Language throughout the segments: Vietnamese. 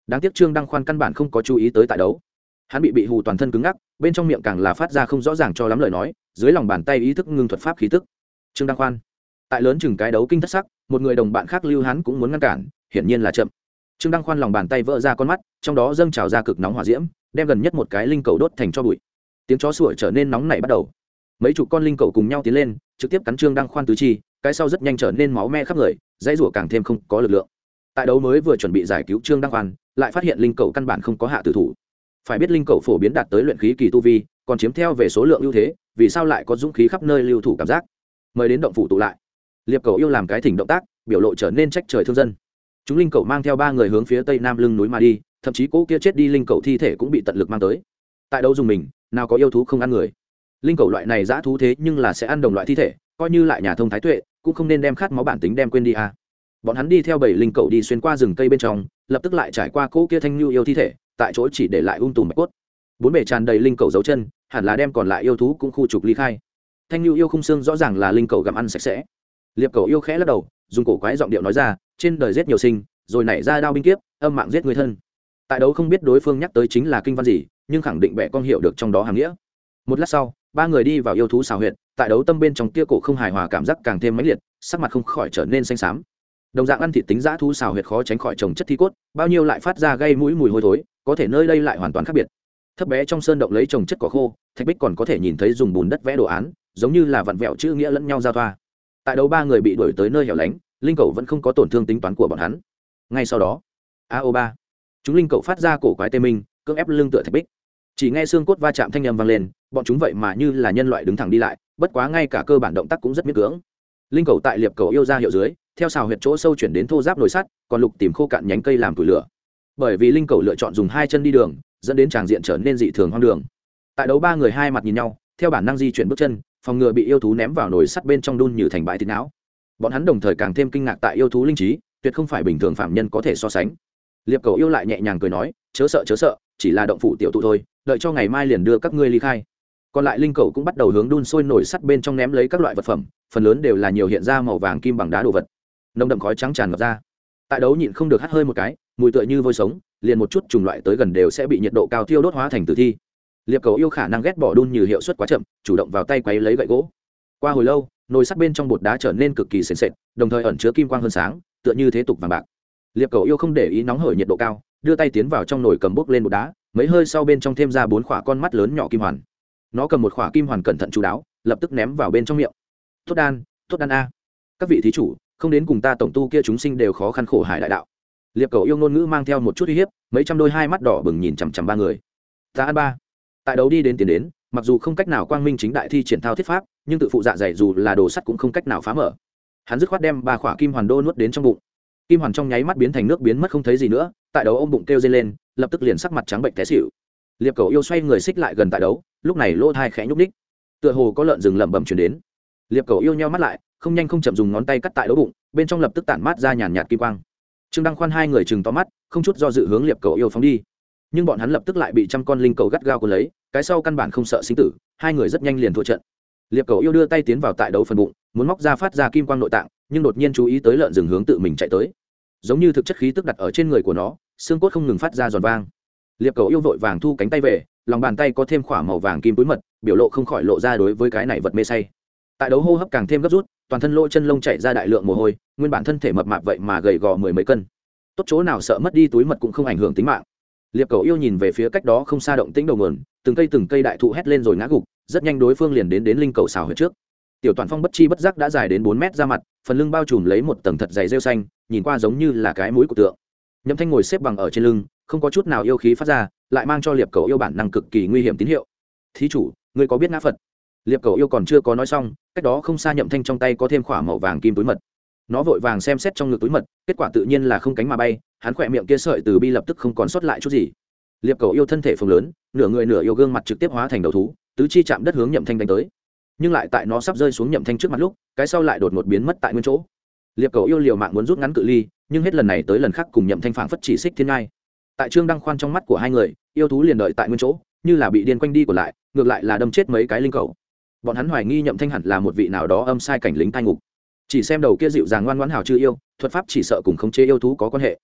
đáng tiếc Trương Đăng Khoan căn bản không có chú ý tới tại đấu, hắn bị hù toàn thân cứng ngắc, bên trong miệng càng là phát ra không rõ ràng cho lắm lời nói, dưới lòng bàn tay ý thức ngưng thuật pháp khí tức. Trương Đăng Khoan tại lớn chừng cái đấu kinh thất sắc, một người đồng bạn khác Lưu Hán cũng muốn ngăn cản, hiển nhiên là chậm. Trương Đăng Khoan lòng bàn tay vỡ ra con mắt, trong đó dâng trào ra cực nóng hỏa diễm, đem gần nhất một cái linh cầu đốt thành tro bụi. Tiếng chó sủa trở nên nóng nảy bắt đầu. Mấy chục con linh cầu cùng nhau tiến lên, trực tiếp cắn Trương Đăng Khoan tứ chi, cái sau rất nhanh trở nên máu me khắp người, dãy rủa càng thêm không có lực lượng. Tại đấu mới vừa chuẩn bị giải cứu Trương Đăng Khoan, lại phát hiện linh cầu căn bản không có hạ tử thủ. Phải biết linh cầu phổ biến đạt tới luyện khí kỳ tu vi, còn chiếm theo về số lượng ưu thế, vì sao lại có dũng khí khắp nơi lưu thủ cảm giác. Mời đến động phủ tụ lại. Liệp cầu yêu làm cái thỉnh động tác, biểu lộ trở nên trách trời thương dân. Chúng linh cầu mang theo 3 người hướng phía tây nam lưng núi mà đi, thậm chí cỗ kia chết đi linh cầu thi thể cũng bị tận lực mang tới. Tại đâu dùng mình, nào có yêu thú không ăn người. Linh cầu loại này dã thú thế nhưng là sẽ ăn đồng loại thi thể, coi như lại nhà thông thái tuệ, cũng không nên đem khát máu bản tính đem quên đi à. Bọn hắn đi theo 7 linh cầu đi xuyên qua rừng cây bên trong, lập tức lại trải qua cỗ kia thanh lưu yêu thi thể, tại chỗ chỉ để lại tùm bạch cốt. 4 bể tràn đầy linh cầu dấu chân, hẳn là đem còn lại yêu thú cũng khu trục ly khai. Thanh lưu yêu khung xương rõ ràng là linh cầu gặm ăn sạch sẽ. Liệp cầu yêu khẽ lắc đầu, dùng cổ quái giọng điệu nói ra, trên đời giết nhiều sinh, rồi nảy ra đao binh kiếp, âm mạng giết người thân. Tại đấu không biết đối phương nhắc tới chính là kinh văn gì, nhưng khẳng định bẻ con hiểu được trong đó hàm nghĩa. Một lát sau, 3 người đi vào yêu thú xào huyệt, tại đấu tâm bên trong kia cổ không hài hòa cảm giác càng thêm mãnh liệt, sắc mặt không khỏi trở nên xanh xám. Đồng dạng ăn thịt tính dã thú xào huyệt khó tránh khỏi trồng chất thi cốt, bao nhiêu lại phát ra gây mũi mùi hôi thối, có thể nơi đây lại hoàn toàn khác biệt. Thấp bé trong sơn động lấy trồng chất cỏ khô, thạch bích còn có thể nhìn thấy dùng bùn đất vẽ đồ án, giống như là vặn vẹo chữ nghĩa lẫn nhau giao thoa. Tại đấu 3 người bị đuổi tới nơi hẻo lánh, linh cầu vẫn không có tổn thương tính toán của bọn hắn. Ngay sau đó, AO3, chúng linh cầu phát ra cổ quái tê minh, cưỡng ép lưng tựa thạch bích. Chỉ nghe xương cốt va chạm thanh âm vang lên, bọn chúng vậy mà như là nhân loại đứng thẳng đi lại, bất quá ngay cả cơ bản động tác cũng rất miễn cưỡng. Linh cầu tại liệp cầu yêu ra hiệu dưới, theo xào huyệt chỗ sâu chuyển đến thô giáp nồi sắt, còn lục tìm khô cạn nhánh cây làm củi lửa. Bởi vì linh cầu lựa chọn dùng 2 chân đi đường, dẫn đến tràng diện trở nên dị thường hoang đường. Tại đấu 3 người hai mặt nhìn nhau, theo bản năng di chuyển bước chân, phòng ngừa bị yêu thú ném vào nồi sắt bên trong đun như thành bãi thịt não. Bọn hắn đồng thời càng thêm kinh ngạc tại yêu thú linh trí, tuyệt không phải bình thường phạm nhân có thể so sánh. Liệp cầu yêu lại nhẹ nhàng cười nói, chớ sợ, chỉ là động phủ tiểu tụ thôi, đợi cho ngày mai liền đưa các ngươi ly khai. Còn lại linh cầu cũng bắt đầu hướng đun sôi nồi sắt bên trong ném lấy các loại vật phẩm, phần lớn đều là nhiều hiện ra màu vàng kim bằng đá đồ vật. Nồng đậm khói trắng tràn ngập ra. Tại đấu nhịn không được hắt hơi một cái, mùi tựa như vôi sống, liền một chút trùng loại tới gần đều sẽ bị nhiệt độ cao thiêu đốt hóa thành tử thi. Liệp cầu yêu khả năng ghét bỏ đun như hiệu suất quá chậm, chủ động vào tay quấy lấy gậy gỗ. Qua hồi lâu, nồi sắt bên trong bột đá trở nên cực kỳ sền sệt, đồng thời ẩn chứa kim quang hơn sáng, tựa như thế tục vàng bạc. Liệp cầu yêu không để ý nóng hởi nhiệt độ cao, đưa tay tiến vào trong nồi cầm bốc lên bột đá, mấy hơi sau bên trong thêm ra 4 khỏa con mắt lớn nhỏ kim hoàn. Nó cầm một khỏa kim hoàn cẩn thận chú đáo, lập tức ném vào bên trong miệng. Tốt đan a, các vị thí chủ, không đến cùng ta tổng tu kia chúng sinh đều khó khăn khổ hải đại đạo. Liệp cầu yêu ngôn ngữ mang theo một chút uy hiếp, mấy trăm đôi hai mắt đỏ bừng nhìn chằm chằm 3 người. Ta ăn 3. Tại đấu đi đến tiến đến, mặc dù không cách nào quang minh chính đại thi triển thao thiết pháp, nhưng tự phụ dạ dày dù là đồ sắt cũng không cách nào phá mở. Hắn dứt khoát đem 3 khỏa kim hoàn đô nuốt đến trong bụng. Kim hoàn trong nháy mắt biến thành nước biến mất không thấy gì nữa. Tại đấu ôm bụng kêu dây lên, lập tức liền sắc mặt trắng bệnh té xỉu. Liệp cầu yêu xoay người xích lại gần tại đấu, lúc này lỗ thai khẽ nhúc ních, tựa hồ có lợn rừng lẩm bẩm truyền đến. Liệp cầu yêu nheo mắt lại, không nhanh không chậm dùng ngón tay cắt tại đấu bụng, bên trong lập tức tản mát ra nhàn nhạt kim quang. Trương Đăng Khoan 2 người chừng to mắt, không chút do dự hướng liệp cầu yêu phóng đi. Nhưng bọn hắn lập tức lại bị trăm con linh cầu gắt gao cuốn lấy, cái sau căn bản không sợ sinh tử, 2 người rất nhanh liền thua trận. Liệp cầu yêu đưa tay tiến vào tại đấu phần bụng, muốn móc ra phát ra kim quang nội tạng, nhưng đột nhiên chú ý tới lợn rừng hướng tự mình chạy tới, giống như thực chất khí tức đặt ở trên người của nó, xương cốt không ngừng phát ra giòn vang. Liệp cầu yêu vội vàng thu cánh tay về, lòng bàn tay có thêm khỏa màu vàng kim túi mật, biểu lộ không khỏi lộ ra đối với cái này vật mê say. Tại đấu hô hấp càng thêm gấp rút, toàn thân lỗ chân lông chảy ra đại lượng mồ hôi, nguyên bản thân thể mập mạp vậy mà gầy gò 10 mấy cân. Tốt chỗ nào sợ mất đi túi mật cũng không ảnh hưởng tính mạng. Liệp cầu yêu nhìn về phía cách đó không xa động tĩnh đầu nguồn, từng cây đại thụ hét lên rồi ngã gục, rất nhanh đối phương liền đến linh cầu xào huyệt trước. Tiểu Toàn Phong bất chi bất giác đã dài đến 4 mét ra mặt, phần lưng bao trùm lấy một tầng thật dày rêu xanh, nhìn qua giống như là cái mũi của tượng. Nhậm Thanh ngồi xếp bằng ở trên lưng, không có chút nào yêu khí phát ra, lại mang cho liệp cầu yêu bản năng cực kỳ nguy hiểm tín hiệu. Thí chủ, ngươi có biết ngã Phật? Liệp cầu yêu còn chưa có nói xong, cách đó không xa Nhậm Thanh trong tay có thêm khỏa màu vàng kim túi mật. Nó vội vàng xem xét trong ngực túi mật, kết quả tự nhiên là không cánh mà bay, hắn khỏe miệng kia sợi từ bi lập tức không còn sót lại chút gì. Liệp cầu yêu thân thể phồng lớn, nửa người nửa yêu gương mặt trực tiếp hóa thành đầu thú, tứ chi chạm đất hướng Nhậm Thanh đánh tới. Nhưng lại tại nó sắp rơi xuống Nhậm Thanh trước mặt lúc, cái sau lại đột ngột biến mất tại nguyên chỗ. Liệp cầu yêu liều mạng muốn rút ngắn cự ly, nhưng hết lần này tới lần khác cùng Nhậm Thanh phảng phất chỉ xích thiên ngai. Tại Trương Đăng Khoan trong mắt của 2 người, yêu thú liền đợi tại nguyên chỗ, như là bị điên quanh đi của lại, ngược lại là đâm chết mấy cái linh cầu. Bọn hắn hoài nghi Nhậm Thanh hẳn là một vị nào đó âm sai cảnh lính tai ngục. Chỉ xem đầu kia dịu dàng ngoan ngoãn hảo chư yêu, thuật pháp chỉ sợ cùng khống chế yêu thú có quan hệ.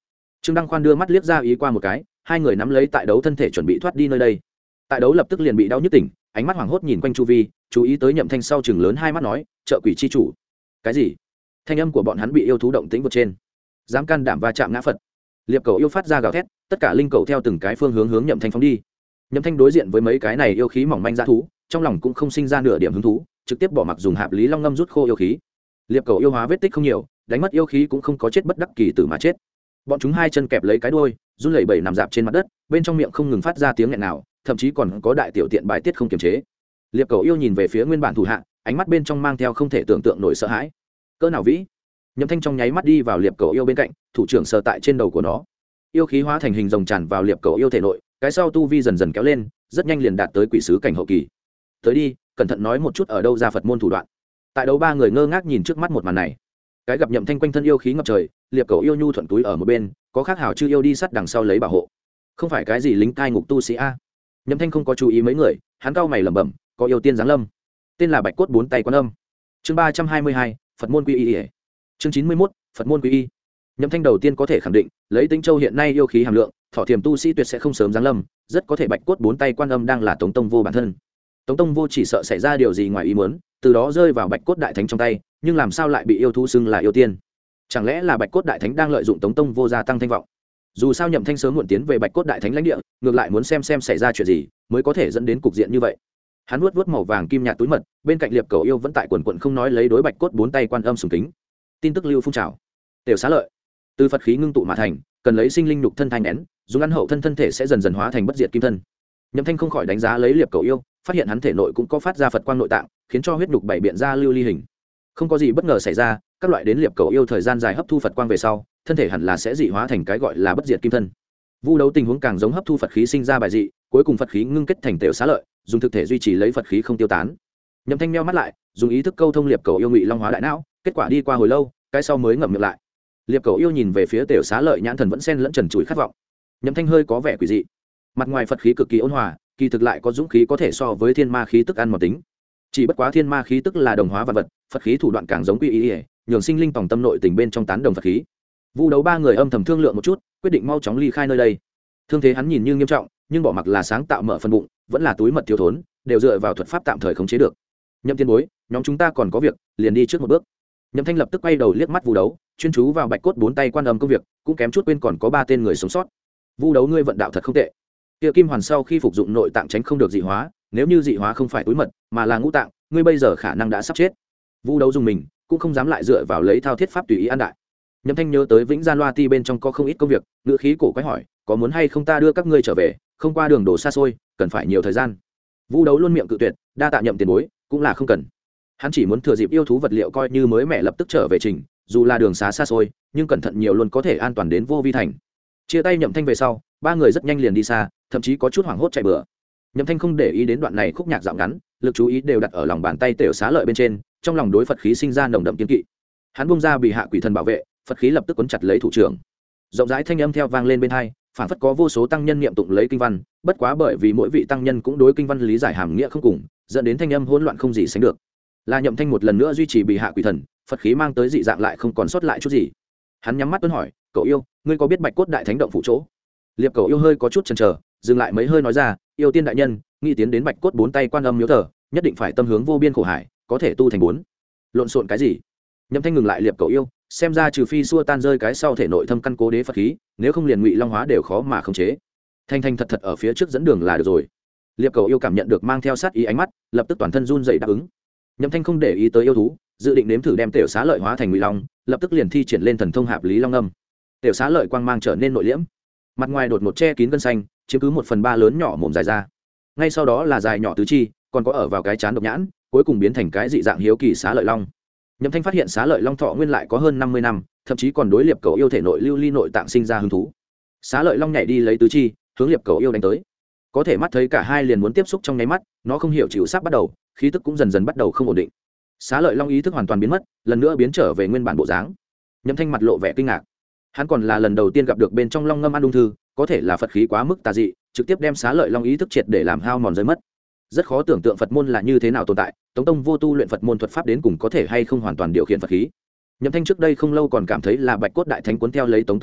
Trương Đăng Khoan đưa mắt liếc ra ý qua một cái, hai người nắm lấy tại đấu thân thể chuẩn bị thoát đi nơi đây. Tại đấu lập tức liền bị đau nhức tỉnh, ánh mắt hoảng hốt nhìn quanh chu vi, chú ý tới Nhậm Thanh sau chừng lớn hai mắt nói, trợ quỷ chi chủ. Cái gì? Thanh âm của bọn hắn bị yêu thú động tĩnh vượt trên, dám can đảm va chạm ngã Phật. Liệp cầu yêu phát ra gào thét, tất cả linh cầu theo từng cái phương hướng Nhậm Thanh phóng đi. Nhậm Thanh đối diện với mấy cái này yêu khí mỏng manh dã thú, trong lòng cũng không sinh ra nửa điểm hứng thú, trực tiếp bỏ mặc dùng Hạp Lý Long ngâm rút khô yêu khí. Liệp cầu yêu hóa vết tích không nhiều, đánh mất yêu khí cũng không có chết bất đắc kỳ tử mà chết. Bọn chúng hai chân kẹp lấy cái đuôi, run lẩy bẩy nằm dạp trên mặt đất, bên trong miệng không ngừng phát ra tiếng nghẹn nào, thậm chí còn có đại tiểu tiện bài tiết không kiềm chế. Liệp cầu yêu nhìn về phía nguyên bản thủ hạ, ánh mắt bên trong mang theo không thể tưởng tượng nổi sợ hãi. Cỡ nào vĩ? Nhậm Thanh trong nháy mắt đi vào liệp cầu yêu bên cạnh, thủ trưởng sờ tại trên đầu của nó. Yêu khí hóa thành hình rồng tràn vào liệp cầu yêu thể nội, cái sau tu vi dần dần kéo lên, rất nhanh liền đạt tới quỷ sứ cảnh hậu kỳ. Tới đi, cẩn thận nói một chút ở đâu ra Phật môn thủ đoạn. Tại đấu ba người ngơ ngác nhìn trước mắt một màn này. Cái gặp Nhậm Thanh quanh thân yêu khí ngập trời, liệp cầu yêu nhu thuận túi ở một bên, có khác hảo chư yêu đi sát đằng sau lấy bảo hộ. Không phải cái gì lính cai ngục tu sĩ a. Nhậm Thanh không có chú ý mấy người, hắn cau mày lẩm bẩm, có yêu tiên giáng lâm, tên là Bạch Cốt bốn tay Quan Âm. Chương 322, Phật môn quy y. Chương 91, Phật môn quy y. Nhậm Thanh đầu tiên có thể khẳng định, lấy Tĩnh Châu hiện nay yêu khí hàm lượng, thọ thiềm tu sĩ tuyệt sẽ không sớm giáng lâm, rất có thể Bạch Cốt bốn tay Quan Âm đang là Tống Tông Vô bản thân. Tống Tông Vô chỉ sợ xảy ra điều gì ngoài ý muốn, từ đó rơi vào Bạch Cốt đại thánh trong tay, nhưng làm sao lại bị yêu thú xưng là yêu tiên? Chẳng lẽ là Bạch Cốt đại thánh đang lợi dụng Tống Tông Vô gia tăng thanh vọng? Dù sao Nhậm Thanh sớm muộn tiến về Bạch Cốt đại thánh lãnh địa, ngược lại muốn xem xảy ra chuyện gì mới có thể dẫn đến cục diện như vậy. Hắn vuốt màu vàng kim nhạt túi mật, bên cạnh liệp cầu yêu vẫn tại quần quần không nói lấy đối Bạch Cốt bốn tay Quan Âm sùng kính. Tin tức lưu phun trào. Tiểu Xá Lợi, từ Phật khí ngưng tụ mà thành, cần lấy sinh linh nhục thân thanh nén, dùng ăn hậu thân thể sẽ dần dần hóa thành bất diệt kim thân. Nhậm Thanh không khỏi đánh giá lấy liệp cầu yêu, phát hiện hắn thể nội cũng có phát ra Phật quang nội tạng, khiến cho huyết nhục bảy biện ra lưu ly hình. Không có gì bất ngờ xảy ra, các loại đến liệp cầu yêu thời gian dài hấp thu Phật quang về sau, thân thể hẳn là sẽ dị hóa thành cái gọi là bất diệt kim thân. Vu đấu tình huống càng giống hấp thu Phật khí sinh ra bài dị, cuối cùng Phật khí ngưng kết thành Tiểu Xá Lợi, dùng thực thể duy trì lấy Phật khí không tiêu tán. Nhậm Thanh meo mắt lại, dùng ý thức câu thông liệp cầu yêu ngụy long hóa đại não, kết quả đi qua hồi lâu, cái sau mới ngậm miệng lại. Liệp cầu yêu nhìn về phía Tiểu Xá Lợi, nhãn thần vẫn xen lẫn trần trụi khát vọng. Nhậm Thanh hơi có vẻ quỷ dị, mặt ngoài Phật khí cực kỳ ôn hòa, kỳ thực lại có dũng khí có thể so với thiên ma khí tức ăn một tính. Chỉ bất quá thiên ma khí tức là đồng hóa vật vật, Phật khí thủ đoạn càng giống quy y, nhường sinh linh tòng tâm nội tình bên trong tán đồng Phật khí. Vu đấu ba người âm thầm thương lượng một chút, quyết định mau chóng ly khai nơi đây. Thương thế hắn nhìn như nghiêm trọng, nhưng bỏ mặc là sáng tạo mở phần bụng, vẫn là túi mật thiếu thốn, đều dựa vào thuật pháp tạm thời khống chế được. Nhậm Tiên Bối, nhóm chúng ta còn có việc, liền đi trước một bước. Nhậm Thanh lập tức quay đầu liếc mắt Vu đấu, chuyên chú vào Bạch Cốt bốn tay Quan Âm công việc, cũng kém chút quên còn có 3 tên người sống sót. Vu đấu, ngươi vận đạo thật không tệ. Kia Kim Hoàn sau khi phục dụng nội tạng tránh không được dị hóa, nếu như dị hóa không phải túi mật, mà là ngũ tạng, ngươi bây giờ khả năng đã sắp chết. Vu đấu dùng mình, cũng không dám lại dựa vào lấy thao thiết pháp tùy ý an đại. Nhậm Thanh nhớ tới Vĩnh Gian Loa Ti bên trong có không ít công việc, ngữ khí cổ quái hỏi, có muốn hay không ta đưa các ngươi trở về, không qua đường đổ xa xôi, cần phải nhiều thời gian. Vu đấu luôn miệng cự tuyệt, đa tạ Nhậm tiền bối, cũng là không cần. Hắn chỉ muốn thừa dịp yêu thú vật liệu coi như mới mẻ lập tức trở về trình, dù là đường xá xa xôi, nhưng cẩn thận nhiều luôn có thể an toàn đến Vô Vi thành. Chia tay Nhậm Thanh về sau, ba người rất nhanh liền đi xa, thậm chí có chút hoảng hốt chạy bừa. Nhậm Thanh không để ý đến đoạn này khúc nhạc dạo ngắn, lực chú ý đều đặt ở lòng bàn tay Tiểu Xá Lợi bên trên, trong lòng đối Phật khí sinh ra nồng đậm kiên kỵ. Hắn buông ra bị hạ quỷ thần bảo vệ, Phật khí lập tức cuốn chặt lấy thủ trưởng. Rộng rãi thanh âm theo vang lên bên tai, phản phất có vô số tăng nhân niệm tụng lấy kinh văn, bất quá bởi vì mỗi vị tăng nhân cũng đối kinh văn lý giải hàm nghĩa không cùng, dẫn đến thanh âm hỗn loạn không gì sánh được. Là Nhậm Thanh một lần nữa duy trì bị hạ quỷ thần, Phật khí mang tới dị dạng lại không còn sót lại chút gì. Hắn nhắm mắt tuân hỏi, cậu yêu, ngươi có biết Bạch Cốt đại thánh động phủ chỗ? Liệp cậu yêu hơi có chút chần chờ, dừng lại mấy hơi nói ra, yêu tiên đại nhân, nghĩ tiến đến Bạch Cốt bốn tay Quan Âm miếu thờ, nhất định phải tâm hướng vô biên khổ hải, có thể tu thành 4. Lộn xộn cái gì? Nhậm Thanh ngừng lại liệp cậu yêu, xem ra trừ phi xua tan rơi cái sau thể nội thâm căn cố đế Phật khí, nếu không liền ngụy long hóa đều khó mà khống chế. Thanh thật ở phía trước dẫn đường là được rồi. Liệp cậu yêu cảm nhận được mang theo sát ý ánh mắt, lập tức toàn thân run rẩy đáp ứng. Nhậm Thanh không để ý tới yêu thú, dự định nếm thử đem Tiểu Xá Lợi hóa thành ngụy long, lập tức liền thi triển lên thần thông Hạp Lý Long âm. Tiểu Xá Lợi quang mang trở nên nội liễm, mặt ngoài đột ngột che kín gân xanh, chiếm cứ 1/3 lớn nhỏ mồm dài ra. Ngay sau đó là dài nhỏ tứ chi, còn có ở vào cái trán độc nhãn, cuối cùng biến thành cái dị dạng hiếu kỳ Xá Lợi Long. Nhậm Thanh phát hiện Xá Lợi Long thọ nguyên lại có hơn 50 năm, thậm chí còn đối liệp cầu yêu thể nội lưu ly nội tạng sinh ra hứng thú. Xá Lợi Long nhảy đi lấy tứ chi, hướng liệp cầu yêu đánh tới. Có thể mắt thấy cả hai liền muốn tiếp xúc trong nháy mắt, nó không hiểu chịu sắp bắt đầu, khí tức cũng dần dần bắt đầu không ổn định. Xá Lợi Long ý thức hoàn toàn biến mất, lần nữa biến trở về nguyên bản bộ dáng. Nhậm Thanh mặt lộ vẻ kinh ngạc. Hắn còn là lần đầu tiên gặp được bên trong Long Ngâm ăn ung thư, có thể là Phật khí quá mức tà dị, trực tiếp đem Xá Lợi Long ý thức triệt để làm hao mòn rơi mất. Rất khó tưởng tượng Phật môn là như thế nào tồn tại, Tống Tông Vô tu luyện Phật môn thuật pháp đến cùng có thể hay không hoàn toàn điều khiển Phật khí. Nhậm Thanh trước đây không lâu còn cảm thấy là Bạch Cốt đại thánh cuốn theo lấy Tống Tông Vô,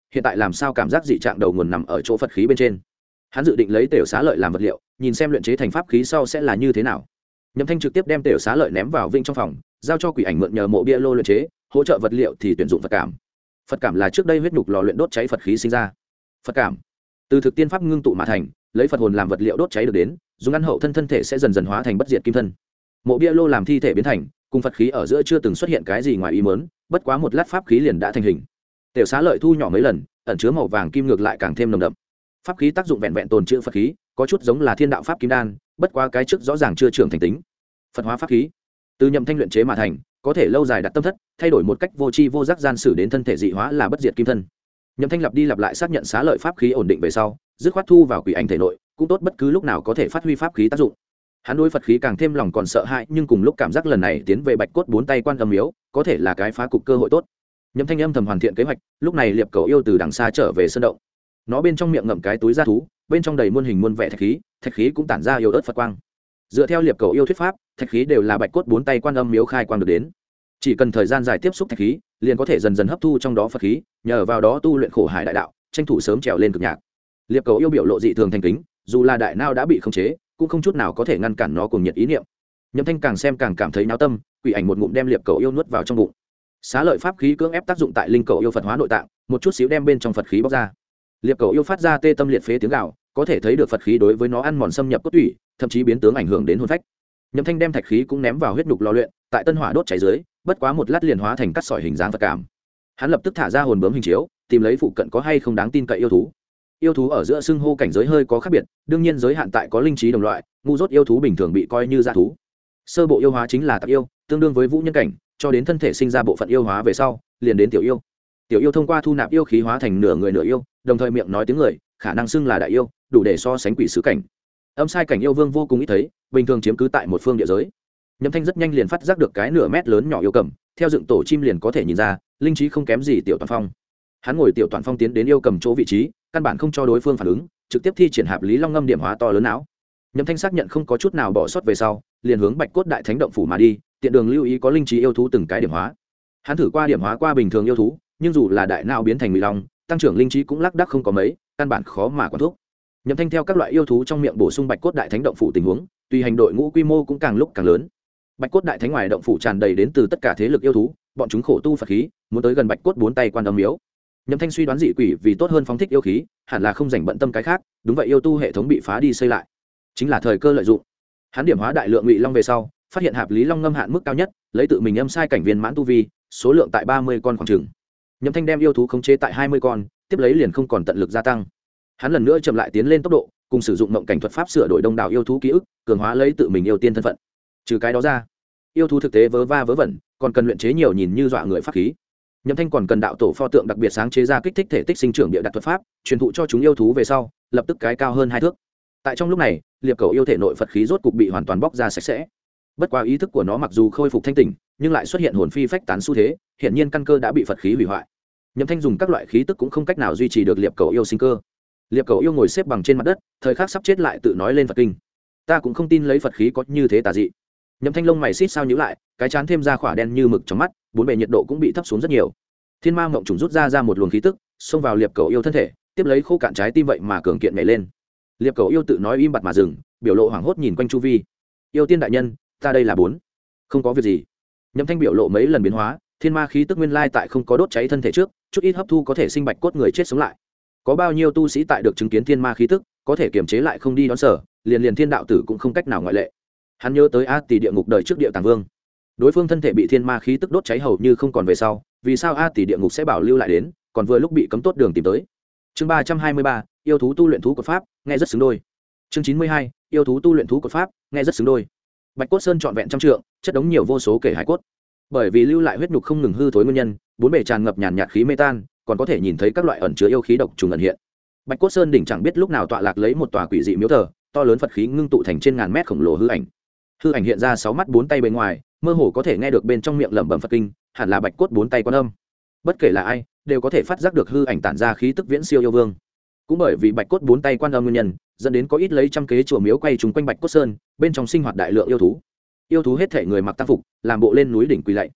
hiện tại làm sao cảm giác dị trạng đầu nguồn nằm ở chỗ phật khí bên trên. Hắn dự định lấy tểu xá lợi làm vật liệu, nhìn xem luyện chế thành pháp khí sau sẽ là như thế nào. Nhậm Thanh trực tiếp đem tểu xá lợi ném vào vinh trong phòng, giao cho quỷ ảnh mượn nhờ mộ bia lô luyện chế, hỗ trợ vật liệu thì tuyển dụng Phật cảm. Phật cảm là trước đây huyết nhục lò luyện đốt cháy Phật khí sinh ra. Phật cảm từ thực tiên pháp ngưng tụ mà thành, lấy Phật hồn làm vật liệu đốt cháy được đến, dùng ăn hậu thân thể sẽ dần dần hóa thành bất diệt kim thân. Mộ bia lô làm thi thể biến thành, cùng Phật khí ở giữa chưa từng xuất hiện cái gì ngoài ý muốn, bất quá một lát pháp khí liền đã thành hình. Tiểu xá lợi thu nhỏ mấy lần, ẩn chứa màu vàng kim ngược lại càng thêm nồng đậm. Pháp khí tác dụng vẹn vẹn tồn trữ Phật khí, có chút giống là thiên đạo pháp kim đan, bất quá cái trước rõ ràng chưa trưởng thành tính. Phật hóa pháp khí từ Nhậm Thanh luyện chế mà thành, có thể lâu dài đặt tâm thất, thay đổi một cách vô tri vô giác gian sử đến thân thể dị hóa là bất diệt kim thân. Nhậm Thanh lặp đi lặp lại xác nhận xá lợi pháp khí ổn định về sau, dứt khoát thu vào quỷ ảnh thể nội, cũng tốt bất cứ lúc nào có thể phát huy pháp khí tác dụng. Hắn đối Phật khí càng thêm lòng còn sợ hãi, nhưng cùng lúc cảm giác lần này tiến về Bạch Cốt bốn tay quan âm miếu, có thể là cái phá cục cơ hội tốt. Nhậm Thanh âm thầm hoàn thiện kế hoạch, lúc này Liệp Cầu yêu từ đằng xa trở về sơn động. Nó bên trong miệng ngậm cái túi da thú, bên trong đầy muôn hình muôn vẻ thạch khí cũng tản ra yêu ớt Phật quang. Dựa theo Liệp Cầu yêu thuyết pháp, thạch khí đều là Bạch Cốt bốn tay quan âm miếu khai quang được đến. Chỉ cần thời gian dài tiếp xúc thạch khí, liền có thể dần dần hấp thu trong đó Phật khí, nhờ vào đó tu luyện khổ hải đại đạo, tranh thủ sớm trèo lên cực nhạc. Liệp Cầu yêu biểu lộ dị thường thành kính, dù là đại nao đã bị khống chế, cũng không chút nào có thể ngăn cản nó cùng nhiệt ý niệm. Nhậm Thanh càng xem càng cảm thấy náo tâm, quỷ ảnh một ngụm đem Liệp Cầu yêu nuốt vào trong bụng. Xá lợi pháp khí cưỡng ép tác dụng tại linh cầu yêu Phật hóa nội tạng, một chút xíu đem bên trong Phật khí bóc ra. Liệp Cầu yêu phát ra tê tâm liệt phế tiếng gào, có thể thấy được Phật khí đối với nó ăn mòn xâm nhập cốt tủy, thậm chí biến tướng ảnh hưởng đến hồn phách. Nhậm Thanh đem thạch khí cũng ném vào huyết nhục lò luyện, tại tân hỏa đốt cháy dưới, bất quá một lát liền hóa thành cắt sỏi hình dáng Phật cảm. Hắn lập tức thả ra hồn bướm hình chiếu, tìm lấy phụ cận có hay không đáng tin cậy yêu thú. Yêu thú ở giữa xưng hô cảnh giới hơi có khác biệt, đương nhiên giới hạn tại có linh trí đồng loại, ngu dốt yêu thú bình thường bị coi như dã thú. Sơ bộ yêu hóa chính là tạp yêu, tương đương với vũ nhân cảnh, cho đến thân thể sinh ra bộ phận yêu hóa về sau, liền đến tiểu yêu. Tiểu yêu thông qua thu nạp yêu khí hóa thành nửa người nửa yêu, đồng thời miệng nói tiếng người, khả năng xưng là đại yêu, đủ để so sánh quỷ sứ cảnh. Âm sai cảnh yêu vương vô cùng ít thấy, bình thường chiếm cứ tại một phương địa giới. Nhậm Thanh rất nhanh liền phát giác được cái nửa mét lớn nhỏ yêu cầm, theo dựng tổ chim liền có thể nhìn ra, linh trí không kém gì tiểu toàn phong. Hắn ngồi tiểu toàn phong tiến đến yêu cầm chỗ vị trí, căn bản không cho đối phương phản ứng, trực tiếp thi triển hạp lý long ngâm điểm hóa to lớn não. Nhậm Thanh xác nhận không có chút nào bỏ sót về sau, liền hướng Bạch Cốt đại thánh động phủ mà đi, tiện đường lưu ý có linh trí yêu thú từng cái điểm hóa. Hắn thử qua điểm hóa qua bình thường yêu thú, nhưng dù là đại não biến thành ngụy long, tăng trưởng linh trí cũng lác đác không có mấy, căn bản khó mà quản thúc. Nhậm Thanh theo các loại yêu thú trong miệng bổ sung Bạch Cốt đại thánh động phủ tình huống, tùy hành đội ngũ quy mô cũng càng lúc càng lớn. Bạch Cốt đại thánh ngoài động phủ tràn đầy đến từ tất cả thế lực yêu thú, bọn chúng khổ tu Phật khí, muốn tới gần Bạch Cốt bốn tay quan âm miếu. Nhậm Thanh suy đoán dị quỷ vì tốt hơn phóng thích yêu khí, hẳn là không dành bận tâm cái khác, đúng vậy yêu tu hệ thống bị phá đi xây lại, chính là thời cơ lợi dụng. Hắn điểm hóa đại lượng ngụy long về sau, phát hiện hạp lý long ngâm hạn mức cao nhất, lấy tự mình âm sai cảnh viên mãn tu vi, số lượng tại 30 con khoảng chừng. Nhậm Thanh đem yêu thú khống chế tại 20 con, tiếp lấy liền không còn tận lực gia tăng. Hắn lần nữa chậm lại tiến lên tốc độ, cùng sử dụng mộng cảnh thuật pháp sửa đổi đông đảo yêu thú ký ức, cường hóa lấy tự mình yêu tiên thân phận. Trừ cái đó ra, yêu thú thực tế vớ va vớ vẩn, còn cần luyện chế nhiều nhìn như dọa người pháp khí. Nhậm Thanh còn cần đạo tổ pho tượng đặc biệt sáng chế ra kích thích thể tích sinh trưởng địa đặt thuật pháp, truyền thụ cho chúng yêu thú về sau, lập tức cái cao hơn 2 thước. Tại trong lúc này, Liệp Cầu yêu thể nội Phật khí rốt cục bị hoàn toàn bóc ra sạch sẽ. Bất quá ý thức của nó mặc dù khôi phục thanh tỉnh, nhưng lại xuất hiện hồn phi phách tán xu thế, hiện nhiên căn cơ đã bị Phật khí hủy hoại. Nhậm Thanh dùng các loại khí tức cũng không cách nào duy trì được Liệp Cầu yêu sinh cơ. Liệp Cầu yêu ngồi xếp bằng trên mặt đất, thời khắc sắp chết lại tự nói lên Phật kinh. Ta cũng không tin lấy Phật khí có như thế tà dị. Nhậm Thanh lông mày xít sao nhíu lại, cái chán thêm ra khỏa đen như mực trong mắt, bốn bề nhiệt độ cũng bị thấp xuống rất nhiều. Thiên ma mộng trùng rút ra một luồng khí tức, xông vào Liệp Cầu yêu thân thể, tiếp lấy khô cạn trái tim vậy mà cường kiện nhảy lên. Liệp Cầu yêu tự nói im bặt mà dừng, biểu lộ hoảng hốt nhìn quanh chu vi. Yêu tiên đại nhân, ta đây là 4. Không có việc gì. Nhậm Thanh biểu lộ mấy lần biến hóa, thiên ma khí tức nguyên lai tại không có đốt cháy thân thể trước, chút ít hấp thu có thể sinh bạch cốt người chết sống lại. Có bao nhiêu tu sĩ tại được chứng kiến thiên ma khí tức, có thể kiềm chế lại không đi đón sở, liền thiên đạo tử cũng không cách nào ngoại lệ. Hắn nhớ tới A Tỷ địa ngục đời trước địa tàng vương, đối phương thân thể bị thiên ma khí tức đốt cháy hầu như không còn về sau, vì sao A Tỷ địa ngục sẽ bảo lưu lại đến, còn vừa lúc bị cấm tốt đường tìm tới. Chương 323, yêu thú tu luyện thú cột pháp, nghe rất xứng đôi. Chương 92, yêu thú tu luyện thú cột pháp, nghe rất xứng đôi. Bạch Cốt Sơn trọn vẹn trăm trượng, chất đống nhiều vô số kể hải cốt. Bởi vì lưu lại huyết nhục không ngừng hư thối nguyên nhân, bốn bề tràn ngập nhàn nhạt khí mê tan, còn có thể nhìn thấy các loại ẩn chứa yêu khí độc trùng ẩn hiện. Bạch Cốt Sơn đỉnh chẳng biết lúc nào tọa lạc lấy một tòa quỷ dị miếu thờ, to lớn Phật khí ngưng tụ thành trên ngàn mét khổng lồ hư ảnh. Hư ảnh hiện ra 6 mắt 4 tay bên ngoài, mơ hồ có thể nghe được bên trong miệng lẩm bẩm Phật kinh, hẳn là Bạch Cốt 4 tay Quan Âm. Bất kể là ai, đều có thể phát giác được hư ảnh tản ra khí tức viễn siêu yêu vương. Cũng bởi vì Bạch Cốt 4 tay Quan Âm nguyên nhân, dẫn đến có ít lấy trăm kế chùa miếu quay trùng quanh Bạch Cốt Sơn, bên trong sinh hoạt đại lượng yêu thú. Yêu thú hết thể người mặc tang phục, làm bộ lên núi đỉnh quỳ lạy.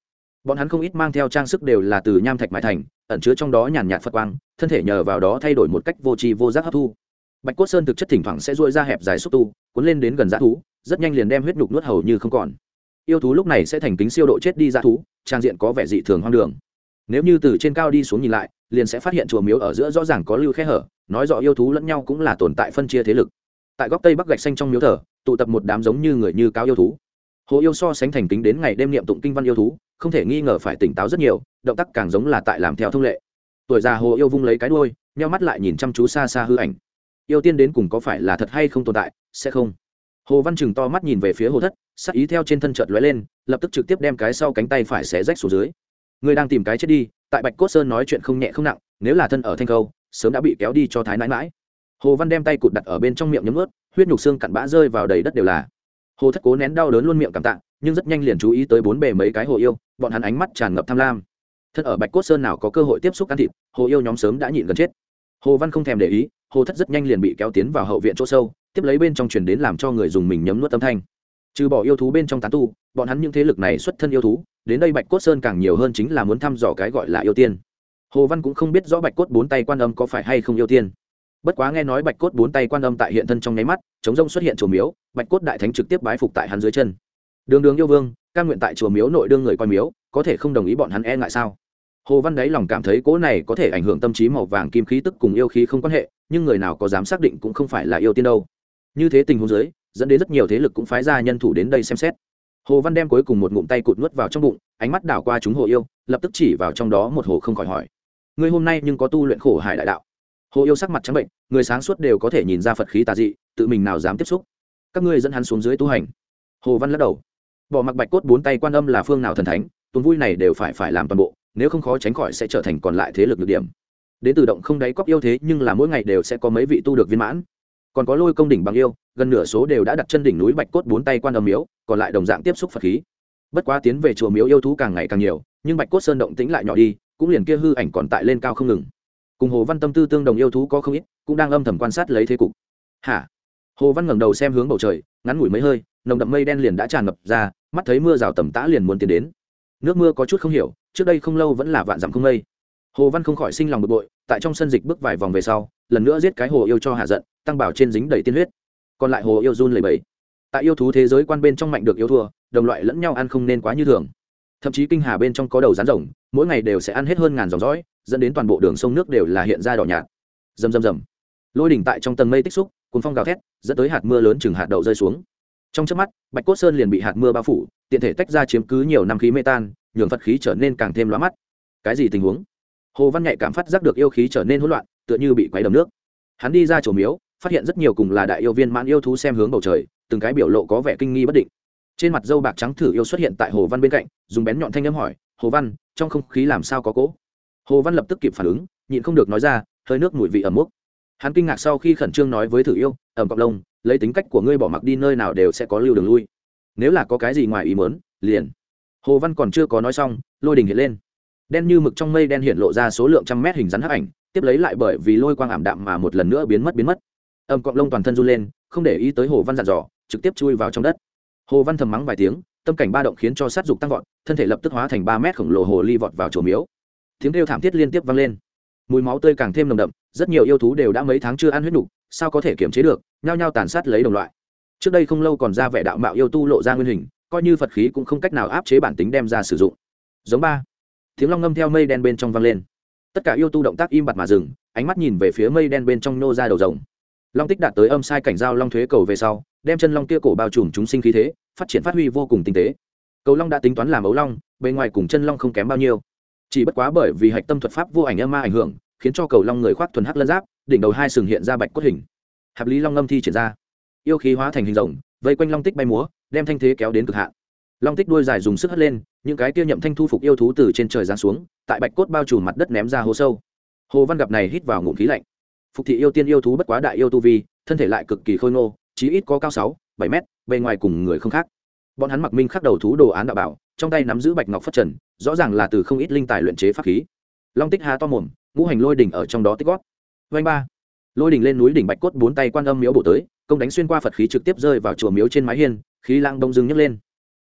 bọn hắn không ít mang theo trang sức đều là từ nham thạch mãi thành, ẩn chứa trong đó nhàn nhạt phật quang, thân thể nhờ vào đó thay đổi một cách vô tri vô giác hấp thu. Bạch cốt sơn thực chất thỉnh thoảng sẽ duỗi ra hẹp dài xúc tu, cuốn lên đến gần dã thú, rất nhanh liền đem huyết nhục nuốt hầu như không còn. Yêu thú lúc này sẽ thành kính siêu độ chết đi dã thú, trang diện có vẻ dị thường hoang đường. Nếu như từ trên cao đi xuống nhìn lại, liền sẽ phát hiện chùa miếu ở giữa rõ ràng có lưu khe hở, nói rõ yêu thú lẫn nhau cũng là tồn tại phân chia thế lực. Tại góc tây bắc gạch xanh trong miếu thờ, tụ tập một đám giống như người như cáo yêu thú. Hồ yêu so sánh thành kính đến ngày đêm niệm tụng kinh văn yêu thú, không thể nghi ngờ phải tỉnh táo rất nhiều, động tác càng giống là tại làm theo thông lệ. Tuổi già hồ yêu vung lấy cái đuôi, nheo mắt lại nhìn chăm chú xa xa hư ảnh. Yêu tiên đến cùng có phải là thật hay không tồn tại, sẽ không. Hồ Văn Trừng to mắt nhìn về phía Hồ Thất, sắc ý theo trên thân chợt lóe lên, lập tức trực tiếp đem cái sau cánh tay phải xé rách xuống dưới. Ngươi đang tìm cái chết đi, tại Bạch Cốt Sơn nói chuyện không nhẹ không nặng, nếu là thân ở Thanh Câu, sớm đã bị kéo đi cho thái nãi nãi. Hồ Văn đem tay cụt đặt ở bên trong miệng nhấm nuốt, huyết nhục xương cặn bã rơi vào đầy đất đều là. Hồ Thất cố nén đau đớn luôn miệng cảm tạ, nhưng rất nhanh liền chú ý tới bốn bề mấy cái hồ yêu, bọn hắn ánh mắt tràn ngập tham lam. Thân ở Bạch Cốt Sơn nào có cơ hội tiếp xúc ăn thịt, hồ yêu nhóm sớm đã nhịn gần chết. Hồ Văn không thèm để ý, Hồ Thất rất nhanh liền bị kéo tiến vào hậu viện chỗ sâu, tiếp lấy bên trong truyền đến làm cho người dùng mình nhấm nuốt âm thanh. Trừ bỏ yêu thú bên trong tán tu, bọn hắn những thế lực này xuất thân yêu thú, đến đây Bạch Cốt Sơn càng nhiều hơn chính là muốn thăm dò cái gọi là yêu tiên. Hồ Văn cũng không biết rõ Bạch Cốt bốn tay quan âm có phải hay không yêu tiên. Bất quá nghe nói Bạch Cốt bốn tay quan âm tại hiện thân trong nháy mắt, chống rông xuất hiện chùa miếu, Bạch Cốt đại thánh trực tiếp bái phục tại hắn dưới chân. Đường Đường yêu vương, cam nguyện tại chùa miếu nội đương người coi miếu, có thể không đồng ý bọn hắn e ngại sao? Hồ Văn đấy lòng cảm thấy cỗ này có thể ảnh hưởng tâm trí màu vàng kim khí tức cùng yêu khí không quan hệ, nhưng người nào có dám xác định cũng không phải là yêu tiên đâu. Như thế tình huống dưới, dẫn đến rất nhiều thế lực cũng phái ra nhân thủ đến đây xem xét. Hồ Văn đem cuối cùng một ngụm tay cụt nuốt vào trong bụng, ánh mắt đảo qua chúng hồ yêu, lập tức chỉ vào trong đó một hồ không khỏi hỏi: "Ngươi hôm nay nhưng có tu luyện khổ hải đại đạo?" Hồ yêu sắc mặt trắng bệnh, người sáng suốt đều có thể nhìn ra Phật khí tà dị, tự mình nào dám tiếp xúc. Các ngươi dẫn hắn xuống dưới tu hành. Hồ Văn lắc đầu. Bỏ mặc Bạch Cốt bốn tay quan âm là phương nào thần thánh, tuần vui này đều phải làm toàn bộ, nếu không khó tránh khỏi sẽ trở thành còn lại thế lực nhược điểm. Đến tự động không đáy cóc yêu thế, nhưng là mỗi ngày đều sẽ có mấy vị tu được viên mãn. Còn có Lôi Công đỉnh bằng yêu, gần nửa số đều đã đặt chân đỉnh núi Bạch Cốt bốn tay quan âm miếu, còn lại đồng dạng tiếp xúc Phật khí. Bất quá tiến về chùa miếu yêu thú càng ngày càng nhiều, nhưng Bạch Cốt Sơn động tĩnh lại nhỏ đi, cũng liền kia hư ảnh còn tại lên cao không ngừng. Cùng Hồ Văn tâm tư tương đồng yêu thú có không ít, cũng đang âm thầm quan sát lấy thế cục. Hả? Hồ Văn ngẩng đầu xem hướng bầu trời, ngắn ngủi mấy hơi, nồng đậm mây đen liền đã tràn ngập ra, mắt thấy mưa rào tầm tã liền muốn tiến đến. Nước mưa có chút không hiểu, trước đây không lâu vẫn là vạn dặm không mây. Hồ Văn không khỏi sinh lòng bực bội, tại trong sân dịch bước vài vòng về sau, lần nữa giết cái hồ yêu cho hạ giận, tăng bảo trên dính đầy tiên huyết. Còn lại hồ yêu run lẩy bẩy. Tại yêu thú thế giới quan bên trong mạnh được yêu thua, đồng loại lẫn nhau ăn không nên quá như thường. Thậm chí kinh hà bên trong có đầu rắn rồng, mỗi ngày đều sẽ ăn hết hơn ngàn dòng dõi, dẫn đến toàn bộ đường sông nước đều là hiện ra đỏ nhạt. Rầm rầm rầm. Lôi đỉnh tại trong tầng mây tích xúc, cuốn phong gào thét, dẫn tới hạt mưa lớn chừng hạt đậu rơi xuống. Trong chớp mắt, Bạch Cốt Sơn liền bị hạt mưa bao phủ, tiện thể tách ra chiếm cứ nhiều năm khí mê tan, nhường Phật khí trở nên càng thêm lóa mắt. Cái gì tình huống? Hồ Văn nhạy cảm phát giác được yêu khí trở nên hỗn loạn, tựa như bị quấy đầm nước. Hắn đi ra chùa miếu, phát hiện rất nhiều cùng là đại yêu viên mãn yêu thú xem hướng bầu trời, từng cái biểu lộ có vẻ kinh nghi bất định. Trên mặt dâu bạc trắng thử yêu xuất hiện tại Hồ Văn bên cạnh, dùng bén nhọn thanh âm hỏi: "Hồ Văn, trong không khí làm sao có cỗ?" Hồ Văn lập tức kịp phản ứng, nhịn không được nói ra: "Hơi nước mùi vị ẩm mốc." Hắn kinh ngạc sau khi khẩn trương nói với thử yêu: "Ẩm cọc lông, lấy tính cách của ngươi bỏ mặc đi nơi nào đều sẽ có lưu đường lui. Nếu là có cái gì ngoài ý muốn, liền." Hồ Văn còn chưa có nói xong, lôi đình hiện lên. Đen như mực trong mây đen hiện lộ ra số lượng trăm mét hình rắn hắc ảnh, tiếp lấy lại bởi vì lôi quang ảm đạm mà một lần nữa biến mất. Ẩm cọng lông toàn thân run lên, không để ý tới Hồ Văn dặn dò, trực tiếp chui vào trong đất. Hồ Văn thầm mắng vài tiếng, tâm cảnh ba động khiến cho sát dục tăng vọt, thân thể lập tức hóa thành 3 mét khổng lồ hồ ly vọt vào chùa miếu. Tiếng kêu thảm thiết liên tiếp vang lên, mùi máu tươi càng thêm nồng đậm, rất nhiều yêu thú đều đã mấy tháng chưa ăn huyết nục, sao có thể kiềm chế được, nhao nhao tàn sát lấy đồng loại. Trước đây không lâu còn ra vẻ đạo mạo yêu tu lộ ra nguyên hình, coi như Phật khí cũng không cách nào áp chế bản tính đem ra sử dụng. Giống ba. Tiếng long ngâm theo mây đen bên trong vang lên. Tất cả yêu tu động tác im bặt mà dừng, ánh mắt nhìn về phía mây đen bên trong nô ra đầu rồng. Long tích đạt tới âm sai cảnh giao long thuế cầu về sau, đem chân long kia cổ bao trùm chúng sinh khí thế, phát triển phát huy vô cùng tinh tế. Cầu long đã tính toán làm ấu long, bên ngoài cùng chân long không kém bao nhiêu. Chỉ bất quá bởi vì hạch tâm thuật pháp vô ảnh âm ma ảnh hưởng, khiến cho cầu long người khoác thuần hắc lân giáp, đỉnh đầu hai sừng hiện ra bạch cốt hình. Hạp lý long ngâm thi triển ra, yêu khí hóa thành hình rồng, vây quanh long tích bay múa, đem thanh thế kéo đến cực hạn. Long tích đuôi dài dùng sức hất lên, những cái kia nhậm thanh thu phục yêu thú từ trên trời giáng xuống, tại bạch cốt bao trùm mặt đất ném ra hố sâu. Hồ Văn gặp này hít vào ngụm khí lạnh. Phục thị yêu tiên yêu thú bất quá đại yêu tu vi, thân thể lại cực kỳ khôi ngô, chí ít có cao 6-7 mét, bề ngoài cùng người không khác. Bọn hắn mặc minh khắc đầu thú đồ án đạo bảo, trong tay nắm giữ bạch ngọc phất trần, rõ ràng là từ không ít linh tài luyện chế pháp khí. Long tích há to mồm, ngũ hành lôi đỉnh ở trong đó tích gót. Vành ba, lôi đỉnh lên núi đỉnh bạch cốt bốn tay quan âm miếu bổ tới, công đánh xuyên qua Phật khí trực tiếp rơi vào chùa miếu trên mái hiên, khí lãng đông dưng nhấc lên.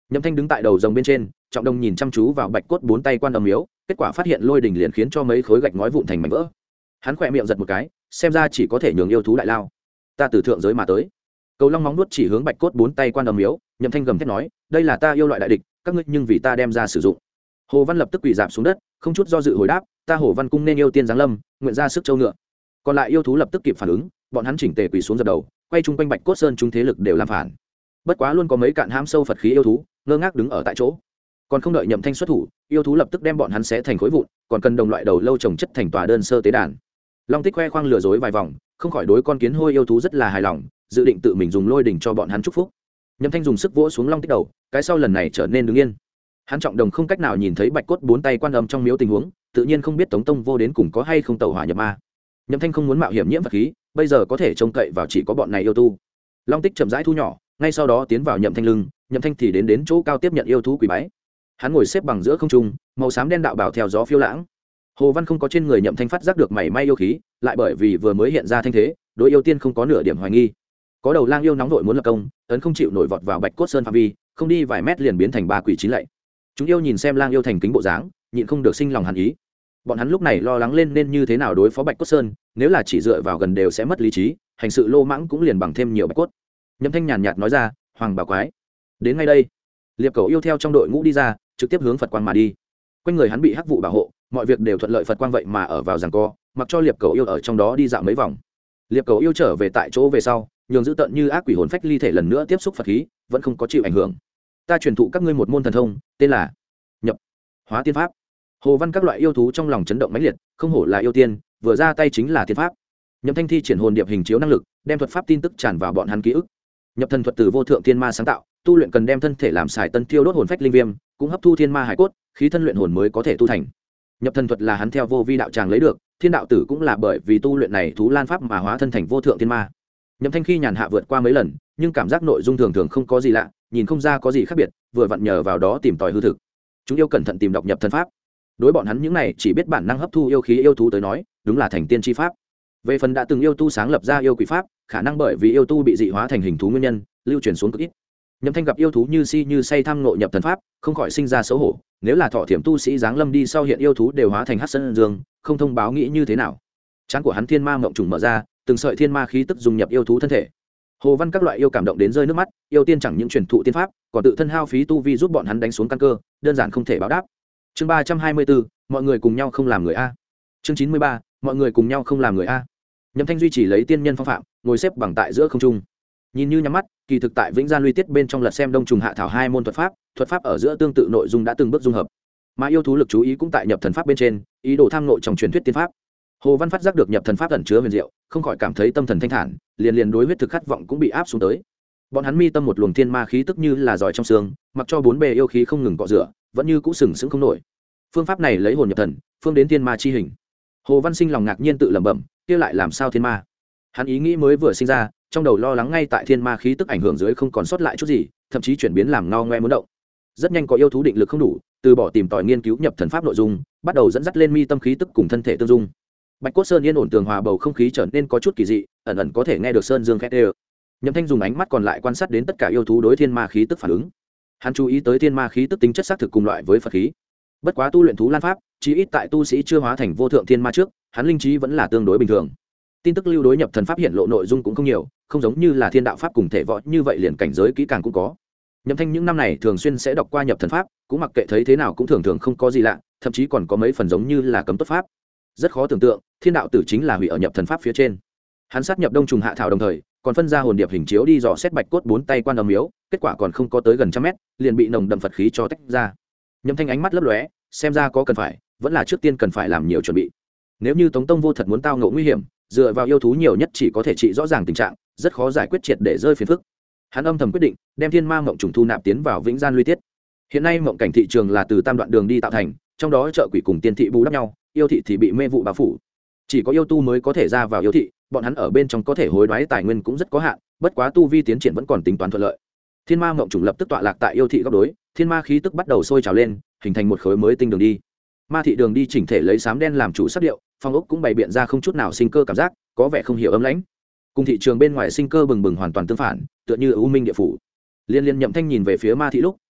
Nhậm Thanh đứng tại đầu rồng bên trên, trọng đồng nhìn chăm chú vào bạch cốt bốn tay quan âm miếu, kết quả phát hiện lôi đỉnh liền khiến cho mấy khối gạch ngói vụn thành mảnh vỡ. Hắn khỏe miệng giật một cái, xem ra chỉ có thể nhường yêu thú đại lao. Ta từ thượng giới mà tới. Cầu Long móng nuốt chỉ hướng bạch cốt bốn tay quan âm miếu, Nhậm Thanh gầm thét nói, đây là ta yêu loại đại địch, các ngươi nhưng vì ta đem ra sử dụng. Hồ Văn lập tức quỳ rạp xuống đất, không chút do dự hồi đáp, ta Hồ Văn cung nên yêu tiên giáng lâm, nguyện ra sức châu ngựa. Còn lại yêu thú lập tức kịp phản ứng, bọn hắn chỉnh tề quỳ xuống dập đầu, quay chung quanh bạch cốt sơn chúng thế lực đều làm phản. Bất quá luôn có mấy cạn hãm sâu Phật khí yêu thú, ngơ ngác đứng ở tại chỗ. Còn không đợi Nhậm Thanh xuất thủ, yêu thú lập tức đem bọn hắn xé thành khối vụn, còn cần đồng loại đầu lâu trồng chất thành tòa đơn sơ tế đàn. Long Tích khoe khoang lừa dối vài vòng, không khỏi đối con kiến hôi yêu thú rất là hài lòng, dự định tự mình dùng lôi đỉnh cho bọn hắn chúc phúc. Nhậm Thanh dùng sức vỗ xuống Long Tích đầu, cái sau lần này trở nên đứng yên. Hắn trọng đồng không cách nào nhìn thấy bạch cốt bốn tay quan âm trong miếu tình huống, tự nhiên không biết Tống Tông Vô đến cùng có hay không tẩu hỏa nhập ma. Nhậm Thanh không muốn mạo hiểm nhiễm vật khí, bây giờ có thể trông cậy vào chỉ có bọn này yêu tu. Long Tích chậm rãi thu nhỏ, ngay sau đó tiến vào Nhậm Thanh lưng, Nhậm Thanh thì đến chỗ cao tiếp nhận yêu thú quỳ bái. Hắn ngồi xếp bằng giữa không trung, màu xám đen đạo bảo theo gió phiêu lãng. Hồ Văn không có trên người Nhậm Thanh phát giác được mảy may yêu khí, lại bởi vì vừa mới hiện ra thanh thế, đối yêu tiên không có nửa điểm hoài nghi. Có đầu lang yêu nóng vội muốn lập công, ấn không chịu nổi vọt vào bạch cốt sơn phạm vi, không đi vài mét liền biến thành ba quỷ chín lạy. Chúng yêu nhìn xem lang yêu thành kính bộ dáng, nhịn không được sinh lòng hàn ý. Bọn hắn lúc này lo lắng lên nên như thế nào đối phó bạch cốt sơn, nếu là chỉ dựa vào gần đều sẽ mất lý trí, hành sự lô mãng cũng liền bằng thêm nhiều bạch cốt. Nhậm Thanh nhàn nhạt nói ra, hoàng bảo quái, đến ngay đây. Liệp Cầu yêu theo trong đội ngũ đi ra, trực tiếp hướng Phật quang mà đi. Quanh người hắn bị hắc vụ bảo hộ, mọi việc đều thuận lợi, Phật quang vậy mà ở vào giằng co, mặc cho Liệp Cầu yêu ở trong đó đi dạo mấy vòng. Liệp Cầu yêu trở về tại chỗ về sau, nhường giữ tận như ác quỷ hồn phách ly thể lần nữa tiếp xúc Phật khí, vẫn không có chịu ảnh hưởng. Ta truyền thụ các ngươi một môn thần thông, tên là Nhập Hóa Tiên Pháp. Hồ Văn các loại yêu thú trong lòng chấn động mãnh liệt, không hổ là yêu tiên, vừa ra tay chính là tiên pháp. Nhậm Thanh thi triển hồn điệp hình chiếu năng lực, đem thuật pháp tin tức tràn vào bọn hắn ký ức. Nhập thần thuật từ vô thượng tiên ma sáng tạo, tu luyện cần đem thân thể làm xài tân tiêu đốt hồn phách linh viêm, cũng hấp thu thiên ma hải cốt, khí thân luyện hồn mới có thể tu thành. Nhập thần thuật là hắn theo vô vi đạo tràng lấy được, thiên đạo tử cũng là bởi vì tu luyện này thú lan pháp mà hóa thân thành vô thượng tiên ma. Nhậm Thanh khi nhàn hạ vượt qua mấy lần, nhưng cảm giác nội dung thường thường không có gì lạ, nhìn không ra có gì khác biệt, vừa vặn nhờ vào đó tìm tòi hư thực. Chúng yêu cẩn thận tìm đọc nhập thần pháp. Đối bọn hắn những này chỉ biết bản năng hấp thu yêu khí yêu thú tới nói, đúng là thành tiên chi pháp. Về phần đã từng yêu tu sáng lập ra yêu quỷ pháp, khả năng bởi vì yêu tu bị dị hóa thành hình thú nguyên nhân, lưu truyền xuống cực ít. Nhậm Thanh gặp yêu thú như si như say tham ngộ nhập thần pháp, không khỏi sinh ra xấu hổ, nếu là thọ thiểm tu sĩ giáng lâm đi sau hiện yêu thú đều hóa thành hắc sơn dương, không thông báo nghĩ như thế nào. Trán của hắn thiên ma mộng trùng mở ra, từng sợi thiên ma khí tức dung nhập yêu thú thân thể. Hồ Văn các loại yêu cảm động đến rơi nước mắt, yêu tiên chẳng những truyền thụ tiên pháp, còn tự thân hao phí tu vi giúp bọn hắn đánh xuống căn cơ, đơn giản không thể báo đáp. Chương 324, mọi người cùng nhau không làm người a. Chương 93, mọi người cùng nhau không làm người a. Nhậm Thanh duy trì lấy tiên nhân phong phạm, ngồi xếp bằng tại giữa không trung. Nhìn như nhắm mắt, kỳ thực tại Vĩnh Gian Luy Tiết bên trong lật xem Đông Trùng Hạ Thảo hai môn thuật pháp ở giữa tương tự nội dung đã từng bước dung hợp. Mà yêu thú lực chú ý cũng tại nhập thần pháp bên trên, ý đồ tham ngộ trong truyền thuyết tiên pháp. Hồ Văn phát giác được nhập thần pháp ẩn chứa huyền diệu, không khỏi cảm thấy tâm thần thanh thản, liền đối huyết thực khát vọng cũng bị áp xuống tới. Bọn hắn mi tâm một luồng thiên ma khí tức như là giỏi trong xương, mặc cho bốn bề yêu khí không ngừng cọ rửa, vẫn như cũ sừng sững không nổi. Phương pháp này lấy hồn nhập thần, phương đến thiên ma chi hình. Hồ Văn sinh lòng ngạc nhiên tự lẩm bẩm, kia lại làm sao thiên ma? Hắn ý nghĩ mới vừa sinh ra, trong đầu lo lắng ngay tại thiên ma khí tức ảnh hưởng dưới không còn sót lại chút gì, thậm chí chuyển biến làm ngao ngoe muốn động. Rất nhanh có yêu thú định lực không đủ, từ bỏ tìm tòi nghiên cứu nhập thần pháp nội dung, bắt đầu dẫn dắt lên mi tâm khí tức cùng thân thể tương dung. Bạch cốt sơn yên ổn tường hòa, bầu không khí trở nên có chút kỳ dị, ẩn ẩn có thể nghe được sơn dương khét ê. Nhậm Thanh dùng ánh mắt còn lại quan sát đến tất cả yêu thú đối thiên ma khí tức phản ứng. Hắn chú ý tới thiên ma khí tức tính chất xác thực cùng loại với Phật khí. Bất quá tu luyện thú lan pháp, chí ít tại tu sĩ chưa hóa thành vô thượng thiên ma trước, hắn linh trí vẫn là tương đối bình thường. Tin tức lưu đối nhập thần pháp hiện lộ nội dung cũng không nhiều, không giống như là thiên đạo pháp cùng thể võ như vậy liền cảnh giới kỹ càng cũng có. Nhậm Thanh những năm này thường xuyên sẽ đọc qua nhập thần pháp, cũng mặc kệ thấy thế nào cũng thường thường không có gì lạ, thậm chí còn có mấy phần giống như là cấm tốt pháp. Rất khó tưởng tượng, thiên đạo tử chính là hủy ở nhập thần pháp phía trên. Hắn sát nhập Đông Trùng Hạ Thảo đồng thời, còn phân ra hồn điệp hình chiếu đi dò xét bạch cốt bốn tay quan âm miếu, kết quả còn không có tới gần trăm mét, liền bị nồng đậm Phật khí cho tách ra. Nhậm Thanh ánh mắt lấp lóe, xem ra có cần phải, vẫn là trước tiên cần phải làm nhiều chuẩn bị. Nếu như Tống Tông Vô thật muốn tao ngộ nguy hiểm, dựa vào yêu thú nhiều nhất chỉ có thể trị rõ ràng tình trạng, rất khó giải quyết triệt để rơi phiền phức. Hắn âm thầm quyết định đem thiên ma mộng trùng thu nạp tiến vào Vĩnh Gian Luy Tiết. Hiện nay mộng cảnh thị trường là từ tam đoạn đường đi tạo thành, trong đó chợ quỷ cùng tiên thị bù đắp nhau, yêu thị thì bị mê vụ bao phủ. Chỉ có yêu tu mới có thể ra vào yêu thị, bọn hắn ở bên trong có thể hối đoái tài nguyên cũng rất có hạn, bất quá tu vi tiến triển vẫn còn tính toán thuận lợi. Thiên ma mộng trùng lập tức tọa lạc tại yêu thị góc đối, thiên ma khí tức bắt đầu sôi trào lên, hình thành một khối mới tinh đường đi. Ma thị đường đi chỉnh thể lấy xám đen làm chủ sắc điệu, phong ốc cũng bày biện ra không chút nào sinh cơ cảm giác, có vẻ không hiểu ấm lãnh. Cùng thị trường bên ngoài sinh cơ bừng bừng hoàn toàn tương phản, tựa như u minh địa phủ. Liên Nhậm Thanh nhìn về phía ma thị lúc,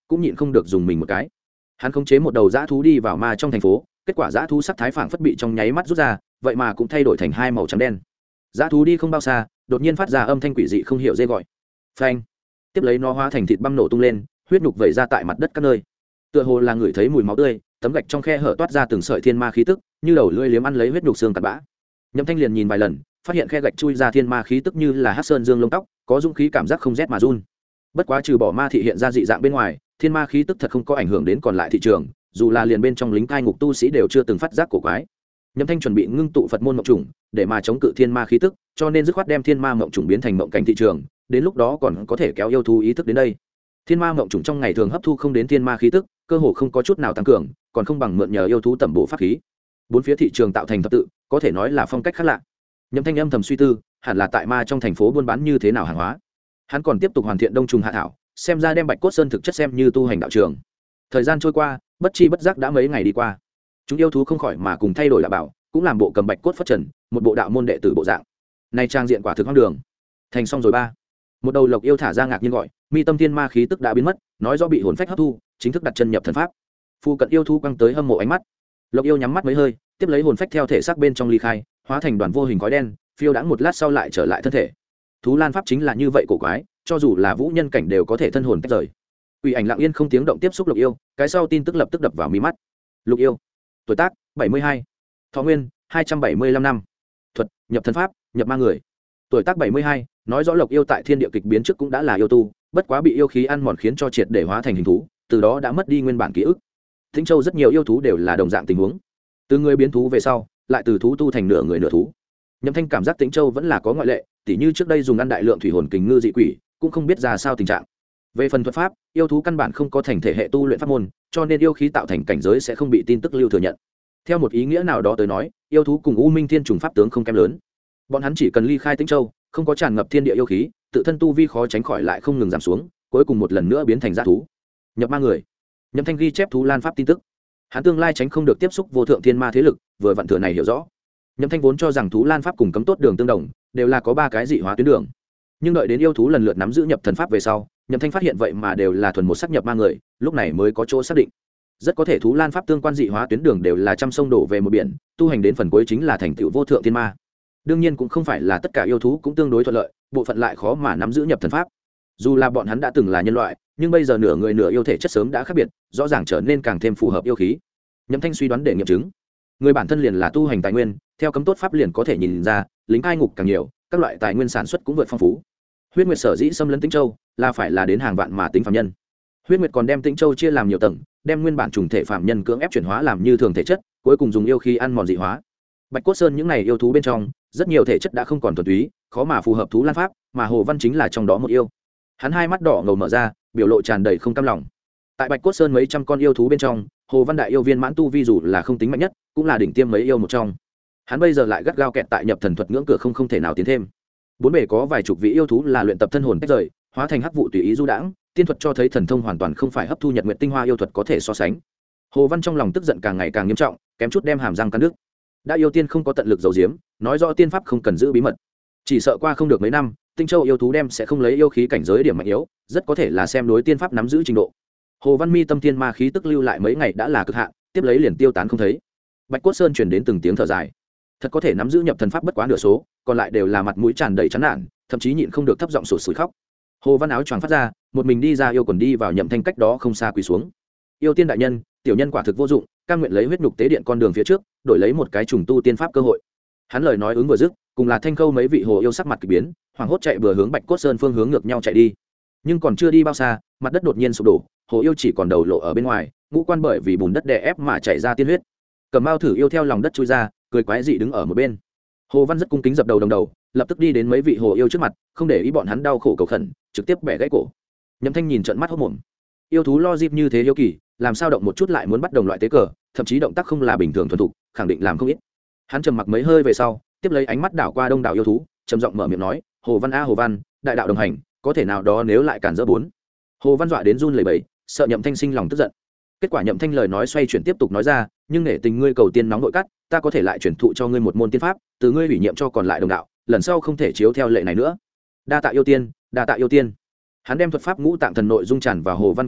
cũng nhịn không được dùng mình một cái. Hắn khống chế một đầu dã thú đi vào ma trong thành phố, kết quả dã thú sắc thái phảng phất bị trong nháy mắt rút ra, vậy mà cũng thay đổi thành hai màu trắng đen. Dã thú đi không bao xa, đột nhiên phát ra âm thanh quỷ dị không hiểu dê gọi. Phanh! Tiếp lấy nó hóa thành thịt băm nổ tung lên, huyết nhục vẩy ra tại mặt đất các nơi. Tựa hồ là người thấy mùi máu tươi, tấm gạch trong khe hở toát ra từng sợi thiên ma khí tức, như đầu lưỡi liếm ăn lấy huyết nhục xương cặn bã. Nhậm Thanh liền nhìn vài lần, phát hiện khe gạch chui ra thiên ma khí tức như là hắc sơn dương lông tóc, có dũng khí cảm giác không rét mà run. Bất quá trừ bỏ ma thị hiện ra dị dạng bên ngoài, thiên ma khí tức thật không có ảnh hưởng đến còn lại thị trường, dù là liền bên trong lính cai ngục tu sĩ đều chưa từng phát giác cổ quái. Nhậm Thanh chuẩn bị ngưng tụ Phật môn mộng trùng, để mà chống cự thiên ma khí tức, cho nên dứt khoát đem thiên ma mộng trùng biến thành mộng cảnh thị trường, đến lúc đó còn có thể kéo yêu thú ý thức đến đây. Thiên ma mộng trùng trong ngày thường hấp thu không đến thiên ma khí tức, cơ hồ không có chút nào tăng cường, còn không bằng mượn nhờ yêu thú tẩm bổ pháp khí. Bốn phía thị trường tạo thành thập tự, có thể nói là phong cách khác lạ. Nhậm Thanh âm thầm suy tư, hẳn là tại ma trong thành phố buôn bán như thế nào hàng hóa. Hắn còn tiếp tục hoàn thiện đông trùng hạ thảo, xem ra đem Bạch Cốt Sơn thực chất xem như tu hành đạo trường. Thời gian trôi qua, bất chi bất giác đã mấy ngày đi qua. Chúng yêu thú không khỏi mà cùng thay đổi đạo bảo, cũng làm bộ cầm bạch cốt phất trần, một bộ đạo môn đệ tử bộ dạng. Nay trang diện quả thực hoang đường. Thành xong rồi ba. Một đầu lộc yêu thả ra ngạc nhiên gọi, mi tâm thiên ma khí tức đã biến mất, nói rõ bị hồn phách hấp thu, chính thức đặt chân nhập thần pháp. Phu cận yêu thú quăng tới hâm mộ ánh mắt. Lộc yêu nhắm mắt mấy hơi, tiếp lấy hồn phách theo thể xác bên trong ly khai, hóa thành đoàn vô hình khói đen, phiêu đãng một lát sau lại trở lại thân thể. Thú Lan pháp chính là như vậy cổ quái, cho dù là vũ nhân cảnh đều có thể thân hồn tách rời. Quỷ ảnh lặng yên không tiếng động tiếp xúc lục yêu, cái sau tin tức lập tức đập vào mi mắt. Lục yêu, tuổi tác 72, thọ nguyên 275 năm, thuật nhập thân pháp, nhập ma người. Tuổi tác 72, nói rõ lục yêu tại thiên địa kịch biến trước cũng đã là yêu tu, bất quá bị yêu khí ăn mòn khiến cho triệt để hóa thành hình thú, từ đó đã mất đi nguyên bản ký ức. Tĩnh Châu rất nhiều yêu thú đều là đồng dạng tình huống, từ người biến thú về sau, lại từ thú tu thành nửa người nửa thú. Nhậm Thanh cảm giác Tĩnh Châu vẫn là có ngoại lệ, tỉ như trước đây dùng ăn đại lượng thủy hồn kình ngư dị quỷ, cũng không biết ra sao tình trạng. Về phần thuật pháp, yêu thú căn bản không có thành thể hệ tu luyện pháp môn, cho nên yêu khí tạo thành cảnh giới sẽ không bị tin tức lưu thừa nhận. Theo một ý nghĩa nào đó tới nói, yêu thú cùng U Minh Thiên trùng pháp tướng không kém lớn. Bọn hắn chỉ cần ly khai Tĩnh Châu, không có tràn ngập thiên địa yêu khí, tự thân tu vi khó tránh khỏi lại không ngừng giảm xuống, cuối cùng một lần nữa biến thành dã thú. Nhập ma người. Nhậm Thanh ghi chép thú lan pháp tin tức. Hắn tương lai tránh không được tiếp xúc vô thượng thiên ma thế lực, vừa vặn thừa này hiểu rõ. Nhậm Thanh vốn cho rằng thú lan pháp cùng cấm tốt đường tương đồng, đều là có ba cái dị hóa tuyến đường. Nhưng đợi đến yêu thú lần lượt nắm giữ nhập thần pháp về sau, Nhậm Thanh phát hiện vậy mà đều là thuần một sắc nhập ma người, lúc này mới có chỗ xác định. Rất có thể thú lan pháp tương quan dị hóa tuyến đường đều là trăm sông đổ về một biển, tu hành đến phần cuối chính là thành tựu vô thượng thiên ma. Đương nhiên cũng không phải là tất cả yêu thú cũng tương đối thuận lợi, bộ phận lại khó mà nắm giữ nhập thần pháp. Dù là bọn hắn đã từng là nhân loại, nhưng bây giờ nửa người nửa yêu thể chất sớm đã khác biệt, rõ ràng trở nên càng thêm phù hợp yêu khí. Nhậm Thanh suy đoán để nghiệm chứng, người bản thân liền là tu hành tài nguyên, theo cấm tốt pháp liền có thể nhìn ra, lính cai ngục càng nhiều, các loại tài nguyên sản xuất cũng vượt phong phú. Huyết Nguyệt sở dĩ xâm lấn Tĩnh Châu, là phải là đến hàng vạn mà tính phàm nhân. Huyết Nguyệt còn đem Tĩnh Châu chia làm nhiều tầng, đem nguyên bản trùng thể phàm nhân cưỡng ép chuyển hóa làm như thường thể chất, cuối cùng dùng yêu khí ăn mòn dị hóa. Bạch Cốt Sơn những này yêu thú bên trong, rất nhiều thể chất đã không còn thuần túy, khó mà phù hợp thú lan pháp, mà Hồ Văn chính là trong đó một yêu. Hắn hai mắt đỏ ngầu mở ra, biểu lộ tràn đầy không cam lòng. Tại Bạch Cốt Sơn mấy trăm con yêu thú bên trong, Hồ Văn đại yêu viên mãn tu vi dù là không tính mạnh nhất, cũng là đỉnh tiêm mấy yêu một trong. Hắn bây giờ lại gắt gao kẹt tại nhập thần thuật ngưỡng cửa không thể nào tiến thêm. Bốn bề có vài chục vị yêu thú là luyện tập thân hồn tách rời, hóa thành hắc vụ tùy ý du đãng, tiên thuật cho thấy thần thông hoàn toàn không phải hấp thu nhật nguyệt tinh hoa yêu thuật có thể so sánh. Hồ Văn trong lòng tức giận càng ngày càng nghiêm trọng, kém chút đem hàm răng cắn đứt. Đã yêu tiên không có tận lực giấu giếm, nói rõ tiên pháp không cần giữ bí mật. Chỉ sợ qua không được mấy năm, Tinh Châu yêu thú đem sẽ không lấy yêu khí cảnh giới điểm mạnh yếu, rất có thể là xem đối tiên pháp nắm giữ trình độ. Hồ Văn mi tâm thiên ma khí tức lưu lại mấy ngày đã là cực hạn, tiếp lấy liền tiêu tán không thấy. Bạch Cốt Sơn truyền đến từng tiếng thở dài. Thật có thể nắm giữ nhập thần pháp bất quá nửa số, còn lại đều là mặt mũi tràn đầy chán nản, thậm chí nhịn không được thấp giọng sụt sùi khóc. Hồ Văn áo choàng phát ra, một mình đi ra yêu quần đi vào Nhậm Thanh cách đó không xa quỳ xuống. Yêu tiên đại nhân, tiểu nhân quả thực vô dụng, cam nguyện lấy huyết nhục tế điện con đường phía trước, đổi lấy một cái trùng tu tiên pháp cơ hội. Hắn lời nói ứng vừa dứt, cùng là Thanh Khâu mấy vị hồ yêu sắc mặt kỳ biến, hoảng hốt chạy vừa hướng Bạch Cốt Sơn phương hướng ngược nhau chạy đi. Nhưng còn chưa đi bao xa, mặt đất đột nhiên sụp đổ, hồ yêu chỉ còn đầu lộ ở bên ngoài, ngũ quan bởi vì bùn đất đè ép mà chảy ra tiên huyết. Cầm Mao thử yêu theo lòng đất chui ra, cười quái dị đứng ở một bên. Hồ Văn rất cung kính dập đầu đồng đầu, lập tức đi đến mấy vị hồ yêu trước mặt, không để ý bọn hắn đau khổ cầu khẩn, trực tiếp bẻ gãy cổ. Nhậm Thanh nhìn trợn mắt hốt mồm. Yêu thú lo dịp như thế yêu kỳ, làm sao động một chút lại muốn bắt đồng loại tế cờ, thậm chí động tác không là bình thường thuần thục, khẳng định làm không ít. Hắn trầm mặc mấy hơi về sau, tiếp lấy ánh mắt đảo qua đông đảo yêu thú, trầm giọng mở miệng nói, Hồ Văn a Hồ Văn, đại đạo đồng hành, có thể nào đó nếu lại cản dỡ bốn. Hồ Văn dọa đến run lẩy bẩy, sợ Nhậm Thanh sinh lòng tức giận. Kết quả Nhậm Thanh lời nói xoay chuyển tiếp tục nói ra, nhưng nể tình ngươi cầu tiên nóng nội cắt, ta có thể lại chuyển thụ cho ngươi một môn tiên pháp, từ ngươi ủy nhiệm cho còn lại đồng đạo, lần sau không thể chiếu theo lệ này nữa. Đa tạ yêu tiên, đa tạ yêu tiên. Hắn đem thuật pháp ngũ tạng thần nội dung tràn vào Hồ Văn ký ức,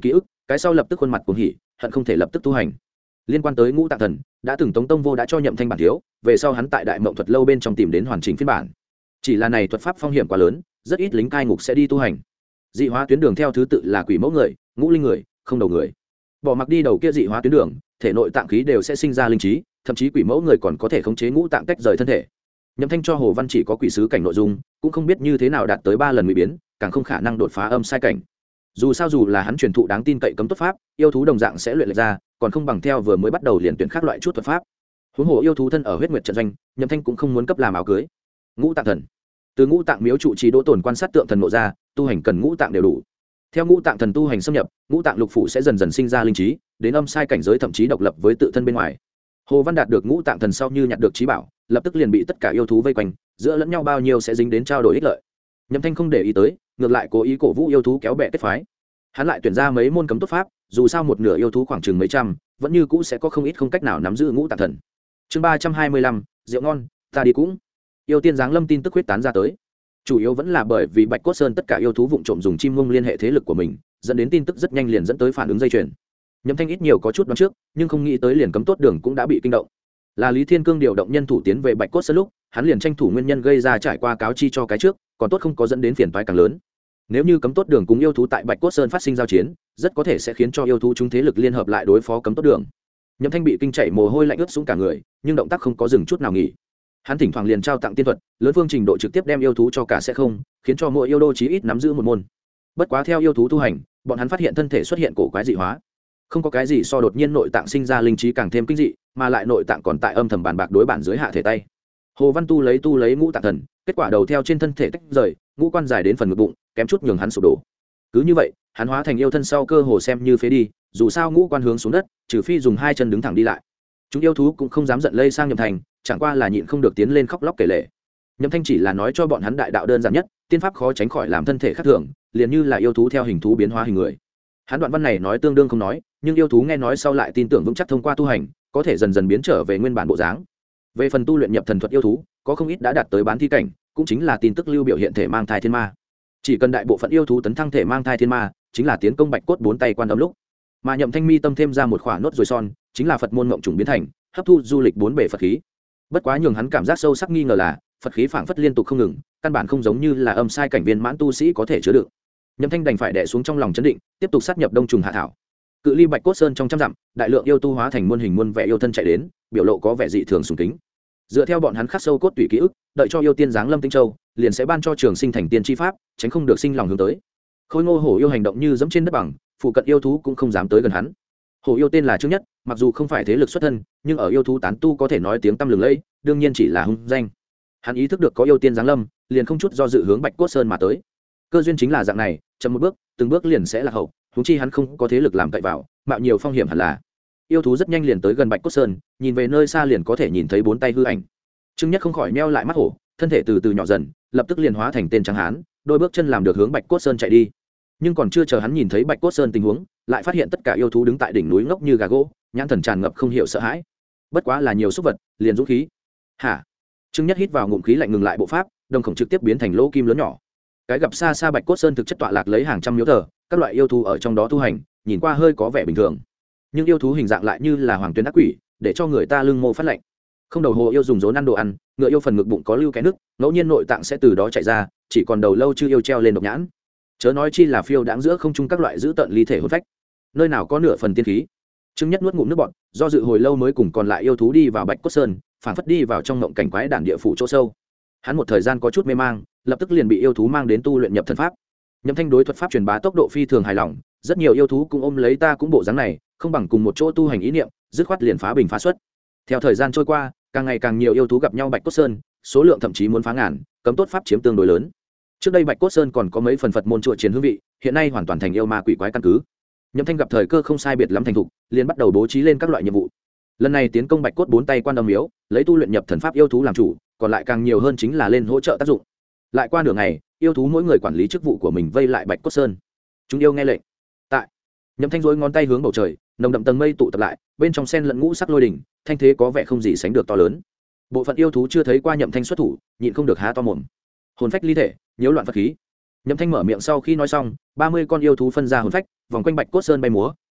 cái sau lập tức khuôn mặt cuồng hỉ hận không thể lập tức tu hành. Liên quan tới ngũ tạng thần, đã từng Tống Tông Vô đã cho Nhậm Thanh bản thiếu, về sau hắn tại Đại Mộng Thuật lâu bên trong tìm đến hoàn chỉnh phiên bản. Chỉ là này thuật pháp phong hiểm quá lớn, rất ít lính cai ngục sẽ đi tu hành. Dị hóa tuyến đường theo thứ tự là quỷ mẫu người, ngũ linh người, không đầu người. Bỏ mặc đi đầu kia dị hóa tuyến đường, thể nội tạng khí đều sẽ sinh ra linh trí, thậm chí quỷ mẫu người còn có thể khống chế ngũ tạng tách rời thân thể. Nhậm Thanh cho Hồ Văn chỉ có quỷ sứ cảnh nội dung, cũng không biết như thế nào đạt tới 3 lần ngụy biến, càng không khả năng đột phá âm sai cảnh. Dù sao dù là hắn truyền thụ đáng tin cậy cấm tốt pháp, yêu thú đồng dạng sẽ luyện lệch ra, còn không bằng theo vừa mới bắt đầu liền tuyển khác loại chút thuật pháp. Huống hồ yêu thú thân ở huyết nguyệt trận doanh, Nhậm Thanh cũng không muốn cấp làm áo cưới. Ngũ tạng thần, từ ngũ tạng miếu trụ trì đỗ tồn quan sát tượng thần nộ ra, tu hành cần ngũ tạng đều đủ. Theo ngũ tạng thần tu hành xâm nhập, ngũ tạng lục phủ sẽ dần dần sinh ra linh trí, đến âm sai cảnh giới thậm chí độc lập với tự thân bên ngoài. Hồ Văn đạt được ngũ tạng thần sau như nhặt được trí bảo, lập tức liền bị tất cả yêu thú vây quanh, giữa lẫn nhau bao nhiêu sẽ dính đến trao đổi ích lợi. Nhậm Thanh không để ý tới, ngược lại cố ý cổ vũ yêu thú kéo bè kết phái. Hắn lại tuyển ra mấy môn cấm tốt pháp, dù sao một nửa yêu thú khoảng chừng mấy trăm, vẫn như cũ sẽ có không ít không cách nào nắm giữ ngũ tạng thần. Chương 325, rượu ngon, ta đi cũng. Yêu tiên giáng lâm tin tức huyết tán ra tới. Chủ yếu vẫn là bởi vì Bạch Cốt Sơn tất cả yêu thú vụng trộm dùng chim ngông liên hệ thế lực của mình, dẫn đến tin tức rất nhanh liền dẫn tới phản ứng dây chuyền. Nhậm Thanh ít nhiều có chút đoán trước, nhưng không nghĩ tới liền cấm tốt đường cũng đã bị kinh động. Là Lý Thiên Cương điều động nhân thủ tiến về Bạch Cốt Sơn lúc, hắn liền tranh thủ nguyên nhân gây ra trải qua cáo chi cho cái trước, còn tốt không có dẫn đến phiền toái càng lớn. Nếu như cấm tốt đường cùng yêu thú tại Bạch Cốt Sơn phát sinh giao chiến, rất có thể sẽ khiến cho yêu thú chúng thế lực liên hợp lại đối phó cấm tốt đường. Nhậm Thanh bị kinh chảy mồ hôi lạnh ướt sũng cả người, nhưng động tác không có dừng chút nào nghỉ. Hắn thỉnh thoảng liền trao tặng tiên thuật, lớn phương trình độ trực tiếp đem yêu thú cho cả sẽ không, khiến cho mỗi yêu đô chí ít nắm giữ một môn. Bất quá theo yêu thú tu hành, bọn hắn phát hiện thân thể xuất hiện cổ quái dị hóa. Không có cái gì so đột nhiên nội tạng sinh ra linh trí càng thêm kinh dị, mà lại nội tạng còn tại âm thầm bàn bạc đối bản dưới hạ thể tay. Hồ Văn tu lấy ngũ tạng thần, kết quả đầu theo trên thân thể tách rời, ngũ quan dài đến phần ngực bụng, kém chút nhường hắn sụp đổ. Cứ như vậy, hắn hóa thành yêu thân sau cơ hồ xem như phế đi, dù sao ngũ quan hướng xuống đất, trừ phi dùng hai chân đứng thẳng đi lại. Chúng yêu thú cũng không dám giận lây sang Nhậm Thành, chẳng qua là nhịn không được tiến lên khóc lóc kể lể. Nhậm Thanh chỉ là nói cho bọn hắn đại đạo đơn giản nhất, tiên pháp khó tránh khỏi làm thân thể khác thường, liền như là yêu thú theo hình thú biến hóa hình người. Hắn đoạn văn này nói tương đương không nói, nhưng yêu thú nghe nói sau lại tin tưởng vững chắc thông qua tu hành, có thể dần dần biến trở về nguyên bản bộ dáng. Về phần tu luyện nhập thần thuật yêu thú, có không ít đã đạt tới bán thi cảnh, cũng chính là tin tức lưu biểu hiện thể mang thai thiên ma. Chỉ cần đại bộ phận yêu thú tấn thăng thể mang thai thiên ma, chính là tiến công Bạch Cốt bốn tay quan âm lúc. Mà Nhậm Thanh mi tâm thêm ra một khỏa nốt rồi son, chính là Phật môn ngộng trùng biến thành, hấp thu du lịch bốn bề Phật khí. Bất quá nhường hắn cảm giác sâu sắc nghi ngờ là, Phật khí phảng phất liên tục không ngừng, căn bản không giống như là âm sai cảnh viên mãn tu sĩ có thể chứa đựng. Nhậm Thanh đành phải đè xuống trong lòng chấn định, tiếp tục sát nhập đông trùng hạ thảo. Cự ly Bạch Cốt Sơn trong trăm dặm, đại lượng yêu tu hóa thành muôn hình muôn vẻ yêu thân chạy đến, biểu lộ có vẻ dị thường sùng kính. Dựa theo bọn hắn khắc sâu cốt tủy ký ức, đợi cho yêu tiên giáng lâm Tinh Châu, liền sẽ ban cho Trường Sinh thành tiên chi pháp, tránh không được sinh lòng hướng tới. Khôi Ngô hổ yêu hành động như dẫm trên đất bằng, phụ cận yêu thú cũng không dám tới gần hắn. Hổ yêu tên là Trương Nhất, mặc dù không phải thế lực xuất thân, nhưng ở yêu thú tán tu có thể nói tiếng tăm lừng lẫy, đương nhiên chỉ là hung danh. Hắn ý thức được có yêu tiên giáng lâm, liền không chút do dự hướng Bạch Cốt Sơn mà tới. Cơ duyên chính là dạng này, chậm một bước, từng bước liền sẽ là hậu, huống chi hắn không có thế lực làm cậy vào, mạo nhiều phong hiểm hẳn là. Yêu thú rất nhanh liền tới gần Bạch Cốt Sơn, nhìn về nơi xa liền có thể nhìn thấy bốn tay hư ảnh. Trương Nhất không khỏi meo lại mắt hổ, thân thể từ từ nhỏ dần, lập tức liền hóa thành tên trắng hán, đôi bước chân làm được hướng Bạch Cốt Sơn chạy đi. Nhưng còn chưa chờ hắn nhìn thấy Bạch Cốt Sơn tình huống, lại phát hiện tất cả yêu thú đứng tại đỉnh núi ngốc như gà gỗ, nhãn thần tràn ngập không hiểu sợ hãi. Bất quá là nhiều xúc vật, liền dũng khí. Hả? Trương Nhất hít vào ngụm khí lạnh ngừng lại bộ pháp, đồng khổng trực tiếp biến thành lỗ kim lớn nhỏ. Cái gặp xa xa Bạch Cốt Sơn thực chất tọa lạc lấy hàng trăm miếu thờ, các loại yêu thú ở trong đó tu hành, nhìn qua hơi có vẻ bình thường. Nhưng yêu thú hình dạng lại như là hoàng tuyến ác quỷ, để cho người ta lưng mô phát lạnh. Không đầu hồ yêu dùng rốn ăn đồ ăn, ngựa yêu phần ngực bụng có lưu cái nước, ngẫu nhiên nội tạng sẽ từ đó chạy ra, chỉ còn đầu lâu chưa yêu treo lên độc nhãn. Chớ nói chi là phiêu đãng giữa không trung các loại giữ tận ly thể hồn phách, nơi nào có nửa phần tiên khí. Trương Nhất nuốt ngụm nước bọt, do dự hồi lâu mới cùng còn lại yêu thú đi vào Bạch Cốt Sơn, phảng phất đi vào trong ngộng cảnh quái đản địa phủ chỗ sâu. Hắn một thời gian có chút mê mang, lập tức liền bị yêu thú mang đến tu luyện nhập thần pháp. Nhậm Thanh đối thuật pháp truyền bá tốc độ phi thường hài lòng, rất nhiều yêu thú cũng ôm lấy ta cũng bộ dáng này, không bằng cùng một chỗ tu hành ý niệm, dứt khoát liền phá bình phá xuất. Theo thời gian trôi qua, càng ngày càng nhiều yêu thú gặp nhau Bạch Cốt Sơn, số lượng thậm chí muốn phá ngàn, cấm tốt pháp chiếm tương đối lớn. Trước đây Bạch Cốt Sơn còn có mấy phần Phật môn chùa chiến hương vị, hiện nay hoàn toàn thành yêu ma quỷ quái căn cứ. Nhậm Thanh gặp thời cơ không sai biệt lắm thành thục, liền bắt đầu bố trí lên các loại nhiệm vụ. Lần này tiến công Bạch Cốt bốn tay quan âm miếu, lấy tu luyện nhập thần pháp yêu thú làm chủ, còn lại càng nhiều hơn chính là lên hỗ trợ tác dụng. Lại qua nửa ngày, yêu thú mỗi người quản lý chức vụ của mình vây lại Bạch Cốt Sơn. Chúng yêu nghe lệnh. Tại. Nhậm Thanh rối ngón tay hướng bầu trời, nồng đậm tầng mây tụ tập lại, bên trong sen lẫn ngũ sắc lôi đỉnh, thanh thế có vẻ không gì sánh được to lớn. Bộ phận yêu thú chưa thấy qua Nhậm Thanh xuất thủ, nhịn không được há to mồm. Hồn phách ly thể, nhiễu loạn Phật khí. Nhậm Thanh mở miệng sau khi nói xong, 30 con yêu thú phân ra hồn phách, vòng quanh Bạch Cốt Sơn bay múa,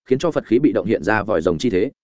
khiến cho phật khí bị động hiện ra vòi rồng chi thế.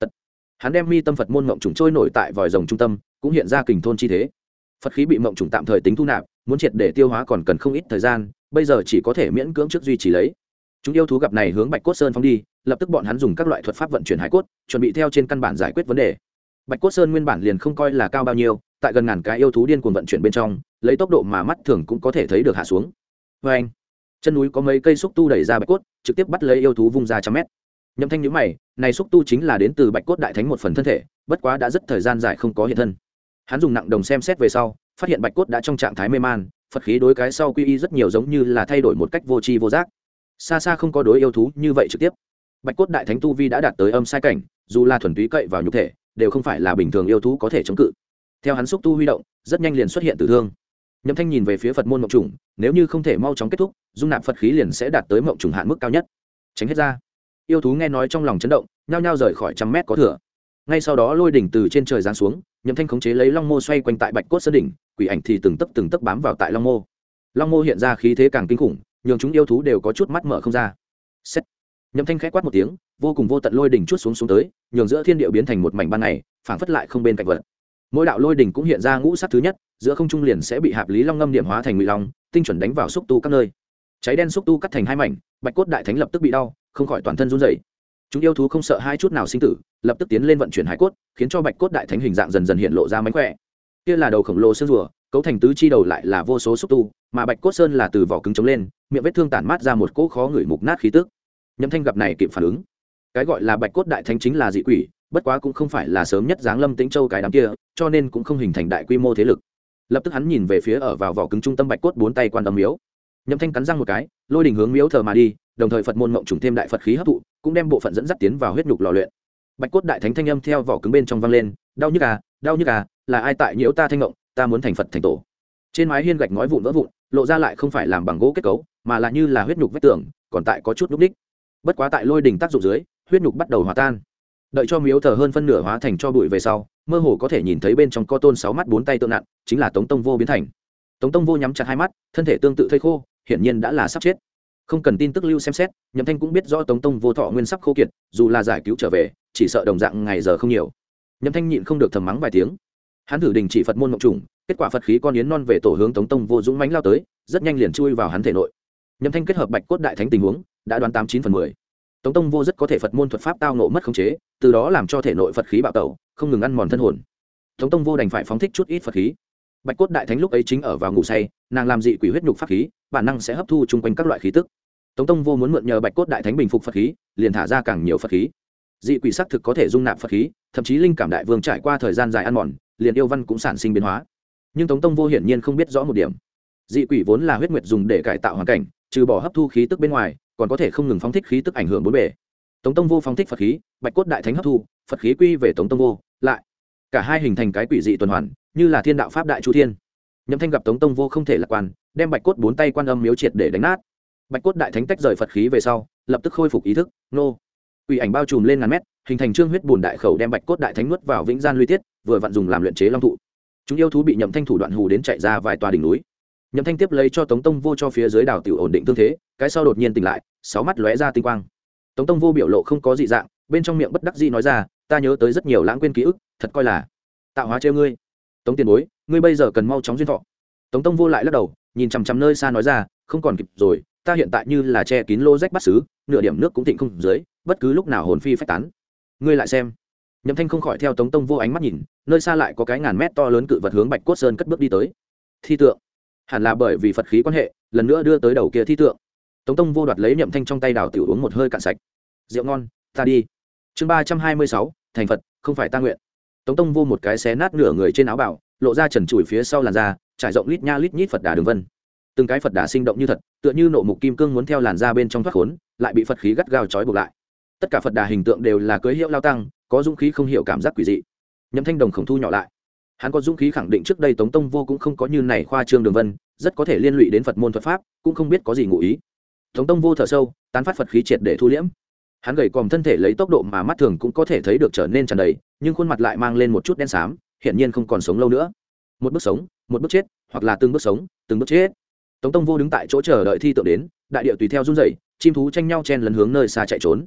Hắn đem mi tâm phật môn mộng trùng trôi nổi tại vòi rồng trung tâm, cũng hiện ra kình thôn chi thế. Phật khí bị mộng trùng tạm thời tính thu nạp, muốn triệt để tiêu hóa còn cần không ít thời gian, bây giờ chỉ có thể miễn cưỡng trước duy trì lấy. Chúng yêu thú gặp này hướng Bạch Cốt Sơn phóng đi, lập tức bọn hắn dùng các loại thuật pháp vận chuyển hải cốt, chuẩn bị theo trên căn bản giải quyết vấn đề. Bạch Cốt Sơn nguyên bản liền không coi là cao bao nhiêu, tại gần ngàn cái yêu thú điên cuồng vận chuyển bên trong, lấy tốc độ mà mắt thường cũng có thể thấy được hạ xuống. Oeng! Chân núi có mấy cây xúc tu đẩy ra bạch cốt, trực tiếp bắt lấy yêu thú vung ra trăm mét. Nhậm Thanh nhíu mày, này xúc tu chính là đến từ Bạch Cốt Đại Thánh một phần thân thể, bất quá đã rất thời gian dài không có hiện thân. Hắn dùng nặng đồng xem xét về sau, phát hiện Bạch Cốt đã trong trạng thái mê man, Phật khí đối cái sau quy y rất nhiều giống như là thay đổi một cách vô tri vô giác. Xa xa không có đối yêu thú như vậy trực tiếp. Bạch Cốt Đại Thánh tu vi đã đạt tới âm sai cảnh, dù là thuần túy cậy vào nhục thể, đều không phải là bình thường yêu thú có thể chống cự. Theo hắn xúc tu huy động, rất nhanh liền xuất hiện tử thương. Nhậm Thanh nhìn về phía Phật môn mộng trùng, nếu như không thể mau chóng kết thúc, dung nạp Phật khí liền sẽ đạt tới mộng trùng hạn mức cao nhất. Tránh hết ra. Yêu thú nghe nói trong lòng chấn động, nhao nhao rời khỏi trăm mét có thừa. Ngay sau đó lôi đỉnh từ trên trời giáng xuống, Nhậm Thanh khống chế lấy long mô xoay quanh tại Bạch Cốt Sơn đỉnh, quỷ ảnh thì từng tấc bám vào tại long mô. Long mô hiện ra khí thế càng kinh khủng, nhường chúng yêu thú đều có chút mắt mở không ra. Xét. Nhậm Thanh khẽ quát một tiếng, vô cùng vô tận lôi đỉnh chuốt xuống tới, nhường giữa thiên địa biến thành một mảnh ban ngày, phảng phất lại không bên cạnh vật. Mỗi đạo lôi đỉnh cũng hiện ra ngũ sắc thứ nhất, giữa không trung liền sẽ bị Hạp Lý Long ngâm điểm hóa thành ngụy long, tinh chuẩn đánh vào xúc tu các nơi. Cháy đen xúc tu cắt thành hai mảnh, Bạch Cốt Đại Thánh lập tức bị đau, không khỏi toàn thân run rẩy. Chúng yêu thú không sợ hai chút nào sinh tử, lập tức tiến lên vận chuyển hải cốt, khiến cho Bạch Cốt Đại Thánh hình dạng dần dần hiện lộ ra mánh khỏe. Kia là đầu khổng lồ xương rùa, cấu thành tứ chi đầu lại là vô số xúc tu, mà Bạch Cốt Sơn là từ vỏ cứng chống lên, miệng vết thương tản mát ra một cỗ khó ngửi mục nát khí tức. Nhậm Thanh gặp này kịp phản ứng. Cái gọi là Bạch Cốt Đại Thánh chính là dị quỷ, bất quá cũng không phải là sớm nhất giáng lâm Tĩnh Châu cái đám kia, cho nên cũng không hình thành đại quy mô thế lực. Lập tức hắn nhìn về phía ở vào vỏ cứng trung tâm Bạch Cốt bốn tay quan âm miếu. Nhậm Thanh cắn răng một cái, lôi đỉnh hướng miếu thờ mà đi, đồng thời Phật môn mộng trùng thêm đại Phật khí hấp thụ, cũng đem bộ phận dẫn dắt tiến vào huyết nhục lò luyện. Bạch Cốt Đại Thánh thanh âm theo vỏ cứng bên trong vang lên, đau nhức à, là ai tại nhiễu ta thanh ngộng, ta muốn thành Phật thành tổ. Trên mái hiên gạch ngói vụn vỡ vụn, lộ ra lại không phải làm bằng gỗ kết cấu, mà là như là huyết nhục vách tường, còn tại có chút núc đích. Bất quá tại lôi đỉnh tác dụng dưới, huyết nhục bắt đầu hòa tan. Đợi cho miếu thờ hơn phân nửa hóa thành cho bụi về sau, mơ hồ có thể nhìn thấy bên trong có tôn sáu mắt bốn tay tượng nặn, chính là Tống Tông Vô biến thành. Tống Tông Vô nhắm chặt hai mắt, thân thể tương tự thây khô, hiển nhiên đã là sắp chết. Không cần tin tức lưu xem xét, Nhậm Thanh cũng biết rõ Tống Tông Vô thọ nguyên sắp khô kiệt, dù là giải cứu trở về, chỉ sợ đồng dạng ngày giờ không nhiều. Nhậm Thanh nhịn không được thầm mắng vài tiếng. Hắn thử đình chỉ Phật môn mộng trùng, kết quả Phật khí con yến non về tổ hướng Tống Tông Vô dũng mãnh lao tới, rất nhanh liền chui vào hắn thể nội. Nhậm Thanh kết hợp Bạch Cốt Đại Thánh tình huống, đã đoán 89/10. Tống Tông Vô rất có thể Phật môn thuật pháp tao ngộ mất khống chế, từ đó làm cho thể nội Phật khí bạo tẩu, không ngừng ăn mòn thân hồn. Tống Tông Vô đành phải phóng thích chút ít Phật khí. Bạch Cốt Đại Thánh lúc ấy chính ở vào ngủ say, nàng làm dị quỷ huyết nhục pháp khí, bản năng sẽ hấp thu chung quanh các loại khí tức. Tống Tông Vô muốn mượn nhờ Bạch Cốt Đại Thánh bình phục Phật khí, liền thả ra càng nhiều Phật khí. Dị quỷ xác thực có thể dung nạp Phật khí, thậm chí linh cảm đại vương trải qua thời gian dài ăn mòn, liền yêu văn cũng sản sinh biến hóa. Nhưng Tống Tông Vô hiển nhiên không biết rõ một điểm. Dị quỷ vốn là huyết nguyệt dùng để cải tạo hoàn cảnh, trừ bỏ hấp thu khí tức bên ngoài, còn có thể không ngừng phóng thích khí tức ảnh hưởng bốn bề. Tống Tông Vô phóng thích Phật khí, Bạch Cốt Đại Thánh hấp thu, Phật khí quy về Tống Tông Vô, lại cả hai hình thành cái quỷ dị tuần hoàn, như là thiên đạo pháp đại chu thiên. Nhậm Thanh gặp Tống Tông Vô không thể lạc quan, đem Bạch Cốt bốn tay quan âm miếu triệt để đánh nát. Bạch Cốt Đại Thánh tách rời Phật khí về sau, lập tức khôi phục ý thức, nô. Quỷ ảnh bao trùm lên ngàn mét, hình thành trương huyết bùn đại khẩu đem Bạch Cốt Đại Thánh nuốt vào vĩnh gian luy tiết, vừa vặn dùng làm luyện chế long thụ. Chúng yêu thú bị Nhậm Thanh thủ đoạn hù đến chạy ra vài tòa đỉnh núi. Nhậm Thanh tiếp lấy cho Tống Tông Vô cho phía dưới đảo tiểu ổn định tương thế, cái sau đột nhiên tỉnh lại, sáu mắt lóe ra tinh quang. Tống Tông Vô biểu lộ không có dị dạng, bên trong miệng bất đắc dĩ nói ra, ta nhớ tới rất nhiều lãng quên ký ức, thật coi là tạo hóa trêu ngươi. Tống tiền bối, ngươi bây giờ cần mau chóng duyên thọ. Tống Tông Vô lại lắc đầu, nhìn chằm chằm nơi xa nói ra, không còn kịp rồi, ta hiện tại như là che kín lô rách bắt xứ, nửa điểm nước cũng thịnh không dưới, bất cứ lúc nào hồn phi phách tán. Ngươi lại xem. Nhậm Thanh không khỏi theo Tống Tông Vô ánh mắt nhìn, nơi xa lại có cái ngàn mét to lớn cự vật hướng Bạch Cốt Sơn cất bước đi tới. Thi tượng, hẳn là bởi vì Phật khí quan hệ, lần nữa đưa tới đầu kia thi tượng. Tống Tông Vô đoạt lấy Nhậm Thanh trong tay đào tiểu uống một hơi cạn sạch. Rượu ngon, ta đi. Chương 326, thành Phật, không phải ta nguyện. Tống Tông Vô một cái xé nát nửa người trên áo bào, lộ ra trần trụi phía sau làn da, trải rộng lít nha lít nhít Phật đà đường vân. Từng cái Phật đà sinh động như thật, tựa như nộ mục kim cương muốn theo làn da bên trong thoát khốn, lại bị Phật khí gắt gao trói buộc lại. Tất cả Phật đà hình tượng đều là cưỡi hiệu lao tăng, có dũng khí không hiểu cảm giác quỷ dị. Nhậm Thanh đồng khổng thu nhỏ lại. Hắn có dũng khí khẳng định trước đây Tống Tông Vô cũng không có như này khoa trương đường vân, rất có thể liên lụy đến Phật môn thuật pháp, cũng không biết có gì ngụ ý. Tống Tông Vô thở sâu, tán phát Phật khí triệt để thu liễm. Hắn gầy còm thân thể lấy tốc độ mà mắt thường cũng có thể thấy được trở nên tràn đầy, nhưng khuôn mặt lại mang lên một chút đen xám, hiển nhiên không còn sống lâu nữa. Một bước sống, một bước chết, hoặc là từng bước sống, từng bước chết. Tống Tông Vô đứng tại chỗ chờ đợi thi tượng đến, đại địa tùy theo run rẩy, chim thú tranh nhau chen lấn hướng nơi xa chạy trốn.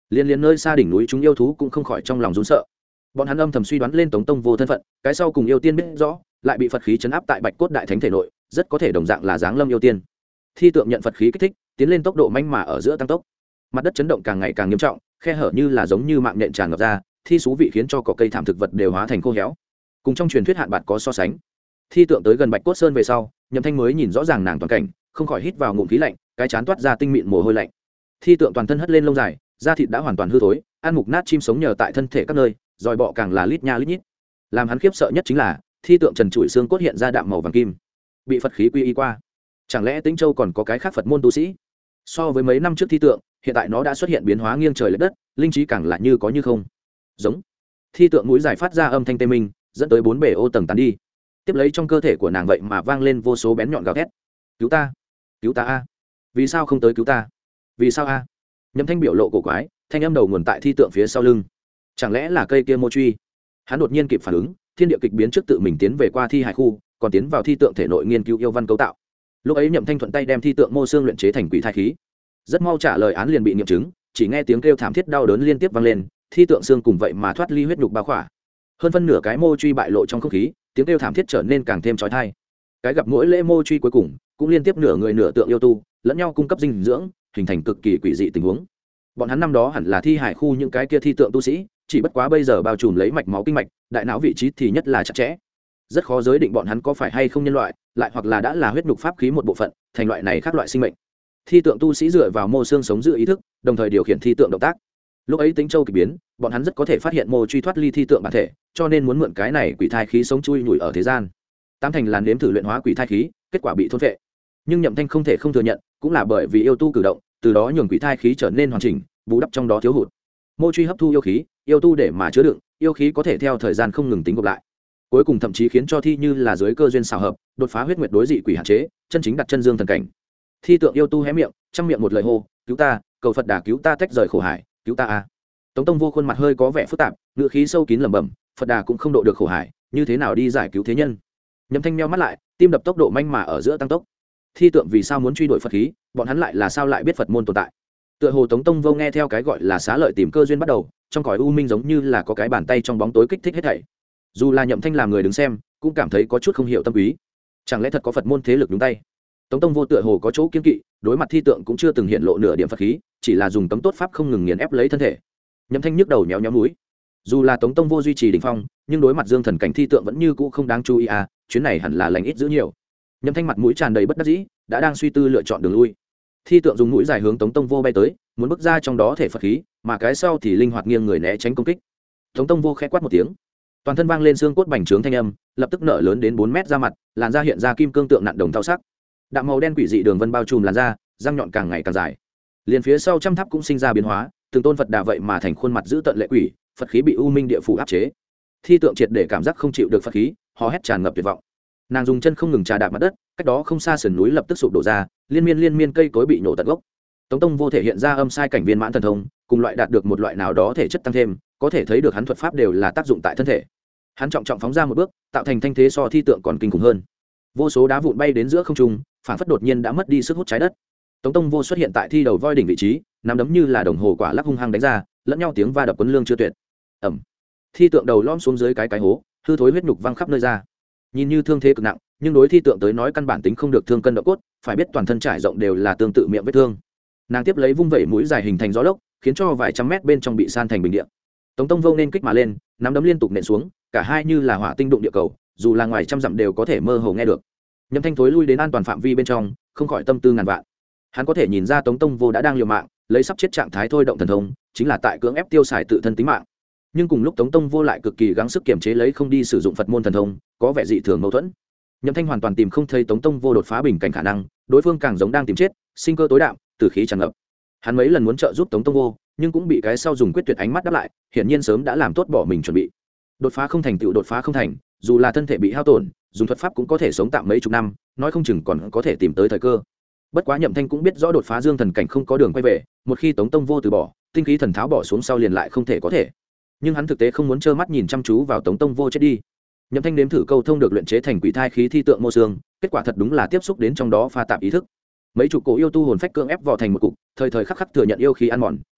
Liên nơi xa đỉnh núi chúng yêu thú cũng không khỏi trong lòng run sợ. Bọn hắn âm thầm suy đoán lên Tống Tông Vô thân phận, cái sau cùng yêu tiên biết rõ, lại bị Phật khí chấn áp tại Bạch Cốt Đại Thánh thể nội, rất có thể đồng dạng là dáng lâm yêu tiên. Thi tượng nhận Phật khí kích thích, tiến lên tốc độ nhanh mà ở giữa tăng tốc. Mặt đất chấn động càng ngày càng nghiêm trọng, khe hở như là giống như mạng nhện tràn ngập ra, thi xú vị khiến cho cỏ cây thảm thực vật đều hóa thành khô héo. Cùng trong truyền thuyết hạn bạt có so sánh. Thi tượng tới gần Bạch Cốt Sơn về sau, Nhậm Thanh mới nhìn rõ ràng nàng toàn cảnh, không khỏi hít vào ngụm khí lạnh, cái chán toát ra tinh mịn mồ hôi lạnh. Thi tượng toàn thân hất lên lông dài, da thịt đã hoàn toàn hư thối, ăn mục nát chim sống nhờ tại thân thể các nơi, dòi bọ càng là lít nha lít nhít. Làm hắn khiếp sợ nhất chính là thi tượng trần trụi xương cốt hiện ra đạm màu vàng kim, bị Phật khí quy y qua. Chẳng lẽ Tĩnh Châu còn có cái khác Phật môn tu sĩ? So với mấy năm trước thi tượng, hiện tại nó đã xuất hiện biến hóa nghiêng trời lệch đất, linh trí càng là như có như không. Giống. Thi tượng mũi dài phát ra âm thanh tê minh, dẫn tới bốn bề ô tầng tán đi. Tiếp lấy trong cơ thể của nàng vậy mà vang lên vô số bén nhọn gào thét. Cứu ta, cứu ta a! Vì sao không tới cứu ta? Vì sao a? Nhậm Thanh biểu lộ cổ quái, thanh âm đầu nguồn tại thi tượng phía sau lưng. Chẳng lẽ là cây kia mô truy? Hắn đột nhiên kịp phản ứng, thiên địa kịch biến trước tự mình tiến về qua thi hải khu, còn tiến vào thi tượng thể nội nghiên cứu yêu văn cấu tạo. Lúc ấy Nhậm Thanh thuận tay đem thi tượng mô xương luyện chế thành quỷ thai khí. Rất mau trả lời án liền bị nghiệm chứng, chỉ nghe tiếng kêu thảm thiết đau đớn liên tiếp vang lên, thi tượng xương cùng vậy mà thoát ly huyết nhục bao khỏa. Hơn phân nửa cái mô truy bại lộ trong không khí, tiếng kêu thảm thiết trở nên càng thêm chói tai. Cái gặp mỗi lễ mô truy cuối cùng, cũng liên tiếp nửa người nửa tượng yêu tu, lẫn nhau cung cấp dinh dưỡng, hình thành cực kỳ quỷ dị tình huống. Bọn hắn năm đó hẳn là thi hải khu những cái kia thi tượng tu sĩ, chỉ bất quá bây giờ bao trùm lấy mạch máu kinh mạch, đại não vị trí thì nhất là chặt chẽ. Rất khó giới định bọn hắn có phải hay không nhân loại, lại hoặc là đã là huyết nhục pháp khí một bộ phận, thành loại này khác loại sinh mệnh. Thi tượng tu sĩ dựa vào mô xương sống giữ ý thức, đồng thời điều khiển thi tượng động tác. Lúc ấy Tĩnh Châu kỳ biến, bọn hắn rất có thể phát hiện mô truy thoát ly thi tượng bản thể, cho nên muốn mượn cái này quỷ thai khí sống chui nhủi ở thế gian. Tám thành là nếm thử luyện hóa quỷ thai khí, kết quả bị thôn phệ. Nhưng Nhậm Thanh không thể không thừa nhận, cũng là bởi vì yêu tu cử động, từ đó nhường quỷ thai khí trở nên hoàn chỉnh, bù đắp trong đó thiếu hụt. Mô truy hấp thu yêu khí, yêu tu để mà chứa đựng, yêu khí có thể theo thời gian không ngừng tính gộp lại. Cuối cùng thậm chí khiến cho thi như là dưới cơ duyên xào hợp, đột phá huyết nguyệt đối dị quỷ hạn chế, chân chính đặt chân dương thần cảnh. Thi tượng yêu tu hé miệng, trăm miệng một lời hô, cứu ta, cầu Phật Đà cứu ta tách rời khổ hải, cứu ta a. Tống Tông Vô khuôn mặt hơi có vẻ phức tạp, ngữ khí sâu kín lẩm bẩm, Phật Đà cũng không độ được khổ hải, như thế nào đi giải cứu thế nhân? Nhậm Thanh meo mắt lại, tim đập tốc độ nhanh mà ở giữa tăng tốc. Thi tượng vì sao muốn truy đuổi Phật khí, bọn hắn lại là sao lại biết Phật môn tồn tại? Tựa hồ Tống Tông Vô nghe theo cái gọi là xá lợi tìm cơ duyên bắt đầu, trong cõi u minh giống như là có cái bàn tay trong bóng tối kích thích hết thảy. Dù là Nhậm Thanh làm người đứng xem, cũng cảm thấy có chút không hiểu tâm ý. Chẳng lẽ thật có Phật môn thế lực nhúng tay? Tống Tông Vô tựa hồ có chỗ kiêng kỵ, đối mặt thi tượng cũng chưa từng hiện lộ nửa điểm Phật khí, chỉ là dùng cấm tốt pháp không ngừng nghiền ép lấy thân thể. Nhậm Thanh nhức đầu nhéo nhéo mũi. Dù là Tống Tông Vô duy trì đỉnh phong, nhưng đối mặt dương thần cảnh thi tượng vẫn như cũ không đáng chú ý à, chuyến này hẳn là lành ít giữ nhiều. Nhậm Thanh mặt mũi tràn đầy bất đắc dĩ, đã đang suy tư lựa chọn đường lui. Thi tượng dùng mũi dài hướng Tống Tông Vô bay tới, muốn bước ra trong đó thể Phật khí, mà cái sau thì linh hoạt nghiêng người né tránh công kích. Tống Tông Vô khẽ quát một tiếng, toàn thân vang lên xương cốt bành trướng thanh âm, lập tức nở lớn đến 4 mét ra mặt, làn da hiện ra kim cương tượng nặn đồng thau sắc. Đạm màu đen quỷ dị đường vân bao trùm làn da, răng nhọn càng ngày càng dài. Liền phía sau trăm tháp cũng sinh ra biến hóa, từng tôn Phật Đà vậy mà thành khuôn mặt giữ tận lệ quỷ, Phật khí bị u minh địa phủ áp chế. Thi tượng triệt để cảm giác không chịu được Phật khí, hò hét tràn ngập tuyệt vọng. Nàng dùng chân không ngừng trà đạp mặt đất, cách đó không xa sườn núi lập tức sụp đổ ra, liên miên cây cối bị nổ tận gốc. Tống Tông Vô thể hiện ra âm sai cảnh viên mãn thần thông, cùng loại đạt được một loại nào đó thể chất tăng thêm, có thể thấy được hắn thuật pháp đều là tác dụng tại thân thể. Hắn trọng trọng phóng ra một bước, tạo thành thanh thế so thi tượng còn kinh khủng hơn. Vô số đá vụn bay đến giữa không trung, phản phất đột nhiên đã mất đi sức hút trái đất. Tống Tông Vô xuất hiện tại thi đầu voi đỉnh vị trí, nắm đấm như là đồng hồ quả lắc hung hăng đánh ra, lẫn nhau tiếng va đập quấn lương chưa tuyệt. Ầm. Thi tượng đầu lõm xuống dưới cái hố, hư thối huyết nhục văng khắp nơi ra. Nhìn như thương thế cực nặng, nhưng đối thi tượng tới nói căn bản tính không được thương cân độ cốt, phải biết toàn thân trải rộng đều là tương tự miệng vết thương. Nàng tiếp lấy vung vẩy mũi dài hình thành gió lốc, khiến cho vài trăm mét bên trong bị san thành bình địa. Tống Tông Vô nên kích mà lên, nắm đấm liên tục nện xuống, cả hai như là hỏa tinh đụng địa cầu, dù là ngoài trăm dặm đều có thể mơ hồ nghe được. Nhậm Thanh thối lui đến an toàn phạm vi bên trong, không khỏi tâm tư ngàn vạn. Hắn có thể nhìn ra Tống Tông Vô đã đang liều mạng, lấy sắp chết trạng thái thôi động thần thông, chính là tại cưỡng ép tiêu xài tự thân tính mạng. Nhưng cùng lúc Tống Tông Vô lại cực kỳ gắng sức kiềm chế lấy không đi sử dụng Phật môn thần thông, có vẻ dị thường mâu thuẫn. Nhậm Thanh hoàn toàn tìm không thấy Tống Tông Vô đột phá bình cảnh khả năng, đối phương càng giống đang tìm chết, sinh cơ tối đạm, tử khí tràn ngập. Hắn mấy lần muốn trợ giúp Tống Tông Vô, nhưng cũng bị cái sau dùng quyết tuyệt ánh mắt đáp lại, hiển nhiên sớm đã làm tốt bỏ mình chuẩn bị. Đột phá không thành tựu đột phá không thành, dù là thân thể bị hao tổn, dùng thuật pháp cũng có thể sống tạm mấy chục năm, nói không chừng còn có thể tìm tới thời cơ. Bất quá Nhậm Thanh cũng biết rõ đột phá dương thần cảnh không có đường quay về, một khi Tống Tông Vô từ bỏ, tinh khí thần tháo bỏ xuống sau liền lại không thể có thể. Nhưng hắn thực tế không muốn trơ mắt nhìn chăm chú vào Tống Tông Vô chết đi. Nhậm Thanh nếm thử câu thông được luyện chế thành quỷ thai khí thi tượng mô xương, kết quả thật đúng là tiếp xúc đến trong đó pha tạp ý thức. Mấy chục cổ yêu tu hồn phách cưỡng ép vò thành một cục, thời thời khắc khắc thừa nhận yêu khí ăn mòn,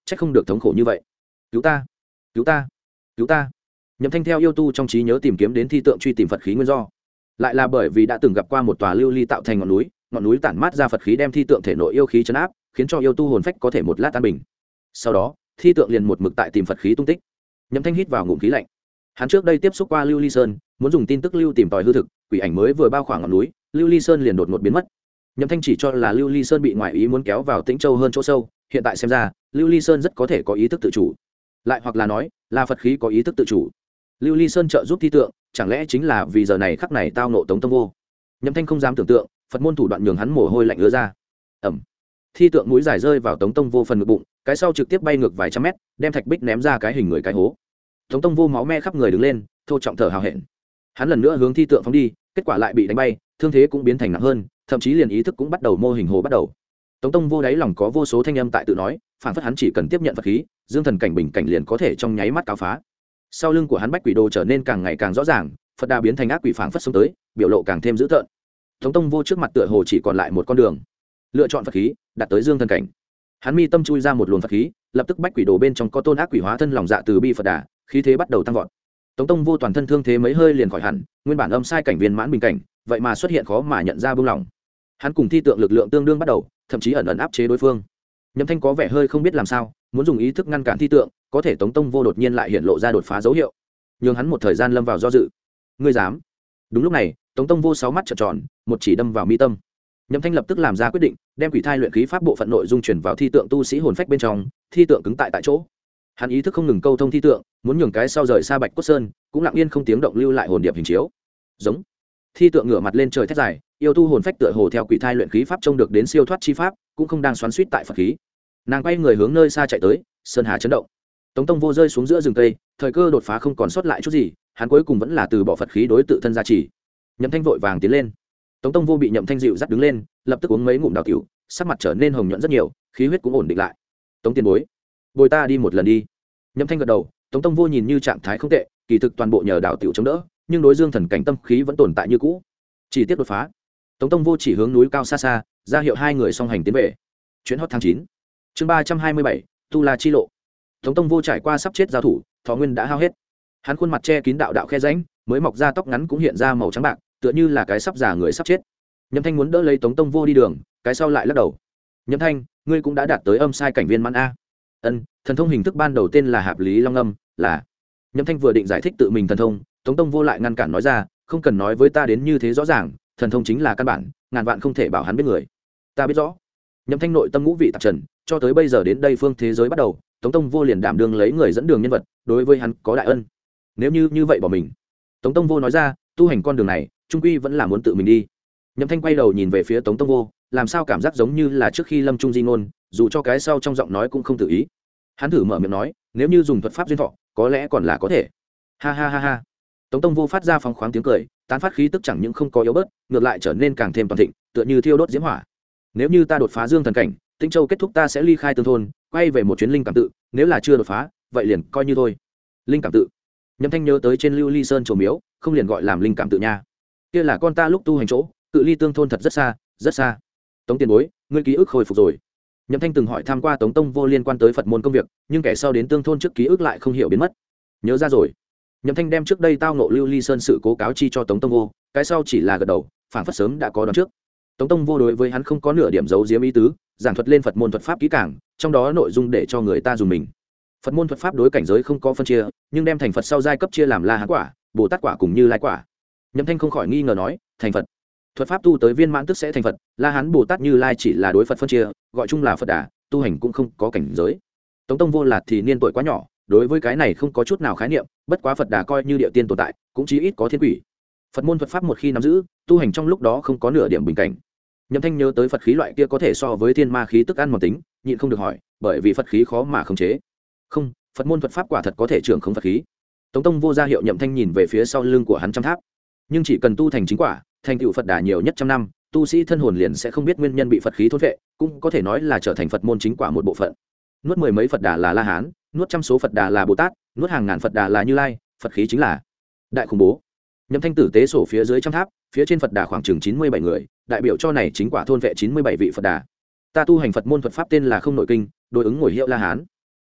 trách không được thống khổ như vậy. Cứu ta, cứu ta, cứu ta. Nhậm Thanh theo yêu tu trong trí nhớ tìm kiếm đến thi tượng truy tìm Phật khí nguyên do, lại là bởi vì đã từng gặp qua một tòa lưu ly tạo thành ngọn núi tản mát ra Phật khí đem thi tượng thể nội yêu khí chấn áp, khiến cho yêu tu hồn phách có thể một lát an bình. Sau đó thi tượng liền một mực tại tìm Phật khí tung tích. Nhậm Thanh hít vào ngụm khí lạnh. Hắn trước đây tiếp xúc qua lưu ly sơn, muốn dùng tin tức lưu tìm tòi hư thực, quỷ ảnh mới vừa bao khoảng ngọn núi, lưu ly sơn liền đột ngột biến mất. Nhậm Thanh chỉ cho là lưu ly sơn bị ngoại ý muốn kéo vào Tĩnh Châu hơn chỗ sâu, hiện tại xem ra lưu ly sơn rất có thể có ý thức tự chủ, lại hoặc là nói là Phật khí có ý thức tự chủ. Lưu ly sơn trợ giúp thi tượng, chẳng lẽ chính là vì giờ này khắc này tao nộ Tống Tông Vô. Nhậm Thanh không dám tưởng tượng, Phật môn thủ đoạn nhường hắn mồ hôi lạnh ứa ra. Ẩm. Thi tượng mũi dài rơi vào Tống Tông Vô phần ngực bụng, cái sau trực tiếp bay ngược vài trăm mét, đem thạch bích ném ra cái hình người cái hố. Tống Tông Vô máu me khắp người đứng lên, thô trọng thở hào hẹn. Hắn lần nữa hướng thi tượng phóng đi, kết quả lại bị đánh bay, thương thế cũng biến thành nặng hơn, thậm chí liền ý thức cũng bắt đầu mô hình hồ bắt đầu. Tống Tông Vô đáy lòng có vô số thanh âm tại tự nói, phản phất hắn chỉ cần tiếp nhận Phật khí, dương thần cảnh bình cảnh liền có thể trong nháy mắt cáo phá. Sau lưng của hắn bách quỷ đồ trở nên càng ngày càng rõ ràng, Phật đà biến thành ác quỷ phảng phất xông tới, biểu lộ càng thêm dữ tợn. Tống Tông Vô trước mặt tựa hồ chỉ còn lại một con đường, lựa chọn Phật khí, đạt tới dương thần cảnh. Hắn mi tâm chui ra một luồng Phật khí, lập tức bách quỷ đồ bên trong có tôn ác quỷ hóa thân lòng dạ từ bi Phật đà, khí thế bắt đầu tăng vọt. Tống Tông Vô toàn thân thương thế mấy hơi liền khỏi hẳn, nguyên bản âm sai cảnh viên mãn bình cảnh, vậy mà xuất hiện khó mà nhận ra buông lỏng. Hắn cùng thi tượng lực lượng tương đương bắt đầu, thậm chí ẩn ẩn áp chế đối phương. Nhậm Thanh có vẻ hơi không biết làm sao, muốn dùng ý thức ngăn cản thi tượng, có thể Tống Tông Vô đột nhiên lại hiện lộ ra đột phá dấu hiệu, nhưng hắn một thời gian lâm vào do dự. Ngươi dám? Đúng lúc này, Tống Tông Vô sáu mắt trợn tròn, một chỉ đâm vào mi tâm. Nhậm Thanh lập tức làm ra quyết định, đem quỷ thai luyện khí pháp bộ phận nội dung chuyển vào thi tượng tu sĩ hồn phách bên trong, thi tượng cứng tại chỗ. Hắn ý thức không ngừng câu thông thi tượng, muốn nhường cái sau rời xa Bạch Cốt Sơn, cũng lặng yên không tiếng động lưu lại hồn điệp hình chiếu. Giống. Thi tượng ngửa mặt lên trời thét dài, yêu tu hồn phách tựa hồ theo quỷ thai luyện khí pháp trông được đến siêu thoát chi pháp, cũng không đang xoắn xuýt tại Phật khí. Nàng quay người hướng nơi xa chạy tới, sơn hà chấn động. Tống Tông Vô rơi xuống giữa rừng cây, thời cơ đột phá không còn sót lại chút gì, hắn cuối cùng vẫn là từ bỏ Phật khí đối tự thân gia trì. Nhậm Thanh vội vàng tiến lên. Tống Tông Vô bị Nhậm Thanh dịu dắt đứng lên, lập tức uống mấy ngụm đào tiểu, sắc mặt trở nên hồng nhuận rất nhiều, khí huyết cũng ổn định lại. Tống tiền bối, bồi ta đi một lần đi. Nhậm Thanh gật đầu. Tống Tông Vô nhìn như trạng thái không tệ, kỳ thực toàn bộ nhờ đào tiểu chống đỡ, nhưng đối dương thần cảnh tâm khí vẫn tồn tại như cũ. Chỉ tiếc đột phá. Tống Tông Vô chỉ hướng núi cao xa xa, ra hiệu hai người song hành tiến về. Chuyến hot tháng 9. Chương 327, Tu La chi lộ. Tống Tông Vô trải qua sắp chết giao thủ, thọ nguyên đã hao hết. Hắn khuôn mặt che kín đạo đạo khe rãnh, mới mọc ra tóc ngắn cũng hiện ra màu trắng bạc, tựa như là cái sắp già người sắp chết. Nhậm Thanh muốn đỡ lấy Tống Tông Vô đi đường, cái sau lại lắc đầu. Nhậm Thanh, ngươi cũng đã đạt tới âm sai cảnh viên mãn a. Ân, thần thông hình thức ban đầu tên là Hạp Lý Long Âm, là. Nhậm Thanh vừa định giải thích tự mình thần thông, Tống Tông Vô lại ngăn cản nói ra, không cần nói với ta đến như thế rõ ràng, thần thông chính là căn bản, ngàn vạn không thể bảo hắn biết người. Ta biết rõ. Nhậm Thanh nội tâm ngũ vị tạp trần, cho tới bây giờ đến đây phương thế giới bắt đầu, Tống Tông Vô liền đảm đương lấy người dẫn đường nhân vật, đối với hắn có đại ân. Nếu như vậy bỏ mình. Tống Tông Vô nói ra, tu hành con đường này, trung quy vẫn là muốn tự mình đi. Nhậm Thanh quay đầu nhìn về phía Tống Tông Vô, làm sao cảm giác giống như là trước khi lâm trung di ngôn, dù cho cái sau trong giọng nói cũng không tự ý. Hắn thử mở miệng nói, nếu như dùng thuật pháp duyên thọ, có lẽ còn là có thể. Ha ha ha ha. Tống Tông Vô phát ra phóng khoáng tiếng cười, tán phát khí tức chẳng những không có yếu bớt, ngược lại trở nên càng thêm toàn thịnh, tựa như thiêu đốt diễm hỏa. Nếu như ta đột phá dương thần cảnh, Tĩnh Châu kết thúc ta sẽ ly khai tương thôn, quay về một chuyến linh cảm tự, nếu là chưa đột phá, vậy liền coi như thôi. Linh cảm tự. Nhậm Thanh nhớ tới trên Lưu Ly Sơn chùa miếu, không liền gọi làm linh cảm tự nha. Kia là con ta lúc tu hành chỗ, cự ly tương thôn thật rất xa, rất xa. Tống tiền bối, ngươi ký ức hồi phục rồi. Nhậm Thanh từng hỏi tham qua Tống Tông Vô liên quan tới Phật môn công việc, nhưng kẻ sau đến tương thôn trước ký ức lại không hiểu biến mất. Nhớ ra rồi. Nhậm Thanh đem trước đây tao nộ Lưu Ly Sơn sự cố cáo chi cho Tống Tông Vô, cái sau chỉ là gật đầu, phảng phất sớm đã có đoán trước. Tống Tông Vô đối với hắn không có nửa điểm giấu giếm ý tứ, giảng thuật lên Phật môn thuật pháp kỹ càng, trong đó nội dung để cho người ta dùng mình. Phật môn thuật pháp đối cảnh giới không có phân chia, nhưng đem thành Phật sau giai cấp chia làm La Hán quả, Bồ Tát quả cùng Như Lai quả. Nhậm Thanh không khỏi nghi ngờ nói, thành Phật, thuật pháp tu tới viên mãn tức sẽ thành Phật, La Hán Bồ Tát Như Lai chỉ là đối Phật phân chia, gọi chung là Phật Đà, tu hành cũng không có cảnh giới. Tống Tông Vô là thì niên tuổi quá nhỏ, đối với cái này không có chút nào khái niệm, bất quá Phật Đà coi như địa tiên tồn tại, cũng chí ít có thiên quỷ. Phật môn thuật pháp một khi nắm giữ, tu hành trong lúc đó không có nửa điểm bình cảnh. Nhậm Thanh nhớ tới Phật khí loại kia có thể so với thiên ma khí tức ăn mòn tính, nhịn không được hỏi, bởi vì Phật khí khó mà khống chế. Không, Phật môn thuật pháp quả thật có thể trưởng khống Phật khí. Tống Tông Vô ra hiệu Nhậm Thanh nhìn về phía sau lưng của hắn trăm tháp. Nhưng chỉ cần tu thành chính quả, thành tựu Phật Đà nhiều nhất trăm năm, tu sĩ thân hồn liền sẽ không biết nguyên nhân bị Phật khí thôn phệ, cũng có thể nói là trở thành Phật môn chính quả một bộ phận. Nuốt mười mấy Phật Đà là La Hán, nuốt trăm số Phật Đà là Bồ Tát, nuốt hàng ngàn Phật Đà là Như Lai, Phật khí chính là đại khủng bố. Nhậm Thanh tử tế sổ phía dưới trăm tháp, phía trên Phật Đà khoảng chừng 97 người, đại biểu cho này chính quả thôn vệ 97 vị Phật Đà. Ta tu hành Phật môn thuật pháp tên là Không Nội Kinh, đối ứng ngồi hiệu La Hán.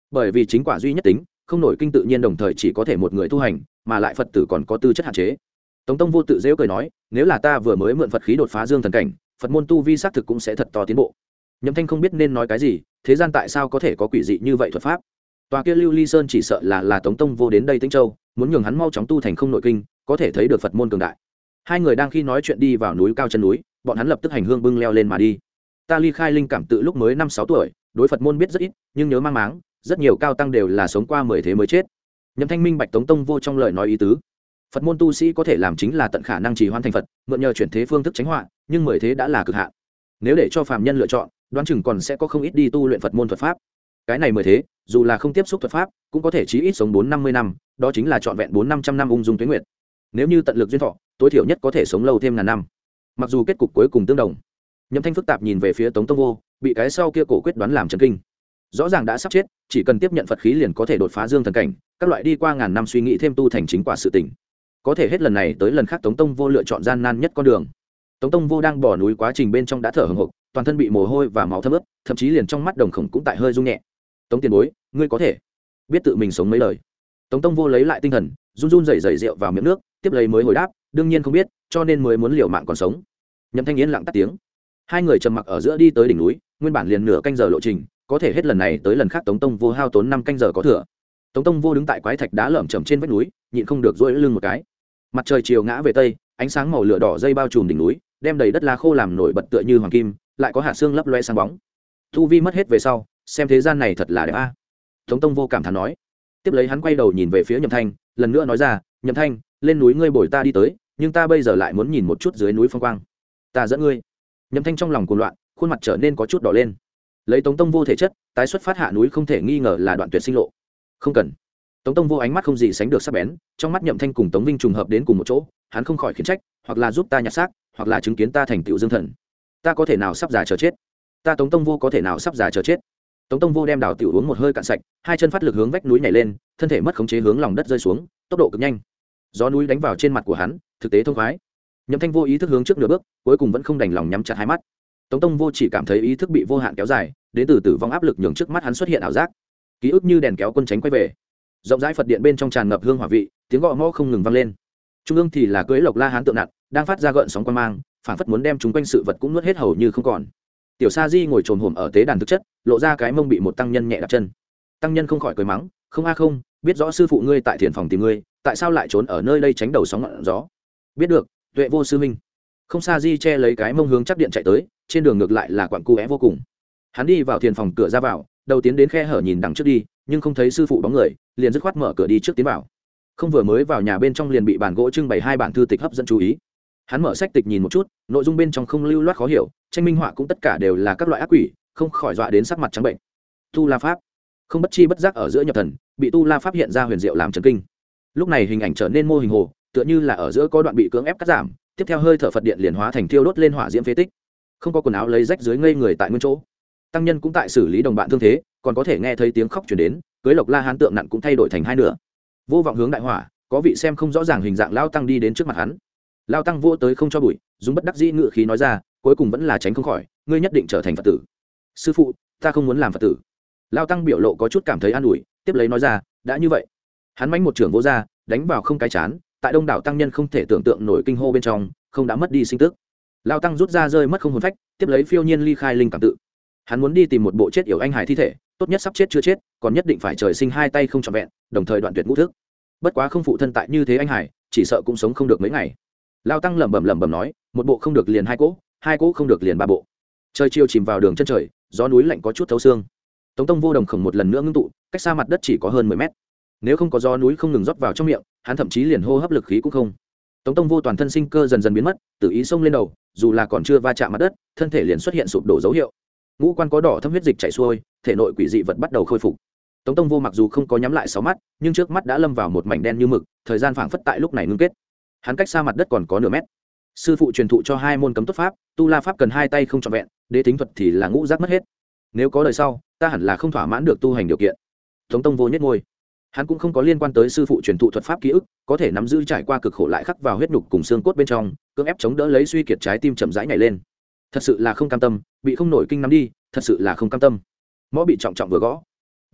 bởi vì chính quả duy nhất tính không nổi kinh tự nhiên đồng thời chỉ có thể một người tu hành, mà lại Phật tử còn có tư chất hạn chế. Tống Tông Vô tự dễ cười nói, nếu là ta vừa mới mượn Phật khí đột phá dương thần cảnh, Phật môn tu vi xác thực cũng sẽ thật to tiến bộ. Nhậm Thanh không biết nên nói cái gì, thế gian tại sao có thể có quỷ dị như vậy thuật pháp? Tòa kia Lưu Ly Sơn chỉ sợ là Tống Tông Vô đến đây Tĩnh Châu, muốn nhường hắn mau chóng tu thành không nội kinh, có thể thấy được Phật môn cường đại. Hai người đang khi nói chuyện đi vào núi cao chân núi, bọn hắn lập tức hành hương bưng leo lên mà đi. Ta ly khai linh cảm tự lúc mới 5-6 tuổi, đối Phật môn biết rất ít, nhưng nhớ mang máng, rất nhiều cao tăng đều là sống qua 10 thế mới chết. Nhậm Thanh minh bạch Tống Tông Vô trong lời nói ý tứ. Phật môn tu sĩ có thể làm chính là tận khả năng trì hoãn thành Phật, mượn nhờ chuyển thế phương thức tránh họa, nhưng 10 thế đã là cực hạn. Nếu để cho phàm nhân lựa chọn, đoán chừng còn sẽ có không ít đi tu luyện Phật môn thuật pháp. Cái này 10 thế, dù là không tiếp xúc thuật pháp, cũng có thể chí ít sống 4-50 năm, đó chính là trọn vẹn 400-500 năm ung dung tuế nguyệt. Nếu như tận lực duyên thọ, tối thiểu nhất có thể sống lâu thêm ngàn năm. Mặc dù kết cục cuối cùng tương đồng. Nhậm Thanh phức tạp nhìn về phía Tống Tông Vô, bị cái sau kia cổ quyết đoán làm chấn kinh. Rõ ràng đã sắp chết, chỉ cần tiếp nhận Phật khí liền có thể đột phá dương thần cảnh, các loại đi qua ngàn năm suy nghĩ thêm tu thành chính quả sự tỉnh. Có thể hết lần này tới lần khác Tống Tông Vô lựa chọn gian nan nhất con đường. Tống Tông Vô đang bỏ núi quá trình bên trong đã thở hổn hộc, toàn thân bị mồ hôi và máu thấm ướt, thậm chí liền trong mắt đồng khổng cũng tại hơi rung nhẹ. Tống tiền bối, ngươi có thể biết tự mình sống mấy lời? Tống Tông Vô lấy lại tinh thần, run run rẩy rẩy rượu vào miệng nước, tiếp lấy mới hồi đáp, đương nhiên không biết, cho nên mới muốn liều mạng còn sống. Nhậm Thanh yên lặng tắt tiếng. Hai người trầm mặc ở giữa đi tới đỉnh núi, nguyên bản liền nửa canh giờ lộ trình, có thể hết lần này tới lần khác Tống Tông Vô hao tốn 5 canh giờ có thừa. Tống Tông Vô đứng tại quái thạch đá lởm chởm trên vách núi, nhịn không được duỗi lưng một cái. Mặt trời chiều ngã về tây, ánh sáng màu lửa đỏ dây bao trùm đỉnh núi, đem đầy đất lá khô làm nổi bật tựa như hoàng kim, lại có hạt xương lấp loe sáng bóng. Tu vi mất hết về sau, xem thế gian này thật là đẹp a. Tống Tông Vô cảm thán nói. Tiếp lấy hắn quay đầu nhìn về phía Nhậm Thanh, lần nữa nói ra, Nhậm Thanh, lên núi ngươi bồi ta đi tới, nhưng ta bây giờ lại muốn nhìn một chút dưới núi phong quang. Ta dẫn ngươi. Nhậm Thanh trong lòng cuồng loạn, khuôn mặt trở nên có chút đỏ lên. Lấy Tống Tông Vô thể chất, tái xuất phát hạ núi không thể nghi ngờ là đoạn tuyệt sinh lộ. Không cần. Tống Tông Vô ánh mắt không gì sánh được sắc bén, trong mắt Nhậm Thanh cùng Tống Vinh trùng hợp đến cùng một chỗ, hắn không khỏi khiển trách, hoặc là giúp ta nhặt xác, hoặc là chứng kiến ta thành tựu dương thần. Ta có thể nào sắp già chờ chết? Ta Tống Tông Vô có thể nào sắp già chờ chết? Tống Tông Vô đem đào tiểu uống một hơi cạn sạch, hai chân phát lực hướng vách núi nhảy lên, thân thể mất khống chế hướng lòng đất rơi xuống, tốc độ cực nhanh. Gió núi đánh vào trên mặt của hắn, thực tế thông khoái. Nhậm Thanh vô ý thức hướng trước nửa bước, cuối cùng vẫn không đành lòng nhắm chặt hai mắt. Tống Tông Vô chỉ cảm thấy ý thức bị vô hạn kéo dài, đến từ tử vong áp lực nhường trước mắt hắn xuất hiện ảo giác. Ký ức như đèn kéo quân tránh quay về. Rộng rãi Phật điện bên trong tràn ngập hương hỏa vị, tiếng gõ mõ không ngừng vang lên. Trung ương thì là cưỡi Lộc La Hán tượng nặng, đang phát ra gợn sóng quang mang, phảng phất muốn đem chúng quanh sự vật cũng nuốt hết hầu như không còn. Tiểu Sa Di ngồi trồm hổm ở tế đàn thực chất, lộ ra cái mông bị một tăng nhân nhẹ đạp chân. Tăng nhân không khỏi cười mắng, không a không, biết rõ sư phụ ngươi tại thiền phòng tìm ngươi, tại sao lại trốn ở nơi đây tránh đầu sóng ngọn gió? Biết được, Tuệ Vô sư huynh. Không Sa Di che lấy cái mông hướng chắc điện chạy tới, trên đường ngược lại là quặng cu é vô cùng. Hắn đi vào thiền phòng cửa ra vào, đầu tiến đến khe hở nhìn đằng trước đi, nhưng không thấy sư phụ bóng người, liền dứt khoát mở cửa đi trước tiến vào. Không vừa mới vào nhà bên trong liền bị bàn gỗ trưng bày hai bản thư tịch hấp dẫn chú ý. Hắn mở sách tịch nhìn một chút, nội dung bên trong không lưu loát khó hiểu, tranh minh họa cũng tất cả đều là các loại ác quỷ, không khỏi dọa đến sắc mặt trắng bệnh. Tu La pháp, không bất chi bất giác ở giữa nhập thần, bị Tu La pháp hiện ra huyền diệu làm chấn kinh. Lúc này hình ảnh trở nên mô hình hồ, tựa như là ở giữa có đoạn bị cưỡng ép cắt giảm, tiếp theo hơi thở Phật điện liền hóa thành thiêu đốt lên hỏa diễm phế tích. Không có quần áo lấy rách dưới ngây người tại nguyên chỗ. Tăng nhân cũng tại xử lý đồng bạn thương thế, còn có thể nghe thấy tiếng khóc truyền đến, cưới Lộc La Hán tượng nặng cũng thay đổi thành hai nửa. Vô vọng hướng đại hỏa, có vị xem không rõ ràng hình dạng lao tăng đi đến trước mặt hắn. Lao tăng vô tới không cho bụi, dùng bất đắc dĩ ngự khí nói ra, cuối cùng vẫn là tránh không khỏi, ngươi nhất định trở thành Phật tử. Sư phụ, ta không muốn làm Phật tử. Lao tăng biểu lộ có chút cảm thấy an ủi, tiếp lấy nói ra, đã như vậy. Hắn mánh một trưởng vô ra, đánh vào không cái chán, tại đông đảo tăng nhân không thể tưởng tượng nổi kinh hô bên trong, không đã mất đi sinh tức. Lao tăng rút ra rơi mất không hồn phách, tiếp lấy phiêu nhiên ly khai linh cảm tự. Hắn muốn đi tìm một bộ chết yểu anh hải thi thể, tốt nhất sắp chết chưa chết, còn nhất định phải trời sinh hai tay không trọn vẹn, đồng thời đoạn tuyệt ngũ thức. Bất quá không phụ thân tại như thế anh hải, chỉ sợ cũng sống không được mấy ngày. Lao tăng lẩm bẩm nói, một bộ không được liền hai cỗ không được liền ba bộ. Trời chiều chìm vào đường chân trời, gió núi lạnh có chút thấu xương. Tống Tông Vô đồng khổng một lần nữa ngưng tụ, cách xa mặt đất chỉ có hơn 10 mét. Nếu không có gió núi không ngừng rót vào trong miệng, hắn thậm chí liền hô hấp lực khí cũng không. Tống Tông Vô toàn thân sinh cơ dần dần biến mất, tự ý xông lên đầu, dù là còn chưa va chạm mặt đất, thân thể liền xuất hiện sụp đổ dấu hiệu. Ngũ quan có đỏ thâm huyết dịch chảy xuôi, thể nội quỷ dị vật bắt đầu khôi phục. Tống Tông Vô mặc dù không có nhắm lại 6 mắt, nhưng trước mắt đã lâm vào một mảnh đen như mực, thời gian phảng phất tại lúc này ngưng kết. Hắn cách xa mặt đất còn có nửa mét. Sư phụ truyền thụ cho hai môn cấm tốt pháp, Tu La pháp cần hai tay không trọn vẹn, đế tính thuật thì là ngũ giác mất hết. Nếu có đời sau, ta hẳn là không thỏa mãn được tu hành điều kiện. Tống Tông Vô nhếch môi. Hắn cũng không có liên quan tới sư phụ truyền thụ thuật pháp ký ức, có thể nắm giữ trải qua cực khổ lại khắc vào huyết nhục cùng xương cốt bên trong, cưỡng ép chống đỡ lấy suy kiệt trái tim chậm rãi nhảy lên. Thật sự là không cam tâm, bị không nổi kinh nắm đi, thật sự là không cam tâm. Mõ bị trọng trọng vừa gõ. Đứng ốc,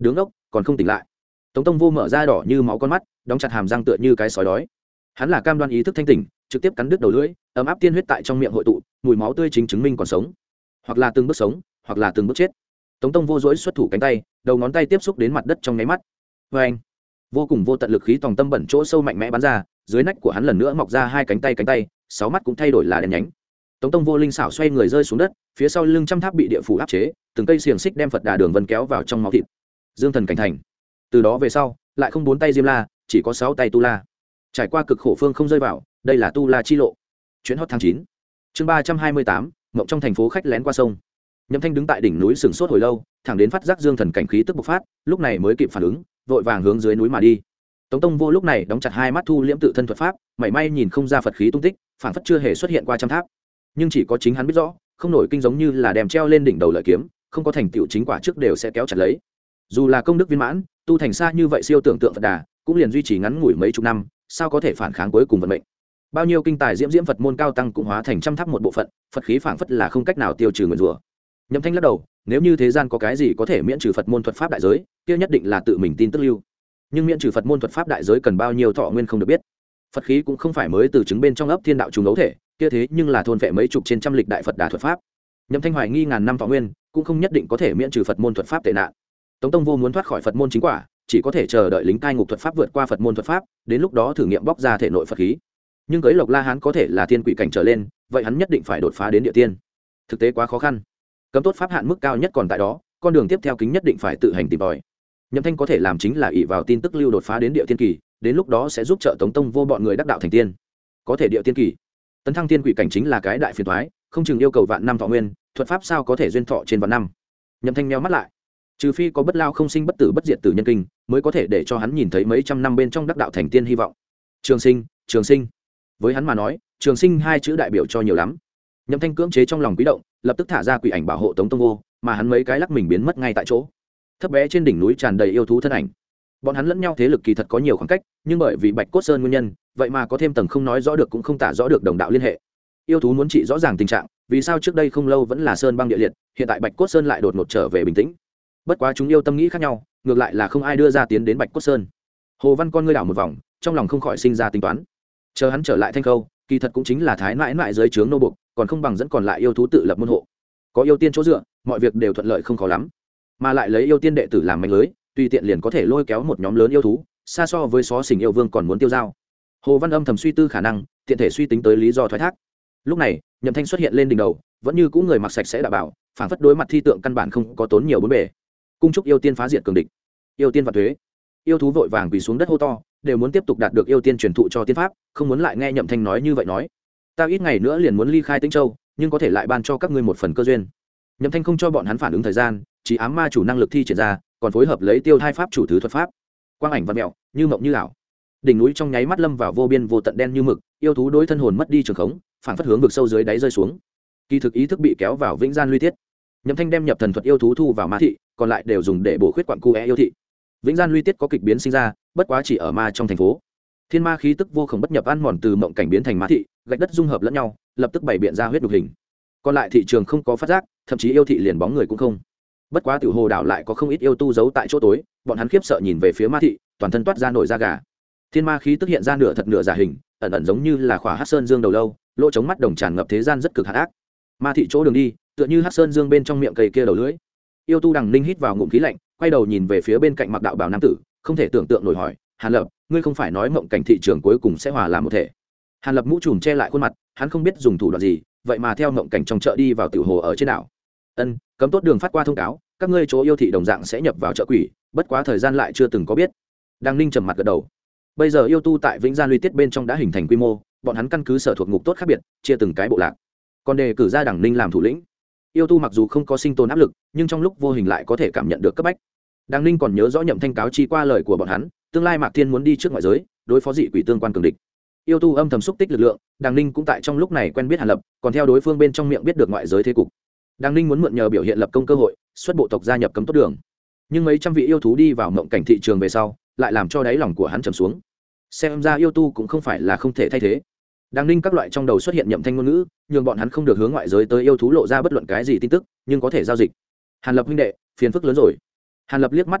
còn không tỉnh lại. Tống Tông Vô mở ra đỏ như máu con mắt, đóng chặt hàm răng tựa như cái sói đói. Hắn là cam đoan ý thức thanh tỉnh, trực tiếp cắn đứt đầu lưỡi, ấm áp tiên huyết tại trong miệng hội tụ, mùi máu tươi chính chứng minh còn sống, hoặc là từng bước sống, hoặc là từng bước chết. Tống Tông Vô duỗi xuất thủ cánh tay, đầu ngón tay tiếp xúc đến mặt đất trong nháy mắt. Oeng! Vô cùng vô tận lực khí tòng tâm bẩn chỗ sâu mạnh mẽ bắn ra, dưới nách của hắn lần nữa mọc ra hai cánh tay, sáu mắt cũng thay đổi là đen nhánh. Tống Tông Vô linh xảo xoay người rơi xuống đất, phía sau lưng trăm tháp bị địa phủ áp chế, từng cây xiềng xích đem Phật Đà Đường Vân kéo vào trong máu thịt. Dương thần cảnh thành. Từ đó về sau, lại không 4 tay Diêm La, chỉ có 6 tay Tu La. Trải qua cực khổ phương không rơi vào, đây là Tu La chi lộ. Chuyến hot tháng 9. Chương 328, ngộng trong thành phố khách lén qua sông. Nhậm Thanh đứng tại đỉnh núi sừng sốt hồi lâu, thẳng đến phát giác dương thần cảnh khí tức bộc phát, lúc này mới kịp phản ứng, vội vàng hướng dưới núi mà đi. Tống Tông Vô lúc này đóng chặt hai mắt thu liễm tự thân thuật pháp, mảy may nhìn không ra Phật khí tung tích, phản phất chưa hề xuất hiện qua trăm tháp. Nhưng chỉ có chính hắn biết rõ, không nổi kinh giống như là đem treo lên đỉnh đầu lợi kiếm, không có thành tựu chính quả trước đều sẽ kéo chặt lấy. Dù là công đức viên mãn, tu thành xa như vậy siêu tưởng tượng Phật Đà, cũng liền duy trì ngắn ngủi mấy chục năm, sao có thể phản kháng cuối cùng vận mệnh. Bao nhiêu kinh tài diễm Phật môn cao tăng cũng hóa thành trăm tháp một bộ phận, Phật khí phảng phất là không cách nào tiêu trừ nguyền rủa. Nhậm Thanh lắc đầu, nếu như thế gian có cái gì có thể miễn trừ Phật môn thuật pháp đại giới, kia nhất định là tự mình tin tức lưu. Nhưng miễn trừ Phật môn thuật pháp đại giới cần bao nhiêu thọ nguyên không được biết. Phật khí cũng không phải mới từ trứng bên trong ấp thiên đạo trùng ấu thể, kia thế nhưng là thôn vệ mấy chục trên trăm lịch đại Phật Đà thuật pháp. Nhậm Thanh hoài nghi ngàn năm thọ nguyên, cũng không nhất định có thể miễn trừ Phật môn thuật pháp tệ nạn. Tống Tông Vô muốn thoát khỏi Phật môn chính quả, chỉ có thể chờ đợi lính cai ngục thuật pháp vượt qua Phật môn thuật pháp, đến lúc đó thử nghiệm bóc ra thể nội Phật khí. Nhưng cưới Lộc La Hán có thể là thiên quỷ cảnh trở lên, vậy hắn nhất định phải đột phá đến địa tiên. Thực tế quá khó khăn. Cấm tốt pháp hạn mức cao nhất còn tại đó, con đường tiếp theo kính nhất định phải tự hành tìm tòi. Nhậm Thanh có thể làm chính là ỷ vào tin tức lưu đột phá đến địa tiên kỳ, đến lúc đó sẽ giúp trợ Tống Tông Vô bọn người đắc đạo thành tiên. Có thể địa tiên kỳ, tấn thăng tiên quỷ cảnh chính là cái đại phiền toái, không chừng yêu cầu vạn năm thọ nguyên, thuật pháp sao có thể duyên thọ trên vạn năm. Nhậm Thanh nheo mắt lại, trừ phi có bất lao không sinh bất tử bất diệt tử nhân kinh, mới có thể để cho hắn nhìn thấy mấy trăm năm bên trong đắc đạo thành tiên hy vọng. Trường sinh, trường sinh. Với hắn mà nói, trường sinh hai chữ đại biểu cho nhiều lắm. Nhậm Thanh cưỡng chế trong lòng quý động, lập tức thả ra quỷ ảnh bảo hộ Tống Tông Vô, mà hắn mấy cái lắc mình biến mất ngay tại chỗ. Thấp bé trên đỉnh núi tràn đầy yêu thú thân ảnh. Bọn hắn lẫn nhau thế lực kỳ thật có nhiều khoảng cách, nhưng bởi vì Bạch Cốt Sơn nguyên nhân, vậy mà có thêm tầng không nói rõ được cũng không tả rõ được đồng đạo liên hệ. Yêu thú muốn trị rõ ràng tình trạng, vì sao trước đây không lâu vẫn là sơn băng địa liệt, hiện tại Bạch Cốt Sơn lại đột ngột trở về bình tĩnh. Bất quá chúng yêu tâm nghĩ khác nhau, ngược lại là không ai đưa ra tiến đến Bạch Cốt Sơn. Hồ Văn con ngươi đảo một vòng, trong lòng không khỏi sinh ra tính toán. Chờ hắn trở lại Thanh Khâu, kỳ thật cũng chính là thái mãi mãi dưới trướng nô buộc, còn không bằng dẫn còn lại yêu thú tự lập môn hộ. Có yêu tiên chỗ dựa, mọi việc đều thuận lợi không khó lắm. Mà lại lấy yêu tiên đệ tử làm manh lưới, tùy tiện liền có thể lôi kéo một nhóm lớn yêu thú, xa so với xó xỉnh yêu vương còn muốn tiêu dao. Hồ Văn âm thầm suy tư khả năng, tiện thể suy tính tới lý do thoái thác. Lúc này, Nhậm Thanh xuất hiện lên đỉnh đầu, vẫn như cũ người mặc sạch sẽ đã bảo, phảng phất đối mặt thi tượng căn bản không có tốn nhiều bốn bề. Cung chúc yêu tiên phá diệt cường địch. Yêu tiên và thuế. Yêu thú vội vàng quỳ xuống đất hô to, đều muốn tiếp tục đạt được yêu tiên truyền thụ cho tiên pháp, không muốn lại nghe Nhậm Thanh nói như vậy nói. Ta ít ngày nữa liền muốn ly khai Tĩnh Châu, nhưng có thể lại ban cho các ngươi một phần cơ duyên. Nhậm Thanh không cho bọn hắn phản ứng thời gian, chỉ ám ma chủ năng lực thi triển ra, còn phối hợp lấy tiêu thai pháp chủ thứ thuật pháp. Quang ảnh văn mèo, như mộng như ảo. Đỉnh núi trong nháy mắt lâm vào vô biên vô tận đen như mực, yêu thú đối thân hồn mất đi trường khống, phản phất hướng vực sâu dưới đáy rơi xuống. Kỳ thực ý thức bị kéo vào vĩnh gian luy tiết. Nhậm Thanh đem nhập thần thuật yêu thú thu vào ma thị, còn lại đều dùng để bổ khuyết quặng cu yêu thị. Vĩnh gian luy tiết có kịch biến sinh ra, bất quá chỉ ở ma trong thành phố. Thiên ma khí tức vô khổng bất nhập ăn mòn từ mộng cảnh biến thành ma thị, gạch đất dung hợp lẫn nhau, lập tức bày biện ra huyết đục hình. Còn lại thị trường không có phát giác, thậm chí yêu thị liền bóng người cũng không. Bất quá Tiểu Hồ đảo lại có không ít yêu tu giấu tại chỗ tối, bọn hắn khiếp sợ nhìn về phía ma thị, toàn thân toát ra nổi da gà. Thiên ma khí tức hiện ra nửa thật nửa giả hình, ẩn ẩn giống như là khỏa hắc sơn dương đầu lâu, lỗ chống mắt đồng tràn ngập thế gian rất cực hạt ác. Ma thị chỗ đường đi, tựa như hắc sơn dương bên trong miệng cây kia đầu lưỡi. Yêu tu đằng ninh hít vào ngụm khí lạnh, quay đầu nhìn về phía bên cạnh mặc đạo bào nam tử, không thể tưởng tượng nổi hỏi, Hàn Lập, ngươi không phải nói mộng cảnh thị trường cuối cùng sẽ hòa làm một thể? Hàn Lập mũ trùm che lại khuôn mặt, hắn không biết dùng thủ đoạn gì, vậy mà theo mộng cảnh trong chợ đi vào Tiểu Hồ ở trên đảo. Ân, cấm tốt đường phát qua thông cáo, các ngươi chỗ yêu thị đồng dạng sẽ nhập vào chợ quỷ, bất quá thời gian lại chưa từng có biết. Đằng ninh trầm mặt gật đầu. Bây giờ yêu tu tại Vĩnh Gian Luy Tiết bên trong đã hình thành quy mô, bọn hắn căn cứ sở thuộc ngục tốt khác biệt, chia từng cái bộ lạc. Còn đề cử ra Đằng ninh làm thủ lĩnh. Yêu tu mặc dù không có sinh tồn áp lực, nhưng trong lúc vô hình lại có thể cảm nhận được cấp bách. Đằng ninh còn nhớ rõ Nhậm Thanh cáo chi qua lời của bọn hắn, tương lai Mạc Thiên muốn đi trước ngoại giới, đối phó dị quỷ tương quan cường địch. Yêu tu âm thầm xúc tích lực lượng, Đằng ninh cũng tại trong lúc này quen biết Hàn Lập, còn theo đối phương bên trong miệng biết được ngoại giới thế cục. Đằng ninh muốn mượn nhờ biểu hiện lập công cơ hội, xuất bộ tộc gia nhập cấm tốt đường. Nhưng mấy trăm vị yêu thú đi vào mộng cảnh thị trường về sau, lại làm cho đáy lòng của hắn trầm xuống. Xem ra yêu tu cũng không phải là không thể thay thế. Đằng ninh các loại trong đầu xuất hiện Nhậm Thanh ngôn ngữ, nhưng bọn hắn không được hướng ngoại giới tới yêu thú lộ ra bất luận cái gì tin tức, nhưng có thể giao dịch. Hàn Lập huynh đệ, phiền phức lớn rồi. Hàn Lập liếc mắt Đằng ninh,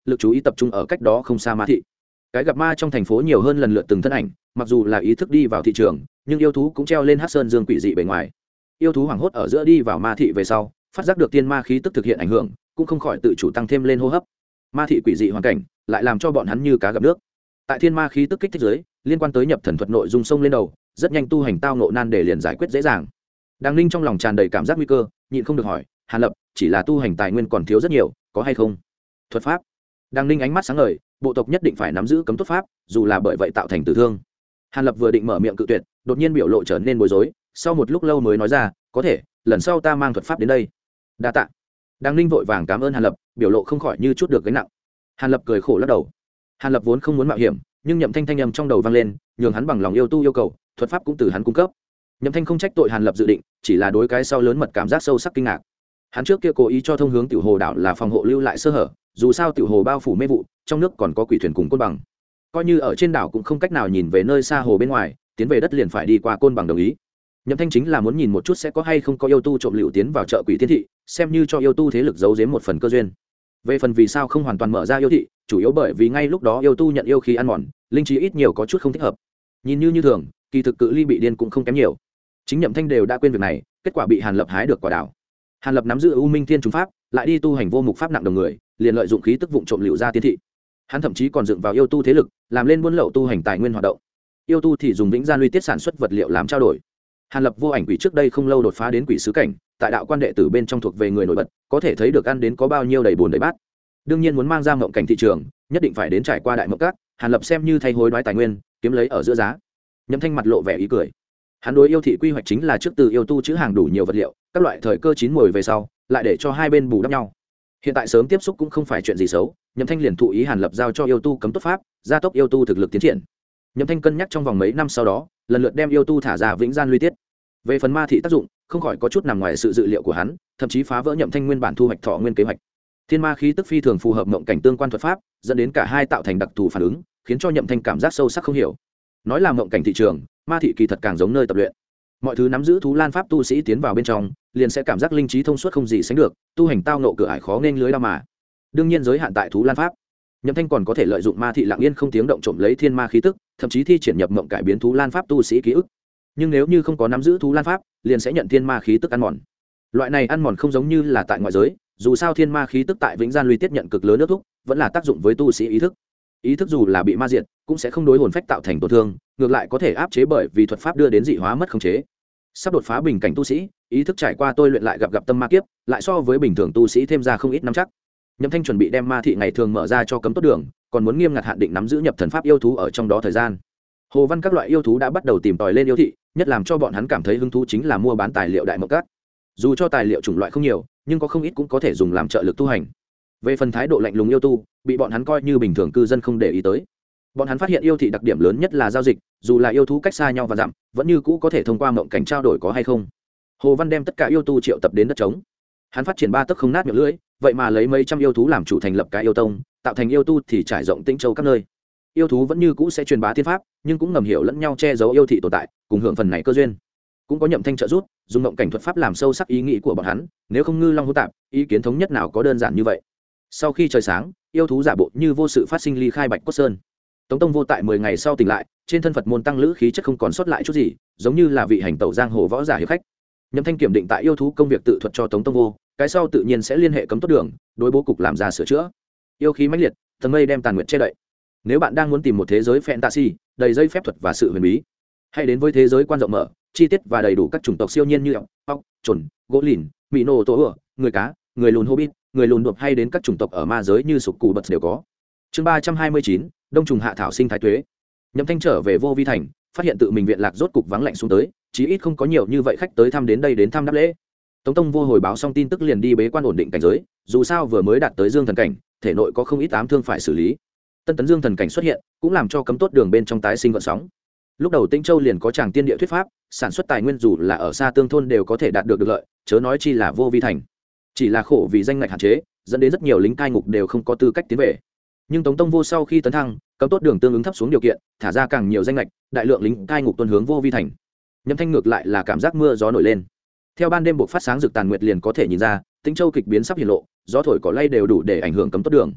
lực chú ý tập trung ở cách đó không xa ma thị. Cái gặp ma trong thành phố nhiều hơn lần lượt từng thân ảnh, mặc dù là ý thức đi vào thị trường, nhưng yêu thú cũng treo lên Hắc Sơn Dương quỷ dị bề ngoài. Yêu thú hoảng hốt ở giữa đi vào ma thị về sau, phát giác được tiên ma khí tức thực hiện ảnh hưởng, cũng không khỏi tự chủ tăng thêm lên hô hấp. Ma thị quỷ dị hoàn cảnh lại làm cho bọn hắn như cá gặp nước. Tại thiên ma khí tức kích thích giới, liên quan tới nhập thần thuật nội dung sông lên đầu, rất nhanh tu hành tao ngộ nan để liền giải quyết dễ dàng. Đàng Ninh trong lòng tràn đầy cảm giác nguy cơ, nhịn không được hỏi, Hàn Lập, chỉ là tu hành tài nguyên còn thiếu rất nhiều, có hay không? Thuật pháp. Đàng Ninh ánh mắt sáng ngời, bộ tộc nhất định phải nắm giữ cấm tốt pháp, dù là bởi vậy tạo thành tử thương. Hàn Lập vừa định mở miệng cự tuyệt, đột nhiên biểu lộ trở nên bối rối, sau một lúc lâu mới nói ra, có thể, lần sau ta mang thuật pháp đến đây. Đa tạ. Đàng Ninh vội vàng cảm ơn Hàn Lập, biểu lộ không khỏi như chút được gánh nặng. Hàn Lập cười khổ lắc đầu. Hàn Lập vốn không muốn mạo hiểm, nhưng Nhậm Thanh thanh âm trong đầu vang lên, nhường hắn bằng lòng yêu tu yêu cầu, thuật pháp cũng từ hắn cung cấp. Nhậm Thanh không trách tội Hàn Lập dự định, chỉ là đối cái sau lớn mật cảm giác sâu sắc kinh ngạc. Hắn trước kia cố ý cho thông hướng Tiểu Hồ đảo là phòng hộ lưu lại sơ hở, dù sao Tiểu Hồ bao phủ mê vụ, trong nước còn có quỷ thuyền cùng côn bằng. Coi như ở trên đảo cũng không cách nào nhìn về nơi xa hồ bên ngoài, tiến về đất liền phải đi qua côn bằng đồng ý. Nhậm Thanh chính là muốn nhìn một chút sẽ có hay không có yêu tu trộm lựu tiến vào chợ quỷ thiên thị, xem như cho yêu tu thế lực giấu giếm một phần cơ duyên. Về phần vì sao không hoàn toàn mở ra yêu thị, chủ yếu bởi vì ngay lúc đó yêu tu nhận yêu khí ăn mòn, linh trí ít nhiều có chút không thích hợp. Nhìn như thường, kỳ thực cự ly bị điên cũng không kém nhiều. Chính Nhậm Thanh đều đã quên việc này, kết quả bị Hàn Lập hái được quả đảo. Hàn Lập nắm giữ U Minh Thiên Trùng pháp, lại đi tu hành vô mục pháp nặng đồng người, liền lợi dụng khí tức vụng trộm lựu ra tiên thị. Hắn thậm chí còn dựng vào yêu tu thế lực, làm lên buôn lậu tu hành tài nguyên hoạt động. Yêu tu thì dùng vĩnh gian luy tiết sản xuất vật liệu làm trao đổi. Hàn Lập vô ảnh quỷ trước đây không lâu đột phá đến quỷ sứ cảnh, tại đạo quan đệ tử bên trong thuộc về người nổi bật, có thể thấy được ăn đến có bao nhiêu đầy bùn đầy bát. Đương nhiên muốn mang ra mộng cảnh thị trường, nhất định phải đến trải qua đại mộng các, Hàn Lập xem như thay hối đoái tài nguyên, kiếm lấy ở giữa giá. Nhậm Thanh mặt lộ vẻ ý cười. Hắn đối yêu thị quy hoạch chính là trước từ yêu tu chữ hàng đủ nhiều vật liệu, các loại thời cơ chín muồi về sau, lại để cho hai bên bù đắp nhau. Hiện tại sớm tiếp xúc cũng không phải chuyện gì xấu, Nhậm Thanh liền thụ ý Hàn Lập giao cho yêu tu cấm tốt pháp, gia tốc yêu tu thực lực tiến triển. Nhậm Thanh cân nhắc trong vòng mấy năm sau đó, lần lượt đem yêu tu thả ra vĩnh gian luy tiết. Về phần ma thị tác dụng, không khỏi có chút nằm ngoài sự dự liệu của hắn, thậm chí phá vỡ Nhậm Thanh nguyên bản thu hoạch thọ nguyên kế hoạch. Thiên ma khí tức phi thường phù hợp mộng cảnh tương quan thuật pháp, dẫn đến cả hai tạo thành đặc thù phản ứng, khiến cho Nhậm Thanh cảm giác sâu sắc không hiểu. Nói là mộng cảnh thị trường, ma thị kỳ thật càng giống nơi tập luyện. Mọi thứ nắm giữ thú lan pháp tu sĩ tiến vào bên trong, liền sẽ cảm giác linh trí thông suốt không gì sánh được, tu hành tao nộ cửa ải khó nên lưới lao mà. Đương nhiên giới hạn tại thú lan pháp. Nhậm Thanh còn có thể lợi dụng ma thị lặng yên không tiếng động trộm lấy thiên ma khí tức, thậm chí thi triển nhập mộng cải biến thú lan pháp tu sĩ ký ức. Nhưng nếu như không có nắm giữ thú lan pháp, liền sẽ nhận thiên ma khí tức ăn mòn. Loại này ăn mòn không giống như là tại ngoại giới, dù sao thiên ma khí tức tại vĩnh gian luy tiết nhận cực lớn nước thúc, vẫn là tác dụng với tu sĩ ý thức. Ý thức dù là bị ma diệt, cũng sẽ không đối hồn phách tạo thành tổn thương, ngược lại có thể áp chế bởi vì thuật pháp đưa đến dị hóa mất khống chế. Sắp đột phá bình cảnh tu sĩ, ý thức trải qua tôi luyện lại gặp tâm ma kiếp, lại so với bình thường tu sĩ thêm ra không ít nắm chắc. Nhậm Thanh chuẩn bị đem ma thị ngày thường mở ra cho cấm tốt đường, còn muốn nghiêm ngặt hạn định nắm giữ nhập thần pháp yêu thú ở trong đó thời gian. Hồ Văn các loại yêu thú đã bắt đầu tìm tòi lên yêu thị, nhất làm cho bọn hắn cảm thấy hứng thú chính là mua bán tài liệu đại mộng các. Dù cho tài liệu chủng loại không nhiều, nhưng có không ít cũng có thể dùng làm trợ lực tu hành. Về phần thái độ lạnh lùng yêu tu, bị bọn hắn coi như bình thường cư dân không để ý tới. Bọn hắn phát hiện yêu thị đặc điểm lớn nhất là giao dịch, dù là yêu thú cách xa nhau và dặm, vẫn như cũ có thể thông qua mộng cảnh trao đổi có hay không. Hồ Văn đem tất cả yêu tu triệu tập đến đất trống. Hắn phát triển ba tấc không nát miệng lưỡi, vậy mà lấy mấy trăm yêu thú làm chủ thành lập cái yêu tông, tạo thành yêu tu thì trải rộng Tĩnh Châu các nơi. Yêu thú vẫn như cũ sẽ truyền bá thiên pháp, nhưng cũng ngầm hiểu lẫn nhau che giấu yêu thị tồn tại, cùng hưởng phần này cơ duyên. Cũng có Nhậm Thanh trợ giúp, dùng mộng cảnh thuật pháp làm sâu sắc ý nghĩ của bọn hắn, nếu không ngư long hỗn tạp, ý kiến thống nhất nào có đơn giản như vậy. Sau khi trời sáng, yêu thú giả bộ như vô sự phát sinh ly khai Bạch Cốt Sơn. Tống Tông Vô tại 10 ngày sau tỉnh lại, trên thân Phật môn tăng lữ khí chất không còn sót lại chút gì, giống như là vị hành tẩu giang hồ võ giả hiệp khách. Nhậm Thanh kiểm định tại yêu thú công việc tự thuật cho Tống Tông Vô, cái sau tự nhiên sẽ liên hệ cấm tốt đường, đối bố cục làm ra sửa chữa. Yêu khí mãnh liệt, tầng mây đem tàn nguyệt che đậy. Nếu bạn đang muốn tìm một thế giới fantasy đầy dây phép thuật và sự huyền bí, hãy đến với thế giới quan rộng mở, chi tiết và đầy đủ các chủng tộc siêu nhiên như ốc, trồn, gỗ lìn, mỹ nô tổ ửa, người cá, người lùn hobbit, người lùn đột hay đến các chủng tộc ở ma giới như sục cù bật đều có. Chương 329, Đông trùng hạ thảo sinh thái tuế. Nhậm Thanh trở về Vô Vi thành, phát hiện tự mình viện lạc rốt cục vắng lạnh xuống tới, chí ít không có nhiều như vậy khách tới thăm đến đây đến thăm đáp lễ. Tống Tông Vô hồi báo xong tin tức liền đi bế quan ổn định cảnh giới, dù sao vừa mới đạt tới Dương thần cảnh, thể nội có không ít ám thương phải xử lý. Tân tấn Dương thần cảnh xuất hiện, cũng làm cho cấm tốt đường bên trong tái sinh gợn sóng. Lúc đầu Tĩnh Châu liền có tràng tiên địa thuyết pháp, sản xuất tài nguyên dù là ở xa tương thôn đều có thể đạt được lợi, chớ nói chi là Vô Vi thành. Chỉ là khổ vì danh ngạch hạn chế, dẫn đến rất nhiều lính cai ngục đều không có tư cách tiến về. Nhưng Tống Tông Vô sau khi tấn thăng, cấm tốt đường tương ứng thấp xuống điều kiện, thả ra càng nhiều danh ngạch, đại lượng lính cai ngục tuân hướng Vô Vi thành. Nhậm Thanh ngược lại là cảm giác mưa gió nổi lên. Theo ban đêm buộc phát sáng rực tàn nguyệt liền có thể nhìn ra, Tĩnh Châu kịch biến sắp hiện lộ, gió thổi cỏ lay đều đủ để ảnh hưởng cấm tốt đường.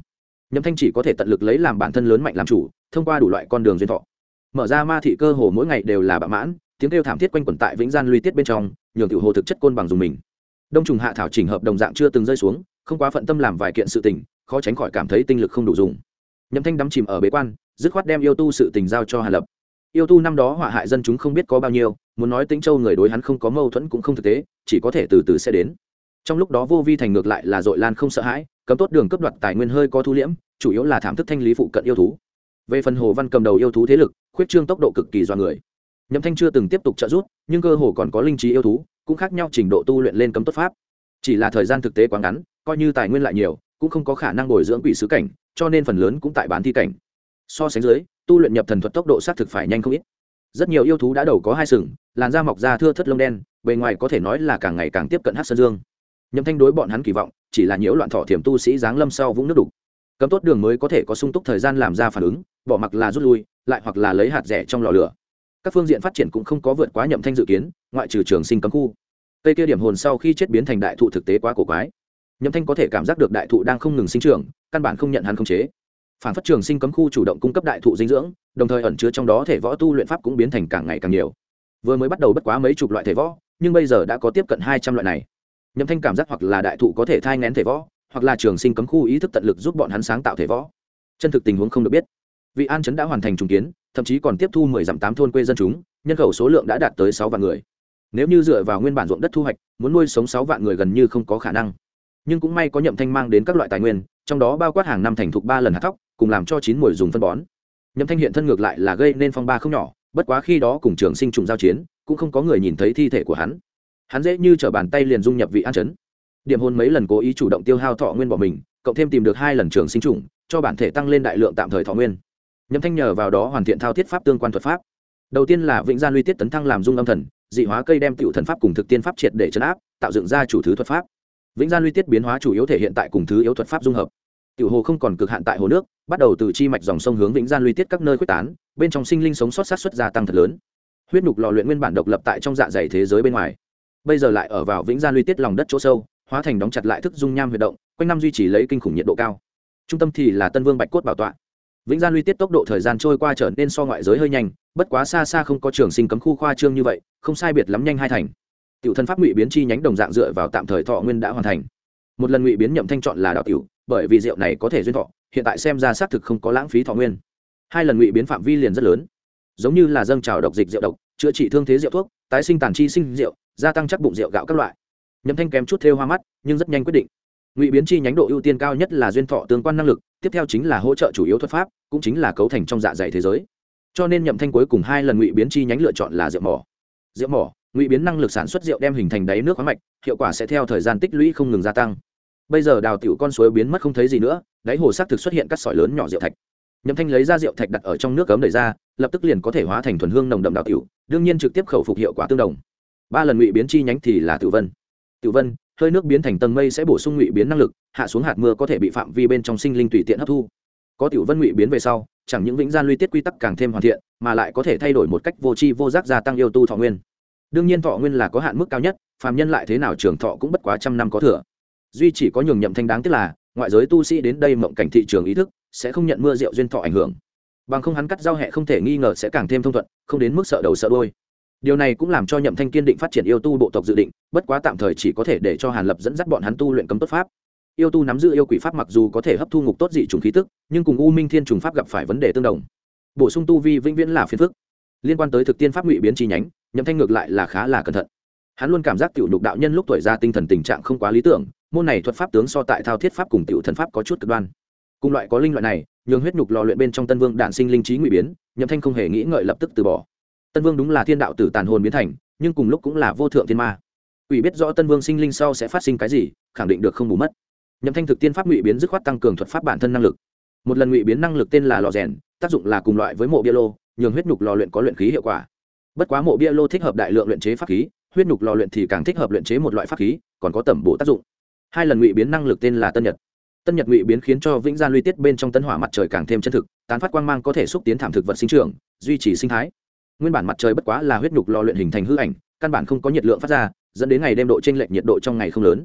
Nhậm Thanh chỉ có thể tận lực lấy làm bản thân lớn mạnh làm chủ, thông qua đủ loại con đường duyên thọ mở ra ma thị cơ hồ mỗi ngày đều là bạ mãn, tiếng kêu thảm thiết quanh quẩn tại vĩnh gian luy tiết bên trong, nhường tiểu hồ thực chất côn bằng dùng mình. Đông trùng hạ thảo chỉnh hợp đồng dạng chưa từng rơi xuống, không quá phận tâm làm vài kiện sự tình, khó tránh khỏi cảm thấy tinh lực không đủ dùng. Nhậm Thanh đắm chìm ở bế quan, dứt khoát đem yêu tu sự tình giao cho Hàn Lập. Yêu tu năm đó họa hại dân chúng không biết có bao nhiêu, muốn nói Tĩnh Châu người đối hắn không có mâu thuẫn cũng không thực tế, chỉ có thể từ từ sẽ đến. Trong lúc đó Vô Vi thành ngược lại là dội lan không sợ hãi, cấm tốt đường cấp đoạt tài nguyên hơi có thu liễm, chủ yếu là thảm thức thanh lý phụ cận yêu thú. Về phần Hồ Văn cầm đầu yêu thú thế lực, khuyết trương tốc độ cực kỳ doa người. Nhậm Thanh chưa từng tiếp tục trợ giúp, nhưng cơ hồ còn có linh trí yêu thú, cũng khác nhau trình độ tu luyện lên cấm tốt pháp. Chỉ là thời gian thực tế quá ngắn, coi như tài nguyên lại nhiều, cũng không có khả năng bồi dưỡng quỷ sứ cảnh, cho nên phần lớn cũng tại bán thi cảnh. So sánh dưới, tu luyện nhập thần thuật tốc độ xác thực phải nhanh không ít. Rất nhiều yêu thú đã đầu có hai sừng, làn da mọc ra thưa thớt lông đen, bề ngoài có thể nói là càng ngày càng tiếp cận Hắc Sơn Dương. Nhậm Thanh đối bọn hắn kỳ vọng chỉ là nhiễu loạn thọ thiểm tu sĩ giáng lâm sau vũng nước đục, cấm tốt đường mới có thể có sung túc thời gian làm ra phản ứng, bỏ mặc là rút lui, lại hoặc là lấy hạt rẻ trong lò lửa. Các phương diện phát triển cũng không có vượt quá Nhậm Thanh dự kiến, ngoại trừ trường sinh cấm khu. Cây kia điểm hồn sau khi chết biến thành đại thụ thực tế quá cổ quái. Nhậm Thanh có thể cảm giác được đại thụ đang không ngừng sinh trưởng, căn bản không nhận hắn khống chế. Phản phát trường sinh cấm khu chủ động cung cấp đại thụ dinh dưỡng, đồng thời ẩn chứa trong đó thể võ tu luyện pháp cũng biến thành càng ngày càng nhiều. Vừa mới bắt đầu bất quá mấy chục loại thể võ, nhưng bây giờ đã có tiếp cận 200 loại này. Nhậm Thanh cảm giác hoặc là đại thụ có thể thai nghén thể võ, hoặc là trường sinh cấm khu ý thức tận lực giúp bọn hắn sáng tạo thể võ. Chân thực tình huống không được biết. Vị An trấn đã hoàn thành trùng kiến, thậm chí còn tiếp thu 10 dặm 8 thôn quê dân chúng, nhân khẩu số lượng đã đạt tới 6 vạn người. Nếu như dựa vào nguyên bản ruộng đất thu hoạch, muốn nuôi sống 6 vạn người gần như không có khả năng. Nhưng cũng may có Nhậm Thanh mang đến các loại tài nguyên, trong đó bao quát hàng năm thành thục 3 lần hạt thóc, cùng làm cho 9 mùi dùng phân bón. Nhậm Thanh hiện thân ngược lại là gây nên phong ba không nhỏ, bất quá khi đó cùng trường sinh trùng giao chiến, cũng không có người nhìn thấy thi thể của hắn. Hắn dễ như trở bàn tay liền dung nhập Vị An trấn. Điểm hồn mấy lần cố ý chủ động tiêu hao thọ nguyên bỏ mình, cộng thêm tìm được 2 lần trường sinh trùng, cho bản thể tăng lên đại lượng tạm thời thọ nguyên. Nhậm Thanh nhờ vào đó hoàn thiện thao thiết pháp tương quan thuật pháp. Đầu tiên là Vĩnh Gian Luy Tiết tấn thăng làm dung âm thần, dị hóa cây đem tiểu thần pháp cùng thực tiên pháp triệt để trấn áp, tạo dựng ra chủ thứ thuật pháp. Vĩnh Gian Luy Tiết biến hóa chủ yếu thể hiện tại cùng thứ yếu thuật pháp dung hợp. Tiểu hồ không còn cực hạn tại hồ nước, bắt đầu từ chi mạch dòng sông hướng Vĩnh Gian Luy Tiết các nơi khuếch tán, bên trong sinh linh sống sót sát xuất gia tăng thật lớn. Huyết nhục lò luyện nguyên bản độc lập tại trong dạ dày thế giới bên ngoài, bây giờ lại ở vào Vĩnh Gian Luy Tiết lòng đất chỗ sâu, hóa thành đóng chặt lại thức dung nham huyệt động, quanh năm duy trì lấy kinh khủng nhiệt độ cao. Trung tâm thì là Tân Vương Bạch cốt bảo tọa. Vĩnh Gian Luy Tiết tốc độ thời gian trôi qua trở nên so ngoại giới hơi nhanh, bất quá xa xa không có trường sinh cấm khu khoa trương như vậy, không sai biệt lắm nhanh hai thành. Tiểu thân pháp ngụy biến chi nhánh đồng dạng dựa vào tạm thời thọ nguyên đã hoàn thành. Một lần ngụy biến Nhậm Thanh chọn là đạo tiểu, bởi vì rượu này có thể duyên thọ, hiện tại xem ra xác thực không có lãng phí thọ nguyên. 2 lần ngụy biến phạm vi liền rất lớn, giống như là dâng trào độc dịch rượu độc, chữa trị thương thế rượu thuốc, tái sinh tàn chi sinh rượu, gia tăng chắc bụng rượu gạo các loại. Nhậm Thanh kém chút thêu hoa mắt, nhưng rất nhanh quyết định. Ngụy biến chi nhánh độ ưu tiên cao nhất là duyên thọ tương quan năng lực, tiếp theo chính là hỗ trợ chủ yếu thuật pháp, cũng chính là cấu thành trong dạ dày thế giới. Cho nên Nhậm Thanh cuối cùng 2 lần ngụy biến chi nhánh lựa chọn là rượu mỏ. Rượu mỏ, ngụy biến năng lực sản xuất rượu đem hình thành đáy nước khoáng mạch, hiệu quả sẽ theo thời gian tích lũy không ngừng gia tăng. Bây giờ đào tiểu con suối biến mất không thấy gì nữa, đáy hồ xác thực xuất hiện các sỏi lớn nhỏ rượu thạch. Nhậm Thanh lấy ra rượu thạch đặt ở trong nước cấm đẩy ra, lập tức liền có thể hóa thành thuần hương nồng đậm đào tiểu, đương nhiên trực tiếp khẩu phục hiệu quả tương đồng. 3 lần ngụy biến chi nhánh thì là Tiểu Vân. Tiểu Vân, hơi nước biến thành tầng mây sẽ bổ sung ngụy biến năng lực, hạ xuống hạt mưa có thể bị phạm vi bên trong sinh linh tùy tiện hấp thu. Có Tiểu Vân ngụy biến về sau, chẳng những Vĩnh Gian Luy Tiết quy tắc càng thêm hoàn thiện, mà lại có thể thay đổi một cách vô tri vô giác gia tăng yêu tu thọ nguyên. Đương nhiên thọ nguyên là có hạn mức cao nhất, phàm nhân lại thế nào trường thọ cũng bất quá trăm năm có thừa. Duy chỉ có nhường Nhậm Thanh đáng tiếc là, ngoại giới tu sĩ đến đây mộng cảnh thị trường ý thức, sẽ không nhận mưa rượu duyên thọ ảnh hưởng. Bằng không hắn cắt giao hệ không thể nghi ngờ sẽ càng thêm thông thuận, không đến mức sợ đầu sợ đuôi. Điều này cũng làm cho Nhậm Thanh kiên định phát triển yêu tu bộ tộc dự định, bất quá tạm thời chỉ có thể để cho Hàn Lập dẫn dắt bọn hắn tu luyện cấm tốt pháp. Yêu tu nắm giữ yêu quỷ pháp mặc dù có thể hấp thu ngục tốt dị trùng khí tức, nhưng cùng U Minh Thiên trùng pháp gặp phải vấn đề tương đồng. Bổ sung tu vi vĩnh viễn là phiền phức. Liên quan tới thực tiên pháp ngụy biến chi nhánh, Nhậm Thanh ngược lại là khá là cẩn thận. Hắn luôn cảm giác tiểu nhục đạo nhân lúc tuổi già tinh thần tình trạng không quá lý tưởng, môn này thuật pháp tướng so tại thao thiết pháp cùng tiểu thần pháp có chút cực đoan. Cùng loại có linh loại này, nhường huyết nhục lò luyện bên trong Tân Vương đản sinh linh trí ngụy biến, Nhậm Thanh không hề nghĩ ngợi lập tức từ bỏ. Tân Vương đúng là thiên đạo tử tàn hồn biến thành, nhưng cùng lúc cũng là vô thượng thiên ma. Ủy biết rõ Tân Vương sinh linh sau sẽ phát sinh cái gì, khẳng định được không bù mất. Nhậm Thanh thực tiên pháp ngụy biến dứt khoát tăng cường thuật pháp bản thân năng lực. Một lần ngụy biến năng lực tên là lò rèn, tác dụng là cùng loại với mộ bia lô, nhường huyết nhục lò luyện có luyện khí hiệu quả. Bất quá mộ bia lô thích hợp đại lượng luyện chế pháp khí, huyết nhục lò luyện thì càng thích hợp luyện chế một loại pháp khí, còn có tẩm bổ tác dụng. 2 lần ngụy biến năng lực tên là Tân Nhật. Tân Nhật ngụy biến khiến cho Vĩnh Gian Luy Tiết bên trong tân hỏa mặt trời càng thêm chân thực, tán phát quang mang có thể xúc tiến thảm thực vật sinh trưởng, duy trì sinh thái. Nguyên bản mặt trời bất quá là huyết nhục lò luyện hình thành hư ảnh, căn bản không có nhiệt lượng phát ra, dẫn đến ngày đêm độ chênh lệch nhiệt độ trong ngày không lớn.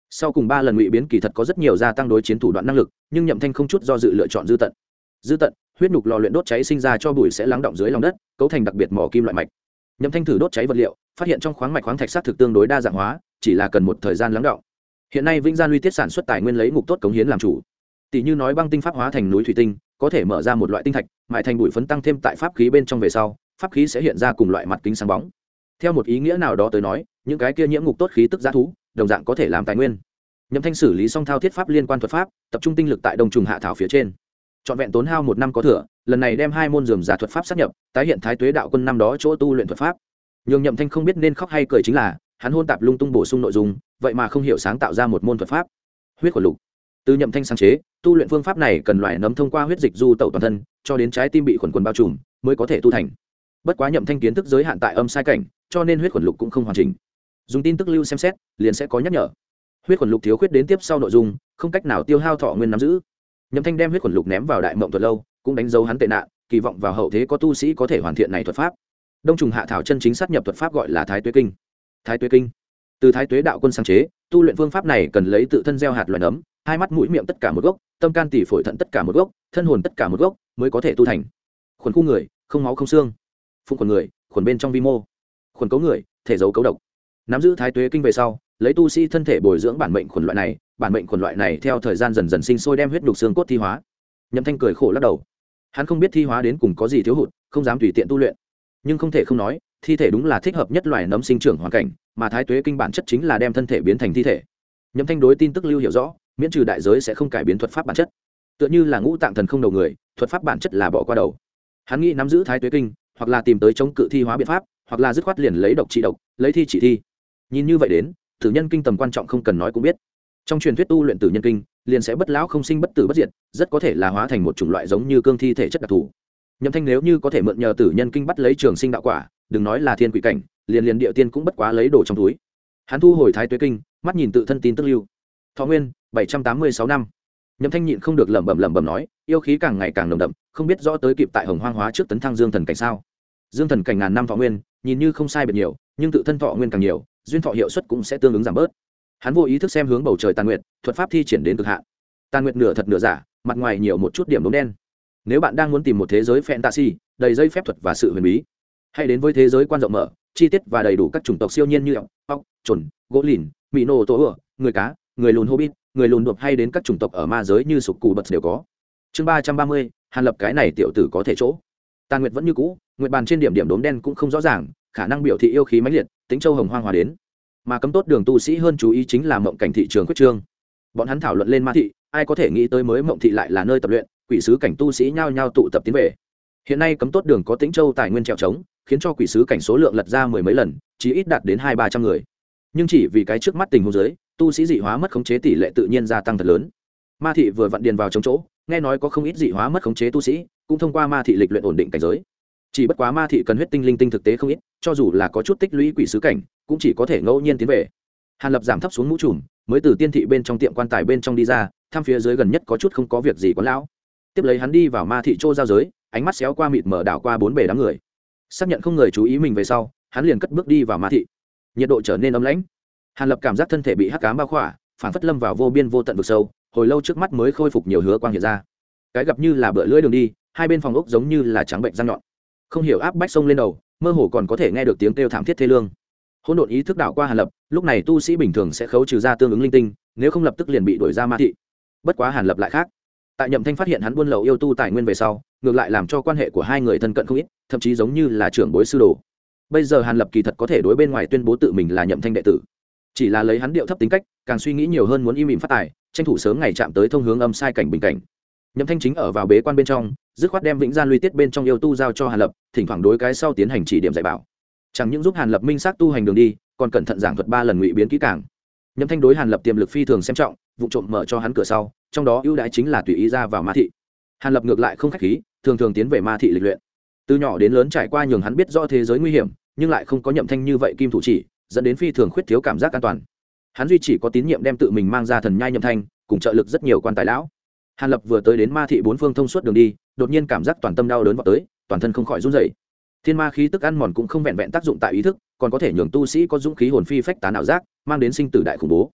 Sau cùng 3 lần ngụy biến kỳ thật có rất nhiều gia tăng đối chiến thủ đoạn năng lực, nhưng Nhậm Thanh không chút do dự lựa chọn dư tận. Dư tận, huyết nhục lò luyện đốt cháy sinh ra cho bụi sẽ lắng động dưới lòng đất, cấu thành đặc biệt mỏ kim loại mạch. Nhậm Thanh thử đốt cháy vật liệu, phát hiện trong khoáng mạch khoáng thạch sát thực tương đối đa dạng hóa, chỉ là cần một thời gian lắng động. Hiện nay Vĩnh Gia Luy Tiết sản xuất tài nguyên lấy ngục tốt cống hiến làm chủ. Tỷ như nói băng tinh pháp hóa thành núi thủy tinh, có thể mở ra một loại tinh thạch, mại thành bụi phấn tăng thêm tại pháp khí bên trong về sau, pháp khí sẽ hiện ra cùng loại mặt kính sáng bóng. Theo một ý nghĩa nào đó tới nói, những cái kia nhiễm ngục tốt khí tức giá thú, đồng dạng có thể làm tài nguyên. Nhậm Thanh xử lý xong thao thiết pháp liên quan thuật pháp, tập trung tinh lực tại đông trùng hạ thảo phía trên. Trọn vẹn tốn hao 1 năm có thừa, lần này đem 2 môn rườm rà thuật pháp sát nhập, tái hiện Thái Tuế đạo quân năm đó chỗ tu luyện thuật pháp. Nhưng Nhậm Thanh không biết nên khóc hay cười chính là, hắn hôn tạp lung tung bổ sung nội dung, vậy mà không hiểu sáng tạo ra một môn thuật pháp. Huyết khuẩn lục. Từ Nhậm Thanh sáng chế, tu luyện phương pháp này cần loại nấm thông qua huyết dịch du tẩu toàn thân, cho đến trái tim bị khuẩn quần bao trùm, mới có thể tu thành. Bất quá Nhậm Thanh kiến thức giới hạn tại âm sai cảnh, cho nên huyết khuẩn lục cũng không hoàn chỉnh. Dùng tin tức lưu xem xét, liền sẽ có nhắc nhở. Huyết khuẩn lục thiếu khuyết đến tiếp sau nội dung, không cách nào tiêu hao thọ nguyên nắm giữ. Nhậm Thanh đem huyết khuẩn lục ném vào đại mộng thuật lâu, cũng đánh dấu hắn tệ nạn, kỳ vọng vào hậu thế có tu sĩ có thể hoàn thiện này thuật pháp. Đông trùng hạ thảo chân chính sát nhập thuật pháp gọi là Thái Tuế kinh. Thái Tuế kinh, từ Thái Tuế đạo quân sáng chế, tu luyện phương pháp này cần lấy tự thân gieo hạt loài nấm, hai mắt mũi miệng tất cả một gốc, tâm can tỳ phổi thận tất cả một gốc, thân hồn tất cả một gốc, mới có thể tu thành. Khuẩn khu người, không máu không xương. Phun khuẩn người, khuẩn bên trong vi mô. Khuẩn cấu người, thể dấu cấu độc. Nắm giữ Thái Tuế kinh về sau, lấy tu sĩ thân thể bồi dưỡng bản mệnh khuẩn loại này, bản mệnh khuẩn loại này theo thời gian dần dần sinh sôi đem huyết nhục xương cốt thi hóa. Nhậm Thanh cười khổ lắc đầu. Hắn không biết thi hóa đến cùng có gì thiếu hụt, không dám tùy tiện tu luyện. Nhưng không thể không nói, thi thể đúng là thích hợp nhất loài nấm sinh trưởng hoàn cảnh, mà Thái Tuế kinh bản chất chính là đem thân thể biến thành thi thể. Nhậm Thanh đối tin tức lưu hiểu rõ, miễn trừ đại giới sẽ không cải biến thuật pháp bản chất. Tựa như là ngũ tạng thần không đầu người, thuật pháp bản chất là bỏ qua đầu. Hắn nghĩ nắm giữ Thái Tuế kinh, hoặc là tìm tới chống cự thi hóa biện pháp, hoặc là dứt khoát liền lấy độc trị độc, lấy thi trị thi. Nhìn như vậy đến, tử nhân kinh tầm quan trọng không cần nói cũng biết. Trong truyền thuyết tu luyện tử nhân kinh, liền sẽ bất lão không sinh bất tử bất diệt, rất có thể là hóa thành một chủng loại giống như cương thi thể chất đặc thù. Nhậm Thanh nếu như có thể mượn nhờ tử nhân kinh bắt lấy trường sinh đạo quả, đừng nói là thiên quỷ cảnh, liền địa tiên cũng bất quá lấy đồ trong túi. Hắn thu hồi Thái Tuế kinh, mắt nhìn tự thân tin tức lưu. Thọ nguyên 786 năm. Nhậm Thanh nhịn không được lẩm bẩm nói, yêu khí càng ngày càng nồng đậm, không biết rõ tới kịp tại Hồng Hoang hóa trước tấn thăng Dương thần cảnh sao? Dương thần cảnh ngàn năm thọ nguyên, nhìn như không sai biệt nhiều, nhưng tự thân thọ nguyên càng nhiều, duyên thọ hiệu suất cũng sẽ tương ứng giảm bớt. Hắn vô ý thức xem hướng bầu trời tàn nguyệt, thuật pháp thi triển đến cực hạn. Tàn nguyệt nửa thật nửa giả, mặt ngoài nhiều một chút điểm đốm đen. Nếu bạn đang muốn tìm một thế giới fantasy đầy dây phép thuật và sự huyền bí, hãy đến với thế giới quan rộng mở, chi tiết và đầy đủ các chủng tộc siêu nhiên như ốc, chuẩn, gỗ lìn, mỹ nô tổ ửa, người cá, người lùn hobbit, người lùn đột hay đến các chủng tộc ở ma giới như sục cù bật đều có. Chương 330, Hàn Lập cái này tiểu tử có thể chỗ. Tàn nguyệt vẫn như cũ, nguyệt bàn trên điểm điểm đốm đen cũng không rõ ràng, khả năng biểu thị yêu khí mãnh liệt, tính châu hồng hoang hòa đến. Mà cấm tốt đường tu sĩ hơn chú ý chính là mộng cảnh thị trường quyết trương. Bọn hắn thảo luận lên ma thị, ai có thể nghĩ tới mới mộng thị lại là nơi tập luyện, quỷ sứ cảnh tu sĩ nhao nhao tụ tập tiến về. Hiện nay cấm tốt đường có Tĩnh Châu tài nguyên trèo trống, khiến cho quỷ sứ cảnh số lượng lật ra 10 mấy lần, chí ít đạt đến 200-300 người. Nhưng chỉ vì cái trước mắt tình huống dưới, tu sĩ dị hóa mất khống chế tỷ lệ tự nhiên gia tăng thật lớn. Ma thị vừa vặn điền vào chống chỗ, nghe nói có không ít dị hóa mất khống chế tu sĩ, cũng thông qua ma thị lịch luyện ổn định cảnh giới. Chỉ bất quá ma thị cần huyết tinh linh tinh thực tế không ít, cho dù là có chút tích lũy quỷ sứ cảnh, cũng chỉ có thể ngẫu nhiên tiến về. Hàn Lập giảm thấp xuống mũ trùm, mới từ tiên thị bên trong tiệm quan tài bên trong đi ra, thăm phía dưới gần nhất có chút không có việc gì quán lão. Tiếp lấy hắn đi vào ma thị chỗ giao giới, ánh mắt xéo qua mịt mở đảo qua bốn bề đám người. Xác nhận không người chú ý mình về sau, hắn liền cất bước đi vào ma thị. Nhiệt độ trở nên ấm lãnh. Hàn Lập cảm giác thân thể bị hắc ám bao khỏa, phản phất lâm vào vô biên vô tận vực sâu, hồi lâu trước mắt mới khôi phục nhiều hứa quang hiện ra. Cái gặp như là bựa lưỡi đường đi, hai bên phòng ốc giống như là trắng bệnh răng nhọn. Không hiểu áp bách sông lên đầu, mơ hồ còn có thể nghe được tiếng kêu thảm thiết thê lương. Hỗn độn ý thức đảo qua Hàn Lập, lúc này tu sĩ bình thường sẽ khấu trừ ra tương ứng linh tinh, nếu không lập tức liền bị đuổi ra ma thị. Bất quá Hàn Lập lại khác. Tại Nhậm Thanh phát hiện hắn buôn lậu yêu tu tài nguyên về sau, ngược lại làm cho quan hệ của hai người thân cận không ít, thậm chí giống như là trưởng bối sư đồ. Bây giờ Hàn Lập kỳ thật có thể đối bên ngoài tuyên bố tự mình là Nhậm Thanh đệ tử, chỉ là lấy hắn điệu thấp tính cách, càng suy nghĩ nhiều hơn muốn im ỉm phát tài, tranh thủ sớm ngày chạm tới thông hướng âm sai cảnh bình cảnh. Nhậm Thanh chính ở vào bế quan bên trong, dứt khoát đem Vĩnh Gia Luy Tiết bên trong yêu tu giao cho Hàn Lập, thỉnh thoảng đối cái sau tiến hành chỉ điểm dạy bảo. Chẳng những giúp Hàn Lập minh xác tu hành đường đi, còn cẩn thận giảng thuật 3 lần ngụy biến kỹ càng. Nhậm Thanh đối Hàn Lập tiềm lực phi thường xem trọng, vụ trộm mở cho hắn cửa sau, trong đó ưu đãi chính là tùy ý ra vào ma thị. Hàn Lập ngược lại không khách khí, thường thường tiến về ma thị lịch luyện. Từ nhỏ đến lớn trải qua nhường hắn biết rõ thế giới nguy hiểm, nhưng lại không có Nhậm Thanh như vậy kim thủ chỉ, dẫn đến phi thường khuyết thiếu cảm giác an toàn. Hắn duy chỉ có tín nhiệm đem tự mình mang ra thần nhai Nhậm Thanh, cùng trợ lực rất nhiều quan tài lão. Hàn Lập vừa tới đến ma thị bốn phương thông suốt đường đi, đột nhiên cảm giác toàn tâm đau đớn vọt tới, toàn thân không khỏi run rẩy. Thiên ma khí tức ăn mòn cũng không vẹn vẹn tác dụng tại ý thức, còn có thể nhường tu sĩ có dũng khí hồn phi phách tán ảo giác, mang đến sinh tử đại khủng bố.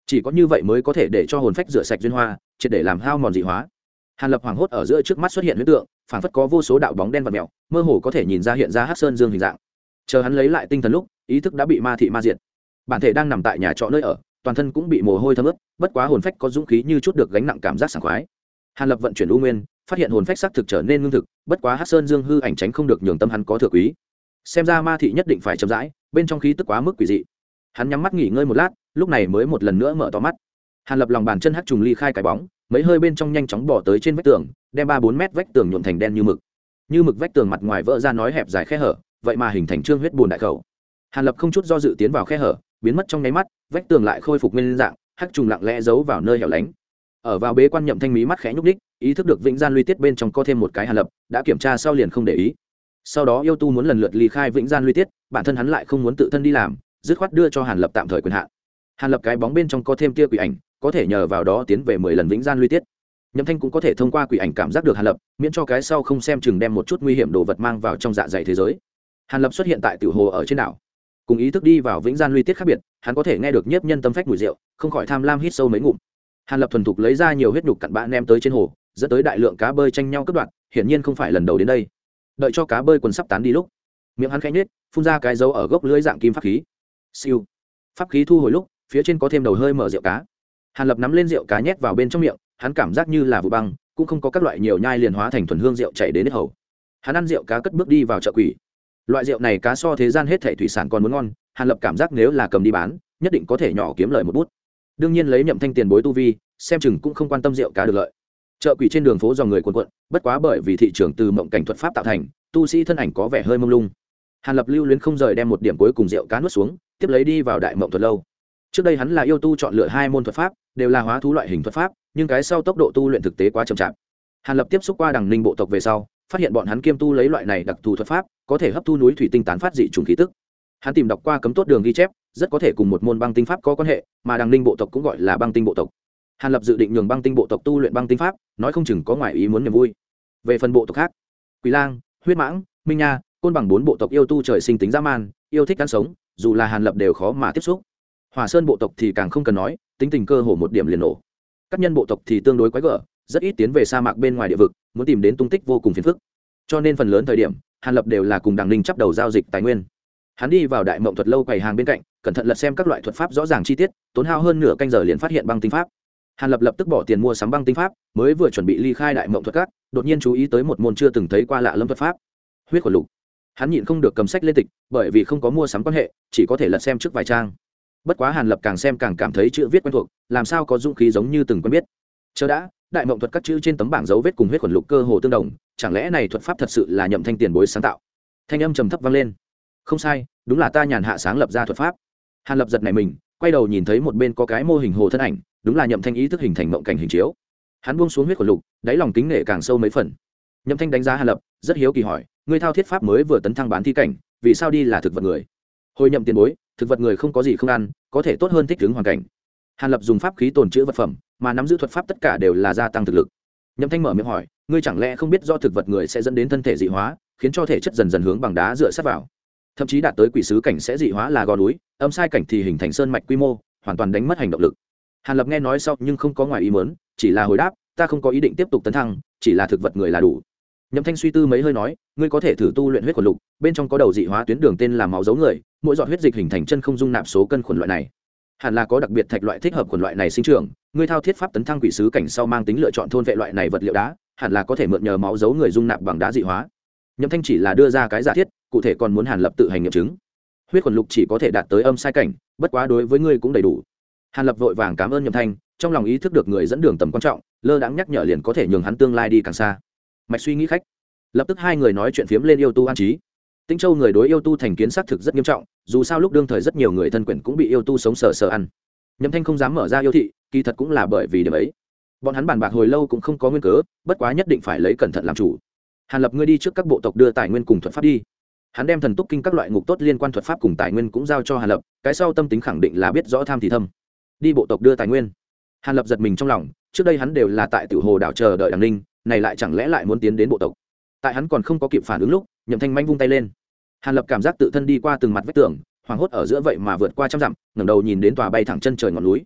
chỉ có như vậy mới có thể để cho hồn phách rửa sạch duyên hoa, triệt để làm hao mòn dị hóa. Hàn Lập hoảng hốt ở giữa trước mắt xuất hiện huyễn tượng, phảng phất có vô số đạo bóng đen vặn mèo, mơ hồ có thể nhìn ra hiện ra Hắc Sơn Dương hình dạng. Chờ hắn lấy lại tinh thần lúc, ý thức đã bị ma thị ma diệt. Bản thể đang nằm tại nhà trọ nơi ở, toàn thân cũng bị mồ hôi thấm ướt, bất quá hồn phách có dũng khí như chút được gánh nặng cảm giác sảng khoái. Hàn Lập vận chuyển u nguyên, phát hiện hồn phách sắc thực trở nên ngưng thực, bất quá Hắc Sơn Dương hư ảnh tránh không được nhường tâm hắn có thừa quý. Xem ra ma thị nhất định phải chậm rãi, bên trong khí tức quá mức quỷ dị. Hắn nhắm mắt nghỉ ngơi một lát, lúc này mới một lần nữa mở to mắt. Hàn Lập lòng bàn chân hắc trùng ly khai cái bóng, mấy hơi bên trong nhanh chóng bỏ tới trên vách tường, đem 3-4 mét vách tường nhuộm thành đen như mực vách tường mặt ngoài vỡ ra nói hẹp dài khe hở, vậy mà hình thành trương huyết bùn đại khẩu. Hàn Lập không chút do dự tiến vào khe hở, biến mất trong nháy mắt, vách tường lại khôi phục nguyên dạng, hắc trùng lặng lẽ giấu vào nơi hẻo lánh. Ở vào bế quan Nhậm Thanh mí mắt khẽ nhúc đích, ý thức được vĩnh gian luy tiết bên trong có thêm một cái Hàn Lập, đã kiểm tra sau liền không để ý. Sau đó yêu tu muốn lần lượt ly khai vĩnh gian luy tiết, bản thân hắn lại không muốn tự thân đi làm, dứt khoát đưa cho Hàn Lập tạm thời quyền hạn. Hàn Lập cái bóng bên trong có thêm tia quỷ ảnh, có thể nhờ vào đó tiến về 10 lần vĩnh gian luy tiết. Nhậm Thanh cũng có thể thông qua quỷ ảnh cảm giác được Hàn Lập, miễn cho cái sau không xem chừng đem một chút nguy hiểm đồ vật mang vào trong dạ dày thế giới. Hàn Lập xuất hiện tại tiểu hồ ở trên đảo, cùng ý thức đi vào vĩnh gian luy tiết khác biệt, hắn có thể nghe được nhiếp nhân tâm phách mùi rượu, không khỏi tham lam hít sâu mấy ngụm. Hàn Lập thuần thục lấy ra nhiều huyết nhục cặn bã ném tới trên hồ, dẫn tới đại lượng cá bơi tranh nhau cướp đoạt, hiển nhiên không phải lần đầu đến đây. Đợi cho cá bơi quần sắp tán đi lúc, miệng hắn khẽ nhếch, phun ra cái dấu ở gốc lưới dạng kim pháp khí. Siêu. Pháp khí thu hồi lúc, phía trên có thêm đầu hơi mở rượu cá. Hàn Lập nắm lên rượu cá nhét vào bên trong miệng, hắn cảm giác như là vụ băng, cũng không có các loại nhiều nhai liền hóa thành thuần hương rượu chảy đến hết hầu. Hắn ăn rượu cá cất bước đi vào chợ quỷ. Loại rượu này cá so thế gian hết thảy thủy sản còn muốn ngon, Hàn Lập cảm giác nếu là cầm đi bán, nhất định có thể nhỏ kiếm lời một bút. Đương nhiên lấy Nhậm Thanh tiền bối tu vi, xem chừng cũng không quan tâm rượu cá được lợi. Chợ quỷ trên đường phố dòng người cuồn cuộn, bất quá bởi vì thị trường từ mộng cảnh thuật pháp tạo thành, tu sĩ thân ảnh có vẻ hơi mông lung. Hàn Lập lưu luyến không rời đem một điểm cuối cùng rượu cá nuốt xuống, tiếp lấy đi vào đại mộng thuật lâu. Trước đây hắn là yêu tu chọn lựa 2 môn thuật pháp, đều là hóa thú loại hình thuật pháp, nhưng cái sau tốc độ tu luyện thực tế quá chậm chạp. Hàn Lập tiếp xúc qua Đằng Ninh bộ tộc về sau, phát hiện bọn hắn kiêm tu lấy loại này đặc thù thuật pháp, có thể hấp thu núi thủy tinh tán phát dị trùng khí tức. Hắn tìm đọc qua cấm tốt đường ghi chép, rất có thể cùng một môn băng tinh pháp có quan hệ, mà Đằng Ninh bộ tộc cũng gọi là băng tinh bộ tộc. Hàn Lập dự định nhường băng tinh bộ tộc tu luyện băng tinh pháp, nói không chừng có ngoại ý muốn niềm vui. Về phần bộ tộc khác, Quỷ Lang, Huyết Mãng, Minh Nha, Côn Bằng 4 bộ tộc yêu tu trời sinh tính dã man, yêu thích ăn sống, dù là Hàn Lập đều khó mà tiếp xúc. Hỏa Sơn bộ tộc thì càng không cần nói, tính tình cơ hồ một điểm liền nổ. Các nhân bộ tộc thì tương đối quái gở, rất ít tiến về sa mạc bên ngoài địa vực, muốn tìm đến tung tích vô cùng phiền phức. Cho nên phần lớn thời điểm, Hàn Lập đều là cùng Đằng Ninh chấp đầu giao dịch tài nguyên. Hắn đi vào đại mộng thuật lâu quầy hàng bên cạnh, cẩn thận lật xem các loại thuật pháp rõ ràng chi tiết, tốn hao hơn nửa canh giờ liền phát hiện băng tinh pháp. Hàn Lập lập tức bỏ tiền mua sắm băng tinh pháp, mới vừa chuẩn bị ly khai đại mộng thuật các, đột nhiên chú ý tới một môn chưa từng thấy qua lạ lâm thuật pháp, huyết khuẩn lục. Hắn nhịn không được cầm sách lên tịch, bởi vì không có mua sắm quan hệ, chỉ có thể lật xem trước vài trang. Bất quá Hàn Lập càng xem càng cảm thấy chữ viết quen thuộc, làm sao có dũng khí giống như từng quen biết. Chờ đã, đại mộng thuật các chữ trên tấm bảng dấu vết cùng huyết khuẩn lục cơ hồ tương đồng, chẳng lẽ này thuật pháp thật sự là Nhậm Thanh tiền bối sáng tạo? Thanh âm trầm thấp vang lên. Không sai, đúng là ta nhàn hạ sáng lập ra thuật pháp. Hàn Lập giật nảy mình, quay đầu nhìn thấy một bên có cái mô hình hồ thân ảnh, đúng là Nhậm Thanh ý thức hình thành mộng cảnh hình chiếu. Hắn buông xuống huyết khuẩn lục, đáy lòng kính nể càng sâu mấy phần. Nhậm Thanh đánh giá Hàn Lập, rất hiếu kỳ hỏi, ngươi thao thiết pháp mới vừa tấn thăng bán thi cảnh, vì sao đi là thực vật người? Hồi Nhậm tiền bối, thực vật người không có gì không ăn, có thể tốt hơn thích ứng hoàn cảnh. Hàn Lập dùng pháp khí tồn trữ vật phẩm, mà nắm giữ thuật pháp tất cả đều là gia tăng thực lực. Nhậm Thanh mở miệng hỏi, ngươi chẳng lẽ không biết do thực vật người sẽ dẫn đến thân thể dị hóa, khiến cho thể chất dần dần hướng bằng đá dựa sát vào, thậm chí đạt tới quỷ sứ cảnh sẽ dị hóa là gò núi, âm sai cảnh thì hình thành sơn mạch quy mô, hoàn toàn đánh mất hành động lực. Hàn Lập nghe nói sau nhưng không có ngoài ý muốn, chỉ là hồi đáp, ta không có ý định tiếp tục tấn thăng, chỉ là thực vật người là đủ. Nhậm Thanh suy tư mấy hơi nói, ngươi có thể thử tu luyện huyết khuẩn lục, bên trong có đầu dị hóa tuyến đường tên là máu dấu người, mỗi giọt huyết dịch hình thành chân không dung nạp số cân khuẩn loại này. Hẳn là có đặc biệt thạch loại thích hợp khuẩn loại này sinh trưởng, ngươi thao thiết pháp tấn thăng quỷ sứ cảnh sau mang tính lựa chọn thôn vệ loại này vật liệu đá, hẳn là có thể mượn nhờ máu dấu người dung nạp bằng đá dị hóa. Nhậm Thanh chỉ là đưa ra cái giả thiết, cụ thể còn muốn Hàn Lập tự hành nghiệm chứng. Huyết khuẩn lục chỉ có thể đạt tới âm sai cảnh, bất quá đối với ngươi cũng đầy đủ. Hàn Lập vội vàng cảm ơn Nhậm Thanh, trong lòng ý thức được người dẫn đường tầm quan trọng, lơ đãng nhắc nhở liền có thể nhường hắn tương lai đi càng xa. Mạch suy nghĩ khách. Lập tức hai người nói chuyện phiếm lên yêu tu an trí. Tĩnh Châu người đối yêu tu thành kiến xác thực rất nghiêm trọng, dù sao lúc đương thời rất nhiều người thân quyển cũng bị yêu tu sống sờ sờ ăn. Nhậm Thanh không dám mở ra yêu thị, kỳ thật cũng là bởi vì điểm ấy. Bọn hắn bàn bạc hồi lâu cũng không có nguyên cớ, bất quá nhất định phải lấy cẩn thận làm chủ. Hàn Lập, ngươi đi trước các bộ tộc đưa tài nguyên cùng thuật pháp đi. Hắn đem thần túc kinh các loại ngục tốt liên quan thuật pháp cùng tài nguyên cũng giao cho Hàn Lập, cái sau tâm tính khẳng định là biết rõ tham thì thâm. Đi bộ tộc đưa tài nguyên. Hàn Lập giật mình trong lòng, trước đây hắn đều là tại Tiểu Hồ đảo chờ đợi Đằng Ninh, này lại chẳng lẽ lại muốn tiến đến bộ tộc. Tại hắn còn không có kịp phản ứng lúc, Nhậm Thanh manh vung tay lên. Hàn Lập cảm giác tự thân đi qua từng mặt vách tường, hoảng hốt ở giữa vậy mà vượt qua trăm dặm, ngẩng đầu nhìn đến tòa bay thẳng chân trời ngọn núi.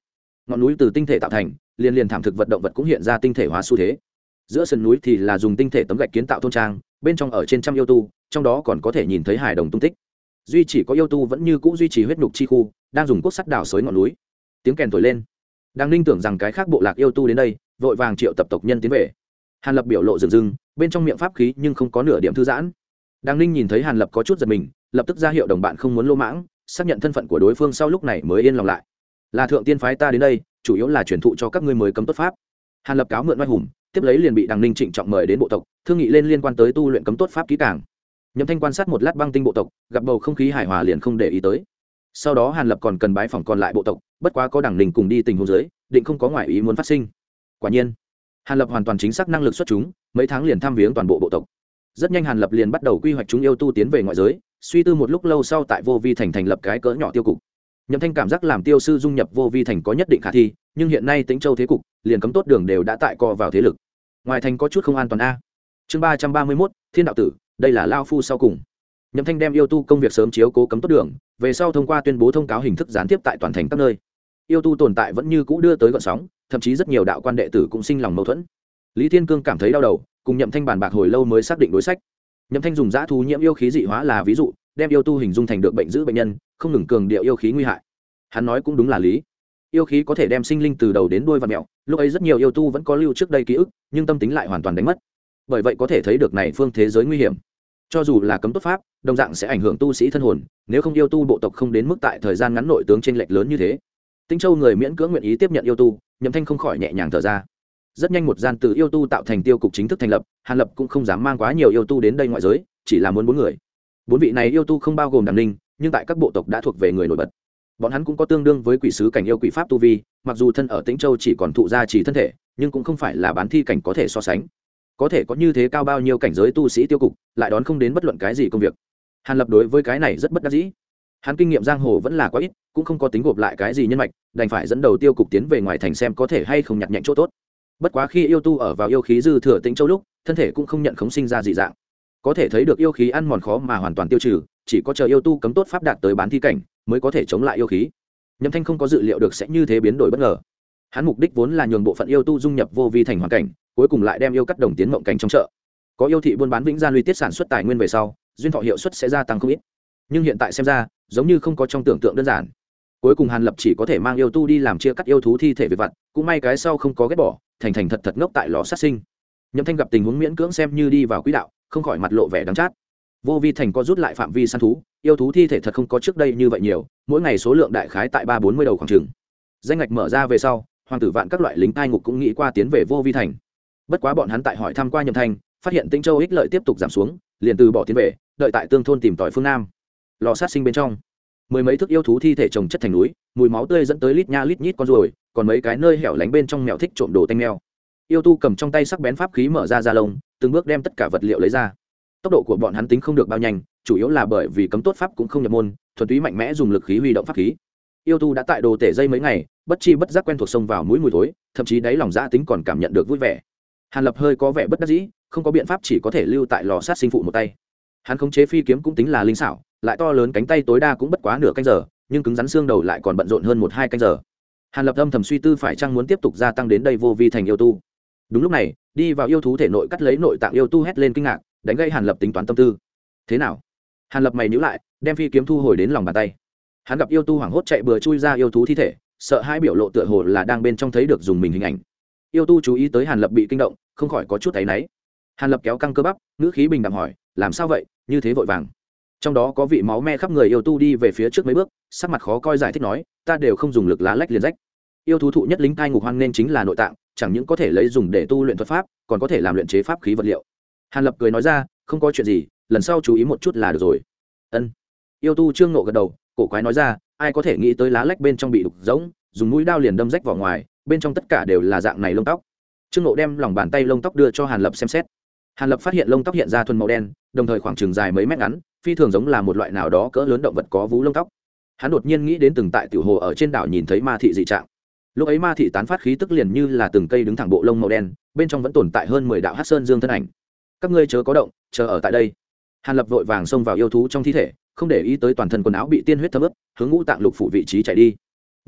ngọn núi từ tinh thể tạo thành, liền liền thảm thực vật động vật cũng hiện ra tinh thể hóa xu thế. Giữa sườn núi thì là dùng tinh thể tấm gạch kiến tạo thôn trang, bên trong ở trên trăm yêu tu, trong đó còn có thể nhìn thấy hài đồng tung tích. Duy chỉ có yêu tu vẫn như cũ duy trì huyết nhục chi khu, đang dùng cuốc sắt đào xới ngọn núi. Tiếng kèn thổi lên. Đang Ninh tưởng rằng cái khác bộ lạc yêu tu đến đây, vội vàng triệu tập tộc nhân tiến về. Hàn Lập biểu lộ rừng rừng, bên trong miệng pháp khí nhưng không có nửa điểm thư giãn. Đang Ninh nhìn thấy Hàn Lập có chút giật mình, lập tức ra hiệu đồng bạn không muốn lô mãng, xác nhận thân phận của đối phương sau lúc này mới yên lòng lại. Là thượng tiên phái ta đến đây, chủ yếu là truyền thụ cho các ngươi mới cấm tốt pháp. Hàn Lập cáo mượn oai hùng, tiếp lấy liền bị Đằng Ninh trịnh trọng mời đến bộ tộc, thương nghị lên liên quan tới tu luyện cấm tốt pháp kỹ càng. Nhậm Thanh quan sát một lát băng tinh bộ tộc, gặp bầu không khí hài hòa liền không để ý tới. Sau đó Hàn Lập còn cần bái phỏng còn lại bộ tộc, bất quá có Đằng Ninh cùng đi tình huống dưới, định không có ngoại ý muốn phát sinh. Quả nhiên, Hàn Lập hoàn toàn chính xác năng lực xuất chúng, mấy tháng liền thăm viếng toàn bộ bộ tộc. Rất nhanh Hàn Lập liền bắt đầu quy hoạch chúng yêu tu tiến về ngoại giới, suy tư một lúc lâu sau tại Vô Vi thành thành lập cái cỡ nhỏ tiêu cục. Nhậm Thanh cảm giác làm tiêu sư dung nhập Vô Vi thành có nhất định khả thi, nhưng hiện nay Tĩnh Châu thế cục, liền cấm tốt đường đều đã tại co vào thế lực. Ngoài thành có chút không an toàn a. Chương 331, Thiên đạo tử, đây là lao phu sau cùng. Nhậm Thanh đem yêu tu công việc sớm chiếu cố cấm tốt đường, về sau thông qua tuyên bố thông cáo hình thức gián tiếp tại toàn thành các nơi. Yêu tu tồn tại vẫn như cũ đưa tới gợn sóng, thậm chí rất nhiều đạo quan đệ tử cũng sinh lòng mâu thuẫn. Lý Thiên Cương cảm thấy đau đầu, cùng Nhậm Thanh bàn bạc hồi lâu mới xác định đối sách. Nhậm Thanh dùng dã thú nhiễm yêu khí dị hóa là ví dụ, đem yêu tu hình dung thành được bệnh giữ bệnh nhân, không ngừng cường điệu yêu khí nguy hại. Hắn nói cũng đúng là lý. Yêu khí có thể đem sinh linh từ đầu đến đuôi vặn mèo, lúc ấy rất nhiều yêu tu vẫn có lưu trước đây ký ức, nhưng tâm tính lại hoàn toàn đánh mất. Bởi vậy có thể thấy được này phương thế giới nguy hiểm. Cho dù là cấm tốt pháp, đồng dạng sẽ ảnh hưởng tu sĩ thân hồn, nếu không yêu tu bộ tộc không đến mức tại thời gian ngắn nội tướng chênh lệch lớn như thế. Tĩnh Châu người miễn cưỡng nguyện ý tiếp nhận yêu tu, Nhậm Thanh không khỏi nhẹ nhàng thở ra. Rất nhanh một gian từ yêu tu tạo thành tiêu cục chính thức thành lập, Hàn Lập cũng không dám mang quá nhiều yêu tu đến đây ngoại giới, chỉ là muốn 4 người. 4 vị này yêu tu không bao gồm Đằng Ninh, nhưng tại các bộ tộc đã thuộc về người nổi bật. Bọn hắn cũng có tương đương với quỷ sứ cảnh yêu quỷ pháp tu vi, mặc dù thân ở Tĩnh Châu chỉ còn thụ gia chỉ thân thể, nhưng cũng không phải là bán thi cảnh có thể so sánh. Có thể có như thế cao bao nhiêu cảnh giới tu sĩ tiêu cục, lại đón không đến bất luận cái gì công việc. Hàn Lập đối với cái này rất bất đắc dĩ. Hắn kinh nghiệm giang hồ vẫn là quá ít, cũng không có tính gộp lại cái gì nhân mạch, đành phải dẫn đầu tiêu cục tiến về ngoài thành xem có thể hay không nhặt nhạnh chỗ tốt. Bất quá khi yêu tu ở vào yêu khí dư thừa Tĩnh Châu lúc, thân thể cũng không nhận khống sinh ra dị dạng. Có thể thấy được yêu khí ăn mòn khó mà hoàn toàn tiêu trừ, chỉ có chờ yêu tu cấm tốt pháp đạt tới bán thi cảnh mới có thể chống lại yêu khí. Nhậm Thanh không có dự liệu được sẽ như thế biến đổi bất ngờ. Hắn mục đích vốn là nhường bộ phận yêu tu dung nhập Vô Vi thành hoàn cảnh, cuối cùng lại đem yêu cắt đồng tiến mộng cảnh trong chợ. Có yêu thị buôn bán vĩnh gia luy tiết sản xuất tài nguyên về sau, duyên thọ hiệu suất sẽ gia tăng không ít. Nhưng hiện tại xem ra, giống như không có trong tưởng tượng đơn giản. Cuối cùng Hàn Lập chỉ có thể mang yêu tu đi làm chia cắt yêu thú thi thể về vặt, cũng may cái sau không có ghét bỏ, thành thành thật thật ngốc tại lò sát sinh. Nhậm Thanh gặp tình huống miễn cưỡng xem như đi vào quỹ đạo, không khỏi mặt lộ vẻ đắng chát. Vô Vi thành có rút lại phạm vi săn thú, yêu thú thi thể thật không có trước đây như vậy nhiều, mỗi ngày số lượng đại khái tại 3-40 đầu khoảng chừng. Danh ngạch mở ra về sau, hoàng tử vạn các loại lính tai ngục cũng nghĩ qua tiến về Vô Vi thành. Bất quá bọn hắn tại hỏi thăm qua Nhậm Thanh, phát hiện Tĩnh Châu ích lợi tiếp tục giảm xuống, liền từ bỏ tiến về, đợi tại Tương thôn tìm tòi phương nam. Lò sát sinh bên trong, 10 mấy thước yêu thú thi thể chồng chất thành núi, mùi máu tươi dẫn tới lít nha lít nhít con ruồi, còn mấy cái nơi hẻo lánh bên trong mèo thích trộm đồ tanh mèo. Yêu tu cầm trong tay sắc bén pháp khí mở ra da lông, từng bước đem tất cả vật liệu lấy ra. Tốc độ của bọn hắn tính không được bao nhanh, chủ yếu là bởi vì cấm tốt pháp cũng không nhập môn, thuần túy mạnh mẽ dùng lực khí huy động pháp khí. Yêu tu đã tại đồ tể dây mấy ngày, bất chi bất giác quen thuộc xông vào mũi mùi thối, thậm chí đáy lòng dã tính còn cảm nhận được vui vẻ. Hàn Lập hơi có vẻ bất đắc dĩ, không có biện pháp chỉ có thể lưu tại lò sát sinh phụ một tay. Hắn khống chế phi kiếm cũng tính là linh xảo, lại to lớn cánh tay tối đa cũng bất quá nửa canh giờ, nhưng cứng rắn xương đầu lại còn bận rộn hơn 1-2 canh giờ. Hàn Lập âm thầm suy tư phải chăng muốn tiếp tục gia tăng đến đây Vô Vi thành yêu tu. Đúng lúc này, đi vào yêu thú thể nội cắt lấy nội tạng yêu tu hét lên kinh ngạc, đánh gây Hàn Lập tính toán tâm tư. Thế nào? Hàn Lập mày nhíu lại, đem phi kiếm thu hồi đến lòng bàn tay. Hắn gặp yêu tu hoảng hốt chạy bừa chui ra yêu thú thi thể, sợ hai biểu lộ tựa hồ là đang bên trong thấy được dùng mình hình ảnh. Yêu tu chú ý tới Hàn Lập bị kinh động, không khỏi có chút áy náy. Hàn Lập kéo căng cơ bắp, ngữ khí bình đạm hỏi, làm sao vậy, như thế vội vàng? Trong đó có vị máu me khắp người yêu tu đi về phía trước mấy bước, sắc mặt khó coi giải thích nói, ta đều không dùng lực lá lách liền rách. Yêu thú thụ nhất lính cai ngục hoang nên chính là nội tạng, chẳng những có thể lấy dùng để tu luyện thuật pháp, còn có thể làm luyện chế pháp khí vật liệu. Hàn Lập cười nói ra, không có chuyện gì, lần sau chú ý một chút là được rồi. Ân. Yêu tu trương nộ gật đầu, cổ quái nói ra, ai có thể nghĩ tới lá lách bên trong bị đục rỗng, dùng mũi đao liền đâm rách vỏ ngoài, bên trong tất cả đều là dạng này lông tóc. Trương nộ đem lòng bàn tay lông tóc đưa cho Hàn Lập xem xét. Hàn Lập phát hiện lông tóc hiện ra thuần màu đen, đồng thời khoảng chừng dài mấy mét ngắn, phi thường giống là một loại nào đó cỡ lớn động vật có vú lông tóc. Hắn đột nhiên nghĩ đến từng tại tiểu hồ ở trên đảo nhìn thấy ma thị dị trạng. Lúc ấy ma thị tán phát khí tức liền như là từng cây đứng thẳng bộ lông màu đen, bên trong vẫn tồn tại hơn 10 đạo hắc sơn dương thân ảnh. Các ngươi chớ có động, chờ ở tại đây. Hàn Lập vội vàng xông vào yêu thú trong thi thể, không để ý tới toàn thân quần áo bị tiên huyết thấm ướt, hướng ngũ tạng lục phủ vị trí chạy đi.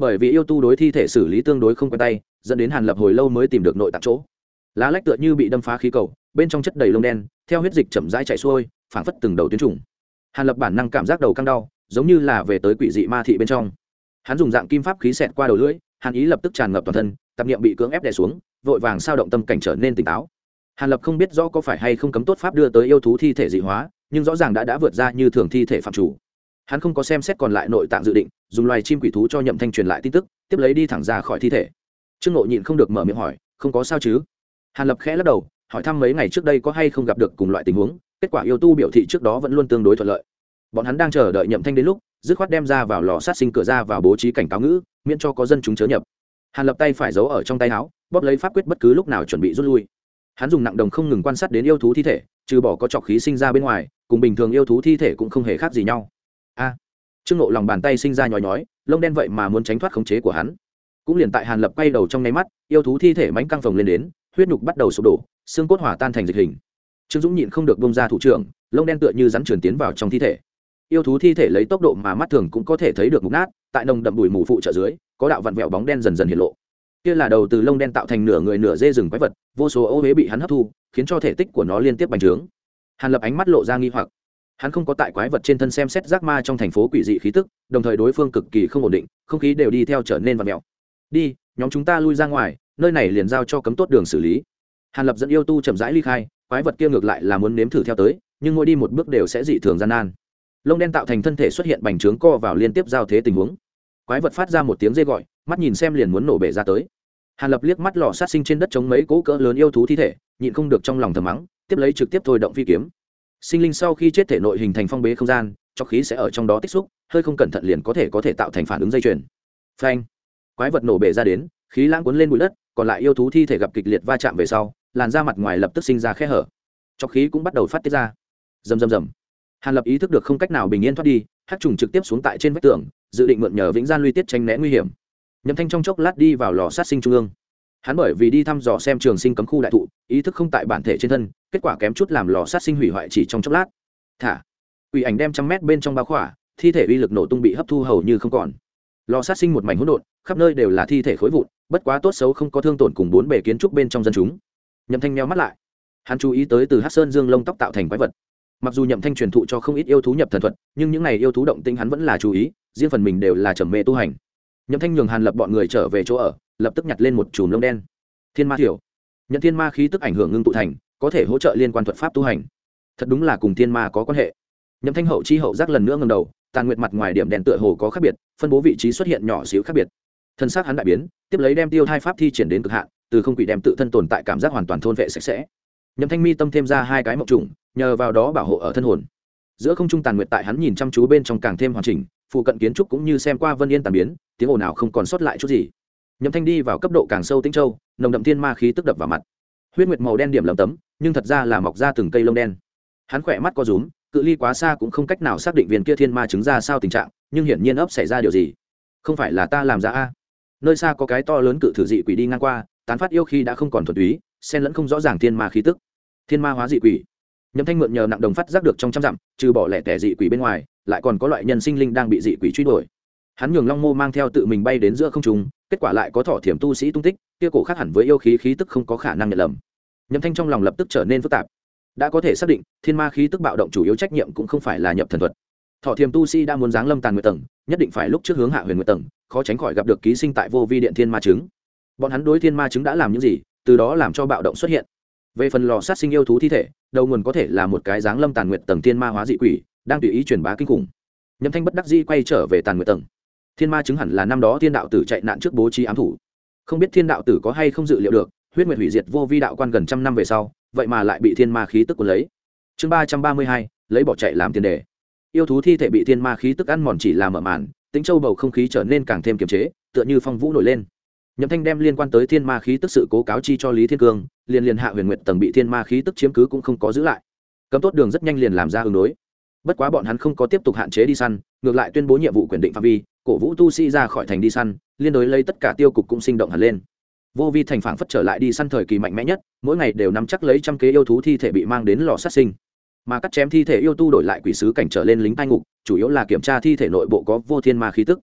bởi vì yêu tu đối thi thể xử lý tương đối không quen tay, dẫn đến Hàn Lập hồi lâu mới tìm được nội tạng chỗ. Lá lách tựa như bị đâm phá khí cầu, bên trong chất đầy lông đen, theo huyết dịch chậm rãi chảy xuôi, phảng phất từng đầu tuyến trùng. Hàn Lập bản năng cảm giác đầu căng đau, giống như là về tới quỷ dị ma thị bên trong. Hắn dùng dạng kim pháp khí xẹt qua đầu lưỡi, hàn ý lập tức tràn ngập toàn thân, tạp niệm bị cưỡng ép đè xuống, vội vàng sao động tâm cảnh trở nên tỉnh táo. Hàn Lập không biết rõ có phải hay không cấm tốt pháp đưa tới yêu thú thi thể dị hóa, nhưng rõ ràng đã vượt ra như thường thi thể phạm chủ. Hắn không có xem xét còn lại nội tạng dự định, dùng loài chim quỷ thú cho Nhậm Thanh truyền lại tin tức, tiếp lấy đi thẳng ra khỏi thi thể. Trương Ngộ nhịn không được mở miệng hỏi, không có sao chứ? Hàn Lập khẽ lắc đầu, hỏi thăm mấy ngày trước đây có hay không gặp được cùng loại tình huống. Kết quả yêu tu biểu thị trước đó vẫn luôn tương đối thuận lợi. Bọn hắn đang chờ đợi Nhậm Thanh đến lúc, dứt khoát đem ra vào lò sát sinh cửa ra vào bố trí cảnh cáo ngữ, miễn cho có dân chúng chớ nhập. Hàn Lập tay phải giấu ở trong tay áo, bóp lấy pháp quyết bất cứ lúc nào chuẩn bị rút lui. Hắn dùng nặng đồng không ngừng quan sát đến yêu thú thi thể, trừ bỏ có trọc khí sinh ra bên ngoài, cùng bình thường yêu thú thi thể cũng không hề khác gì nhau. Trương Ngộ lòng bàn tay sinh ra nhói nhói, lông đen vậy mà muốn tránh thoát khống chế của hắn. Cũng liền tại Hàn Lập quay đầu trong nháy mắt, yêu thú thi thể mãnh căng phồng lên đến, huyết nhục bắt đầu sụp đổ, xương cốt hòa tan thành dịch hình. Trương Dũng nhịn không được bung ra thủ trưởng, lông đen tựa như rắn trườn tiến vào trong thi thể. Yêu thú thi thể lấy tốc độ mà mắt thường cũng có thể thấy được mục nát, tại nồng đậm bụi mù phụ trợ dưới, có đạo vặn vẹo bóng đen dần dần hiện lộ. Kia là đầu từ lông đen tạo thành nửa người nửa dê rừng quái vật, vô số ô uế bị hắn hấp thu, khiến cho thể tích của nó liên tiếp bành trướng. Hàn Lập ánh mắt lộ ra nghi hoặc. Hắn không có tại quái vật trên thân xem xét giác ma trong thành phố quỷ dị khí tức, đồng thời đối phương cực kỳ không ổn định, không khí đều đi theo trở nên vặn vẹo. Đi, nhóm chúng ta lui ra ngoài, nơi này liền giao cho cấm tốt đường xử lý. Hàn Lập dẫn yêu tu chậm rãi ly khai, quái vật kia ngược lại là muốn nếm thử theo tới, nhưng mỗi đi một bước đều sẽ dị thường gian nan. Lông đen tạo thành thân thể xuất hiện bành trướng co vào liên tiếp giao thế tình huống. Quái vật phát ra một tiếng rê gọi, mắt nhìn xem liền muốn nổ bể ra tới. Hàn Lập liếc mắt lò sát sinh trên đất chống mấy cỗ cỡ lớn yêu thú thi thể, nhịn không được trong lòng thầm mắng, tiếp lấy trực tiếp thôi động phi kiếm. Sinh linh sau khi chết thể nội hình thành phong bế không gian, cho khí sẽ ở trong đó tích xúc, hơi không cẩn thận liền có thể tạo thành phản ứng dây chuyền. Phanh! Quái vật nổ bể ra đến, khí lãng cuốn lên bụi đất, còn lại yêu thú thi thể gặp kịch liệt va chạm về sau, làn da mặt ngoài lập tức sinh ra khe hở, cho khí cũng bắt đầu phát tiết ra. Rầm rầm rầm. Hàn Lập ý thức được không cách nào bình yên thoát đi, hắc trùng trực tiếp xuống tại trên vách tường, dự định mượn nhờ vĩnh gian luy tiết tránh né nguy hiểm. Nhậm Thanh trong chốc lát đi vào lò sát sinh trung ương. Hắn bởi vì đi thăm dò xem trường sinh cấm khu đại thụ, ý thức không tại bản thể trên thân, kết quả kém chút làm lò sát sinh hủy hoại chỉ trong chốc lát. Thả. Quỷ ảnh đem 100 mét bên trong bao khỏa, thi thể uy lực nổ tung bị hấp thu hầu như không còn. Lò sát sinh một mảnh hỗn độn, khắp nơi đều là thi thể khối vụn, bất quá tốt xấu không có thương tổn cùng bốn bề kiến trúc bên trong dân chúng. Nhậm Thanh nheo mắt lại. Hắn chú ý tới từ Hắc Sơn Dương lông tóc tạo thành quái vật. Mặc dù Nhậm Thanh truyền thụ cho không ít yêu thú nhập thần thuật, nhưng những này yêu thú động tĩnh hắn vẫn là chú ý, riêng phần mình đều là trầm mê tu hành. Nhậm Thanh nhường Hàn Lập bọn người trở về chỗ ở, lập tức nhặt lên một chùm lông đen. Thiên ma thiểu, nhận thiên ma khí tức ảnh hưởng ngưng tụ thành, có thể hỗ trợ liên quan thuật pháp tu hành. Thật đúng là cùng thiên ma có quan hệ. Nhậm Thanh hậu chi hậu giác lần nữa ngẩng đầu, tàn nguyệt mặt ngoài điểm đèn tựa hồ có khác biệt, phân bố vị trí xuất hiện nhỏ xíu khác biệt. Thân xác hắn đại biến, tiếp lấy đem tiêu thai pháp thi triển đến cực hạn, từ không quỷ đem tự thân tồn tại cảm giác hoàn toàn thôn vệ sạch sẽ. Nhậm Thanh mi tâm thêm ra hai cái mộng trùng, nhờ vào đó bảo hộ ở thân hồn. Giữa không trung tàn nguyệt tại hắn nhìn chăm chú bên trong càng thêm hoàn chỉnh, phụ cận kiến trúc cũng như xem qua vân yên tàn biến, tiếng ồn nào không còn sót lại chút gì. Nhậm Thanh đi vào cấp độ càng sâu tĩnh châu, nồng đậm thiên ma khí tức đập vào mặt. Huyết nguyệt màu đen điểm lấm tấm, nhưng thật ra là mọc ra từng cây lông đen. Hắn khỏe mắt co rúm, cự ly quá xa cũng không cách nào xác định viên kia thiên ma chứng ra sao tình trạng, nhưng hiển nhiên ấp xảy ra điều gì. Không phải là ta làm ra a? Nơi xa có cái to lớn cự thử dị quỷ đi ngang qua, tán phát yêu khi đã không còn thuần túy, xen lẫn không rõ ràng thiên ma khí tức. Thiên ma hóa dị quỷ. Nhậm Thanh mượn nhờ nặng đồng phát giác được trong trăm dặm, trừ bỏ lẻ tẻ dị quỷ bên ngoài, lại còn có loại nhân sinh linh đang bị dị quỷ truy đuổi. Hắn nhường Long Mô mang theo tự mình bay đến giữa không trung, kết quả lại có thỏ thiểm tu sĩ tung tích, kia cổ khác hẳn với yêu khí khí tức không có khả năng nhận lầm. Nhậm Thanh trong lòng lập tức trở nên phức tạp. Đã có thể xác định, thiên ma khí tức bạo động chủ yếu trách nhiệm cũng không phải là nhập thần thuật. Thỏ thiểm tu sĩ đã muốn giáng lâm tàn nguyệt tầng, nhất định phải lúc trước hướng hạ huyền nguyệt tầng, khó tránh khỏi gặp được ký sinh tại vô vi điện thiên ma chứng. Bọn hắn đối thiên ma chứng đã làm những gì, từ đó làm cho bạo động xuất hiện. Về phần lò sát sinh yêu thú thi thể, đầu nguồn có thể là một cái giáng lâm tàn nguyệt tầng thiên ma hóa dị quỷ, đang tùy ý truyền bá kinh khủng. Nhậm Thanh bất đắc dĩ quay trở về tàn nguyệt tầng. Thiên ma chứng hẳn là năm đó thiên đạo tử chạy nạn trước bố trí ám thủ, không biết thiên đạo tử có hay không dự liệu được huyết nguyệt hủy diệt vô vi đạo quan gần 100 năm về sau, vậy mà lại bị thiên ma khí tức cuốn lấy. Chương 332, lấy bỏ chạy làm tiền đề. Yêu thú thi thể bị thiên ma khí tức ăn mòn chỉ là mở màn, Tĩnh Châu bầu không khí trở nên càng thêm kiềm chế, tựa như phong vũ nổi lên. Nhậm Thanh đem liên quan tới thiên ma khí tức sự cố cáo chi cho Lý Thiên Cương, liền hạ huyền nguyệt tầng bị thiên ma khí tức chiếm cứ cũng không có giữ lại. Cấm tốt đường rất nhanh liền làm ra ứng đối. Bất quá bọn hắn không có tiếp tục hạn chế đi săn, ngược lại tuyên bố nhiệm vụ quyền định phạm vi, cổ vũ tu sĩ ra khỏi thành đi săn, liên đối lấy tất cả tiêu cục cũng sinh động hẳn lên. Vô vi thành phảng phất trở lại đi săn thời kỳ mạnh mẽ nhất, mỗi ngày đều nắm chắc lấy trăm kế yêu thú thi thể bị mang đến lò sát sinh, mà cắt chém thi thể yêu tu đổi lại quỷ sứ cảnh trở lên lính tai ngục, chủ yếu là kiểm tra thi thể nội bộ có vô thiên ma khí tức.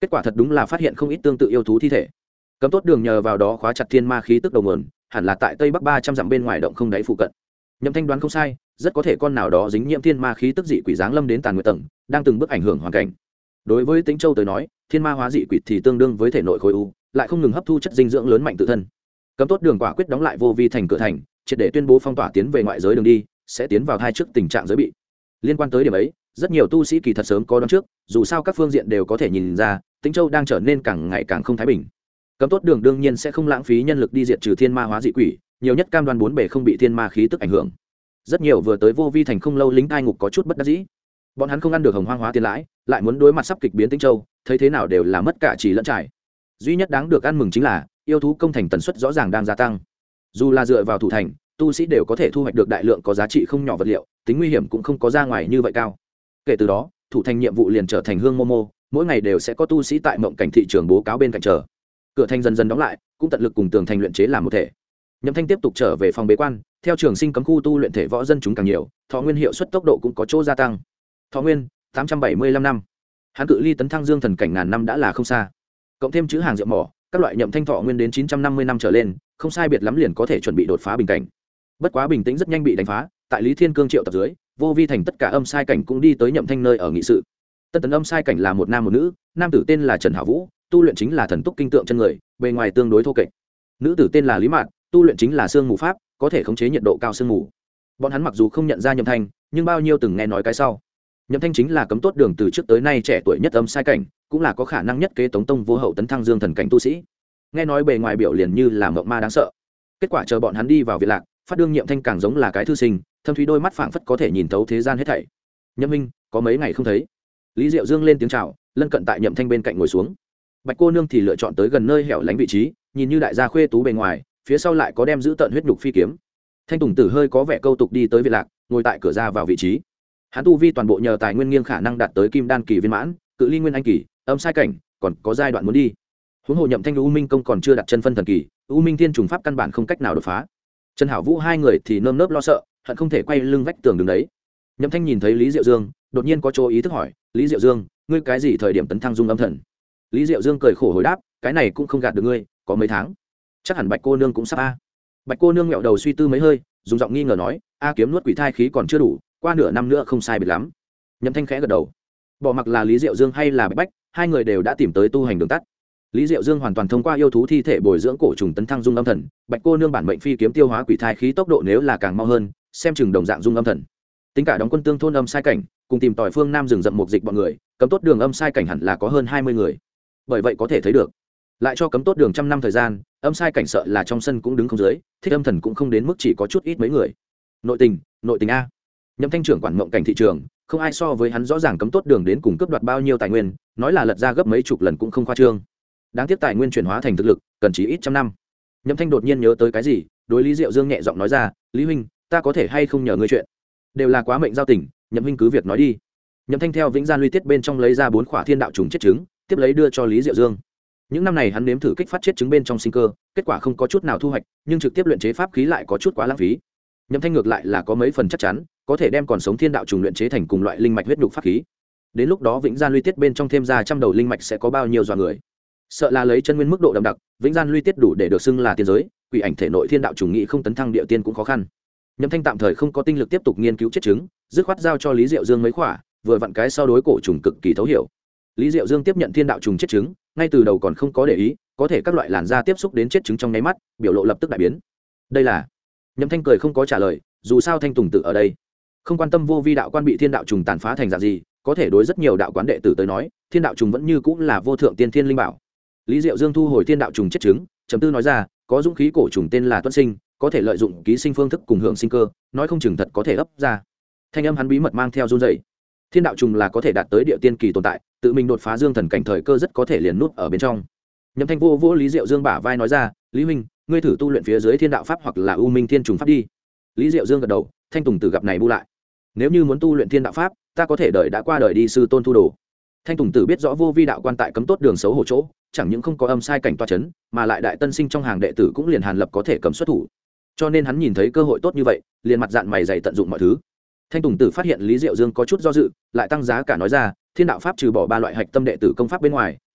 kết quả thật đúng là phát hiện không ít tương tự yêu thú thi thể. Cấm tốt đường nhờ vào đó khóa chặt thiên ma khí tức đầu nguồn, hẳn là tại tây bắc 300 dặm bên ngoài động không đáy phụ cận. Nhậm Thanh đoán không sai, rất có thể con nào đó dính nhiễm thiên ma khí tức dị quỷ giáng lâm đến Tàn Nguyệt tầng, đang từng bước ảnh hưởng hoàn cảnh. Đối với Tĩnh Châu tới nói, thiên ma hóa dị quỷ thì tương đương với thể nội khối u, lại không ngừng hấp thu chất dinh dưỡng lớn mạnh tự thân. Cấm tốt đường quả quyết đóng lại vô vi thành cửa thành, triệt để tuyên bố phong tỏa tiến về ngoại giới đường đi, sẽ tiến vào thai trước tình trạng giới bị. Liên quan tới điểm ấy, rất nhiều tu sĩ kỳ thật sớm có đoán trước, dù sao các phương diện đều có thể nhìn ra, Tĩnh Châu đang trở nên càng ngày càng không thái bình. Cấm tốt đường đương nhiên sẽ không lãng phí nhân lực đi diệt trừ thiên ma hóa dị quỷ, nhiều nhất cam đoan bốn bề không bị thiên ma khí tức ảnh hưởng. Rất nhiều vừa tới vô vi thành không lâu lính cai ngục có chút bất đắc dĩ, bọn hắn không ăn được hồng hoang hóa tiền lãi, lại muốn đối mặt sắp kịch biến Tĩnh Châu, thấy thế nào đều là mất cả chỉ lẫn trải. Duy nhất đáng được ăn mừng chính là yêu thú công thành tần suất rõ ràng đang gia tăng. Dù là dựa vào thủ thành, tu sĩ đều có thể thu hoạch được đại lượng có giá trị không nhỏ vật liệu, tính nguy hiểm cũng không có ra ngoài như vậy cao. Kể từ đó, thủ thành nhiệm vụ liền trở thành hương momo, mỗi ngày đều sẽ có tu sĩ tại mộng cảnh thị trường bố cáo bên cạnh chờ. Cửa thành dần dần đóng lại, cũng tận lực cùng tường thành luyện chế làm một thể. Nhậm Thanh tiếp tục trở về phòng bế quan, theo trường sinh cấm khu tu luyện thể võ dân chúng càng nhiều, thọ nguyên hiệu suất tốc độ cũng có chỗ gia tăng. Thọ nguyên 875 năm, hắn cự ly tấn thăng dương thần cảnh ngàn năm đã là không xa. Cộng thêm chữ hàng rượu mỏ, các loại Nhậm Thanh thọ nguyên đến 950 năm trở lên, không sai biệt lắm liền có thể chuẩn bị đột phá bình cảnh. Bất quá bình tĩnh rất nhanh bị đánh phá, tại Lý Thiên Cương triệu tập dưới, vô vi thành tất cả âm sai cảnh cũng đi tới Nhậm Thanh nơi ở nghị sự. Tân tấn âm sai cảnh là một nam một nữ, nam tử tên là Trần Hảo Vũ, tu luyện chính là thần túc kinh tượng chân người, bề ngoài tương đối thô kệch. Nữ tử tên là Lý Mạn, tu luyện chính là sương mù pháp, có thể khống chế nhiệt độ cao sương mù. Bọn hắn mặc dù không nhận ra Nhậm Thanh, nhưng bao nhiêu từng nghe nói cái sau. Nhậm Thanh chính là cấm tốt đường từ trước tới nay trẻ tuổi nhất âm sai cảnh, cũng là có khả năng nhất kế Tống Tông vô hậu tấn thăng dương thần cảnh tu sĩ. Nghe nói bề ngoài biểu liền như là mộng ma đáng sợ. Kết quả chờ bọn hắn đi vào viện lạc, phát đương Nhậm Thanh càng giống là cái thư sinh, thâm thúy đôi mắt phảng phất có thể nhìn thấu thế gian hết thảy. Nhậm Minh, có mấy ngày không thấy. Lý Diệu Dương lên tiếng chào, lân cận tại Nhậm Thanh bên cạnh ngồi xuống. Bạch cô nương thì lựa chọn tới gần nơi hẻo lánh vị trí, nhìn như đại gia khuê tú bề ngoài, phía sau lại có đem giữ tận huyết nhục phi kiếm. Thanh Tùng Tử hơi có vẻ câu tục đi tới viện lạc, ngồi tại cửa ra vào vị trí. Hắn tu vi toàn bộ nhờ tài nguyên nghiêng khả năng đạt tới kim đan kỳ viên mãn, cự ly nguyên anh kỳ, âm sai cảnh, còn có giai đoạn muốn đi. Huống hồ Nhậm Thanh U Minh công còn chưa đặt chân phân thần kỳ, U Minh Thiên trùng pháp căn bản không cách nào đột phá. Trần Hảo Vũ hai người thì nơm nớp lo sợ, hận không thể quay lưng vách tường đứng đấy. Nhậm Thanh nhìn thấy Lý Diệu Dương, đột nhiên có chỗ ý thức hỏi, Lý Diệu Dương, ngươi cái gì thời điểm tấn thăng dung âm thần? Lý Diệu Dương cười khổ hồi đáp, cái này cũng không gạt được ngươi, có mấy tháng. Chắc hẳn Bạch cô nương cũng sắp a. Bạch cô nương ngẹo đầu suy tư mấy hơi, dùng giọng nghi ngờ nói, a kiếm nuốt quỷ thai khí còn chưa đủ, qua nửa năm nữa không sai biệt lắm. Nhậm Thanh khẽ gật đầu. Bỏ mặc là Lý Diệu Dương hay là Bạch Bách, hai người đều đã tìm tới tu hành đường tắt. Lý Diệu Dương hoàn toàn thông qua yêu thú thi thể bồi dưỡng cổ trùng tấn thăng dung âm thần, Bạch cô nương bản mệnh phi kiếm tiêu hóa quỷ thai khí tốc độ nếu là càng mau hơn, xem chừng đồng dạng dung âm thần. Tính cả đóng quân tương thôn âm sai cảnh, cùng tìm tòi phương nam rừng rậm một dịch bọn người, cấm tốt đường âm sai cảnh hẳn là có hơn 20 người. Bởi vậy có thể thấy được, lại cho cấm tốt đường trăm năm thời gian, âm sai cảnh sợ là trong sân cũng đứng không dưới, thích âm thần cũng không đến mức chỉ có chút ít mấy người. Nội tình a. Nhậm Thanh trưởng quản mộng cảnh thị trường, không ai so với hắn rõ ràng cấm tốt đường đến cùng cướp đoạt bao nhiêu tài nguyên, nói là lật ra gấp mấy chục lần cũng không khoa trương. Đáng tiếc tài nguyên chuyển hóa thành thực lực, cần chỉ ít trăm năm. Nhậm Thanh đột nhiên nhớ tới cái gì, đối Lý Diệu Dương nhẹ giọng nói ra, Lý huynh, ta có thể hay không nhờ ngươi chuyện? Đều là quá mệnh giao tình, Nhậm huynh cứ việc nói đi. Nhậm Thanh theo Vĩnh Gian Luy Tiết bên trong lấy ra 4 khỏa thiên đạo trùng chết trứng, tiếp lấy đưa cho Lý Diệu Dương. Những năm này hắn nếm thử kích phát chết trứng bên trong sinh cơ, kết quả không có chút nào thu hoạch, nhưng trực tiếp luyện chế pháp khí lại có chút quá lãng phí. Nhậm Thanh ngược lại là có mấy phần chắc chắn, có thể đem còn sống thiên đạo trùng luyện chế thành cùng loại linh mạch huyết nhục pháp khí. Đến lúc đó Vĩnh Gian Luy Tiết bên trong thêm ra 100 đầu linh mạch sẽ có bao nhiêu dọa người. Sợ là lấy chân nguyên mức độ đậm đặc, Vĩnh Gian Luy Tiết đủ để được xưng là tiên giới, quỷ ảnh thể nội thiên đạo trùng nghị không tấn thăng địa tiên cũng khó khăn. Nhậm Thanh tạm thời không có tinh lực tiếp tục nghiên cứu chết trứng, dứt khoát giao cho Lý Diệu Dương mấy khỏa, vừa vặn cái sau đối cổ trùng cực kỳ thấu hiểu. Lý Diệu Dương tiếp nhận thiên đạo trùng chết trứng, ngay từ đầu còn không có để ý, có thể các loại làn da tiếp xúc đến chết trứng trong nháy mắt, biểu lộ lập tức đại biến. Đây là? Nhậm Thanh cười không có trả lời, dù sao Thanh Tùng Tử ở đây, không quan tâm vô vi đạo quan bị thiên đạo trùng tàn phá thành dạng gì, có thể đối rất nhiều đạo quán đệ tử tới nói, thiên đạo trùng vẫn như cũng là vô thượng tiên thiên linh bảo. Lý Diệu Dương thu hồi thiên đạo trùng chết trứng, trầm tư nói ra, có dũng khí cổ trùng tên là Tuân Sinh, có thể lợi dụng ký sinh phương thức cùng hưởng sinh cơ, nói không chừng thật có thể ấp ra. Thanh âm hắn bí mật mang theo run rẩy. Thiên đạo trùng là có thể đạt tới địa tiên kỳ tồn tại, tự mình đột phá dương thần cảnh thời cơ rất có thể liền nút ở bên trong. Nhậm Thanh vô vô Lý Diệu Dương bả vai nói ra, Lý huynh, ngươi thử tu luyện phía dưới thiên đạo pháp hoặc là U Minh Thiên trùng pháp đi. Lý Diệu Dương gật đầu, Thanh Tùng Tử gặp này bu lại. Nếu như muốn tu luyện thiên đạo pháp, ta có thể đợi đã qua đời đi sư tôn thu đồ. Thanh Tùng Tử biết rõ vô vi đạo quan tại cấm tốt đường xấu hổ chỗ, chẳng những không có âm sai cảnh toa chấn, mà lại đại tân sinh trong hàng đệ tử cũng liền Hàn Lập có thể cầm xuất thủ. Cho nên hắn nhìn thấy cơ hội tốt như vậy, liền mặt dạn mày dày tận dụng mọi thứ. Thanh Tùng Tử phát hiện Lý Diệu Dương có chút do dự, lại tăng giá cả nói ra, thiên đạo pháp trừ bỏ 3 loại hạch tâm đệ tử công pháp bên ngoài,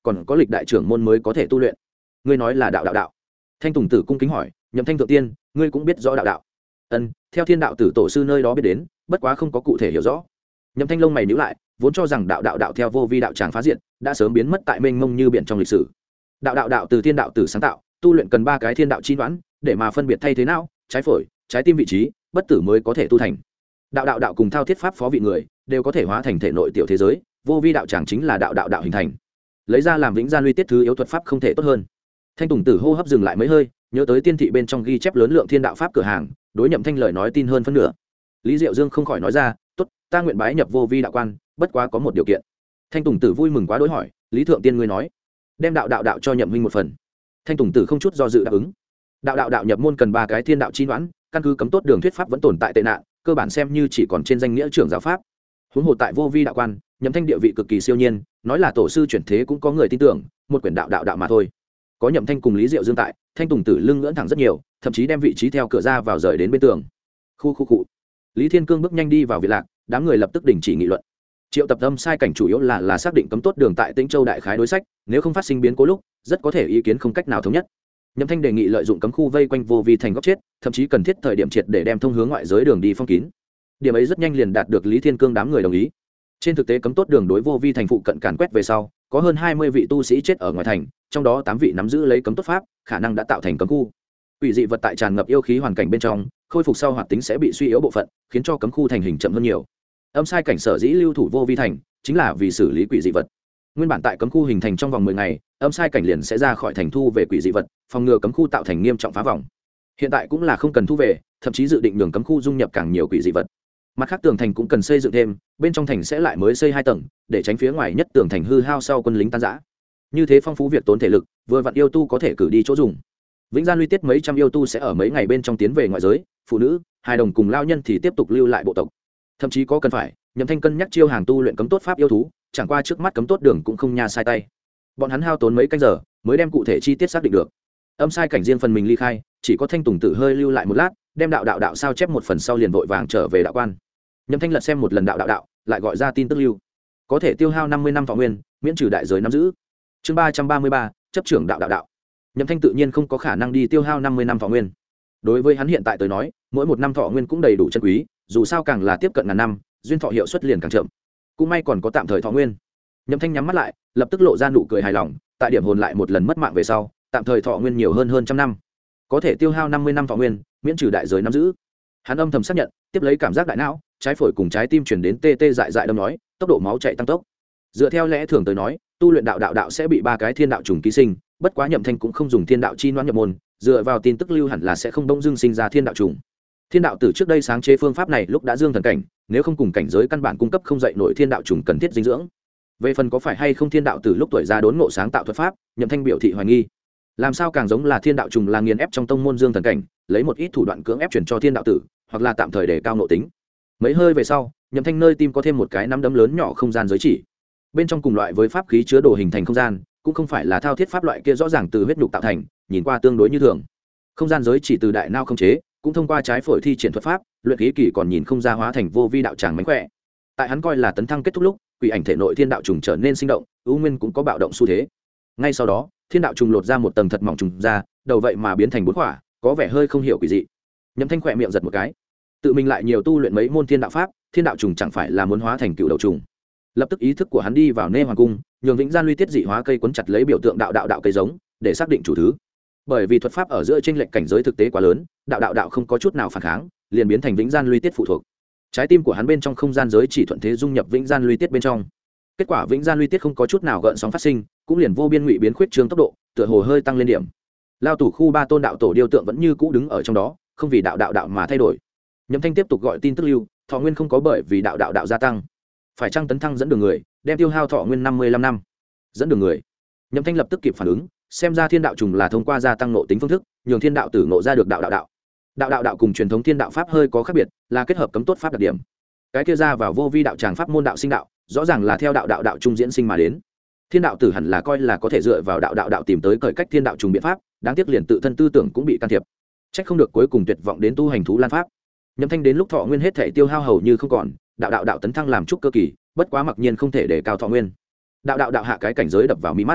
còn có lịch đại trưởng môn mới có thể tu luyện. Ngươi nói là đạo đạo đạo? Thanh Tùng Tử cung kính hỏi. Nhậm Thanh thượng tiên, ngươi cũng biết rõ đạo đạo? Ân, theo Thiên đạo tử tổ sư nơi đó biết đến, bất quá không có cụ thể hiểu rõ. Nhậm Thanh lông mày nhíu lại, vốn cho rằng đạo đạo đạo theo vô vi đạo tràng phá diện đã sớm biến mất tại mênh mông như biển trong lịch sử. Đạo đạo đạo từ Thiên đạo tử sáng tạo, tu luyện cần 3 cái thiên đạo chi đoán để mà phân biệt thay thế não, trái phổi, trái tim vị trí, bất tử mới có thể tu thành. Đạo đạo đạo cùng thao thiết pháp phó vị người đều có thể hóa thành thể nội tiểu thế giới, vô vi đạo tràng chính là đạo đạo đạo hình thành. Lấy ra làm vĩnh gian luy tiết thứ yếu thuật pháp không thể tốt hơn. Thanh Tùng Tử hô hấp dừng lại mấy hơi, nhớ tới tiên thị bên trong ghi chép lớn lượng thiên đạo pháp cửa hàng, đối Nhậm Thanh lời nói tin hơn phân nửa. Lý Diệu Dương không khỏi nói ra, tốt, ta nguyện bái nhập vô vi đạo quan, bất quá có một điều kiện. Thanh Tùng Tử vui mừng quá đối hỏi, Lý thượng tiên ngươi nói, đem đạo đạo đạo cho Nhậm huynh một phần. Thanh Tùng Tử không chút do dự đáp ứng. Đạo đạo đạo nhập môn cần 3 cái thiên đạo chi đoán, căn cứ cấm tốt đường thuyết pháp vẫn tồn tại tệ nạn, cơ bản xem như chỉ còn trên danh nghĩa trưởng giáo pháp. Huống hồ tại vô vi đạo quan, Nhậm Thanh địa vị cực kỳ siêu nhiên, nói là tổ sư chuyển thế cũng có người tin tưởng, một quyển đạo đạo đạo mà thôi. Có Nhậm Thanh cùng Lý Diệu Dương tại, Thanh Tùng Tử lưng ngưỡng thẳng rất nhiều, thậm chí đem vị trí theo cửa ra vào rời đến bên tường. Khu. Lý Thiên Cương bước nhanh đi vào viện lạc, đám người lập tức đình chỉ nghị luận. Triệu Tập Âm sai cảnh chủ yếu là xác định cấm tốt đường tại Tĩnh Châu đại khái đối sách, nếu không phát sinh biến cố lúc, rất có thể ý kiến không cách nào thống nhất. Nhậm Thanh đề nghị lợi dụng cấm khu vây quanh vô vi thành góc chết, thậm chí cần thiết thời điểm triệt để đem thông hướng ngoại giới đường đi phong kín. Điểm ấy rất nhanh liền đạt được Lý Thiên Cương đám người đồng ý. Trên thực tế cấm tốt đường đối vô vi thành phụ cận càn quét về sau, có hơn 20 vị tu sĩ chết ở ngoài thành, trong đó 8 vị nắm giữ lấy cấm tốt pháp, khả năng đã tạo thành cấm khu. Quỷ dị vật tại tràn ngập yêu khí hoàn cảnh bên trong, khôi phục sau hoạt tính sẽ bị suy yếu bộ phận, khiến cho cấm khu thành hình chậm hơn nhiều. Âm sai cảnh sở dĩ lưu thủ vô vi thành, chính là vì xử lý quỷ dị vật. Nguyên bản tại cấm khu hình thành trong vòng 10 ngày, âm sai cảnh liền sẽ ra khỏi thành thu về quỷ dị vật, phòng ngừa cấm khu tạo thành nghiêm trọng phá vòng. Hiện tại cũng là không cần thu về, thậm chí dự định nhường cấm khu dung nhập càng nhiều quỷ dị vật. Mặt khác tường thành cũng cần xây dựng thêm, bên trong thành sẽ lại mới xây 2 tầng, để tránh phía ngoài nhất tường thành hư hao sau quân lính tan rã. Như thế phong phú việc tốn thể lực, vừa vặn yêu tu có thể cử đi chỗ dùng. Vĩnh Gian Luy Tiết mấy trăm yêu tu sẽ ở mấy ngày bên trong tiến về ngoại giới, phụ nữ, hài đồng cùng lao nhân thì tiếp tục lưu lại bộ tộc. Thậm chí có cần phải, Nhậm Thanh cân nhắc chiêu hàng tu luyện cấm tốt pháp yêu thú, chẳng qua trước mắt cấm tốt đường cũng không nha sai tay. Bọn hắn hao tốn mấy canh giờ mới đem cụ thể chi tiết xác định được. Âm sai cảnh riêng phần mình ly khai, chỉ có Thanh Tùng Tử hơi lưu lại một lát, đem đạo đạo đạo sao chép một phần sau liền vội vàng trở về đạo quan. Nhậm Thanh lật xem một lần đạo đạo đạo, lại gọi ra tin tức lưu, có thể tiêu hao 50 năm thọ nguyên, miễn trừ đại giới nắm giữ. Chương 333, chấp trưởng đạo đạo đạo. Nhậm Thanh tự nhiên không có khả năng đi tiêu hao 50 năm thọ nguyên. Đối với hắn hiện tại tới nói, mỗi một năm thọ nguyên cũng đầy đủ chân quý, dù sao càng là tiếp cận ngàn năm, duyên thọ hiệu suất liền càng chậm. Cũng may còn có tạm thời thọ nguyên. Nhậm Thanh nhắm mắt lại, lập tức lộ ra nụ cười hài lòng, tại điểm hồn lại một lần mất mạng về sau, tạm thời thọ nguyên nhiều hơn trăm năm, có thể tiêu hao 50 năm thọ nguyên, miễn trừ đại giới nắm giữ. Hắn âm thầm xác nhận, tiếp lấy cảm giác đại não, trái phổi cùng trái tim chuyển đến tê tê dại dại đâm nói, tốc độ máu chạy tăng tốc. Dựa theo lẽ thường tới nói, tu luyện đạo đạo đạo sẽ bị 3 cái thiên đạo trùng ký sinh, bất quá Nhậm Thanh cũng không dùng thiên đạo chi noãn nhập môn, dựa vào tin tức lưu hẳn là sẽ không bỗng dưng sinh ra thiên đạo trùng. Thiên đạo tử trước đây sáng chế phương pháp này lúc đã dương thần cảnh, nếu không cùng cảnh giới căn bản cung cấp không dậy nổi thiên đạo trùng cần thiết dinh dưỡng. Về phần có phải hay không thiên đạo tử lúc tuổi già đốn ngộ sáng tạo thuật pháp, Nhậm Thanh biểu thị hoài nghi. Làm sao càng giống là thiên đạo trùng là nghiền ép trong tông môn dương thần cảnh, lấy một ít thủ đoạn cưỡng ép chuyển cho thiên đạo tử, hoặc là tạm thời để cao nội tính. Mấy hơi về sau, Nhậm Thanh nơi tim có thêm một cái nắm đấm lớn nhỏ không gian giới chỉ. Bên trong cùng loại với pháp khí chứa đồ hình thành không gian, cũng không phải là thao thiết pháp loại kia rõ ràng từ huyết nhục tạo thành, nhìn qua tương đối như thường. Không gian giới chỉ từ đại não không chế, cũng thông qua trái phổi thi triển thuật pháp, luyện khí kỳ còn nhìn không ra hóa thành vô vi đạo tràng mánh khỏe. Tại hắn coi là tấn thăng kết thúc lúc, quỷ ảnh thể nội thiên đạo trùng trở nên sinh động, u nguyên cũng có bạo động xu thế. Ngay sau đó, thiên đạo trùng lột ra một tầng thật mỏng trùng ra, đầu vậy mà biến thành 4 quả, có vẻ hơi không hiểu quỷ dị. Nhậm Thanh khỏe miệng giật một cái, tự mình lại nhiều tu luyện mấy môn thiên đạo pháp, thiên đạo trùng chẳng phải là muốn hóa thành cựu đầu trùng. Lập tức ý thức của hắn đi vào Nê Hoàng cung, nhường Vĩnh Gian Luy Tiết dị hóa cây quấn chặt lấy biểu tượng đạo đạo đạo cây giống, để xác định chủ thứ. Bởi vì thuật pháp ở giữa chênh lệch cảnh giới thực tế quá lớn, đạo đạo đạo không có chút nào phản kháng, liền biến thành Vĩnh Gian Luy Tiết phụ thuộc. Trái tim của hắn bên trong không gian giới chỉ thuận thế dung nhập Vĩnh Gian Luy Tiết bên trong. Kết quả Vĩnh Gian Luy Tiết không có chút nào gợn sóng phát sinh, cũng liền vô biên ngụy biến khuyết trương tốc độ, tựa hồ hơi tăng lên điểm. Lao tủ khu 3 tôn đạo tổ điêu tượng vẫn như cũ đứng ở trong đó, không vì đạo đạo đạo mà thay đổi. Nhậm Thanh tiếp tục gọi tin tức lưu, thọ nguyên không có bởi vì đạo đạo đạo gia tăng. Phải chăng tấn thăng dẫn đường người, đem tiêu hao thọ nguyên 55 năm. Dẫn đường người. Nhậm Thanh lập tức kịp phản ứng, xem ra thiên đạo trùng là thông qua gia tăng nộ tính phương thức, nhường thiên đạo tử ngộ ra được đạo đạo đạo. Đạo đạo đạo cùng truyền thống thiên đạo pháp hơi có khác biệt, là kết hợp cấm tốt pháp đặc điểm. Cái kia ra vào vô vi đạo tràng pháp môn đạo sinh đạo, rõ ràng là theo đạo đạo đạo trung diễn sinh mà đến. Thiên đạo tử hẳn là coi là có thể dựa vào đạo đạo đạo tìm tới cởi cách thiên đạo trùng biện pháp, đáng tiếc liền tự thân tư tưởng cũng bị can thiệp. Trách không được cuối cùng tuyệt vọng đến tu hành thú lan pháp. Nhậm Thanh đến lúc thọ nguyên hết thể tiêu hao hầu như không còn, đạo đạo đạo tấn thăng làm trúc cơ kỳ, bất quá mặc nhiên không thể để cao thọ nguyên. Đạo đạo đạo hạ cái cảnh giới đập vào mi mắt.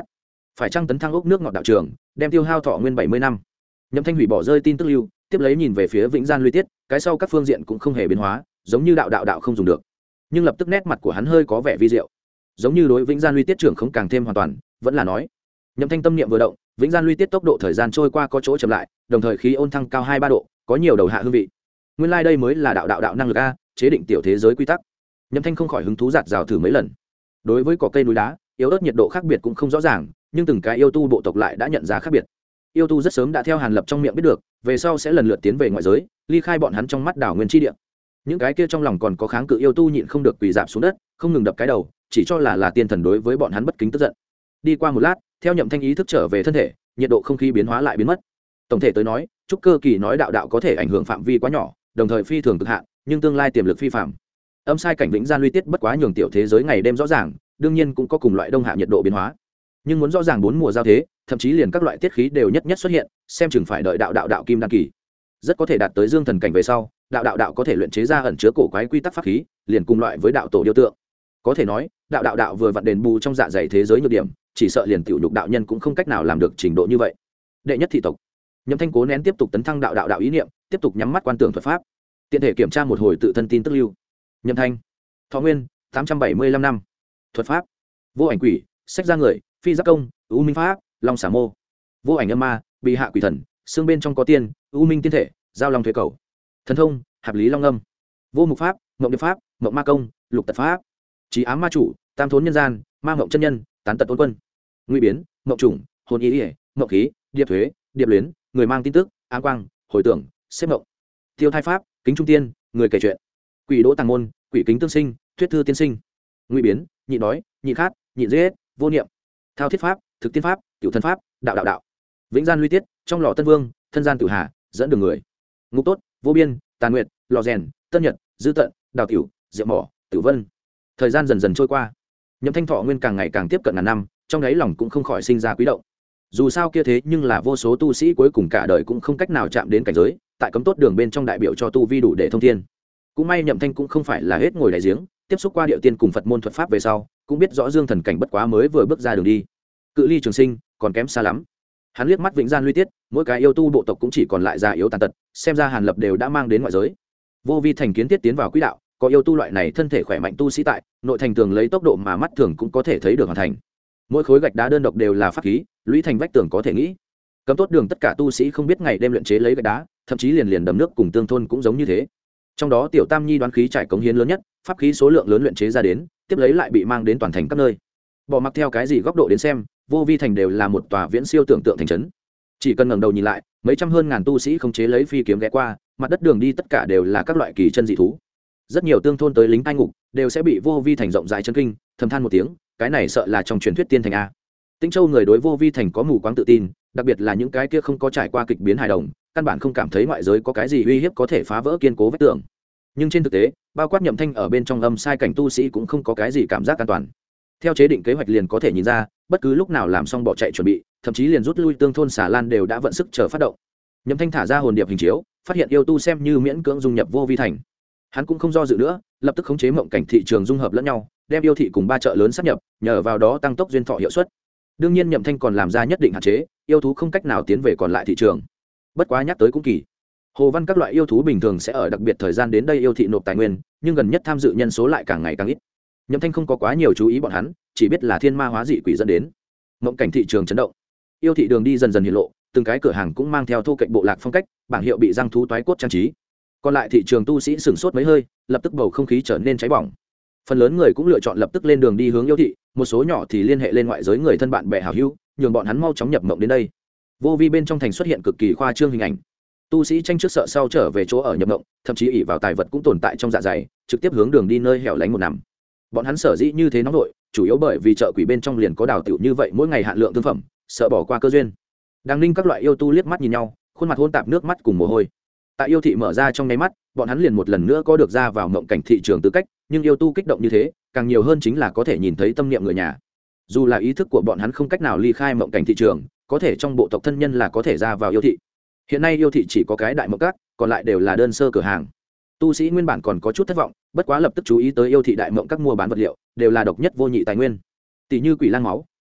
phải chăng tấn thăng ốc nước ngọt đạo trường đem tiêu hao thọ nguyên 70 năm. Nhậm Thanh hủy bỏ rơi tin tức lưu, tiếp lấy nhìn về phía Vĩnh Gian Luy Tiết, cái sau các phương diện cũng không hề biến hóa, giống như đạo không dùng được. Nhưng lập tức nét mặt của hắn hơi có vẻ vi diệu, giống như đối Vĩnh Gian Luy Tiết trưởng không càng thêm hoàn toàn, vẫn là nói. Nhậm Thanh tâm niệm vừa động, Vĩnh Gian Luy Tiết tốc độ thời gian trôi qua có chỗ chậm lại, đồng thời khí ôn thăng cao 2-3 độ, có nhiều đầu hạ hương vị. Nguyên lai đây mới là đạo năng lực a, chế định tiểu thế giới quy tắc. Nhậm Thanh không khỏi hứng thú giạt rào thử mấy lần. Đối với cỏ cây núi đá, yếu ớt nhiệt độ khác biệt cũng không rõ ràng, nhưng từng cái yêu tu bộ tộc lại đã nhận ra khác biệt. Yêu tu rất sớm đã theo Hàn Lập trong miệng biết được, về sau sẽ lần lượt tiến về ngoại giới, ly khai bọn hắn trong mắt đảo nguyên chi địa. Những cái kia trong lòng còn có kháng cự yêu tu nhịn không được quỳ rạp xuống đất, không ngừng đập cái đầu, chỉ cho là tiên thần đối với bọn hắn bất kính tức giận. Đi qua một lát, theo Nhậm Thanh ý thức trở về thân thể, nhiệt độ không khí biến hóa lại biến mất. Tổng thể tới nói, trúc cơ kỳ nói đạo có thể ảnh hưởng phạm vi quá nhỏ, đồng thời phi thường cực hạn, nhưng tương lai tiềm lực phi phàm. Âm sai cảnh Vĩnh Gian Luy Tiết bất quá nhường tiểu thế giới ngày đêm rõ ràng, đương nhiên cũng có cùng loại đông hạ nhiệt độ biến hóa. Nhưng muốn rõ ràng bốn mùa giao thế, thậm chí liền các loại tiết khí đều nhất xuất hiện, xem chừng phải đợi đạo kim đan kỳ, rất có thể đạt tới dương thần cảnh về sau, đạo có thể luyện chế ra ẩn chứa cổ quái quy tắc pháp khí, liền cùng loại với đạo tổ điêu tượng. Có thể nói, đạo vừa vặn đền bù trong dạ dày thế giới nhược điểm, chỉ sợ liền tiểu nhục đạo nhân cũng không cách nào làm được trình độ như vậy. Đệ nhất thị tộc, Nhậm Thanh cố nén tiếp tục tấn thăng đạo ý niệm, tiếp tục nhắm mắt quan tưởng thuật pháp, tiện thể kiểm tra một hồi tự thân tin tức lưu. Nhậm Thanh, thọ nguyên 875 năm, thuật pháp vô ảnh quỷ, sách ra người, phi giáp công, u minh pháp, long xả mô, vô ảnh âm ma, bị hạ quỷ thần, xương bên trong có tiên, u minh tiên thể, giao long thuế cầu, thần thông hạp lý long âm, vô mục pháp, mộng điệp pháp, mộng ma công, lục tật pháp, trí ám ma chủ, tam thốn nhân gian, ma mộng chân nhân, tán tật ôn quân, nguy biến, mộng trùng, hồn ý ỉa, mộng khí, điệp thuế, điệp luyến, người mang tin tức, ám quang, hồi tưởng, xếp mộng, tiêu thai pháp, kính trung tiên, người kể chuyện, quỷ đỗ tàng môn, quỷ kính tương sinh, thuyết thư tiên sinh, nguy biến, nhị đói, nhị khát, nhị giết, vô niệm, thao thiết pháp, thực tiên pháp, tiểu thân pháp, đạo Vĩnh Gian Luy Tiết, trong lò tân vương, thân gian tự hà, dẫn đường người, ngục tốt, vô biên, tàn nguyệt, lò rèn, tân nhật, dư tận, đào tiểu, diệu mỏ, tử vân. Thời gian dần dần trôi qua, Nhậm Thanh thọ nguyên càng ngày càng tiếp cận ngàn năm, trong đáy lòng cũng không khỏi sinh ra quý động. Dù sao kia thế nhưng là vô số tu sĩ cuối cùng cả đời cũng không cách nào chạm đến cảnh giới, tại cấm tốt đường bên trong đại biểu cho tu vi đủ để thông thiên. Cũng may Nhậm Thanh cũng không phải là hết ngồi đại giếng, tiếp xúc qua địa tiên cùng Phật môn thuật pháp về sau, cũng biết rõ dương thần cảnh bất quá mới vừa bước ra đường đi, cự ly trường sinh còn kém xa lắm. Hắn liếc mắt Vĩnh Gian Luy Tiết, mỗi cái yêu tu bộ tộc cũng chỉ còn lại già yếu tàn tật, xem ra Hàn Lập đều đã mang đến ngoại giới. Vô vi thành kiến tiết tiến vào quỹ đạo, có yêu tu loại này thân thể khỏe mạnh tu sĩ tại, nội thành tường lấy tốc độ mà mắt thường cũng có thể thấy được hoàn thành. Mỗi khối gạch đá đơn độc đều là pháp khí, lũy thành vách tường có thể nghĩ. Cấm tốt đường tất cả tu sĩ không biết ngày đêm luyện chế lấy gạch đá, thậm chí liền đầm nước cùng tương thôn cũng giống như thế. Trong đó Tiểu Tam Nhi đoán khí trải cống hiến lớn nhất, pháp khí số lượng lớn luyện chế ra đến, tiếp lấy lại bị mang đến toàn thành các nơi. Bỏ mặc theo cái gì góc độ đến xem, vô vi thành đều là một tòa viễn siêu tưởng tượng thành trấn. Chỉ cần ngẩng đầu nhìn lại, mấy trăm hơn ngàn tu sĩ không chế lấy phi kiếm ghé qua, mặt đất đường đi tất cả đều là các loại kỳ chân dị thú. Rất nhiều tương thôn tới lính tai ngục đều sẽ bị vô vi thành rộng rãi chấn kinh, thầm than một tiếng, cái này sợ là trong truyền thuyết tiên thành a. Tĩnh Châu người đối vô vi thành có mù quáng tự tin, đặc biệt là những cái kia không có trải qua kịch biến hài đồng, căn bản không cảm thấy ngoại giới có cái gì uy hiếp có thể phá vỡ kiên cố vách tường. Nhưng trên thực tế, bao quát Nhậm Thanh ở bên trong âm sai cảnh tu sĩ cũng không có cái gì cảm giác an toàn. Theo chế định kế hoạch liền có thể nhìn ra, bất cứ lúc nào làm xong bỏ chạy chuẩn bị, thậm chí liền rút lui tương thôn xà lan đều đã vận sức chờ phát động. Nhậm Thanh thả ra hồn điệp hình chiếu, phát hiện yêu tu xem như miễn cưỡng dung nhập vô vi thành. Hắn cũng không do dự nữa, lập tức khống chế mộng cảnh thị trường dung hợp lẫn nhau, đem yêu thị cùng ba chợ lớn sát nhập, nhờ vào đó tăng tốc duyên thọ hiệu suất. Đương nhiên Nhậm Thanh còn làm ra nhất định hạn chế, yêu thú không cách nào tiến về còn lại thị trường. Bất quá nhắc tới cũng kỳ, Hồ Văn các loại yêu thú bình thường sẽ ở đặc biệt thời gian đến đây yêu thị nộp tài nguyên, nhưng gần nhất tham dự nhân số lại càng ngày càng ít. Nhậm Thanh không có quá nhiều chú ý bọn hắn, chỉ biết là thiên ma hóa dị quỷ dẫn đến. Mộng cảnh thị trường chấn động, yêu thị đường đi dần dần hiện lộ, từng cái cửa hàng cũng mang theo thu cạnh bộ lạc phong cách, bảng hiệu bị răng thú toái cốt trang trí. Còn lại thị trường tu sĩ sửng sốt mấy hơi, lập tức bầu không khí trở nên cháy bỏng. Phần lớn người cũng lựa chọn lập tức lên đường đi hướng yêu thị, một số nhỏ thì liên hệ lên ngoại giới người thân bạn bè hảo hữu, nhường bọn hắn mau chóng nhập mộng đến đây. Vô vi bên trong thành xuất hiện cực kỳ khoa trương hình ảnh, tu sĩ tranh trước sợ sau trở về chỗ ở nhập mộng, thậm chí ỷ vào tài vật cũng tồn tại trong dạ dày, trực tiếp hướng đường đi nơi hẻo lánh một nằm. Bọn hắn sở dĩ như thế nóng nổi, chủ yếu bởi vì chợ quỷ bên trong liền có đào tiểu như vậy mỗi ngày hạn lượng thương phẩm, sợ bỏ qua cơ duyên. Đang ninh các loại yêu tu liếc mắt nhìn nhau, khuôn mặt hôn tạp nước mắt cùng mồ hôi. Tại yêu thị mở ra trong nháy mắt, bọn hắn liền một lần nữa có được ra vào mộng cảnh thị trường tư cách, nhưng yêu tu kích động như thế, càng nhiều hơn chính là có thể nhìn thấy tâm niệm người nhà. Dù là ý thức của bọn hắn không cách nào ly khai mộng cảnh thị trường, có thể trong bộ tộc thân nhân là có thể ra vào yêu thị. Hiện nay yêu thị chỉ có cái đại mộng các, còn lại đều là đơn sơ cửa hàng. Tu sĩ nguyên bản còn có chút thất vọng, bất quá lập tức chú ý tới yêu thị đại mộng các mua bán vật liệu đều là độc nhất vô nhị tài nguyên, tỷ như quỷ lang máu,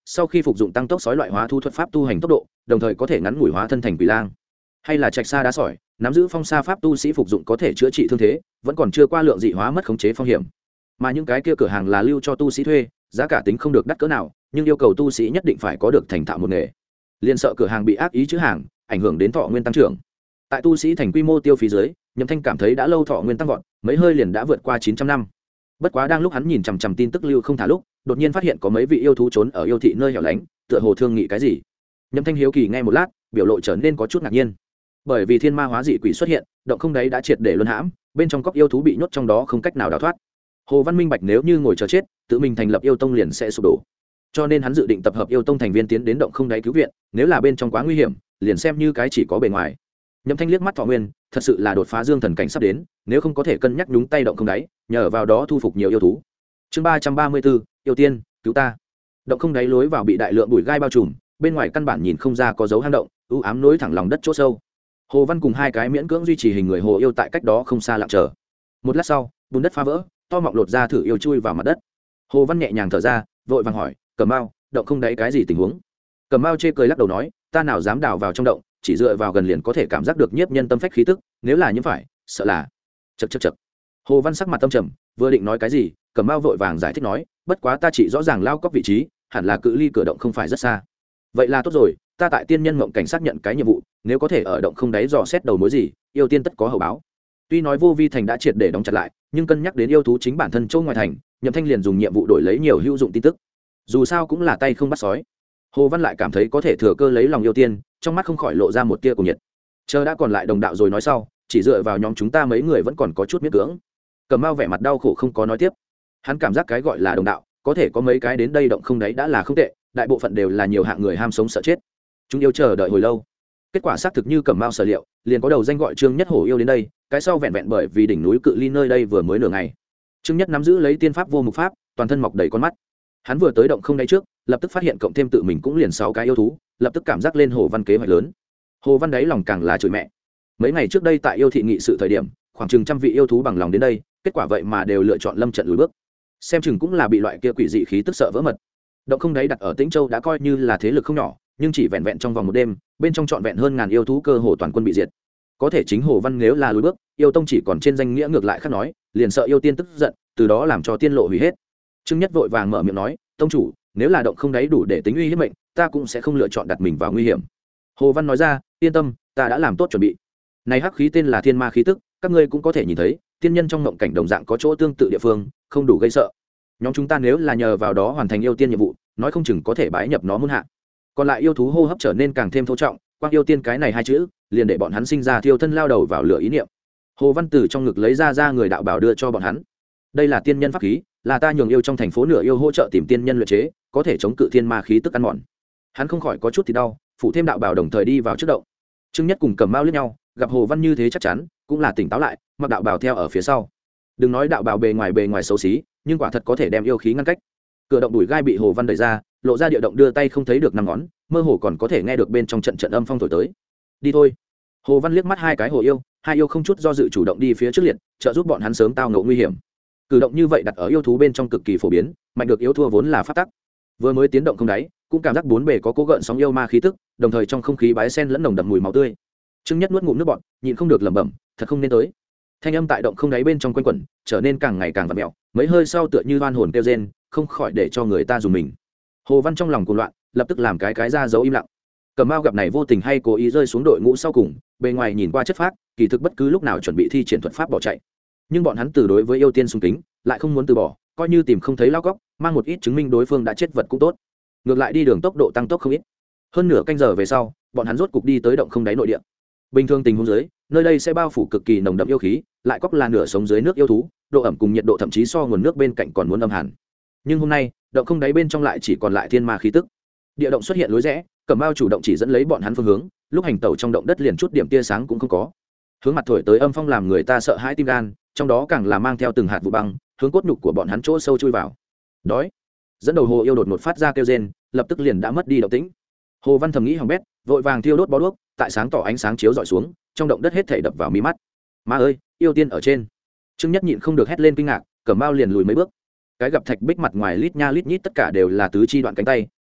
sau khi phục dụng tăng tốc sói loại hóa thu thuật pháp tu hành tốc độ, đồng thời có thể ngắn ngủi hóa thân thành quỷ lang. Hay là trạch sa đá sỏi, nắm giữ phong sa pháp tu sĩ phục dụng có thể chữa trị thương thế, vẫn còn chưa qua lượng dị hóa mất khống chế phong hiểm. Mà những cái kia cửa hàng là lưu cho tu sĩ thuê, giá cả tính không được đắt cỡ nào, nhưng yêu cầu tu sĩ nhất định phải có được thành thạo một nghề. Liên sợ cửa hàng bị ác ý chữ hàng, ảnh hưởng đến thọ nguyên tăng trưởng. Tại tu sĩ thành quy mô tiêu phí dưới, Nhậm Thanh cảm thấy đã lâu thọ nguyên tăng vọt, mấy hơi liền đã vượt qua 900 năm. Bất quá đang lúc hắn nhìn chằm chằm tin tức lưu không thả lúc, đột nhiên phát hiện có mấy vị yêu thú trốn ở yêu thị nơi hẻo lánh, tựa hồ thương nghị cái gì. Nhậm Thanh hiếu kỳ nghe một lát, biểu lộ trở nên có chút ngạc nhiên. Bởi vì thiên ma hóa dị quỷ xuất hiện, động không đấy đã triệt để luân hãm, bên trong cốc yêu thú bị nhốt trong đó không cách nào đào thoát. Hồ Văn minh bạch nếu như ngồi chờ chết, tự mình thành lập yêu tông liền sẽ sụp đổ. Cho nên hắn dự định tập hợp yêu tông thành viên tiến đến động không đáy cứu viện, nếu là bên trong quá nguy hiểm, liền xem như cái chỉ có bề ngoài. Nhậm Thanh liếc mắt thọ nguyên, thật sự là đột phá dương thần cảnh sắp đến, nếu không có thể cân nhắc nhúng tay động không đáy, nhờ vào đó thu phục nhiều yêu thú. Chương 334, yêu tiên, cứu ta. Động không đáy lối vào bị đại lượng bụi gai bao trùm, bên ngoài căn bản nhìn không ra có dấu hang động, u ám nối thẳng lòng đất chỗ sâu. Hồ Văn cùng hai cái miễn cưỡng duy trì hình người hồ yêu tại cách đó không xa lặng chờ. Một lát sau, bùn đất phá vỡ, to mọng lột ra thử yêu chui vào mặt đất. Hồ Văn nhẹ nhàng thở ra, vội vàng hỏi, Cẩm Mao, động không đáy cái gì tình huống? Cẩm Mao chê cười lắc đầu nói, ta nào dám đào vào trong động, chỉ dựa vào gần liền có thể cảm giác được nhiếp nhân tâm phách khí tức, nếu là như phải, sợ là. Chậc. Hồ Văn sắc mặt tâm trầm, vừa định nói cái gì, Cẩm Mao vội vàng giải thích nói, bất quá ta chỉ rõ ràng lao cốc vị trí, hẳn là cự ly cửa động không phải rất xa. Vậy là tốt rồi, ta tại tiên nhân mộng cảnh xác nhận cái nhiệm vụ, nếu có thể ở động không đáy dò xét đầu mối gì, yêu tiên tất có hậu báo. Tuy nói vô vi thành đã triệt để đóng chặt lại, nhưng cân nhắc đến yêu thú chính bản thân châu ngoài thành, Nhậm Thanh liền dùng nhiệm vụ đổi lấy nhiều hữu dụng tin tức. Dù sao cũng là tay không bắt sói. Hồ Văn lại cảm thấy có thể thừa cơ lấy lòng yêu tiên, trong mắt không khỏi lộ ra một tia cùng nhiệt. Chờ đã còn lại đồng đạo rồi nói sau, chỉ dựa vào nhóm chúng ta mấy người vẫn còn có chút miễn cưỡng. Cẩm Mao vẻ mặt đau khổ không có nói tiếp. Hắn cảm giác cái gọi là đồng đạo, có thể có mấy cái đến đây động không đấy đã là không tệ, đại bộ phận đều là nhiều hạng người ham sống sợ chết. Chúng yêu chờ đợi hồi lâu. Kết quả xác thực như Cẩm Mao sở liệu, liền có đầu danh gọi Trương Nhất Hổ yêu đến đây, cái sau vẹn vẹn bởi vì đỉnh núi cự ly nơi đây vừa mới nửa ngày. Trương Nhất nắm giữ lấy tiên pháp vô mục pháp, toàn thân mọc đầy con mắt. Hắn vừa tới động không đáy trước, lập tức phát hiện cộng thêm tự mình cũng liền 6 cái yêu thú, lập tức cảm giác lên Hồ Văn kế hoạch lớn. Hồ Văn đáy lòng càng là chửi mẹ. Mấy ngày trước đây tại yêu thị nghị sự thời điểm, khoảng chừng trăm vị yêu thú bằng lòng đến đây, kết quả vậy mà đều lựa chọn lâm trận lùi bước. Xem chừng cũng là bị loại kia quỷ dị khí tức sợ vỡ mật. Động không đáy đặt ở Tĩnh Châu đã coi như là thế lực không nhỏ, nhưng chỉ vẹn vẹn trong vòng một đêm, bên trong trọn vẹn hơn ngàn yêu thú cơ hồ toàn quân bị diệt. Có thể chính Hồ Văn nếu là lùi bước, yêu tông chỉ còn trên danh nghĩa ngược lại khác nói, liền sợ yêu tiên tức giận, từ đó làm cho tiên lộ hủy hết. Trương Nhất vội vàng mở miệng nói, tông chủ, nếu là động không đáy đủ để tính uy hiếp mệnh, ta cũng sẽ không lựa chọn đặt mình vào nguy hiểm. Hồ Văn nói ra, yên tâm, ta đã làm tốt chuẩn bị. Này hắc khí tên là thiên ma khí tức, các ngươi cũng có thể nhìn thấy, tiên nhân trong mộng cảnh đồng dạng có chỗ tương tự địa phương, không đủ gây sợ. Nhóm chúng ta nếu là nhờ vào đó hoàn thành yêu tiên nhiệm vụ, nói không chừng có thể bái nhập nó muôn hạ. Còn lại yêu thú hô hấp trở nên càng thêm thô trọng, quang yêu tiên cái này hai chữ, liền để bọn hắn sinh ra thiêu thân lao đầu vào lửa ý niệm. Hồ Văn từ trong ngực lấy ra người đạo bảo đưa cho bọn hắn. Đây là tiên nhân pháp khí, là ta nhường yêu trong thành phố nửa yêu hỗ trợ tìm tiên nhân luyện chế, có thể chống cự thiên ma khí tức ăn mòn. Hắn không khỏi có chút thì đau, phủ thêm đạo bảo đồng thời đi vào trước động. Trương Nhất cùng Cẩm Mao liếc nhau, gặp Hồ Văn như thế chắc chắn, cũng là tỉnh táo lại, mặc đạo bảo theo ở phía sau. Đừng nói đạo bảo bề ngoài xấu xí, nhưng quả thật có thể đem yêu khí ngăn cách. Cửa động đùi gai bị Hồ Văn đẩy ra, lộ ra địa động đưa tay không thấy được năm ngón, mơ hồ còn có thể nghe được bên trong trận âm phong thổi tới. Đi thôi. Hồ Văn liếc mắt hai cái hồ yêu, hai yêu không chút do dự chủ động đi phía trước liệt, trợ giúp bọn hắn sớm tao ngộ nguy hiểm. Cử động như vậy đặt ở yêu thú bên trong cực kỳ phổ biến, mạnh được yếu thua vốn là pháp tắc. Vừa mới tiến động không đáy, cũng cảm giác bốn bề có cố gợn sóng yêu ma khí tức, đồng thời trong không khí bái sen lẫn nồng đậm mùi máu tươi. Trương Nhất nuốt ngụm nước bọt, nhịn không được lẩm bẩm, thật không nên tới. Thanh âm tại động không đáy bên trong quanh quẩn, trở nên càng ngày càng vặn mèo, mấy hơi sau tựa như oan hồn kêu rên, không khỏi để cho người ta dùng mình. Hồ Văn trong lòng cuồng loạn, lập tức làm cái ra dấu im lặng. Cẩm Mao gặp này vô tình hay cố ý rơi xuống đội ngũ sau cùng, bề ngoài nhìn qua chất phác, kỳ thực bất cứ lúc nào chuẩn bị thi triển thuật pháp bỏ chạy. Nhưng bọn hắn từ đối với yêu tiên sung kính, lại không muốn từ bỏ, coi như tìm không thấy lao cóc, mang một ít chứng minh đối phương đã chết vật cũng tốt. Ngược lại đi đường tốc độ tăng tốc không ít. Hơn nửa canh giờ về sau, bọn hắn rốt cục đi tới động không đáy nội địa. Bình thường tình huống dưới, nơi đây sẽ bao phủ cực kỳ nồng đậm yêu khí, lại cóc là nửa sống dưới nước yêu thú, độ ẩm cùng nhiệt độ thậm chí so nguồn nước bên cạnh còn muốn âm hàn. Nhưng hôm nay, động không đáy bên trong lại chỉ còn lại thiên ma khí tức. Địa động xuất hiện lối rẽ, Cẩm Mao chủ động chỉ dẫn lấy bọn hắn phương hướng, lúc hành tẩu trong động đất liền chút điểm tia sáng cũng không có. Hướng mặt thổi tới âm phong làm người ta sợ hãi tim gan, trong đó càng là mang theo từng hạt vụ băng, hướng cốt nhục của bọn hắn chỗ sâu chui vào. Đói. Dẫn đầu hồ yêu đột ngột phát ra kêu rên, lập tức liền đã mất đi động tĩnh. Hồ Văn thầm nghĩ hỏng bét, vội vàng thiêu đốt bó đuốc, tại sáng tỏ ánh sáng chiếu dọi xuống, trong động đất hết thảy đập vào mí mắt. Ma ơi, yêu tiên ở trên. Trương Nhất nhịn không được hét lên kinh ngạc, Cẩm Mao liền lùi mấy bước. Cái gặp thạch bích mặt ngoài lít nha lít nhít tất cả đều là tứ chi đoạn cánh tay,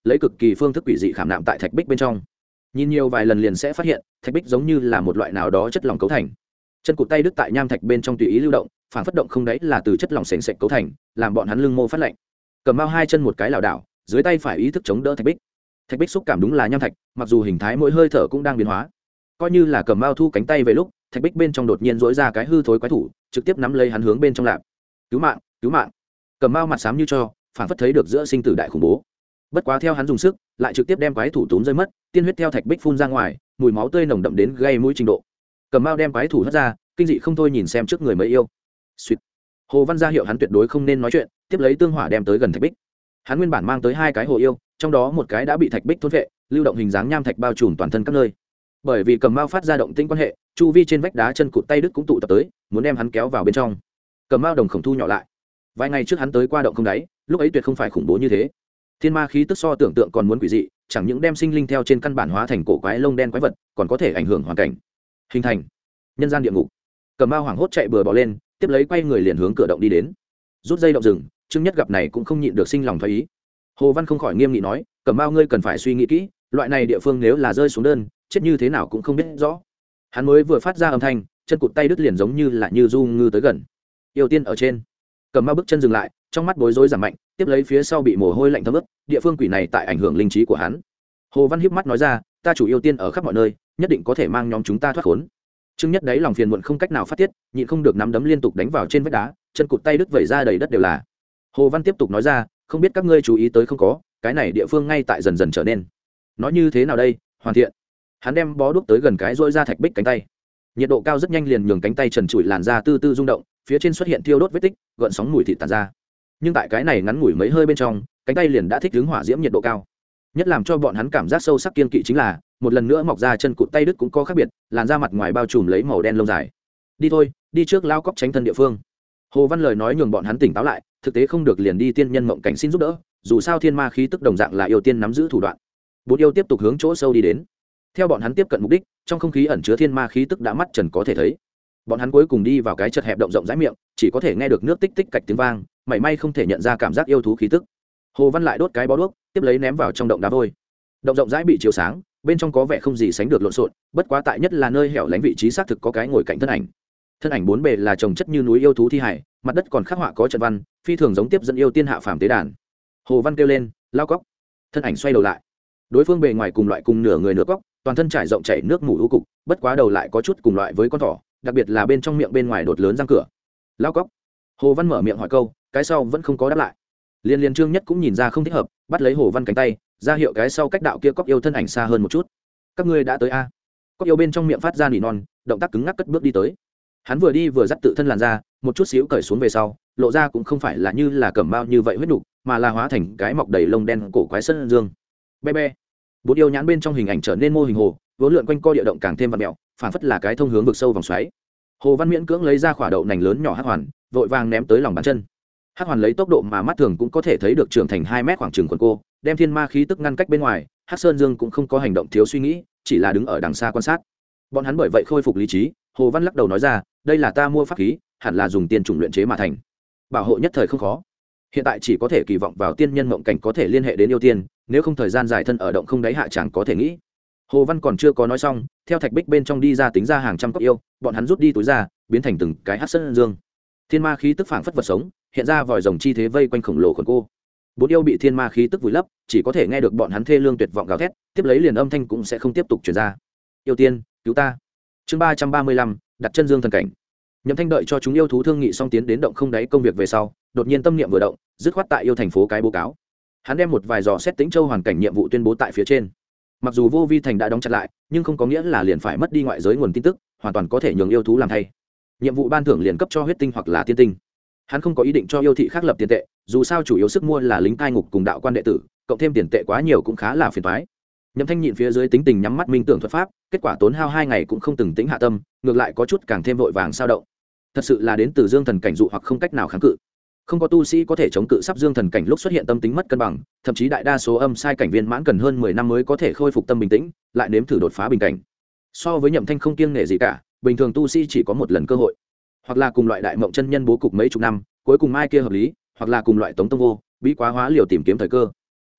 lấy cực kỳ phương thức quỷ dị khảm nạm tại thạch bích bên trong. Nhìn nhiều vài lần liền sẽ phát hiện thạch bích giống như là một loại nào đó chất lỏng cấu thành. Chân cụt tay đứt tại nham thạch bên trong tùy ý lưu động, phản phất động không đấy là từ chất lỏng sền sệt cấu thành, làm bọn hắn lưng mô phát lạnh. Cầm Mao hai chân một cái lảo đảo, dưới tay phải ý thức chống đỡ thạch bích. Thạch bích xúc cảm đúng là nham thạch, mặc dù hình thái mỗi hơi thở cũng đang biến hóa. Coi như là Cầm Mao thu cánh tay về lúc, thạch bích bên trong đột nhiên rỗi ra cái hư thối quái thủ, trực tiếp nắm lấy hắn hướng bên trong lạp. Cứu mạng, cứu mạng! Cầm Mao mặt xám như cho, phản phất thấy được giữa sinh tử đại khủng bố. Bất quá theo hắn dùng sức, lại trực tiếp đem quái thủ túm rơi mất, tiên huyết theo thạch bích phun ra ngoài, mùi máu tươi nồng đậm đến gây mũi trình độ. Cầm Mao đem quái thủ hất ra, kinh dị không thôi nhìn xem trước người mới yêu. Xuyệt. Hồ Văn ra hiệu hắn tuyệt đối không nên nói chuyện, tiếp lấy tương hỏa đem tới gần thạch bích. Hắn nguyên bản mang tới hai cái hồ yêu, trong đó một cái đã bị thạch bích thôn vệ, lưu động hình dáng nham thạch bao trùm toàn thân các nơi. Bởi vì Cầm Mao phát ra động tĩnh quan hệ, chu vi trên vách đá chân cụt tay đứt cũng tụ tập tới, muốn đem hắn kéo vào bên trong. Cầm Mao đồng khổng thu nhỏ lại. Vài ngày trước hắn tới qua động không đáy, lúc ấy tuyệt không phải khủng bố như thế. Thiên ma khí tức so tưởng tượng còn muốn quỷ dị, chẳng những đem sinh linh theo trên căn bản hóa thành cổ quái lông đen quái vật, còn có thể ảnh hưởng hoàn cảnh. Hình thành nhân gian địa ngục. Cầm Mao hoảng hốt chạy bừa bỏ lên, tiếp lấy quay người liền hướng cửa động đi đến. Rút dây động rừng, Trương Nhất gặp này cũng không nhịn được sinh lòng thoái ý. Hồ Văn không khỏi nghiêm nghị nói, Cầm Mao ngươi cần phải suy nghĩ kỹ, loại này địa phương nếu là rơi xuống đơn, chết như thế nào cũng không biết rõ. Hắn mới vừa phát ra âm thanh, chân cụt tay đứt liền giống như là như du ngư tới gần. Yêu tiên ở trên. Cầm Mao bước chân dừng lại, trong mắt bối rối giảm mạnh, tiếp lấy phía sau bị mồ hôi lạnh thấm ướt, địa phương quỷ này tại ảnh hưởng linh trí của hắn. Hồ Văn híp mắt nói ra, ta chủ yêu tiên ở khắp mọi nơi, nhất định có thể mang nhóm chúng ta thoát khốn. Trương Nhất đấy lòng phiền muộn không cách nào phát tiết, nhịn không được nắm đấm liên tục đánh vào trên vách đá, chân cụt tay đứt vẩy ra đầy đất đều là. Hồ Văn tiếp tục nói ra, không biết các ngươi chú ý tới không có, cái này địa phương ngay tại dần dần trở nên. Nói như thế nào đây, hoàn thiện. Hắn đem bó đuốc tới gần cái rỗi ra thạch bích cánh tay. Nhiệt độ cao rất nhanh liền nhường cánh tay trần trụi làn da tư tư rung động, phía trên xuất hiện thiêu đốt vết tích, gợn sóng mùi thịt tản ra. Nhưng tại cái này ngắn ngủi mấy hơi bên trong, cánh tay liền đã thích ứng hỏa diễm nhiệt độ cao. Nhất làm cho bọn hắn cảm giác sâu sắc kiên kỵ chính là, một lần nữa mọc ra chân cụt tay đứt cũng có khác biệt, làn da mặt ngoài bao trùm lấy màu đen lông dài. Đi thôi, đi trước lao cóc tránh thân địa phương. Hồ Văn lời nói nhường bọn hắn tỉnh táo lại, thực tế không được liền đi tiên nhân mộng cảnh xin giúp đỡ, dù sao thiên ma khí tức đồng dạng là yêu tiên nắm giữ thủ đoạn. Bốn yêu tiếp tục hướng chỗ sâu đi đến. Theo bọn hắn tiếp cận mục đích, trong không khí ẩn chứa thiên ma khí tức đã mắt trần có thể thấy. Bọn hắn cuối cùng đi vào cái chật hẹp động rộng rãi miệng, chỉ có thể nghe được nước tích tích cạch tiếng vang, mảy may không thể nhận ra cảm giác yêu thú khí tức. Hồ Văn lại đốt cái bó đuốc, tiếp lấy ném vào trong động đá vôi. Động rộng rãi bị chiếu sáng, bên trong có vẻ không gì sánh được lộn xộn, bất quá tại nhất là nơi hẻo lánh vị trí xác thực có cái ngồi cạnh thân ảnh. Thân ảnh bốn bề là chồng chất như núi yêu thú thi hải, mặt đất còn khắc họa có trận văn, phi thường giống tiếp dẫn yêu tiên hạ phàm tế đàn. Hồ Văn kêu lên, lao cóc. Thân ảnh xoay đầu lại. Đối phương bề ngoài cùng loại cùng nửa người nửa cóc, toàn thân trải rộng chảy nước mủ u cục, bất quá đầu lại có chút cùng loại với con thỏ, đặc biệt là bên trong miệng bên ngoài đột lớn răng cửa. Lao cóc. Hồ Văn mở miệng hỏi câu, cái sau vẫn không có đáp lại. Liên Trương Nhất cũng nhìn ra không thích hợp, bắt lấy Hồ Văn cánh tay, ra hiệu cái sau cách đạo kia cóc yêu thân ảnh xa hơn một chút. Các ngươi đã tới a? Cóc yêu bên trong miệng phát ra nỉ non, động tác cứng ngắc cất bước đi tới. Hắn vừa đi vừa dắt tự thân làn ra, một chút xíu cởi xuống về sau, lộ ra cũng không phải là như là Cẩm Mao như vậy huyết nục, mà là hóa thành cái mọc đầy lông đen cổ quái sơn dương. Be be. Bốn yêu nhãn bên trong hình ảnh trở nên mô hình hồ, vốn lượn quanh co địa động càng thêm vặn mèo, phản phất là cái thông hướng vực sâu vòng xoáy. Hồ Văn miễn cưỡng lấy ra quả đậu nành lớn nhỏ hắc hoàn, vội vàng ném tới lòng bàn chân. Hắc hoàn lấy tốc độ mà mắt thường cũng có thể thấy được trưởng thành 2 mét khoảng chừng quần cô, đem thiên ma khí tức ngăn cách bên ngoài. Hắc Sơn Dương cũng không có hành động thiếu suy nghĩ, chỉ là đứng ở đằng xa quan sát. Bọn hắn bởi vậy khôi phục lý trí. Hồ Văn lắc đầu nói ra, đây là ta mua pháp khí, hẳn là dùng tiền chủng luyện chế mà thành, bảo hộ nhất thời không khó. Hiện tại chỉ có thể kỳ vọng vào tiên nhân mộng cảnh có thể liên hệ đến yêu tiên, nếu không thời gian dài thân ở động không đáy hạ chẳng có thể nghĩ. Hồ Văn còn chưa có nói xong, theo thạch bích bên trong đi ra tính ra hàng trăm cốc yêu, bọn hắn rút đi túi ra, biến thành từng cái Hắc Sơn Dương. Thiên ma khí tức phảng phất vật sống, hiện ra vòi rồng chi thế vây quanh khổng lồ khẩn cô. Bốn yêu bị thiên ma khí tức vùi lấp, chỉ có thể nghe được bọn hắn thê lương tuyệt vọng gào thét, tiếp lấy liền âm thanh cũng sẽ không tiếp tục truyền ra. Yêu tiên, cứu ta. Chương 335, đặt chân dương thần cảnh. Nhậm Thanh đợi cho chúng yêu thú thương nghị xong tiến đến động không đáy công việc về sau, đột nhiên tâm niệm vừa động, dứt khoát tại yêu thành phố cái báo cáo. Hắn đem một vài dò xét Tĩnh Châu hoàn cảnh nhiệm vụ tuyên bố tại phía trên. Mặc dù Vô Vi thành đã đóng chặt lại, nhưng không có nghĩa là liền phải mất đi ngoại giới nguồn tin tức, hoàn toàn có thể nhường yêu thú làm thay. Nhiệm vụ ban thưởng liền cấp cho huyết tinh hoặc là tiên tinh. Hắn không có ý định cho yêu thị khác lập tiền tệ, dù sao chủ yếu sức mua là lính cai ngục cùng đạo quan đệ tử, cộng thêm tiền tệ quá nhiều cũng khá là phiền toái. Nhậm Thanh nhịn phía dưới tính tình nhắm mắt minh tưởng thuật pháp, kết quả tốn hao 2 ngày cũng không từng tĩnh hạ tâm, ngược lại có chút càng thêm vội vàng sao động. Thật sự là đến từ dương thần cảnh dụ hoặc không cách nào kháng cự. Không có tu sĩ có thể chống cự sắp dương thần cảnh lúc xuất hiện tâm tính mất cân bằng, thậm chí đại đa số âm sai cảnh viên mãn cần hơn 10 năm mới có thể khôi phục tâm bình tĩnh, lại nếm thử đột phá bình cảnh. So với Nhậm Thanh không kiêng nể gì cả, bình thường tu sĩ chỉ có một lần cơ hội, hoặc là cùng loại đại mộng chân nhân bố cục mấy chục năm, cuối cùng mai kia hợp lý, hoặc là cùng loại tống tông vô bí quá hóa liều tìm kiếm thời cơ.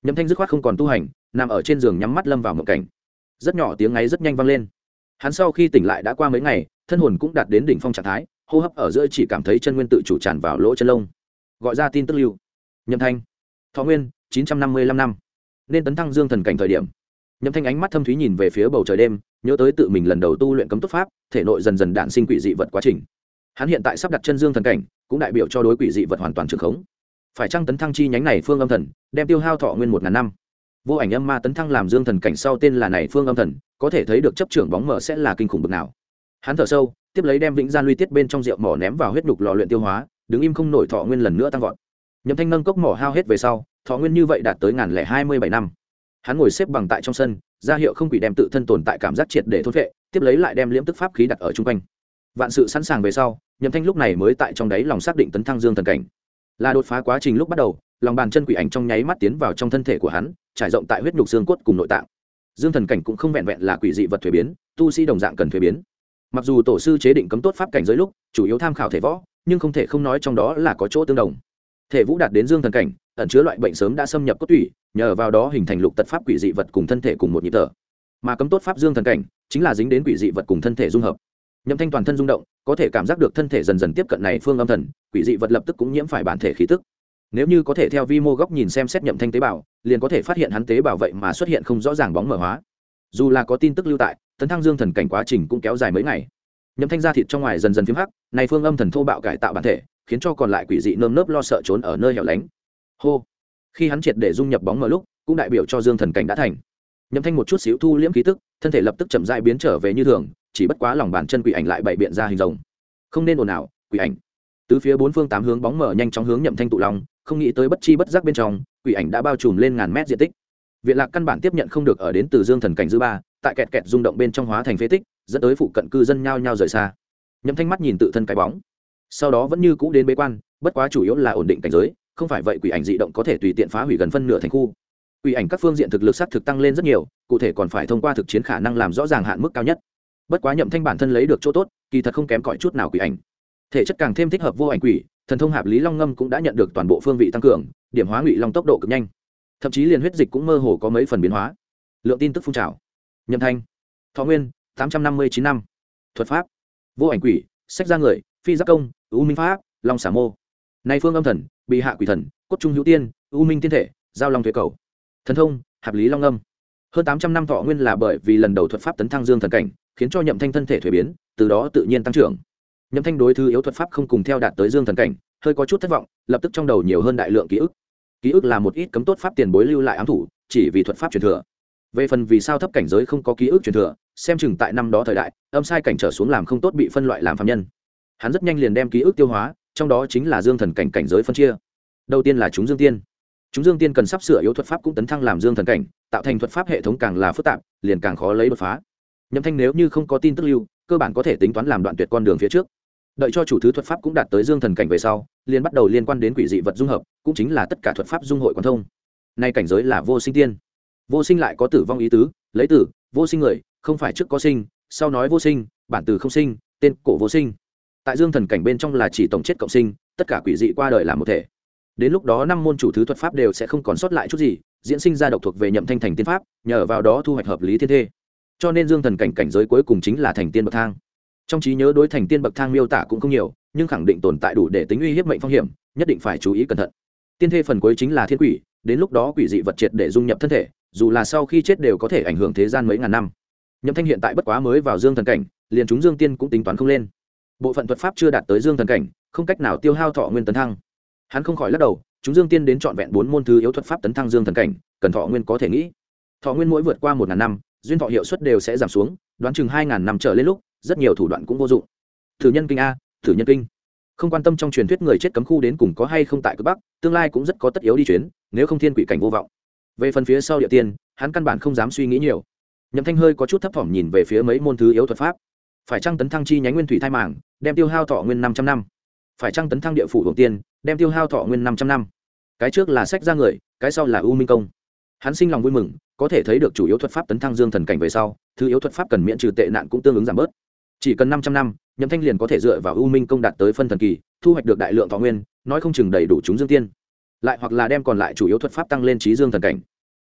Nhậm Thanh dứt khoát không còn tu hành, nằm ở trên giường nhắm mắt lâm vào mộng cảnh. Rất nhỏ tiếng ngáy rất nhanh vang lên. Hắn sau khi tỉnh lại đã qua mấy ngày, thân hồn cũng đạt đến đỉnh phong trạng thái, hô hấp ở giữa chỉ cảm thấy chân nguyên tự chủ tràn vào lỗ chân lông. Gọi ra tin tức lưu. Nhậm Thanh, thọ nguyên 955 năm, nên tấn thăng dương thần cảnh thời điểm. Nhậm Thanh ánh mắt thâm thúy nhìn về phía bầu trời đêm, nhớ tới tự mình lần đầu tu luyện cấm tốt pháp, thể nội dần dần đản sinh quỷ dị vật quá trình. Hắn hiện tại sắp đặt chân dương thần cảnh, cũng đại biểu cho đối quỷ dị vật hoàn toàn trường khống. Phải chăng tấn thăng chi nhánh này phương âm thần, đem tiêu hao thọ nguyên 1000 năm. Vô ảnh âm ma tấn thăng làm dương thần cảnh sau tên là này phương âm thần, có thể thấy được chấp trưởng bóng mờ sẽ là kinh khủng bực nào. Hắn thở sâu, tiếp lấy đem vĩnh gian luy tiết bên trong rượu mỏ ném vào huyết nhục lò luyện tiêu hóa, đứng im không nổi thọ nguyên lần nữa tăng vọt. Nhậm Thanh nâng cốc mỏ hao hết về sau, thọ nguyên như vậy đạt tới 1027 năm. Hắn ngồi xếp bằng tại trong sân, ra hiệu không quỷ đem tự thân tồn tại cảm giác triệt để thôn phệ, tiếp lấy lại đem liễm tức pháp khí đặt ở trung quanh. Vạn sự sẵn sàng về sau, Nhậm Thanh lúc này mới tại trong đáy lòng xác định tấn thăng dương thần cảnh. Là đột phá quá trình lúc bắt đầu, lòng bàn chân quỷ ảnh trong nháy mắt tiến vào trong thân thể của hắn, trải rộng tại huyết nhục xương cốt cùng nội tạng. Dương thần cảnh cũng không vẹn vẹn là quỷ dị vật thuế biến, tu sĩ đồng dạng cần thuế biến. Mặc dù tổ sư chế định cấm tốt pháp cảnh giới lúc chủ yếu tham khảo thể võ, nhưng không thể không nói trong đó là có chỗ tương đồng. Thể vũ đạt đến dương thần cảnh, ẩn chứa loại bệnh sớm đã xâm nhập cốt tủy, nhờ vào đó hình thành lục tật pháp quỷ dị vật cùng thân thể cùng một nhịp thở. Mà cấm tốt pháp dương thần cảnh chính là dính đến quỷ dị vật cùng thân thể dung hợp. Nhậm Thanh toàn thân rung động, có thể cảm giác được thân thể dần dần tiếp cận này phương âm thần, quỷ dị vật lập tức cũng nhiễm phải bản thể khí tức. Nếu như có thể theo vi mô góc nhìn xem xét Nhậm Thanh tế bào, liền có thể phát hiện hắn tế bào vậy mà xuất hiện không rõ ràng bóng mờ hóa. Dù là có tin tức lưu tại, tấn thăng dương thần cảnh quá trình cũng kéo dài mấy ngày. Nhậm Thanh da thịt trong ngoài dần dần phím hắc, này phương âm thần thô bạo cải tạo bản thể, khiến cho còn lại quỷ dị nơm nớp lo sợ trốn ở nơi hẻo lánh. Hô, khi hắn triệt để dung nhập bóng mờ lúc, cũng đại biểu cho dương thần cảnh đã thành. Nhậm Thanh một chút xíu thu liễm khí tức, thân thể lập tức chậm rãi biến trở về như thường, chỉ bất quá lòng bàn chân quỷ ảnh lại bày biện ra hình rồng. Không nên ồn ào, quỷ ảnh. Tứ phía bốn phương tám hướng bóng mờ nhanh chóng hướng Nhậm Thanh tụ lòng, không nghĩ tới bất chi bất giác bên trong, quỷ ảnh đã bao trùm lên ngàn mét diện tích. Viện Lạc căn bản tiếp nhận không được ở đến từ dương thần cảnh dư ba, tại kẹt kẹt rung động bên trong hóa thành phế tích, dẫn tới phụ cận cư dân nhao nhao rời xa. Nhậm Thanh mắt nhìn tự thân cái bóng, sau đó vẫn như cũ đến bế quan, bất quá chủ yếu là ổn định cảnh giới, không phải vậy quỷ ảnh dị động có thể tùy tiện phá hủy gần phân nửa thành khu. Quỷ ảnh các phương diện thực lực sát thực tăng lên rất nhiều, cụ thể còn phải thông qua thực chiến khả năng làm rõ ràng hạn mức cao nhất. Bất quá Nhậm Thanh bản thân lấy được chỗ tốt, kỳ thật không kém cỏi chút nào quỷ ảnh. Thể chất càng thêm thích hợp vô ảnh quỷ, thần thông Hạp Lý Long Ngâm cũng đã nhận được toàn bộ phương vị tăng cường, điểm hóa Ngụy Long tốc độ cực nhanh. Thậm chí liền huyết dịch cũng mơ hồ có mấy phần biến hóa. Lượng tin tức phun trào. Nhậm Thanh, thọ nguyên 859 năm. Thuật pháp: vô ảnh quỷ, sách ra người, phi giáp công, u minh pháp, long xả mô. Nay phương âm thần, bị hạ quỷ thần, cốt trung hữu tiên, u minh tiên thể, giao long thuế cầu. Thần thông: Hạp Lý Long Ngâm. Hơn 800 năm thọ nguyên là bởi vì lần đầu thuật pháp tấn thăng dương thần cảnh, khiến cho Nhậm Thanh thân thể thuế biến, từ đó tự nhiên tăng trưởng. Nhậm Thanh đối thứ yếu thuật pháp không cùng theo đạt tới dương thần cảnh, hơi có chút thất vọng, lập tức trong đầu nhiều hơn đại lượng ký ức. Ký ức là một ít cấm tốt pháp tiền bối lưu lại ám thủ, chỉ vì thuật pháp truyền thừa. Về phần vì sao thấp cảnh giới không có ký ức truyền thừa, xem chừng tại năm đó thời đại, âm sai cảnh trở xuống làm không tốt bị phân loại làm phàm nhân. Hắn rất nhanh liền đem ký ức tiêu hóa, trong đó chính là dương thần cảnh cảnh giới phân chia. Đầu tiên là chúng dương tiên. Chúng dương tiên cần sắp sửa yếu thuật pháp cũng tấn thăng làm dương thần cảnh, tạo thành thuật pháp hệ thống càng là phức tạp, liền càng khó lấy đột phá. Nhậm Thanh nếu như không có tin tức lưu, cơ bản có thể tính toán làm đoạn tuyệt con đường phía trước. Đợi cho chủ thứ thuật pháp cũng đạt tới dương thần cảnh về sau, liền bắt đầu liên quan đến quỷ dị vật dung hợp, cũng chính là tất cả thuật pháp dung hội quan thông. Nay cảnh giới là vô sinh tiên. Vô sinh lại có tử vong ý tứ, lấy tử, vô sinh người, không phải trước có sinh, sau nói vô sinh, bản từ không sinh, tên cổ vô sinh. Tại dương thần cảnh bên trong là chỉ tổng chết cộng sinh, tất cả quỷ dị qua đời làm một thể. Đến lúc đó năm môn chủ thứ thuật pháp đều sẽ không còn sót lại chút gì, diễn sinh ra độc thuộc về Nhậm Thanh thành tiên pháp, nhờ vào đó thu hoạch hợp lý thiên thê. Cho nên dương thần cảnh cảnh giới cuối cùng chính là thành tiên bậc thang. Trong trí nhớ đối thành tiên bậc thang miêu tả cũng không nhiều, nhưng khẳng định tồn tại đủ để tính uy hiếp mệnh phong hiểm, nhất định phải chú ý cẩn thận. Tiên thê phần cuối chính là thiên quỷ, đến lúc đó quỷ dị vật triệt để dung nhập thân thể, dù là sau khi chết đều có thể ảnh hưởng thế gian mấy ngàn năm. Nhậm Thanh hiện tại bất quá mới vào dương thần cảnh, liền chúng dương tiên cũng tính toán không lên. Bộ phận thuật pháp chưa đạt tới dương thần cảnh, không cách nào tiêu hao thọ nguyên tấn thăng. Hắn không khỏi lắc đầu, chúng dương tiên đến trọn vẹn 4 môn thứ yếu thuật pháp tấn thăng dương thần cảnh, cần thọ nguyên có thể nghĩ. Thọ nguyên mỗi vượt qua 1000 năm, duyên thọ hiệu suất đều sẽ giảm xuống, đoán chừng 2000 năm trở lên lúc, rất nhiều thủ đoạn cũng vô dụng. Thử nhân kinh a, thử nhân kinh. Không quan tâm trong truyền thuyết người chết cấm khu đến cùng có hay không tại cực bắc, tương lai cũng rất có tất yếu đi chuyến, nếu không thiên quỷ cảnh vô vọng. Về phần phía sau địa tiên, hắn căn bản không dám suy nghĩ nhiều. Nhậm Thanh hơi có chút thấp thỏm nhìn về phía mấy môn thứ yếu thuật pháp. Phải chăng tấn thăng chi nhánh nguyên thủy thai màng, đem tiêu hao thọ nguyên 500 năm. Phải chăng tấn thăng địa phủ hồng tiên, đem tiêu hao thọ nguyên 500 năm. Cái trước là sách ra người, cái sau là u minh công. Hắn sinh lòng vui mừng, có thể thấy được chủ yếu thuật pháp tấn thăng dương thần cảnh về sau, thứ yếu thuật pháp cần miễn trừ tệ nạn cũng tương ứng giảm bớt. Chỉ cần 500 năm, Nhậm Thanh liền có thể dựa vào u minh công đạt tới phân thần kỳ, thu hoạch được đại lượng thọ nguyên, nói không chừng đầy đủ chúng dương tiên. Lại hoặc là đem còn lại chủ yếu thuật pháp tăng lên trí dương thần cảnh.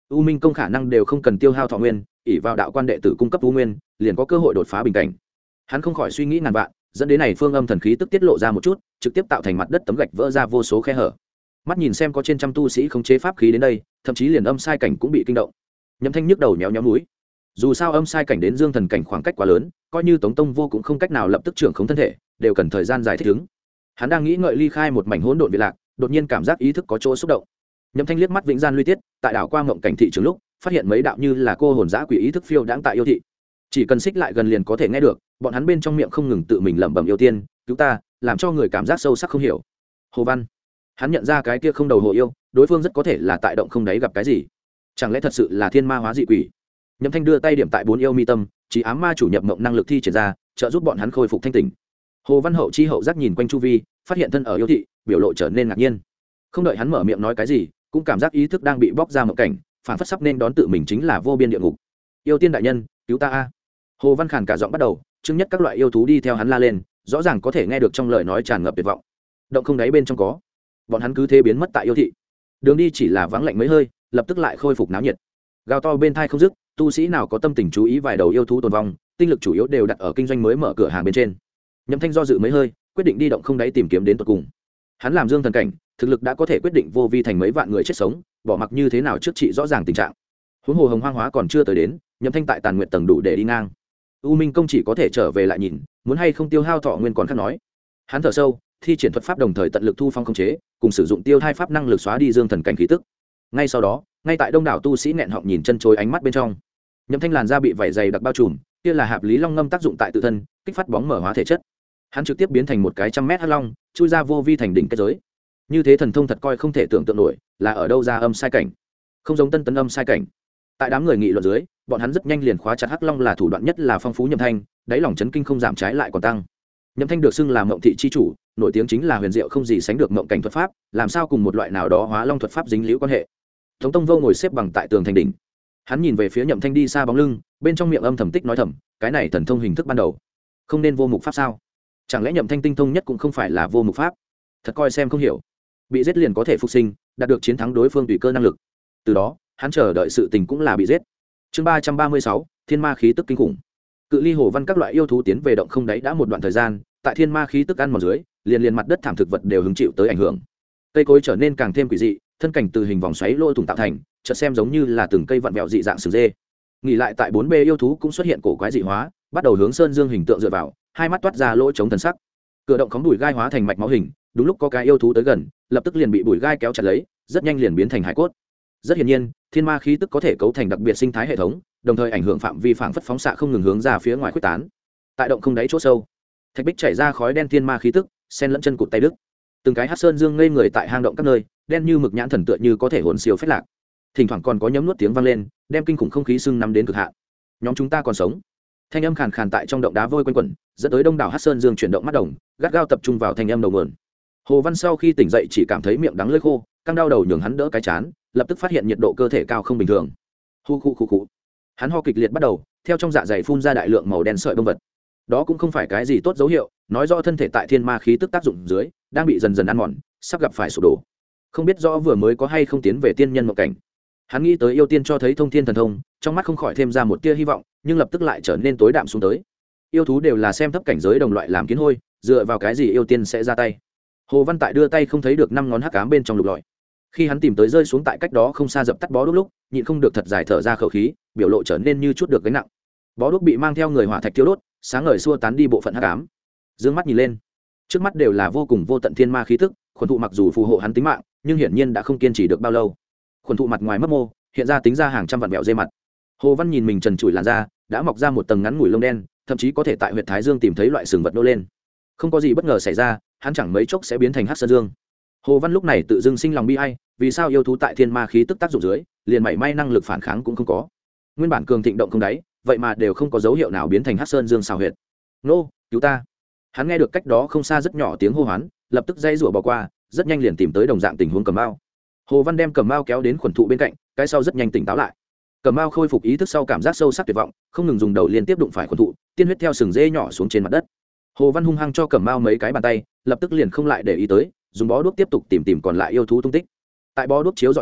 u minh công khả năng đều không cần tiêu hao thọ nguyên, ỷ vào đạo quan đệ tử cung cấp u nguyên liền có cơ hội đột phá bình cảnh. Hắn không khỏi suy nghĩ ngàn vạn, dẫn đến này phương âm thần khí tức tiết lộ ra một chút, trực tiếp tạo thành mặt đất tấm gạch vỡ ra vô số khe hở. Mắt nhìn xem có trên trăm tu sĩ khống chế pháp khí đến đây, thậm chí liền âm sai cảnh cũng bị kinh động. Nhậm Thanh nhức đầu nhéo nhéo mũi. Dù sao âm sai cảnh đến dương thần cảnh khoảng cách quá lớn, coi như Tống Tông Vô cũng không cách nào lập tức trưởng khống thân thể, đều cần thời gian dài thích ứng. Hắn đang nghĩ ngợi ly khai một mảnh hỗn độn vị lạc, đột nhiên cảm giác ý thức có chỗ xúc động. Nhậm Thanh liếc mắt vĩnh gian luy tiết, tại đảo qua ngộng cảnh thị trường lúc, phát hiện mấy đạo như là cô hồn dã quỷ ý thức phiêu đãng tại yêu thị. Chỉ cần xích lại gần liền có thể nghe được, bọn hắn bên trong miệng không ngừng tự mình lẩm bẩm yêu tiên, cứu ta, làm cho người cảm giác sâu sắc không hiểu. Hồ Văn, hắn nhận ra cái kia không đầu hồ yêu, đối phương rất có thể là tại động không đáy gặp cái gì. Chẳng lẽ thật sự là thiên ma hóa dị quỷ? Nhậm Thanh đưa tay điểm tại bốn yêu mi tâm, chỉ ám ma chủ nhập mộng năng lực thi triển ra, trợ giúp bọn hắn khôi phục thanh tỉnh. Hồ Văn hậu chi hậu giác nhìn quanh chu vi, phát hiện thân ở yêu thị, biểu lộ trở nên ngạc nhiên. Không đợi hắn mở miệng nói cái gì, cũng cảm giác ý thức đang bị bóc ra mộng cảnh, phản phất sắp nên đón tự mình chính là vô biên địa ngục. Yêu tiên đại nhân, cứu ta a! Hồ Văn khàn cả giọng bắt đầu, chứng nhất các loại yêu thú đi theo hắn la lên, rõ ràng có thể nghe được trong lời nói tràn ngập tuyệt vọng. Động không đáy bên trong có, bọn hắn cứ thế biến mất tại yêu thị. Đường đi chỉ là vắng lạnh mấy hơi, lập tức lại khôi phục náo nhiệt. Gào to bên thai không dứt, tu sĩ nào có tâm tình chú ý vài đầu yêu thú tồn vong, tinh lực chủ yếu đều đặt ở kinh doanh mới mở cửa hàng bên trên. Nhậm Thanh do dự mấy hơi, quyết định đi động không đáy tìm kiếm đến tận cùng. Hắn làm dương thần cảnh, thực lực đã có thể quyết định vô vi thành mấy vạn người chết sống, bỏ mặc như thế nào trước trị rõ ràng tình trạng. Huống hồ hồng hoang hóa còn chưa tới đến, Nhậm Thanh tại tàn nguyện tầng đủ để đi ngang. U Minh công chỉ có thể trở về lại nhìn, muốn hay không tiêu hao thọ nguyên còn khác nói. Hắn thở sâu, thi triển thuật pháp đồng thời tận lực thu phong khống chế, cùng sử dụng tiêu thai pháp năng lực xóa đi dương thần cảnh khí tức. Ngay sau đó, ngay tại đông đảo tu sĩ nghẹn họng nhìn chân chối ánh mắt bên trong, Nhậm Thanh làn da bị vảy dày đặc bao trùm, kia là hạp lý long ngâm tác dụng tại tự thân, kích phát bóng mở hóa thể chất. Hắn trực tiếp biến thành một cái trăm mét hắc long, chui ra vô vi thành đỉnh kết giới. Như thế thần thông thật coi không thể tưởng tượng nổi, là ở đâu ra âm sai cảnh? Không giống tân tấn âm sai cảnh. Tại đám người nghị luận dưới, bọn hắn rất nhanh liền khóa chặt hắc long là thủ đoạn nhất là phong phú Nhậm Thanh, đáy lòng chấn kinh không giảm trái lại còn tăng. Nhậm Thanh được xưng là mộng thị chi chủ, nổi tiếng chính là huyền diệu không gì sánh được mộng cảnh thuật pháp, làm sao cùng một loại nào đó hóa long thuật pháp dính liễu quan hệ. Tống Tông Vô ngồi xếp bằng tại tường thành đỉnh, hắn nhìn về phía Nhậm Thanh đi xa bóng lưng, bên trong miệng âm thầm tích nói thầm, cái này thần thông hình thức ban đầu, không nên vô mục pháp sao? Chẳng lẽ Nhậm Thanh tinh thông nhất cũng không phải là vô mục pháp? Thật coi xem không hiểu, bị giết liền có thể phục sinh, đạt được chiến thắng đối phương tùy cơ năng lực. Từ đó, hắn chờ đợi sự tình cũng là bị giết. Chương 336, Thiên Ma khí tức kinh khủng. Cự ly Hồ Văn các loại yêu thú tiến về động không đáy đã một đoạn thời gian, tại thiên ma khí tức ăn mòn dưới, liền mặt đất thảm thực vật đều hứng chịu tới ảnh hưởng. Cây cối trở nên càng thêm quỷ dị, thân cảnh từ hình vòng xoáy lỗ thủng tạo thành, chợt xem giống như là từng cây vặn vẹo dị dạng sừng dê. Nghỉ lại tại 4B yêu thú cũng xuất hiện cổ quái dị hóa, bắt đầu hướng sơn dương hình tượng dựa vào, hai mắt toát ra lỗ chống thần sắc. Cửa động khóm bụi gai hóa thành mạch máu hình, đúng lúc có cái yêu thú tới gần, lập tức liền bị bụi gai kéo chặt lấy, rất nhanh liền biến thành hải cốt. Rất hiển nhiên, thiên ma khí tức có thể cấu thành đặc biệt sinh thái hệ thống, đồng thời ảnh hưởng phạm vi phảng phất phóng xạ không ngừng hướng ra phía ngoài khuếch tán. Tại động không đáy chỗ sâu, thạch bích chảy ra khói đen thiên ma khí tức, xen lẫn chân cụt tay đứt. Từng cái hắc sơn dương ngây người tại hang động các nơi, đen như mực nhãn thần tựa như có thể hồn siêu phách lạc. Thỉnh thoảng còn có nhấm nuốt tiếng vang lên, đem kinh khủng không khí sưng nắm đến cực hạn. Nhóm chúng ta còn sống. Thanh âm khàn khàn tại trong động đá vôi quanh quẩn, dẫn tới đông đảo hắc sơn dương chuyển động mắt đồng, gắt gao tập trung vào thanh âm đầu nguồn. Hồ Văn sau khi tỉnh dậy chỉ cảm thấy miệng đắng lưỡi khô, căng đau đầu nhường hắn đỡ cái chán, lập tức phát hiện nhiệt độ cơ thể cao không bình thường. Hu khu khu khu. Hắn ho kịch liệt bắt đầu, theo trong dạ dày phun ra đại lượng màu đen sợi bông vật. Đó cũng không phải cái gì tốt dấu hiệu, nói rõ thân thể tại thiên ma khí tức tác dụng dưới, đang bị dần dần ăn mòn, sắp gặp phải sụp đổ. Không biết rõ vừa mới có hay không tiến về tiên nhân mộng cảnh. Hắn nghĩ tới yêu tiên cho thấy thông thiên thần thông, trong mắt không khỏi thêm ra một tia hy vọng, nhưng lập tức lại trở nên tối đạm xuống tới. Yêu thú đều là xem thấp cảnh giới đồng loại làm kiến hôi, dựa vào cái gì yêu tiên sẽ ra tay? Hồ Văn tại đưa tay không thấy được 5 ngón hắc ám bên trong lục lọi. Khi hắn tìm tới rơi xuống tại cách đó không xa dập tắt bó đuốc lúc, nhịn không được thật dài thở ra khẩu khí, biểu lộ trở nên như chút được gánh nặng. Bó đuốc bị mang theo người hỏa thạch thiêu đốt, sáng ngời xua tán đi bộ phận hắc ám. Dương mắt nhìn lên, trước mắt đều là vô cùng vô tận thiên ma khí tức, khuẩn thụ mặc dù phù hộ hắn tính mạng, nhưng hiển nhiên đã không kiên trì được bao lâu. Khuẩn thụ mặt ngoài mấp mô, hiện ra tính ra hàng trăm vạn vẹo dây mặt. Hồ Văn nhìn mình trần trụi làn da, đã mọc ra một tầng ngắn ngủi lông đen, thậm chí có thể tại huyệt thái dương tìm thấy loại sừng vật nô lên. Không có gì bất ngờ xảy ra, hắn chẳng mấy chốc sẽ biến thành hắc sơn dương. Hồ Văn lúc này tự dưng sinh lòng bi ai, vì sao yêu thú tại thiên ma khí tức tác dụng dưới, liền mảy may năng lực phản kháng cũng không có. Nguyên bản cường thịnh động không đáy, vậy mà đều không có dấu hiệu nào biến thành hắc sơn dương xào huyệt. Nô, cứu ta! Hắn nghe được cách đó không xa rất nhỏ tiếng hô hoán, lập tức dây rủa bỏ qua, rất nhanh liền tìm tới đồng dạng tình huống Cẩm Mao. Hồ Văn đem Cẩm Mao kéo đến khuẩn thụ bên cạnh, cái sau rất nhanh tỉnh táo lại. Cẩm Mao khôi phục ý thức sau cảm giác sâu sắc tuyệt vọng, không ngừng dùng đầu liên tiếp đụng phải khuẩn thụ, tiên huyết theo sừng dê nhỏ xuống trên mặt đất. Hồ Văn hung hăng cho Cẩm Mao mấy cái bàn tay, lập tức liền không lại để ý tới, dùng bó đuốc tiếp tục tìm còn lại yêu thú tung tích. Tại bó đuốc chiếu dọi xuống,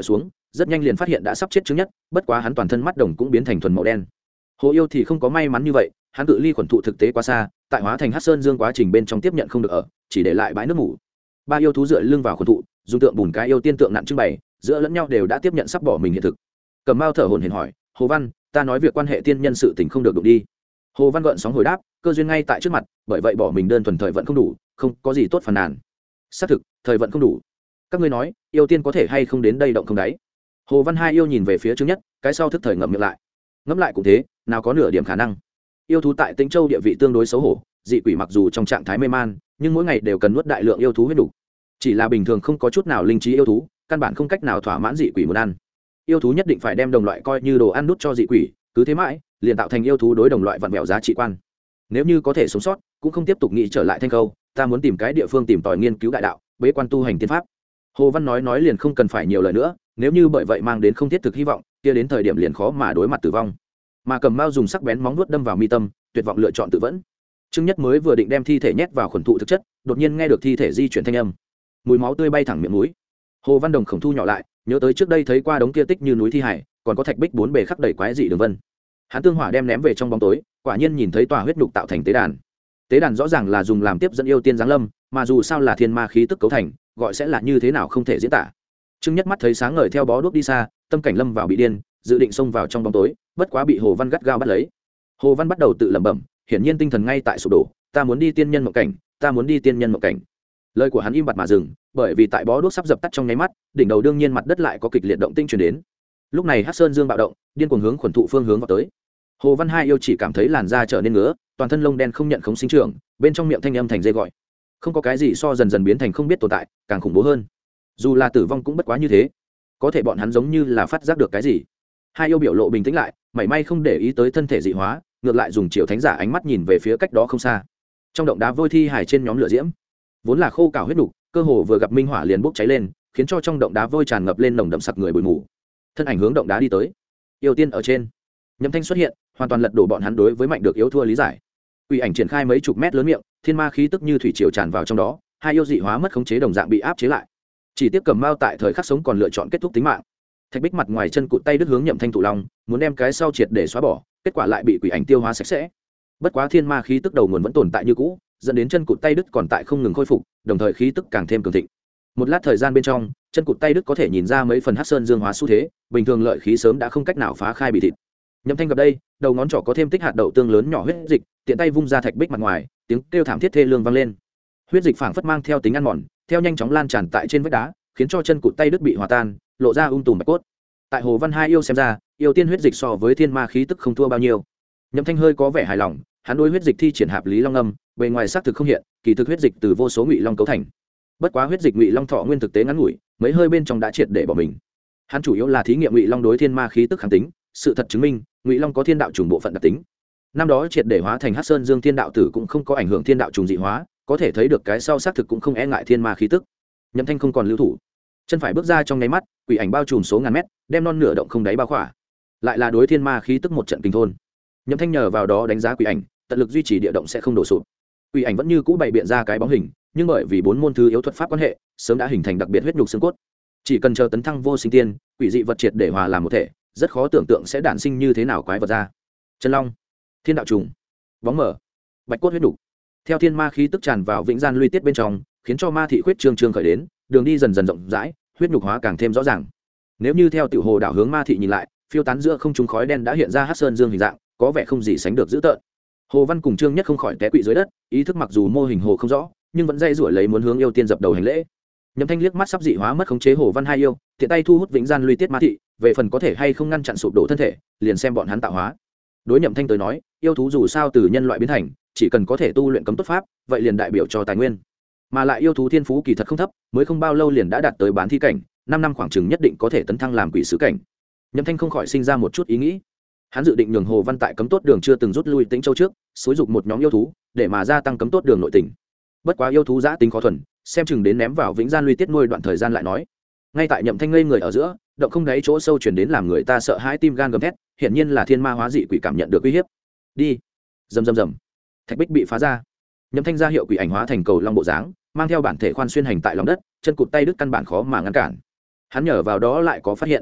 rất nhanh liền phát hiện đã sắp chết chứng nhất, bất quá hắn toàn thân mắt đồng cũng biến thành thuần màu đen. Hồ Yêu thì không có may mắn như vậy, hắn cự ly khuẩn thụ thực tế quá xa, tại hóa thành Hắc Sơn Dương quá trình bên trong tiếp nhận không được ở, chỉ để lại bãi nước ngủ. Ba yêu thú dựa lưng vào khuẩn thụ, dùng tượng bùn cái yêu tiên tượng nặng trưng bày, giữa lẫn nhau đều đã tiếp nhận sắp bỏ mình hiện thực. Cầm Mao thở hổn hển hỏi, Hồ Văn, ta nói việc quan hệ tiên nhân sự tình không được đụng đi. Hồ Văn gợn sóng hồi đáp, cơ duyên ngay tại trước mặt, bởi vậy bỏ mình đơn thuần thời vận không đủ, không có gì tốt phàn nàn. Xác thực, thời vận không đủ. Các ngươi nói, yêu tiên có thể hay không đến đây động không đáy? Hồ Văn hai yêu nhìn về phía Trương Nhất, cái sau thức thời ngậm miệng lại. Ngẫm lại cũng thế, nào có nửa điểm khả năng. Yêu thú tại Tĩnh Châu địa vị tương đối xấu hổ, dị quỷ mặc dù trong trạng thái mê man, nhưng mỗi ngày đều cần nuốt đại lượng yêu thú huyết đủ. Chỉ là bình thường không có chút nào linh trí yêu thú, căn bản không cách nào thỏa mãn dị quỷ muốn ăn. Yêu thú nhất định phải đem đồng loại coi như đồ ăn nút cho dị quỷ, cứ thế mãi, liền tạo thành yêu thú đối đồng loại vặn vẹo giá trị quan. Nếu như có thể sống sót, cũng không tiếp tục nghĩ trở lại Thanh Khâu, ta muốn tìm cái địa phương tìm tòi nghiên cứu đại đạo, bế quan tu hành tiên pháp. Hồ Văn nói liền không cần phải nhiều lời nữa, nếu như bởi vậy mang đến không thiết thực hy vọng, kia đến thời điểm liền khó mà đối mặt tử vong. Mà Cầm Mao dùng sắc bén móng vuốt đâm vào mi tâm, tuyệt vọng lựa chọn tự vẫn. Trương Nhất mới vừa định đem thi thể nhét vào khuẩn thụ thực chất, đột nhiên nghe được thi thể di chuyển thanh âm, mùi máu tươi bay thẳng miệng mũi. Hồ Văn Đồng khổng thu nhỏ lại, nhớ tới trước đây thấy qua đống kia tích như núi thi hải, còn có thạch bích bốn bề khắc đầy quái dị đường vân. Hắn tương hỏa đem ném về trong bóng tối, quả nhiên nhìn thấy tòa huyết nhục tạo thành tế đàn. Tế đàn rõ ràng là dùng làm tiếp dẫn yêu tiên giáng lâm, mà dù sao là thiên ma khí tức cấu thành, gọi sẽ là như thế nào không thể diễn tả. Trương Nhất mắt thấy sáng ngời theo bó đuốc đi xa, tâm cảnh lâm vào bị điên, dự định xông vào trong bóng tối, bất quá bị Hồ Văn gắt gao bắt lấy. Hồ Văn bắt đầu tự lẩm bẩm, hiển nhiên tinh thần ngay tại sụp đổ, ta muốn đi tiên nhân mộng cảnh, ta muốn đi tiên nhân mộng cảnh. Lời của hắn im bặt mà dừng, bởi vì tại bó đuốc sắp dập tắt trong nháy mắt, đỉnh đầu đương nhiên mặt đất lại có kịch liệt động tinh truyền đến. Lúc này Hắc Sơn Dương bạo động, điên cuồng hướng khuẩn thụ phương hướng vào tới. Hồ Văn hai yêu chỉ cảm thấy làn da trở nên ngứa, toàn thân lông đen không nhận khống sinh trưởng, bên trong miệng thanh âm thành dây gọi. Không có cái gì so dần dần biến thành không biết tồn tại, càng khủng bố hơn. Dù là tử vong cũng bất quá như thế. Có thể bọn hắn giống như là phát giác được cái gì. Hai yêu biểu lộ bình tĩnh lại, mảy may không để ý tới thân thể dị hóa, ngược lại dùng chiều thánh giả ánh mắt nhìn về phía cách đó không xa. Trong động đá vôi thi hải trên nhóm lửa diễm, vốn là khô cào huyết đục, cơ hồ vừa gặp minh hỏa liền bốc cháy lên, khiến cho trong động đá vôi tràn ngập lên nồng đậm sặc người bụi mù. Thân ảnh hướng động đá đi tới. Yêu tiên ở trên. Nhậm Thanh xuất hiện, hoàn toàn lật đổ bọn hắn đối với mạnh được yếu thua lý giải. Quỷ ảnh triển khai mấy chục mét lớn miệng, thiên ma khí tức như thủy triều tràn vào trong đó, hai yêu dị hóa mất khống chế đồng dạng bị áp chế lại. Chỉ tiếp Cầm Mao tại thời khắc sống còn lựa chọn kết thúc tính mạng. Thạch Bích mặt ngoài chân cụt tay đứt hướng Nhậm Thanh tụ long, muốn đem cái sau triệt để xóa bỏ, kết quả lại bị quỷ ảnh tiêu hóa sạch sẽ. Bất quá thiên ma khí tức đầu nguồn vẫn tồn tại như cũ, dẫn đến chân cụt tay đứt còn tại không ngừng khôi phục, đồng thời khí tức càng thêm cường thịnh. Một lát thời gian bên trong, chân cụt tay đứt có thể nhìn ra mấy phần Hắc Sơn Dương hóa xu thế, bình thường lợi khí sớm đã không cách nào phá khai bị thịt. Nhậm Thanh gặp đây, đầu ngón trỏ có thêm tích hạt đậu tương lớn nhỏ huyết dịch, tiện tay vung ra Thạch Bích mặt ngoài, tiếng kêu thảm thiết thê lương vang lên. Huyết dịch phảng phất mang theo tính ăn mòn, theo nhanh chóng lan tràn tại trên vách đá, khiến cho chân cụt tay đứt bị hòa tan, lộ ra tùm bạch cốt. Tại Hồ Văn hai yêu xem ra, yêu tiên huyết dịch so với thiên ma khí tức không thua bao nhiêu. Nhậm Thanh hơi có vẻ hài lòng, hắn đối huyết dịch thi triển hạp lý long âm, bề ngoài xác thực không hiện, kỳ thực huyết dịch từ vô số ngụy long cấu thành. Bất quá huyết dịch ngụy long thọ nguyên thực tế ngắn ngủi, mấy hơi bên trong đã triệt để bỏ mình. Hắn chủ yếu là thí nghiệm ngụy long đối thiên ma khí tức kháng tính, sự thật chứng minh, ngụy long có thiên đạo trùng bộ phận đặc tính. Năm đó triệt để hóa thành Hắc Sơn Dương thiên đạo tử cũng không có ảnh hưởng thiên đạo trùng dị hóa, có thể thấy được cái sau xác thực cũng không e ngại thiên ma khí tức. Nhậm Thanh không còn lưu thủ, chân phải bước ra trong nháy mắt, quỷ ảnh bao trùm số ngàn mét, đem non nửa động không đáy bao khỏa. Lại là đối thiên ma khí tức một trận kinh thôn. Nhậm Thanh nhờ vào đó đánh giá quỷ ảnh, tận lực duy trì địa động sẽ không đổ sụp. Quỷ ảnh vẫn như cũ bày biện ra cái bóng hình, nhưng bởi vì bốn môn thứ yếu thuật pháp quan hệ, sớm đã hình thành đặc biệt huyết nhục xương cốt. Chỉ cần chờ tấn thăng vô sinh tiên, quỷ dị vật triệt để hòa làm một thể, rất khó tưởng tượng sẽ đản sinh như thế nào quái vật ra. Chân long, thiên đạo trùng, bóng mở, bạch cốt huyết nhục. Theo thiên ma khí tức tràn vào vĩnh gian luy tiết bên trong, khiến cho ma thị huyết trương trương khởi đến, đường đi dần dần rộng rãi, huyết nhục hóa càng thêm rõ ràng. Nếu như theo tiểu hồ đảo hướng ma thị nhìn lại, phiêu tán giữa không trung khói đen đã hiện ra Hắc Sơn Dương hình dạng, có vẻ không gì sánh được dữ tợn. Hồ Văn cùng Trương Nhất không khỏi té quỵ dưới đất, ý thức mặc dù mô hình hồ không rõ, nhưng vẫn dây rủi lấy muốn hướng yêu tiên dập đầu hành lễ. Nhậm Thanh liếc mắt sắp dị hóa mất khống chế Hồ Văn hai yêu, tiện tay thu hút vĩnh gian luy tiết ma thị, về phần có thể hay không ngăn chặn sụp đổ thân thể, liền xem bọn hắn tạo hóa. Đối Nhậm Thanh tới nói, yêu thú dù sao từ nhân loại biến thành, chỉ cần có thể tu luyện cấm tốt pháp, vậy liền đại biểu cho tài nguyên. Mà lại yêu thú thiên phú kỳ thật không thấp, mới không bao lâu liền đã đạt tới bán thi cảnh, 5 năm khoảng chừng nhất định có thể tấn thăng làm quỷ sứ cảnh. Nhậm Thanh không khỏi sinh ra một chút ý nghĩ. Hắn dự định nhường Hồ Văn tại cấm tốt đường chưa từng rút lui Tĩnh Châu trước, xúi dục một nhóm yêu thú, để mà gia tăng cấm tốt đường nội tình. Bất quá yêu thú giã tính khó thuần, xem chừng đến ném vào vĩnh gian luy tiết nuôi đoạn thời gian lại nói. Ngay tại Nhậm Thanh ngây người ở giữa, động không đáy chỗ sâu truyền đến làm người ta sợ hãi tim gan gầm thét, hiển nhiên là thiên ma hóa dị quỷ cảm nhận được uy hiếp. Đi. Rầm rầm rầm. Thạch bích bị phá ra. Nhậm Thanh ra hiệu quỷ ảnh hóa thành cầu long bộ dáng, mang theo bản thể khoan xuyên hành tại lòng đất, chân cụt tay đứt căn bản khó mà ngăn cản. Hắn nhờ vào đó lại có phát hiện.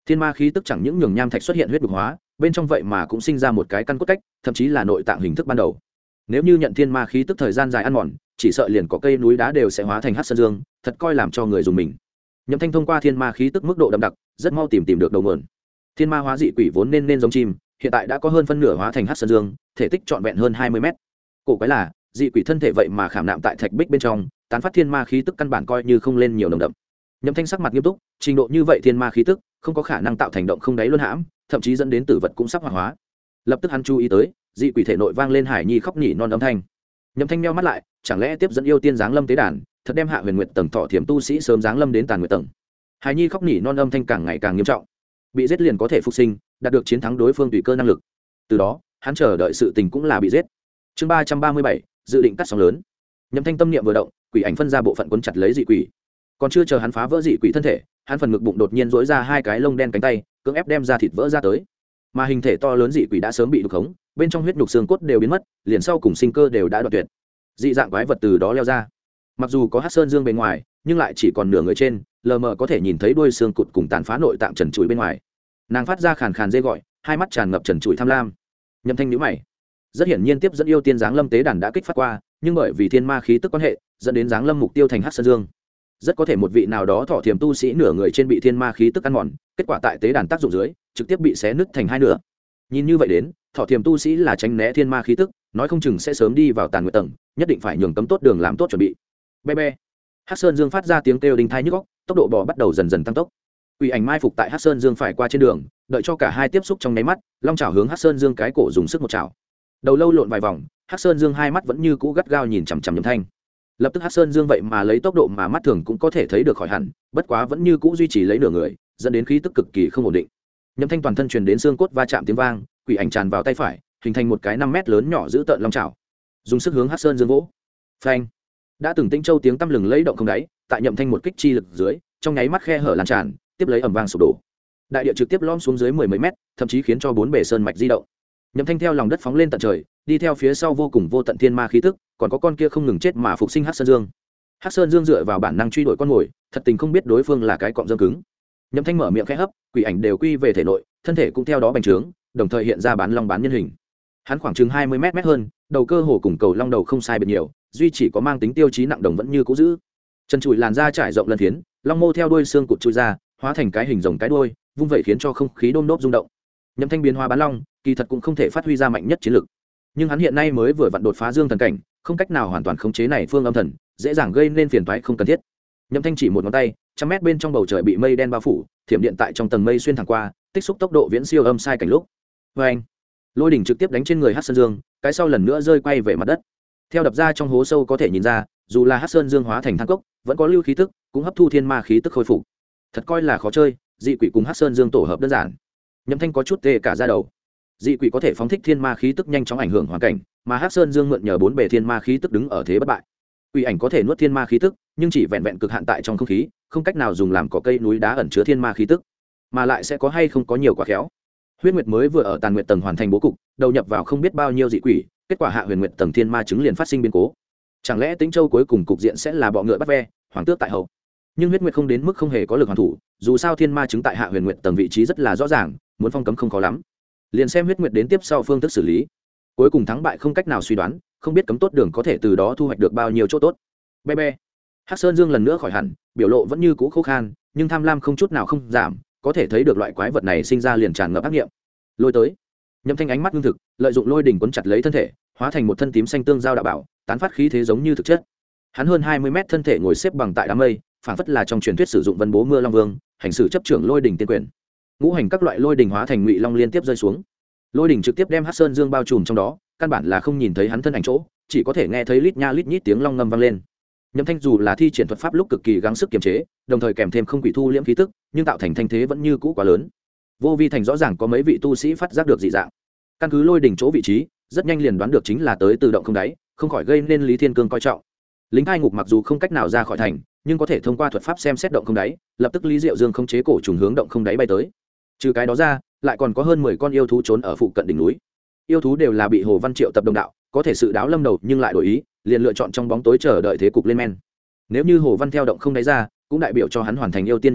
Thiên ma khí tức chẳng những nhường nham thạch xuất hiện huyết nhục hóa, bên trong vậy mà cũng sinh ra một cái căn cốt cách, thậm chí là nội tạng hình thức ban đầu. Nếu như nhận thiên ma khí tức thời gian dài ăn mòn, chỉ sợ liền có cây núi đá đều sẽ hóa thành hắc sơn dương, thật coi làm cho người dùng mình. Nhậm Thanh thông qua thiên ma khí tức mức độ đậm đặc, rất mau tìm được đầu nguồn. Thiên ma hóa dị quỷ vốn nên giống chim, hiện tại đã có hơn phân nửa hóa thành hắc sơn dương, thể tích trọn vẹn hơn 20 mét. Cổ quái là, dị quỷ thân thể vậy mà khảm nạm tại thạch bích bên trong, tán phát thiên ma khí tức căn bản coi như không lên nhiều nồng đậm. Nhậm Thanh sắc mặt nghiêm túc, trình độ như vậy thiên ma khí tức không có khả năng tạo thành động không đáy luân hãm, thậm chí dẫn đến tử vật cũng sắp hoạt hóa. Lập tức hắn chú ý tới, dị quỷ thể nội vang lên hải nhi khóc nỉ non âm thanh. Nhậm Thanh meo mắt lại, chẳng lẽ tiếp dẫn yêu tiên giáng lâm tế đàn, thật đem Hạ Huyền Nguyệt tầng thọ thiểm tu sĩ sớm giáng lâm đến Tàn Nguyệt tầng. Hải nhi khóc nỉ non âm thanh càng ngày càng nghiêm trọng. Bị giết liền có thể phục sinh, đạt được chiến thắng đối phương tùy cơ năng lực. Từ đó, hắn chờ đợi sự tình cũng là bị giết. Chương 337, dự định cắt sóng lớn. Nhậm Thanh tâm niệm vừa động, quỷ ảnh phân ra bộ phận quấn chặt lấy dị quỷ. Còn chưa chờ hắn phá vỡ dị quỷ thân thể, hắn phần ngực bụng đột nhiên rỗi ra hai cái lông đen cánh tay, cưỡng ép đem ra thịt vỡ ra tới. Mà hình thể to lớn dị quỷ đã sớm bị đục khống, bên trong huyết nhục xương cốt đều biến mất, liền sau cùng sinh cơ đều đã đoạn tuyệt. Dị dạng quái vật từ đó leo ra. Mặc dù có hắc sơn dương bên ngoài, nhưng lại chỉ còn nửa người trên, lờ mờ có thể nhìn thấy đuôi xương cụt cùng tàn phá nội tạng trần trụi bên ngoài. Nàng phát ra khàn khàn dê gọi, hai mắt tràn ngập trần trụi tham lam. Nhậm Thanh nhíu mày. Rất hiển nhiên tiếp dẫn yêu tiên giáng lâm tế đàn đã kích phát qua, nhưng bởi vì thiên ma khí tức quan hệ, dẫn đến giáng lâm mục tiêu thành hắc sơn dương. Rất có thể một vị nào đó thọ thiềm tu sĩ nửa người trên bị thiên ma khí tức ăn mòn, kết quả tại tế đàn tác dụng dưới, trực tiếp bị xé nứt thành hai nửa. Nhìn như vậy đến, thọ thiềm tu sĩ là tránh né thiên ma khí tức, nói không chừng sẽ sớm đi vào Tàn Nguyệt tầng, nhất định phải nhường cấm tốt đường làm tốt chuẩn bị. Be be. Hắc Sơn Dương phát ra tiếng kêu đinh thai nhức óc, tốc độ bò bắt đầu dần dần tăng tốc. Quỷ ảnh mai phục tại Hắc Sơn Dương phải qua trên đường, đợi cho cả hai tiếp xúc trong nháy mắt, long chảo hướng Hắc Sơn Dương cái cổ dùng sức một chảo. Đầu lâu lộn vài vòng, Hắc Sơn Dương hai mắt vẫn như cũ gắt gao nhìn chằm chằm Nhậm Thanh. Lập tức Hắc Sơn Dương vậy mà lấy tốc độ mà mắt thường cũng có thể thấy được khỏi hẳn, bất quá vẫn như cũ duy trì lấy nửa người, dẫn đến khí tức cực kỳ không ổn định. Nhậm Thanh toàn thân truyền đến xương cốt va chạm tiếng vang, quỷ ảnh tràn vào tay phải, hình thành một cái 5 mét lớn nhỏ giữ tợn long chảo, dùng sức hướng Hắc Sơn Dương vỗ. Phanh! Đã từng Tinh Châu tiếng tăm lừng lẫy động không đáy, tại Nhậm Thanh một kích chi lực dưới, trong nháy mắt khe hở lan tràn, tiếp lấy ầm vang sụp đổ. Đại địa trực tiếp lõm xuống dưới mười mấy mét, thậm chí khiến cho bốn bề sơn mạch di động. Nhậm Thanh theo lòng đất phóng lên tận trời, đi theo phía sau vô cùng vô tận thiên ma khí tức, còn có con kia không ngừng chết mà phục sinh Hắc Sơn Dương. Hắc Sơn Dương dựa vào bản năng truy đuổi con mồi, thật tình không biết đối phương là cái cọng dâm cứng. Nhậm Thanh mở miệng khẽ hấp, quỷ ảnh đều quy về thể nội, thân thể cũng theo đó bành trướng, đồng thời hiện ra bán long bán nhân hình. Hắn khoảng chừng 20 mét hơn, đầu cơ hồ cùng cầu long đầu không sai biệt nhiều, duy chỉ có mang tính tiêu chí nặng đồng vẫn như cũ giữ. Chân chùi làn da trải rộng lân phiến, long mô theo đuôi xương cụt chui ra, hóa thành cái hình rồng cái đuôi, vung vậy khiến cho không khí đôm đốp rung động. Nhậm Thanh biến hóa bán long, kỳ thật cũng không thể phát huy ra mạnh nhất chiến lực, nhưng hắn hiện nay mới vừa vặn đột phá dương thần cảnh, không cách nào hoàn toàn khống chế này phương âm thần, dễ dàng gây nên phiền toái không cần thiết. Nhậm Thanh chỉ một ngón tay, trăm mét bên trong bầu trời bị mây đen bao phủ, thiểm điện tại trong tầng mây xuyên thẳng qua, tích xúc tốc độ viễn siêu âm sai cảnh lúc. Và anh, lôi đỉnh trực tiếp đánh trên người Hắc Sơn Dương, cái sau lần nữa rơi quay về mặt đất. Theo đập ra trong hố sâu có thể nhìn ra, dù là Hắc Sơn Dương hóa thành than cốc, vẫn có lưu khí tức, cũng hấp thu thiên ma khí tức khôi phục. Thật coi là khó chơi, dị quỷ cùng Hắc Sơn Dương tổ hợp đơn giản. Nhậm Thanh có chút tê cả da đầu. Dị quỷ có thể phóng thích thiên ma khí tức nhanh chóng ảnh hưởng hoàn cảnh, mà Hắc Sơn Dương mượn nhờ bốn bề thiên ma khí tức đứng ở thế bất bại. Quỷ ảnh có thể nuốt thiên ma khí tức, nhưng chỉ vẹn vẹn cực hạn tại trong không khí, không cách nào dùng làm cỏ cây núi đá ẩn chứa thiên ma khí tức, mà lại sẽ có hay không có nhiều quá khéo. Huyết Nguyệt mới vừa ở Tàn Nguyệt tầng hoàn thành bố cục, đầu nhập vào không biết bao nhiêu dị quỷ, kết quả Hạ Huyền Nguyệt tầng thiên ma chứng liền phát sinh biến cố. Chẳng lẽ Tĩnh Châu cuối cùng cục diện sẽ là bọ ngựa bắt ve, hoàng tước tại hậu? Nhưng Huyết Nguyệt không đến mức không hề có lực hoàn thủ, dù sao thiên ma chứng tại Hạ Huyền Nguyệt tầng vị trí rất là rõ ràng, muốn phong cấm không khó lắm. Liền xem Huyết Nguyệt đến tiếp sau phương thức xử lý. Cuối cùng thắng bại không cách nào suy đoán, không biết cấm tốt đường có thể từ đó thu hoạch được bao nhiêu chỗ tốt. Be be. Hắc Sơn Dương lần nữa khỏi hẳn, biểu lộ vẫn như cũ khô khan, nhưng tham lam không chút nào không giảm, có thể thấy được loại quái vật này sinh ra liền tràn ngập ác nghiệm. Lôi tới. Nhậm Thanh ánh mắt ngưng thực, lợi dụng lôi đỉnh quấn chặt lấy thân thể, hóa thành một thân tím xanh tương giao đạo bảo, tán phát khí thế giống như thực chất. Hắn hơn 20 mét thân thể ngồi xếp bằng tại đám mây, phảng phất là trong truyền thuyết sử dụng vân bố mưa long vương, hành xử chấp trưởng lôi đỉnh tiên quyền. Ngũ hành các loại lôi đỉnh hóa thành ngụy long liên tiếp rơi xuống. Lôi đỉnh trực tiếp đem Hắc Sơn Dương bao trùm trong đó, căn bản là không nhìn thấy hắn thân ảnh chỗ, chỉ có thể nghe thấy lít nha lít nhít tiếng long ngâm vang lên. Nhậm Thanh dù là thi triển thuật pháp lúc cực kỳ gắng sức kiềm chế, đồng thời kèm thêm không quỷ thu liễm khí tức, nhưng tạo thành thanh thế vẫn như cũ quá lớn. Vô Vi thành rõ ràng có mấy vị tu sĩ phát giác được dị dạng. Căn cứ lôi đỉnh chỗ vị trí, rất nhanh liền đoán được chính là tới tự động không đáy, không khỏi gây nên Lý Thiên Cương coi trọng. Lính hai ngục mặc dù không cách nào ra khỏi thành, nhưng có thể thông qua thuật pháp xem xét động không đáy, lập tức Lý Diệu Dương không chế cổ trùng hướng động không đáy bay tới. Trừ cái đó ra, lại còn có hơn 10 con yêu thú trốn ở phụ cận đỉnh núi. Yêu thú đều là bị Hồ Văn Triệu tập đồng đạo, có thể sự đáo lâm đầu nhưng lại đổi ý, liền lựa chọn trong bóng tối chờ đợi thế cục lên men. Nếu như Hồ Văn theo động không đáy ra, cũng đại biểu cho hắn hoàn thành yêu tiên nhiệm vụ,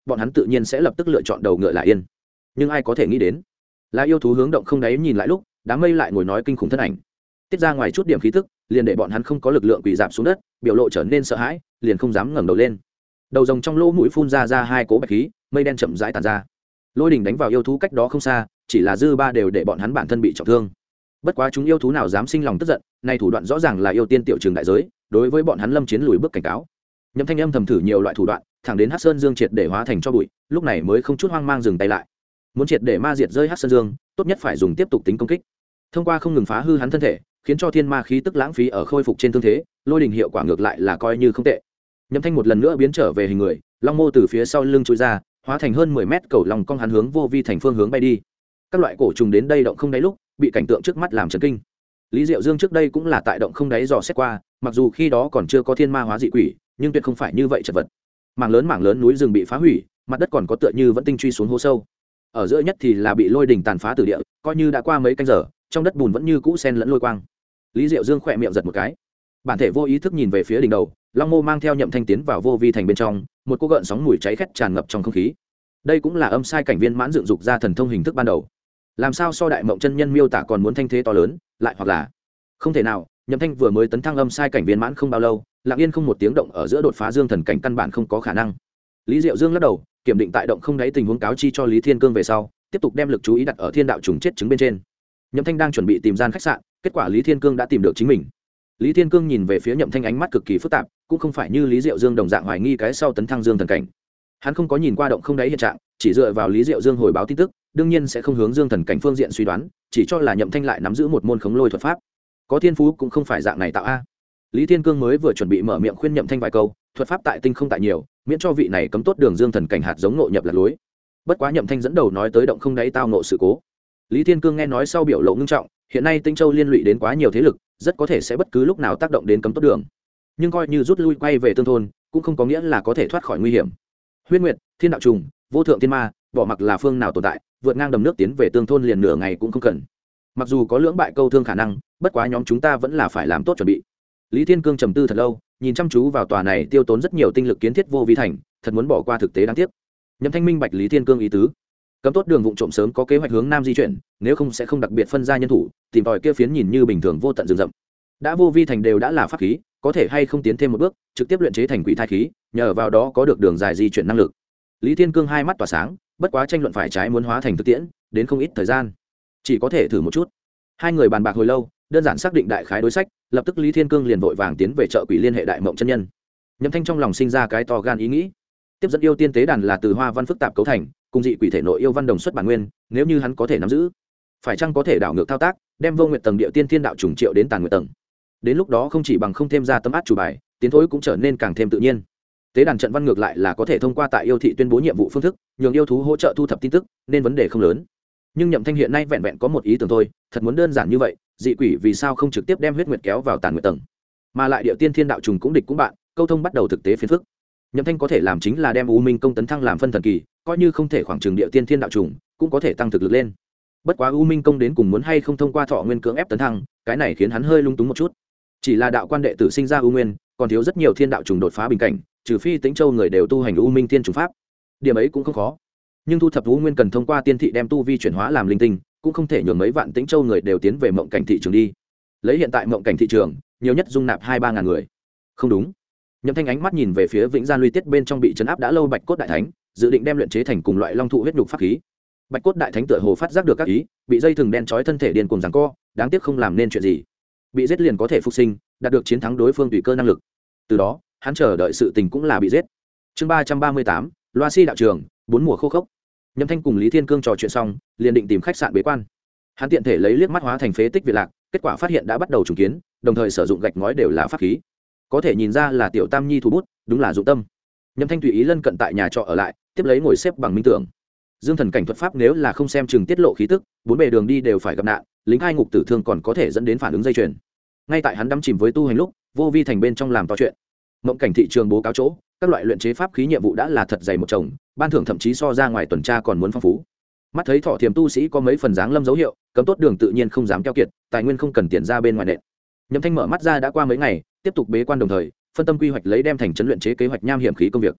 bọn hắn tự nhiên sẽ lập tức lựa chọn đầu ngựa là yên. Nhưng ai có thể nghĩ đến là yêu thú hướng động không đáy nhìn lại lúc đám mây lại ngồi nói kinh khủng thân ảnh tiết ra ngoài chút điểm khí tức liền để bọn hắn không có lực lượng quỳ dạp xuống đất, biểu lộ trở nên sợ hãi, liền không dám ngẩng đầu lên. Đầu rồng trong lỗ mũi phun ra hai cỗ bạch khí, mây đen chậm rãi tàn ra. Lôi đỉnh đánh vào yêu thú cách đó không xa, chỉ là dư ba đều để bọn hắn bản thân bị trọng thương. Bất quá chúng yêu thú nào dám sinh lòng tức giận, này thủ đoạn rõ ràng là yêu tiên tiểu trường đại giới, đối với bọn hắn lâm chiến lùi bước cảnh cáo. Nhậm Thanh âm thầm thử nhiều loại thủ đoạn, thẳng đến Hắc Sơn Dương triệt để hóa thành cho bụi, lúc này mới không chút hoang mang dừng tay lại. Muốn triệt để ma diệt rơi Hắc Sơn Dương, tốt nhất phải dùng tiếp tục tính công kích. Thông qua không ngừng phá hư hắn thân thể, khiến cho thiên ma khí tức lãng phí ở khôi phục trên thương thế, lôi đình hiệu quả ngược lại là coi như không tệ. Nhậm Thanh một lần nữa biến trở về hình người, long mô từ phía sau lưng chui ra, hóa thành hơn 10 mét cầu long cong hắn hướng vô vi thành phương hướng bay đi. Các loại cổ trùng đến đây động không đáy lúc, bị cảnh tượng trước mắt làm chấn kinh. Lý Diệu Dương trước đây cũng là tại động không đáy dò xét qua, mặc dù khi đó còn chưa có thiên ma hóa dị quỷ, nhưng tuyệt không phải như vậy chật vật. Mảng lớn núi rừng bị phá hủy, mặt đất còn có tựa như vẫn tinh truy xuống hố sâu. Ở giữa nhất thì là bị lôi đình tàn phá từ địa, coi như đã qua mấy canh giờ, trong đất bùn vẫn như cũ sen lẫn lôi quang. Lý Diệu Dương khỏe miệng giật một cái, bản thể vô ý thức nhìn về phía đỉnh đầu, long mô mang theo Nhậm Thanh tiến vào vô vi thành bên trong, một cô gợn sóng mùi cháy khét tràn ngập trong không khí. Đây cũng là âm sai cảnh viên mãn dựng dục ra thần thông hình thức ban đầu. Làm sao so đại mộng chân nhân miêu tả còn muốn thanh thế to lớn, lại hoặc là không thể nào. Nhậm Thanh vừa mới tấn thăng âm sai cảnh viên mãn không bao lâu, lặng yên không một tiếng động ở giữa đột phá dương thần cảnh căn bản không có khả năng. Lý Diệu Dương lắc đầu, kiểm định tại động không đáy tình huống cáo chi cho Lý Thiên Cương về sau, tiếp tục đem lực chú ý đặt ở thiên đạo trùng chết trứng bên trên. Nhậm Thanh đang chuẩn bị tìm gian khách sạn, kết quả Lý Thiên Cương đã tìm được chính mình. Lý Thiên Cương nhìn về phía Nhậm Thanh ánh mắt cực kỳ phức tạp, cũng không phải như Lý Diệu Dương đồng dạng hoài nghi cái sau tấn thăng dương thần cảnh. Hắn không có nhìn qua động không đáy hiện trạng, chỉ dựa vào Lý Diệu Dương hồi báo tin tức, đương nhiên sẽ không hướng dương thần cảnh phương diện suy đoán, chỉ cho là Nhậm Thanh lại nắm giữ một môn khống lôi thuật pháp. Có thiên phú cũng không phải dạng này tạo a. Lý Thiên Cương mới vừa chuẩn bị mở miệng khuyên Nhậm Thanh vài câu, thuật pháp tại tinh không tại nhiều, miễn cho vị này cấm tốt đường dương thần cảnh hạt giống nội nhập lạc lối. Bất quá Nhậm Thanh dẫn đầu nói tới động không đáy tao ngộ sự cố. Lý Thiên Cương nghe nói sau biểu lộ ngưng trọng, hiện nay Tinh Châu liên lụy đến quá nhiều thế lực, rất có thể sẽ bất cứ lúc nào tác động đến cấm tốt đường. Nhưng coi như rút lui quay về tương thôn, cũng không có nghĩa là có thể thoát khỏi nguy hiểm. Huyết Nguyệt, Thiên đạo trùng, Vô thượng thiên ma, bỏ mặc là phương nào tồn tại, vượt ngang đầm nước tiến về tương thôn liền nửa ngày cũng không cần. Mặc dù có lưỡng bại câu thương khả năng, bất quá nhóm chúng ta vẫn là phải làm tốt chuẩn bị. Lý Thiên Cương trầm tư thật lâu, nhìn chăm chú vào tòa này tiêu tốn rất nhiều tinh lực kiến thiết vô vi thành, thật muốn bỏ qua thực tế đáng tiếc. Nhậm Thanh minh bạch Lý Thiên Cương ý tứ, cấm tốt đường vụng trộm sớm có kế hoạch hướng nam di chuyển, nếu không sẽ không đặc biệt phân ra nhân thủ, tìm tòi kia phiến nhìn như bình thường vô tận rừng rậm. Đã vô vi thành đều đã là pháp khí, có thể hay không tiến thêm một bước, trực tiếp luyện chế thành quỷ thai khí, nhờ vào đó có được đường dài di chuyển năng lực. Lý Thiên Cương hai mắt tỏa sáng, bất quá tranh luận phải trái muốn hóa thành thực tiễn, đến không ít thời gian, chỉ có thể thử một chút. Hai người bàn bạc hồi lâu, đơn giản xác định đại khái đối sách, lập tức Lý Thiên Cương liền vội vàng tiến về chợ quỷ liên hệ đại mộng chân nhân. Nhậm Thanh trong lòng sinh ra cái to gan ý nghĩ, tiếp dẫn yêu tiên tế đàn là từ hoa văn phức tạp cấu thành, cùng dị quỷ thể nội yêu văn đồng xuất bản nguyên, nếu như hắn có thể nắm giữ, phải chăng có thể đảo ngược thao tác, đem vô nguyệt tầng địa tiên thiên đạo trùng triệu đến tàn nguyệt tầng. Đến lúc đó không chỉ bằng không thêm ra tấm át chủ bài, tiến thối cũng trở nên càng thêm tự nhiên. Tế đàn trận văn ngược lại là có thể thông qua tại yêu thị tuyên bố nhiệm vụ phương thức, nhường yêu thú hỗ trợ thu thập tin tức, nên vấn đề không lớn. Nhưng Nhậm Thanh hiện nay vẹn vẹn có một ý tưởng thôi, thật muốn đơn giản như vậy, dị quỷ vì sao không trực tiếp đem huyết nguyệt kéo vào tàn nguyệt tầng, mà lại địa tiên thiên đạo trùng cũng địch cũng bạn, câu thông bắt đầu thực tế phiền phức. Nhậm Thanh có thể làm chính là đem U Minh công tấn thăng làm phân thần kỳ, coi như không thể khoảng trường địa tiên thiên đạo trùng, cũng có thể tăng thực lực lên. Bất quá U Minh công đến cùng muốn hay không thông qua thọ nguyên cưỡng ép tấn thăng, cái này khiến hắn hơi lung túng một chút. Chỉ là đạo quan đệ tử sinh ra U Nguyên, còn thiếu rất nhiều thiên đạo trùng đột phá bình cảnh, trừ phi Tĩnh Châu người đều tu hành U Minh thiên trùng pháp, điểm ấy cũng không khó. Nhưng thu thập U Nguyên cần thông qua tiên thị đem tu vi chuyển hóa làm linh tinh, cũng không thể nhường mấy vạn Tĩnh Châu người đều tiến về mộng cảnh thị trường đi. Lấy hiện tại mộng cảnh thị trường, nhiều nhất dung nạp 2-3 ngàn người. Không đúng. Nhậm Thanh ánh mắt nhìn về phía Vĩnh Gian Luy Tiết bên trong bị trấn áp đã lâu Bạch Cốt Đại Thánh, dự định đem luyện chế thành cùng loại long thụ huyết nhục pháp khí. Bạch Cốt Đại Thánh tựa hồ phát giác được các ý, bị dây thừng đen trói thân thể điên cuồng giằng co, đáng tiếc không làm nên chuyện gì. Bị giết liền có thể phục sinh, đạt được chiến thắng đối phương tùy cơ năng lực. Từ đó, hắn chờ đợi sự tình cũng là bị giết. Chương 338, Loa Si đạo trường, 4 mùa khô khốc. Nhậm Thanh cùng Lý Thiên Cương trò chuyện xong, liền định tìm khách sạn bế quan. Hắn tiện thể lấy liếc mắt hóa thành phế tích Việt Lạc, kết quả phát hiện đã bắt đầu trùng kiến, đồng thời sử dụng gạch ngói đều là pháp khí. Có thể nhìn ra là tiểu Tam Nhi thủ bút, đúng là dụng tâm. Nhậm Thanh tùy ý lân cận tại nhà trọ ở lại, tiếp lấy ngồi xếp bằng minh tưởng. Dương thần cảnh thuật pháp nếu là không xem chừng tiết lộ khí tức, bốn bề đường đi đều phải gặp nạn, lính hai ngục tử thương còn có thể dẫn đến phản ứng dây chuyền. Ngay tại hắn đắm chìm với tu hành lúc, vô vi thành bên trong làm to chuyện. Mộng cảnh thị trường bố cáo chỗ, các loại luyện chế pháp khí nhiệm vụ đã là thật dày một chồng, ban thưởng thậm chí so ra ngoài tuần tra còn muốn phong phú. Mắt thấy Thọ Thiềm tu sĩ có mấy phần dáng lâm dấu hiệu, cấm tốt đường tự nhiên không dám keo kiệt, tài nguyên không cần tiền ra bên ngoài nện. Nhậm Thanh mở mắt ra đã qua mấy ngày, tiếp tục bế quan đồng thời, phân tâm quy hoạch lấy đem thành trấn luyện chế kế hoạch nham hiểm khí công việc.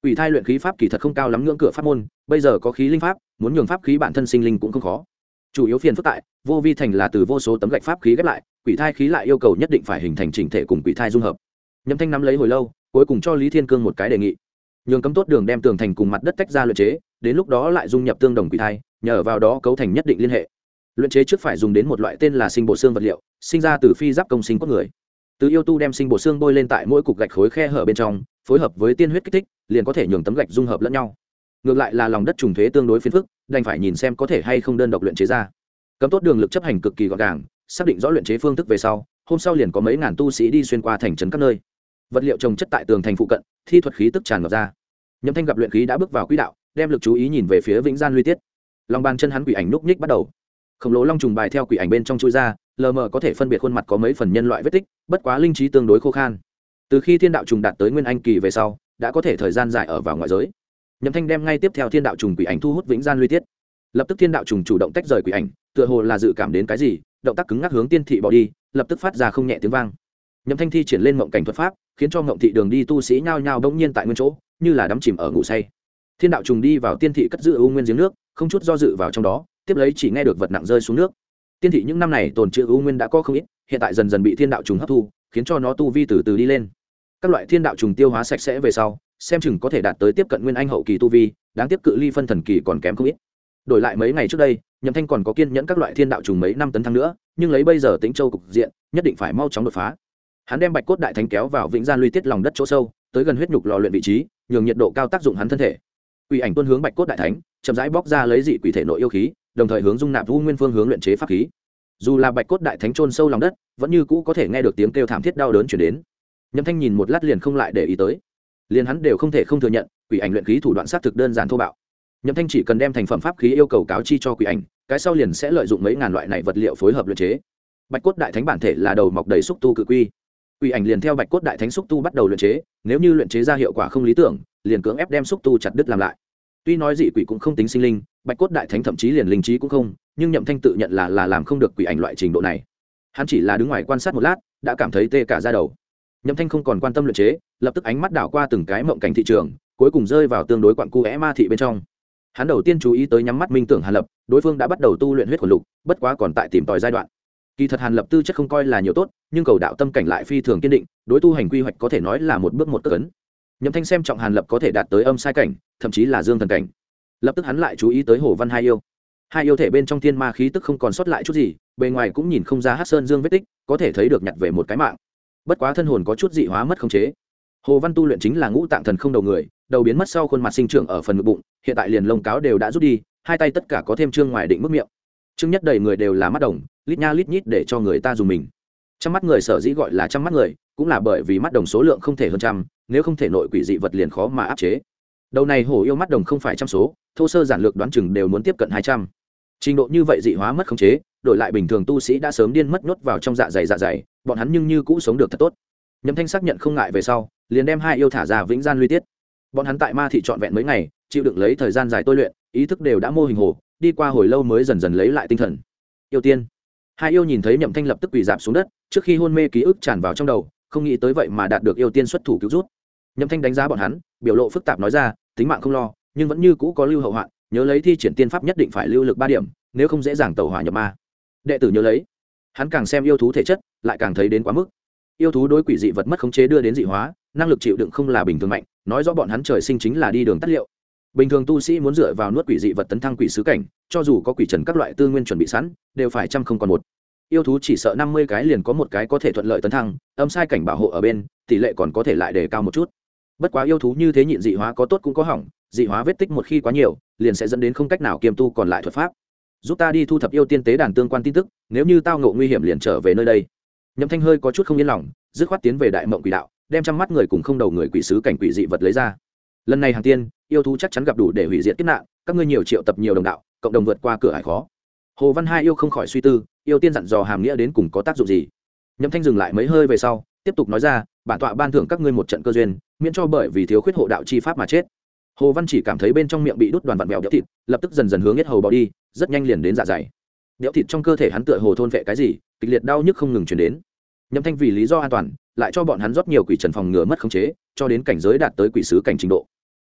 quỷ thai luyện khí pháp kỳ thật không cao lắm ngưỡng cửa pháp môn, bây giờ có khí linh pháp, muốn nhường pháp khí bản thân sinh linh cũng không khó. Chủ yếu phiền phức tại vô vi thành là từ vô số tấm gạch pháp khí ghép lại, quỷ thai khí lại yêu cầu nhất định phải hình thành chỉnh thể cùng quỷ thai dung hợp. Nhậm Thanh nắm lấy hồi lâu, cuối cùng cho Lý Thiên Cương một cái đề nghị, nhường cấm tốt đường đem tường thành cùng mặt đất tách ra luyện chế, đến lúc đó lại dung nhập tương đồng quỷ thai, nhờ vào đó cấu thành nhất định liên hệ. Luyện chế trước phải dùng đến một loại tên là sinh bộ xương vật liệu, sinh ra từ phi giáp công sinh cốt người. Từ yêu tu đem sinh bộ xương bôi lên tại mỗi cục gạch khối khe hở bên trong, phối hợp với tiên huyết kích thích, liền có thể nhường tấm gạch dung hợp lẫn nhau. Ngược lại là lòng đất trùng thuế tương đối phiền phức, đành phải nhìn xem có thể hay không đơn độc luyện chế ra. Cấm tốt đường lực chấp hành cực kỳ gọn gàng, xác định rõ luyện chế phương thức về sau, hôm sau liền có mấy ngàn tu sĩ đi xuyên qua thành trấn các nơi. Vật liệu trồng chất tại tường thành phụ cận, thi thuật khí tức tràn ngập ra. Nhậm Thanh gặp luyện khí đã bước vào quỹ đạo, đem lực chú ý nhìn về phía Vĩnh Gian Luy Tiết. Lòng bàn chân hắn quỷ ảnh núp nhích bắt đầu. Khổng lồ long trùng bài theo quỷ ảnh bên trong chui ra, lờ mờ có thể phân biệt khuôn mặt có mấy phần nhân loại vết tích, bất quá linh trí tương đối khô khan. Từ khi thiên đạo trùng đạt tới nguyên anh kỳ về sau, đã có thể thời gian dài ở vào ngoại giới. Nhậm Thanh đem ngay tiếp theo thiên đạo trùng quỷ ảnh thu hút Vĩnh Gian Luy Tiết. Lập tức thiên đạo trùng chủ động tách rời quỷ ảnh, tựa hồ là dự cảm đến cái gì, động tác cứng ngắc hướng tiên thị bỏ đi, lập tức phát ra không nhẹ tiếng vang. Nhậm Thanh thi triển lên mộng cảnh thuật pháp, khiến cho mộng thị đường đi tu sĩ nhao nhao bỗng nhiên tại nguyên chỗ, như là đắm chìm ở ngủ say. Thiên đạo trùng đi vào tiên thị cất giữ u nguyên giếng nước, không chút do dự vào trong đó, tiếp lấy chỉ nghe được vật nặng rơi xuống nước. Tiên thị những năm này tồn trữ u nguyên đã có không ít, hiện tại dần dần bị thiên đạo trùng hấp thu, khiến cho nó tu vi từ từ đi lên. Các loại thiên đạo trùng tiêu hóa sạch sẽ về sau, xem chừng có thể đạt tới tiếp cận nguyên anh hậu kỳ tu vi, đáng tiếc cự ly phân thần kỳ còn kém không ít. Đổi lại mấy ngày trước đây, Nhậm Thanh còn có kiên nhẫn các loại thiên đạo trùng mấy năm tấn thăng nữa, nhưng lấy bây giờ Tĩnh Châu cục diện, nhất định phải mau chóng đột phá. Hắn đem Bạch Cốt Đại Thánh kéo vào Vĩnh Gian Luy Tiết lòng đất chỗ sâu, tới gần huyết nhục lò luyện vị trí, nhường nhiệt độ cao tác dụng hắn thân thể. Quỷ ảnh tuôn hướng Bạch Cốt Đại Thánh, chậm rãi bóc ra lấy dị quỷ thể nội yêu khí, đồng thời hướng dung nạp u nguyên phương hướng luyện chế pháp khí. Dù là Bạch Cốt Đại Thánh chôn sâu lòng đất, vẫn như cũ có thể nghe được tiếng kêu thảm thiết đau đớn truyền đến. Nhậm Thanh nhìn một lát liền không lại để ý tới, liền hắn đều không thể không thừa nhận, quỷ ảnh luyện khí thủ đoạn sát thực đơn giản thô bạo. Nhậm Thanh chỉ cần đem thành phẩm pháp khí yêu cầu cáo chi cho quỷ ảnh, cái sau liền sẽ lợi dụng mấy ngàn loại này vật liệu phối hợp luyện chế. Bạch Cốt Đại Thánh bản thể là đầu mọc đầy xúc tu cự quy, quỷ ảnh liền theo Bạch Cốt Đại Thánh xúc tu bắt đầu luyện chế, nếu như luyện chế ra hiệu quả không lý tưởng, liền cưỡng ép đem xúc tu chặt đứt làm lại. Tuy nói dị quỷ cũng không tính sinh linh, Bạch Cốt Đại Thánh thậm chí liền linh trí cũng không, nhưng Nhậm Thanh tự nhận là làm không được quỷ ảnh loại trình độ này. Hắn chỉ là đứng ngoài quan sát một lát, đã cảm thấy tê cả da đầu. Nhậm Thanh không còn quan tâm luyện chế, lập tức ánh mắt đảo qua từng cái mộng cảnh thị trường, cuối cùng rơi vào tương đối quặng cu é ma thị bên trong. Hắn đầu tiên chú ý tới nhắm mắt minh tưởng Hàn Lập, đối phương đã bắt đầu tu luyện huyết khuẩn lục, bất quá còn tại tìm tòi giai đoạn. Kỳ thật Hàn Lập tư chất không coi là nhiều tốt, nhưng cầu đạo tâm cảnh lại phi thường kiên định, đối tu hành quy hoạch có thể nói là một bước một cước ấn. Nhậm Thanh xem trọng Hàn Lập có thể đạt tới âm sai cảnh, thậm chí là dương thần cảnh. Lập tức hắn lại chú ý tới Hồ Văn hai yêu. Hai yêu thể bên trong thiên ma khí tức không còn sót lại chút gì, bề ngoài cũng nhìn không ra Hắc Sơn Dương vết tích, có thể thấy được nhặt về một cái mạng. Bất quá thân hồn có chút dị hóa mất khống chế. Hồ Văn tu luyện chính là ngũ tạng thần không đầu người, đầu biến mất sau khuôn mặt sinh trưởng ở phần ngực bụng, hiện tại liền lông cáo đều đã rút đi, hai tay tất cả có thêm trương ngoài định mức miệng. Trương nhất đầy người đều là mắt đồng, lít nha lít nhít để cho người ta dùng mình. Trăm mắt người sở dĩ gọi là trăm mắt người, cũng là bởi vì mắt đồng số lượng không thể hơn trăm, nếu không thể nội quỷ dị vật liền khó mà áp chế. Đầu này hổ yêu mắt đồng không phải trăm số, thô sơ giản lược đoán chừng đều muốn tiếp cận 200. Trình độ như vậy dị hóa mất khống chế, đổi lại bình thường tu sĩ đã sớm điên mất nhốt vào trong dạ dày, bọn hắn nhưng như cũ sống được thật tốt. Nhậm Thanh xác nhận không ngại về sau, liền đem hai yêu thả ra Vĩnh Gian Luy Tiết. Bọn hắn tại ma thị trọn vẹn mấy ngày, chịu đựng lấy thời gian dài tôi luyện, ý thức đều đã mô hình hồ, đi qua hồi lâu mới dần dần lấy lại tinh thần. Yêu tiên. Hai yêu nhìn thấy Nhậm Thanh lập tức quỳ rạp xuống đất, trước khi hôn mê ký ức tràn vào trong đầu, không nghĩ tới vậy mà đạt được yêu tiên xuất thủ cứu rút. Nhậm Thanh đánh giá bọn hắn, biểu lộ phức tạp nói ra, tính mạng không lo, nhưng vẫn như cũ có lưu hậu hoạn, nhớ lấy thi triển tiên pháp nhất định phải lưu lực 3 điểm, nếu không dễ dàng tẩu hỏa nhập ma. Đệ tử nhớ lấy. Hắn càng xem yêu thú thể chất, lại càng thấy đến quá mức. Yêu thú đối quỷ dị vật mất khống chế đưa đến dị hóa, năng lực chịu đựng không là bình thường mạnh, nói rõ bọn hắn trời sinh chính là đi đường tắt liệu. Bình thường tu sĩ muốn dựa vào nuốt quỷ dị vật tấn thăng quỷ sứ cảnh, cho dù có quỷ trần các loại tư nguyên chuẩn bị sẵn, đều phải trăm không còn một. Yêu thú chỉ sợ 50 cái liền có một cái có thể thuận lợi tấn thăng, âm sai cảnh bảo hộ ở bên, tỷ lệ còn có thể lại đề cao một chút. Bất quá yêu thú như thế nhịn dị hóa có tốt cũng có hỏng, dị hóa vết tích một khi quá nhiều, liền sẽ dẫn đến không cách nào kiêm tu còn lại thuật pháp. Giúp ta đi thu thập yêu tiên tế đàn tương quan tin tức, nếu như tao ngộ nguy hiểm liền trở về nơi đây. Nhậm Thanh hơi có chút không yên lòng, dứt khoát tiến về đại mộng quỷ đạo, đem trăm mắt người cùng không đầu người quỷ sứ cảnh quỷ dị vật lấy ra. Lần này hàng tiên, yêu thú chắc chắn gặp đủ để hủy diệt kiếp nạn, các ngươi nhiều triệu tập nhiều đồng đạo, cộng đồng vượt qua cửa ải khó. Hồ Văn hai yêu không khỏi suy tư, yêu tiên dặn dò hàm nghĩa đến cùng có tác dụng gì. Nhậm Thanh dừng lại mấy hơi về sau, tiếp tục nói ra, bản tọa ban thưởng các ngươi một trận cơ duyên, miễn cho bởi vì thiếu khuyết hộ đạo chi pháp mà chết. Hồ Văn chỉ cảm thấy bên trong miệng bị đút đoàn vặn vẹo béo thịt, lập tức dần dần hướng yết hầu bỏ đi, rất nhanh liền đến dạ dày. Béo thịt trong cơ thể hắn tựa hồ thôn vệ cái gì, kịch liệt đau nhức không ngừng truyền đến. Nhậm Thanh vì lý do an toàn, lại cho bọn hắn rót nhiều quỷ trần phòng ngừa mất khống chế, cho đến cảnh giới đạt tới quỷ sứ cảnh trình độ.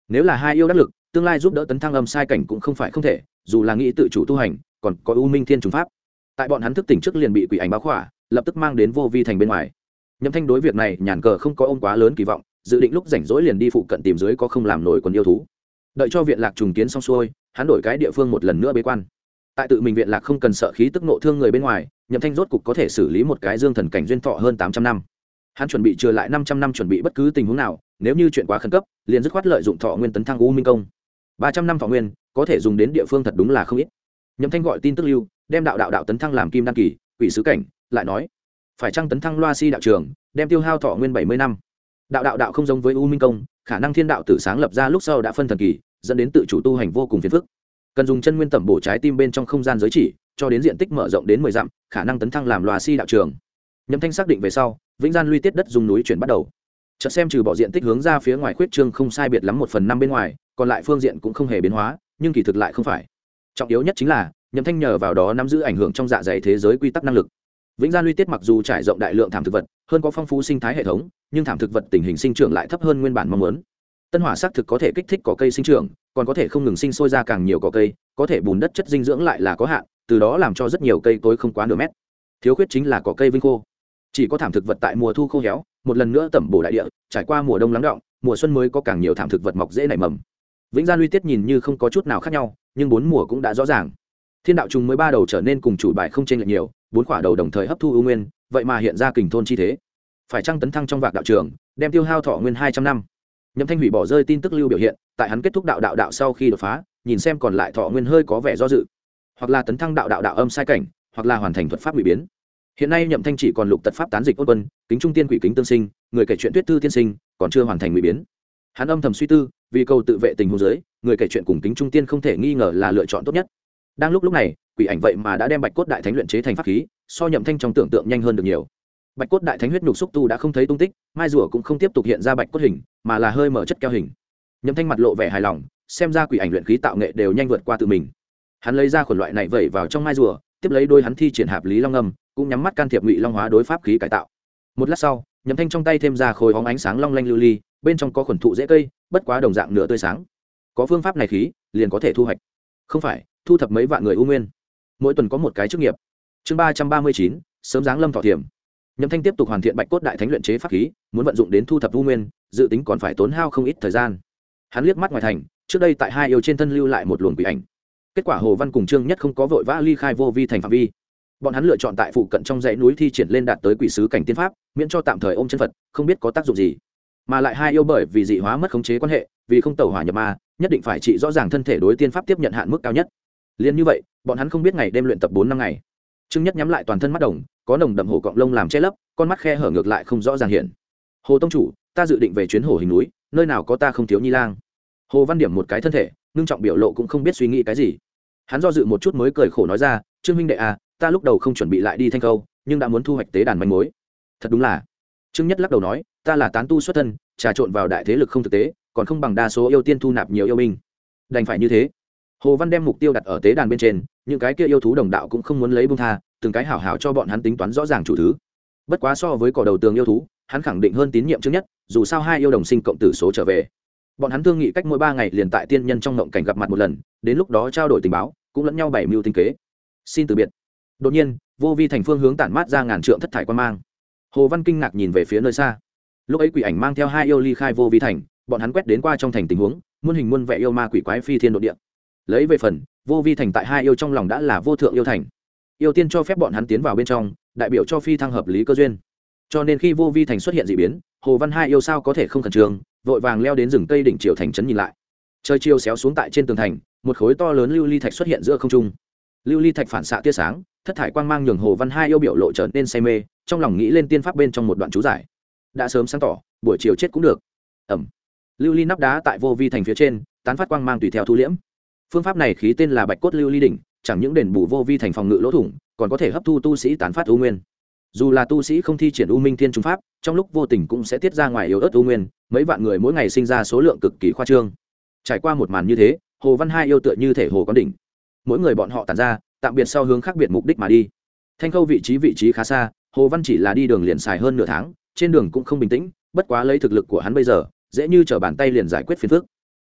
Nếu là hai yêu đắc lực, tương lai giúp đỡ tấn thăng âm sai cảnh cũng không phải không thể, dù là nghĩ tự chủ tu hành, còn có U Minh Thiên trùng pháp. Tại bọn hắn thức tỉnh trước liền bị quỷ ảnh báo khỏa, lập tức mang đến vô vi thành bên ngoài. Nhậm Thanh đối việc này nhàn cờ không có ôm quá lớn kỳ vọng, dự định lúc rảnh rỗi liền đi phụ cận tìm dưới có không làm nổi quần yêu thú. Đợi cho viện lạc trùng kiến xong xuôi, hắn đổi cái địa phương một lần nữa bế quan. Tại tự mình viện lạc không cần sợ khí tức nộ thương người bên ngoài, Nhậm Thanh rốt cục có thể xử lý một cái dương thần cảnh duyên thọ hơn 800 năm. Hắn chuẩn bị trừ lại 500 năm chuẩn bị bất cứ tình huống nào, nếu như chuyện quá khẩn cấp, liền dứt khoát lợi dụng thọ nguyên tấn thăng U Minh công. 300 năm thọ nguyên, có thể dùng đến địa phương thật đúng là không ít. Nhậm Thanh gọi tin tức lưu, đem đạo tấn thăng làm kim đan kỳ, quỷ sứ cảnh, lại nói, phải chăng tấn thăng loa si đạo trường, đem tiêu hao thọ nguyên 70 năm. Đạo không giống với U Minh công, khả năng thiên đạo tử sáng lập ra lúc sau đã phân thần kỳ, dẫn đến tự chủ tu hành vô cùng phiền phức. Cần dùng chân nguyên tẩm bổ trái tim bên trong không gian giới chỉ, cho đến diện tích mở rộng đến 10 dặm, khả năng tấn thăng làm loa si đạo trường. Nhậm Thanh xác định về sau, vĩnh gian luy tiết đất dùng núi chuyển bắt đầu. Chợt xem trừ bỏ diện tích hướng ra phía ngoài khuyết trương không sai biệt lắm 1/5 bên ngoài, còn lại phương diện cũng không hề biến hóa, nhưng kỳ thực lại không phải. Trọng yếu nhất chính là, Nhậm Thanh nhờ vào đó nắm giữ ảnh hưởng trong dạ dày thế giới quy tắc năng lực. Vĩnh gian luy tiết mặc dù trải rộng đại lượng thảm thực vật, hơn có phong phú sinh thái hệ thống, nhưng thảm thực vật tình hình sinh trưởng lại thấp hơn nguyên bản mong muốn. Tân hỏa xác thực có thể kích thích cỏ cây sinh trưởng, còn có thể không ngừng sinh sôi ra càng nhiều cỏ cây, có thể bùn đất chất dinh dưỡng lại là có hạn, từ đó làm cho rất nhiều cây cối không quá nửa mét. Thiếu khuyết chính là cỏ cây vinh khô. Chỉ có thảm thực vật tại mùa thu khô héo, một lần nữa tẩm bổ đại địa, trải qua mùa đông lắng đọng, mùa xuân mới có càng nhiều thảm thực vật mọc dễ nảy mầm. Vĩnh gian luy tiết nhìn như không có chút nào khác nhau, nhưng 4 mùa cũng đã rõ ràng. Thiên đạo trùng mới 3 đầu trở nên cùng chủ bài không chênh lệch nhiều, 4 quả đầu đồng thời hấp thu ưu nguyên, vậy mà hiện ra kình thôn chi thế. Phải chăng tấn thăng trong vạc đạo trường, đem tiêu hao thọ nguyên 200 năm. Nhậm Thanh hủy bỏ rơi tin tức lưu biểu hiện, tại hắn kết thúc đạo sau khi đột phá, nhìn xem còn lại thọ nguyên hơi có vẻ do dự, hoặc là tấn thăng đạo âm sai cảnh, hoặc là hoàn thành thuật pháp bị biến. Hiện nay Nhậm Thanh chỉ còn lục tật pháp tán dịch ôn quân, kính trung tiên quỷ kính tương sinh, người kể chuyện tuyết thư tiên sinh, còn chưa hoàn thành bị biến. Hắn âm thầm suy tư, vì cầu tự vệ tình huống dưới, người kể chuyện cùng kính trung tiên không thể nghi ngờ là lựa chọn tốt nhất. Đang lúc này, quỷ ảnh vậy mà đã đem bạch cốt đại thánh luyện chế thành pháp khí, so Nhậm Thanh trong tưởng tượng nhanh hơn được nhiều. Bạch cốt đại thánh huyết nhục xúc tu đã không thấy tung tích, mai rùa cũng không tiếp tục hiện ra bạch cốt hình, mà là hơi mở chất keo hình. Nhậm Thanh mặt lộ vẻ hài lòng, xem ra quỷ ảnh luyện khí tạo nghệ đều nhanh vượt qua tự mình. Hắn lấy ra khuẩn loại này vẩy vào trong mai rùa, tiếp lấy đôi hắn thi triển hạp lý long âm, cũng nhắm mắt can thiệp ngụy long hóa đối pháp khí cải tạo. Một lát sau, Nhậm Thanh trong tay thêm ra khối óng ánh sáng long lanh lưu ly, bên trong có khuẩn thụ dễ cây, bất quá đồng dạng nửa tươi sáng. Có phương pháp này khí, liền có thể thu hoạch. Không phải, thu thập mấy vạn người u nguyên. Mỗi tuần có một cái chức nghiệp. Chương 339, sớm giáng lâm thọ thiểm. Nhậm Thanh tiếp tục hoàn thiện bạch cốt đại thánh luyện chế pháp khí, muốn vận dụng đến thu thập u nguyên, dự tính còn phải tốn hao không ít thời gian. Hắn liếc mắt ngoài thành, trước đây tại hai yêu trên thân lưu lại một luồng quỷ ảnh. Kết quả Hồ Văn cùng Trương Nhất không có vội vã ly khai vô vi thành phạm vi. Bọn hắn lựa chọn tại phụ cận trong dãy núi thi triển lên đạt tới quỷ sứ cảnh tiên pháp, miễn cho tạm thời ôm chân Phật, không biết có tác dụng gì. Mà lại hai yêu bởi vì dị hóa mất khống chế quan hệ, vì không tẩu hỏa nhập ma, nhất định phải trị rõ ràng thân thể đối tiên pháp tiếp nhận hạn mức cao nhất. Liên như vậy, bọn hắn không biết ngày đêm luyện tập 4 năm ngày. Trương Nhất nhắm lại toàn thân mắt đồng, có nồng đậm hổ cọng lông làm che lấp, con mắt khe hở ngược lại không rõ ràng hiện. Hồ tông chủ, ta dự định về chuyến hổ hình núi, nơi nào có ta không thiếu nhi lang. Hồ Văn điểm một cái thân thể, ngưng trọng biểu lộ cũng không biết suy nghĩ cái gì. Hắn do dự một chút mới cười khổ nói ra, Trương huynh đệ à, ta lúc đầu không chuẩn bị lại đi Thanh Khâu, nhưng đã muốn thu hoạch tế đàn manh mối. Thật đúng là. Trương Nhất lắc đầu nói, ta là tán tu xuất thân, trà trộn vào đại thế lực không thực tế, còn không bằng đa số yêu tiên thu nạp nhiều yêu binh. Đành phải như thế. Hồ Văn đem mục tiêu đặt ở tế đàn bên trên, những cái kia yêu thú đồng đạo cũng không muốn lấy buông tha, từng cái hảo hảo cho bọn hắn tính toán rõ ràng chủ thứ. Bất quá so với cỏ đầu tường yêu thú, hắn khẳng định hơn tín nhiệm Trương Nhất, dù sao hai yêu đồng sinh cộng tử số trở về. Bọn hắn thương nghị cách mỗi 3 ngày liền tại tiên nhân trong ngộng cảnh gặp mặt một lần, đến lúc đó trao đổi tình báo, cũng lẫn nhau bày mưu tính kế. Xin từ biệt. Đột nhiên, vô vi thành phương hướng tản mát ra ngàn trượng thất thải quan mang. Hồ Văn kinh ngạc nhìn về phía nơi xa. Lúc ấy quỷ ảnh mang theo hai yêu ly khai vô vi thành, bọn hắn quét đến qua trong thành tình huống, muôn hình muôn vẻ yêu ma quỷ quái phi thiên độ địa. Lấy về phần, vô vi thành tại hai yêu trong lòng đã là vô thượng yêu thành. Yêu tiên cho phép bọn hắn tiến vào bên trong, đại biểu cho phi thăng hợp lý cơ duyên. Cho nên khi vô vi thành xuất hiện dị biến, Hồ Văn hai yêu sao có thể không khẩn trương, vội vàng leo đến rừng cây đỉnh triều thành trấn nhìn lại. Trời chiều xéo xuống tại trên tường thành, một khối to lớn lưu ly thạch xuất hiện giữa không trung. Lưu ly thạch phản xạ tia sáng, thất thải quang mang nhường Hồ Văn hai yêu biểu lộ trở nên say mê, trong lòng nghĩ lên tiên pháp bên trong một đoạn chú giải. Đã sớm sáng tỏ, buổi chiều chết cũng được. Ẩm. Lưu ly nắp đá tại vô vi thành phía trên, tán phát quang mang tùy theo thu liễm. Phương pháp này khí tên là Bạch cốt lưu ly đỉnh, chẳng những đền bù vô vi thành phòng ngự lỗ thủng, còn có thể hấp thu tu sĩ tán phát u nguyên. Dù là tu sĩ không thi triển u minh thiên trung pháp, trong lúc vô tình cũng sẽ tiết ra ngoài yếu ớt u nguyên, mấy vạn người mỗi ngày sinh ra số lượng cực kỳ khoa trương. Trải qua một màn như thế, Hồ Văn hai yêu tựa như thể hồ có đỉnh. Mỗi người bọn họ tản ra, tạm biệt sau hướng khác biệt mục đích mà đi. Thanh Khâu vị trí khá xa, Hồ Văn chỉ là đi đường liền xài hơn nửa tháng, trên đường cũng không bình tĩnh, bất quá lấy thực lực của hắn bây giờ, dễ như trở bàn tay liền giải quyết phiền phức.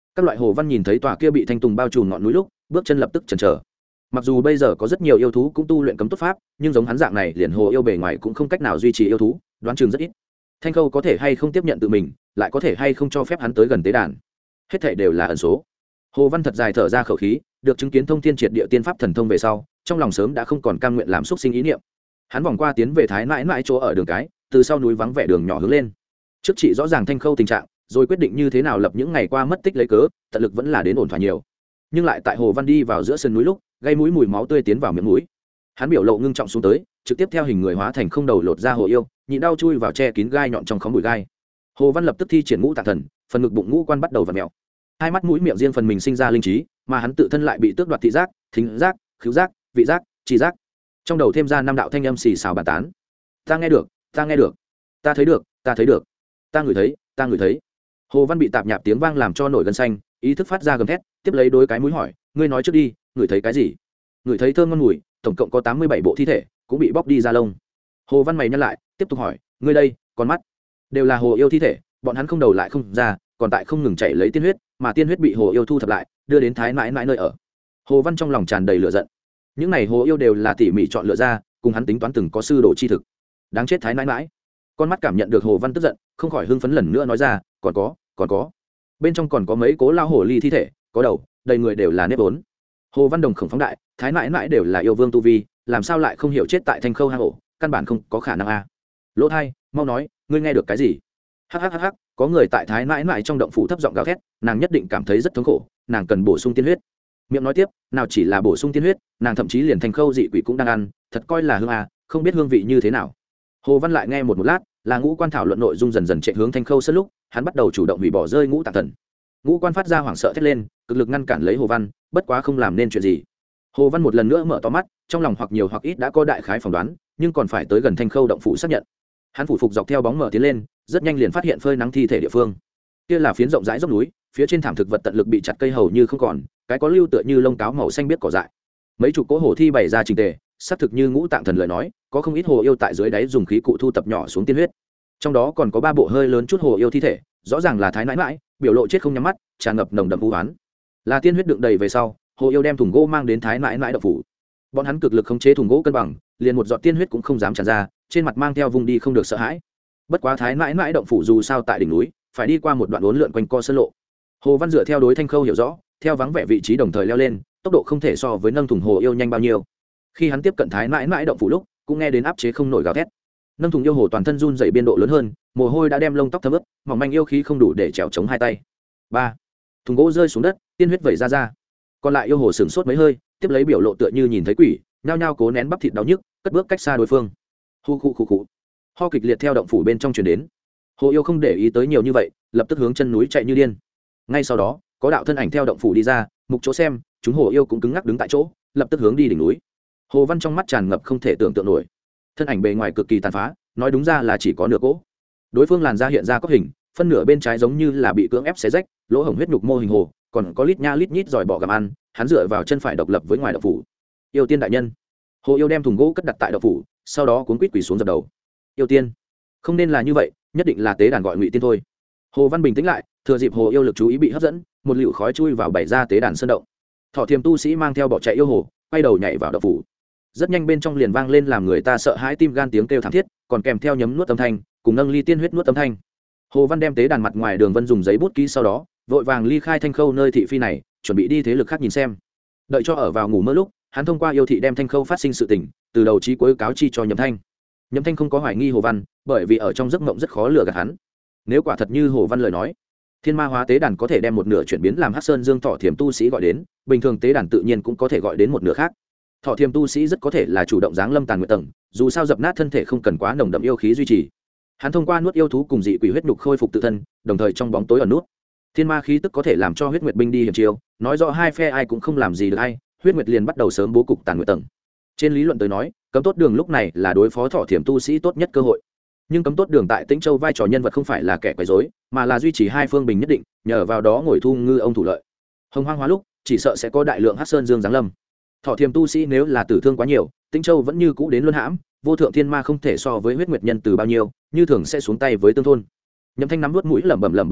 Các loại hồ văn nhìn thấy tòa kia bị thanh tùng bao trùm ngọn núi lúc bước chân lập tức chần chờ. Mặc dù bây giờ có rất nhiều yêu thú cũng tu luyện cấm tốt pháp, nhưng giống hắn dạng này liền hồ yêu bề ngoài cũng không cách nào duy trì yêu thú, đoán chừng rất ít. Thanh khâu có thể hay không tiếp nhận tự mình, lại có thể hay không cho phép hắn tới gần tế đàn, hết thảy đều là ẩn số. Hồ văn thật dài thở ra khẩu khí, được chứng kiến thông thiên triệt địa tiên pháp thần thông về sau, trong lòng sớm đã không còn cam nguyện làm xúc sinh ý niệm. Hắn vòng qua tiến về thái mãi mãi chỗ ở đường cái, từ sau núi vắng vẻ đường nhỏ hướng lên, trước chị rõ ràng thanh khâu tình trạng, rồi quyết định như thế nào lập những ngày qua mất tích lấy cớ, tận lực vẫn là đến ổn thỏa nhiều. Nhưng lại tại hồ văn đi vào giữa sườn núi lúc, gây mũi mùi máu tươi tiến vào miệng mũi. Hắn biểu lộ ngưng trọng xuống tới, trực tiếp theo hình người hóa thành không đầu lột ra hồ yêu, nhịn đau chui vào che kín gai nhọn trong khóm bụi gai. Hồ văn lập tức thi triển ngũ tạng thần, phần ngực bụng ngũ quan bắt đầu vặn mèo, hai mắt mũi miệng riêng phần mình sinh ra linh trí, mà hắn tự thân lại bị tước đoạt thị giác, thính giác, khứu giác, vị giác, tri giác. Trong đầu thêm ra năm đạo thanh âm xì xào bàn tán. Ta nghe được, ta nghe được, ta thấy được, ta thấy được, ta ngửi thấy, ta ngửi thấy. Hồ văn bị tạp nhạp tiếng vang làm cho nổi gân xanh, ý thức phát ra gầm thét, tiếp lấy đối cái mũi hỏi, ngươi nói trước đi, ngửi thấy cái gì? Ngửi thấy thơm ngon mùi, tổng cộng có 87 bộ thi thể, cũng bị bóc đi ra lông. Hồ văn mày nhăn lại, tiếp tục hỏi, ngươi đây, con mắt, đều là hồ yêu thi thể, bọn hắn không đầu lại không ra, còn tại không ngừng chảy lấy tiên huyết, mà tiên huyết bị hồ yêu thu thập lại, đưa đến thái mãi mãi nơi ở. Hồ văn trong lòng tràn đầy lửa giận. Những này hồ yêu đều là tỉ mỉ chọn lựa ra, cùng hắn tính toán từng có sư đồ chi thực. Đáng chết thái mãi mãi. Con mắt cảm nhận được hồ văn tức giận, không khỏi hưng phấn lần nữa nói ra, còn có, bên trong còn có mấy cố lao hồ ly thi thể, có đầu, đầy người đều là nếp vốn. Hồ văn đồng khổng phóng đại, thái mãi mãi đều là yêu vương tu vi, làm sao lại không hiểu chết tại thanh khâu hang ổ, căn bản không có khả năng a. Lỗ Thai, mau nói, ngươi nghe được cái gì? Hắc, có người tại thái mãi mãi trong động phủ thấp giọng gào thét, nàng nhất định cảm thấy rất thống khổ, nàng cần bổ sung tiên huyết. Miệng nói tiếp, nào chỉ là bổ sung tiên huyết, nàng thậm chí liền thanh khâu dị quỷ cũng đang ăn, thật coi là hương a, không biết hương vị như thế nào. Hồ văn lại nghe một lát, là ngũ quan thảo luận nội dung dần dần chạy hướng thanh khâu sân lúc, hắn bắt đầu chủ động hủy bỏ rơi ngũ tạng thần. Ngũ quan phát ra hoảng sợ thét lên, cực lực ngăn cản lấy hồ văn, bất quá không làm nên chuyện gì. Hồ văn một lần nữa mở to mắt, trong lòng hoặc nhiều hoặc ít đã có đại khái phỏng đoán, nhưng còn phải tới gần thanh khâu động phủ xác nhận. Hắn phủ phục dọc theo bóng mở tiến lên, rất nhanh liền phát hiện phơi nắng thi thể địa phương. Kia là phiến rộng rãi dốc núi, phía trên thảm thực vật tận lực bị chặt cây hầu như không còn, cái có lưu tựa như lông cáo màu xanh biết cỏ dại. Mấy chục cỗ hồ thi bày ra trình tề, xác thực như ngũ tạng thần lời nói, có không ít hồ yêu tại dưới đáy dùng khí cụ thu tập nhỏ xuống tiên huyết. Trong đó còn có 3 bộ hơi lớn chút hồ yêu thi thể, rõ ràng là thái nãi mãi, biểu lộ chết không nhắm mắt, tràn ngập nồng đậm u oán. Là tiên huyết đựng đầy về sau, hồ yêu đem thùng gỗ mang đến thái nãi mãi động phủ. Bọn hắn cực lực khống chế thùng gỗ cân bằng, liền một giọt tiên huyết cũng không dám tràn ra, trên mặt mang theo vùng đi không được sợ hãi. Bất quá thái nãi mãi động phủ dù sao tại đỉnh núi, phải đi qua một đoạn uốn lượn quanh co sơn lộ. Hồ văn dựa theo đối thanh khâu hiểu rõ, theo vắng vẻ vị trí đồng thời leo lên, tốc độ không thể so với nâng thùng hồ yêu nhanh bao nhiêu. Khi hắn tiếp cận thái nãi mãi động phủ lúc, cũng nghe đến áp chế không nổi gào thét. Nâng thùng yêu hồ toàn thân run dày biên độ lớn hơn, mồ hôi đã đem lông tóc thấm ướt, mỏng manh yêu khí không đủ để trèo chống hai tay. 3. Thùng gỗ rơi xuống đất, tiên huyết vẩy ra. Còn lại yêu hồ sửng sốt mấy hơi, tiếp lấy biểu lộ tựa như nhìn thấy quỷ, nhao nhao cố nén bắp thịt đau nhức, cất bước cách xa đối phương. Khu. Ho kịch liệt theo động phủ bên trong truyền đến. Hồ yêu không để ý tới nhiều như vậy, lập tức hướng chân núi chạy như điên. Ngay sau đó, có đạo thân ảnh theo động phủ đi ra, mục chỗ xem, chúng hồ yêu cũng cứng ngắc đứng tại chỗ, lập tức hướng đi đỉnh núi. Hồ văn trong mắt tràn ngập không thể tưởng tượng nổi. Thân ảnh bề ngoài cực kỳ tàn phá, nói đúng ra là chỉ có nửa cỗ. Đối phương làn da hiện ra có hình, phân nửa bên trái giống như là bị cưỡng ép xé rách, lỗ hổng huyết nhục mô hình hồ, còn có lít nha lít nhít giỏi bọ gặm ăn. Hắn dựa vào chân phải độc lập với ngoài động phủ. Yêu tiên đại nhân. Hồ yêu đem thùng gỗ cất đặt tại động phủ, sau đó cuốn quýt quỳ xuống dập đầu. Yêu tiên, không nên là như vậy, nhất định là tế đàn gọi ngụy tiên thôi. Hồ văn bình tĩnh lại, thừa dịp hồ yêu lực chú ý bị hấp dẫn, một liều khói chui vào bảy ra tế đàn sơn động. Thọ Thiềm tu sĩ mang theo bỏ chạy yêu hồ, quay đầu nhảy vào động phủ. Rất nhanh bên trong liền vang lên làm người ta sợ hãi tim gan tiếng kêu thảm thiết, còn kèm theo nhấm nuốt âm thanh, cùng nâng ly tiên huyết nuốt âm thanh. Hồ văn đem tế đàn mặt ngoài đường vân dùng giấy bút ký, sau đó vội vàng ly khai thanh khâu nơi thị phi này, chuẩn bị đi thế lực khác nhìn xem. Đợi cho ở vào ngủ mơ lúc, hắn thông qua yêu thị đem thanh khâu phát sinh sự tình từ đầu chí cuối cáo chi cho Nhậm Thanh. Nhậm Thanh không có hoài nghi hồ văn, bởi vì ở trong giấc mộng rất khó lừa gạt hắn. Nếu quả thật như hồ văn lời nói, thiên ma hóa tế đàn có thể đem một nửa chuyển biến làm Hắc Sơn Dương Thọ Thiềm tu sĩ gọi đến, bình thường tế đàn tự nhiên cũng có thể gọi đến một nửa khác. Thọ Thiềm tu sĩ rất có thể là chủ động giáng lâm tàn nguyện tầng, dù sao dập nát thân thể không cần quá nồng đậm yêu khí duy trì. Hắn thông qua nuốt yêu thú cùng dị quỷ huyết nhục khôi phục tự thân, đồng thời trong bóng tối ẩn nút. Thiên ma khí tức có thể làm cho huyết nguyệt binh đi hiểm chiêu, nói rõ hai phe ai cũng không làm gì được ai, huyết nguyệt liền bắt đầu sớm bố cục tàn nguyệt tầng. Trên lý luận tới nói, cấm tốt đường lúc này là đối phó Thọ Thiềm tu sĩ tốt nhất cơ hội. Nhưng cấm tốt đường tại Tĩnh Châu vai trò nhân vật không phải là kẻ quấy rối, mà là duy trì hai phương bình nhất định, nhờ vào đó ngồi thu ngư ông thủ lợi. Hồng hoang hóa lúc, chỉ sợ sẽ có đại lượng Hắc Sơn Dương giáng lâm. Thọ Thiềm tu sĩ nếu là tử thương quá nhiều, Tĩnh Châu vẫn như cũ đến luân hãm, vô thượng thiên ma không thể so với huyết nguyệt nhân từ bao nhiêu, như thường sẽ xuống tay với tương thôn. Nhậm Thanh nắm nuốt mũi lẩm bẩm nói,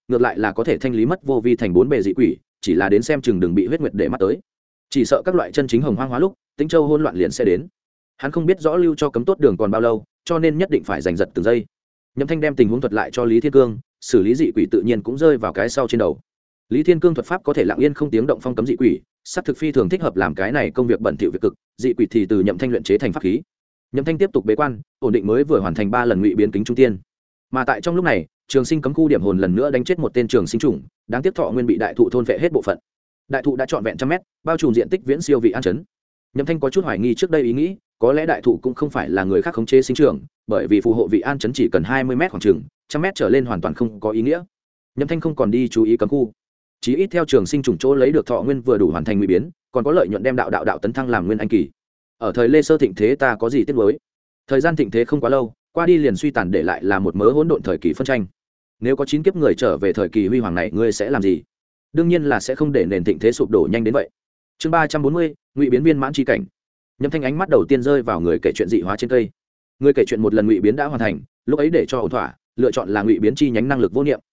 ngược lại là có thể thanh lý mất vô vi thành 4 bề dị quỷ, chỉ là đến xem chừng đừng bị huyết nguyệt để mắt tới. Chỉ sợ các loại chân chính hồng hoang hóa lúc Tĩnh Châu hỗn loạn liền sẽ đến. Hắn không biết rõ lưu cho cấm tốt đường còn bao lâu, cho nên nhất định phải giành giật từng giây. Nhậm Thanh đem tình huống thuật lại cho Lý Thiên Cương, xử lý dị quỷ tự nhiên cũng rơi vào cái sau trên đầu. Lý Thiên Cương thuật pháp có thể lặng yên không tiếng động phong cấm dị quỷ, sát thực phi thường thích hợp làm cái này công việc bẩn thỉu việc cực, dị quỷ thì từ Nhậm Thanh luyện chế thành pháp khí. Nhậm Thanh tiếp tục bế quan, ổn định mới vừa hoàn thành 3 lần ngụy biến kính trung tiên. Mà tại trong lúc này, Trường Sinh cấm khu điểm hồn lần nữa đánh chết một tên trường sinh trùng, đáng tiếc thọ nguyên bị đại thụ thôn vệ hết bộ phận. Đại thụ đã trọn vẹn trăm mét, bao trùm diện tích viễn siêu vị an chấn. Nhậm Thanh có chút hoài nghi trước đây ý nghĩ, có lẽ đại thụ cũng không phải là người khác khống chế sinh trưởng, bởi vì phù hộ vị an chấn chỉ cần 20 mét khoảng chừng, 100 m trở lên hoàn toàn không có ý nghĩa. Nhậm Thanh không còn đi chú ý cấm khu, chí ít theo trường sinh trùng chỗ lấy được thọ nguyên vừa đủ hoàn thành ngụy biến, còn có lợi nhuận đem đạo tấn thăng làm nguyên anh kỳ. Ở thời Lê Sơ thịnh thế ta có gì tiếc nuối? Thời gian thịnh thế không quá lâu, qua đi liền suy tàn để lại là một mớ hỗn độn thời kỳ phân tranh. Nếu có 9 kiếp người trở về thời kỳ huy hoàng này, ngươi sẽ làm gì? Đương nhiên là sẽ không để nền thịnh thế sụp đổ nhanh đến vậy. Chương 340, ngụy biến viên mãn chi cảnh. Nhậm Thanh ánh mắt đầu tiên rơi vào người kể chuyện dị hóa trên cây. Người kể chuyện một lần ngụy biến đã hoàn thành, lúc ấy để cho ổn thỏa, lựa chọn là ngụy biến chi nhánh năng lực vô niệm.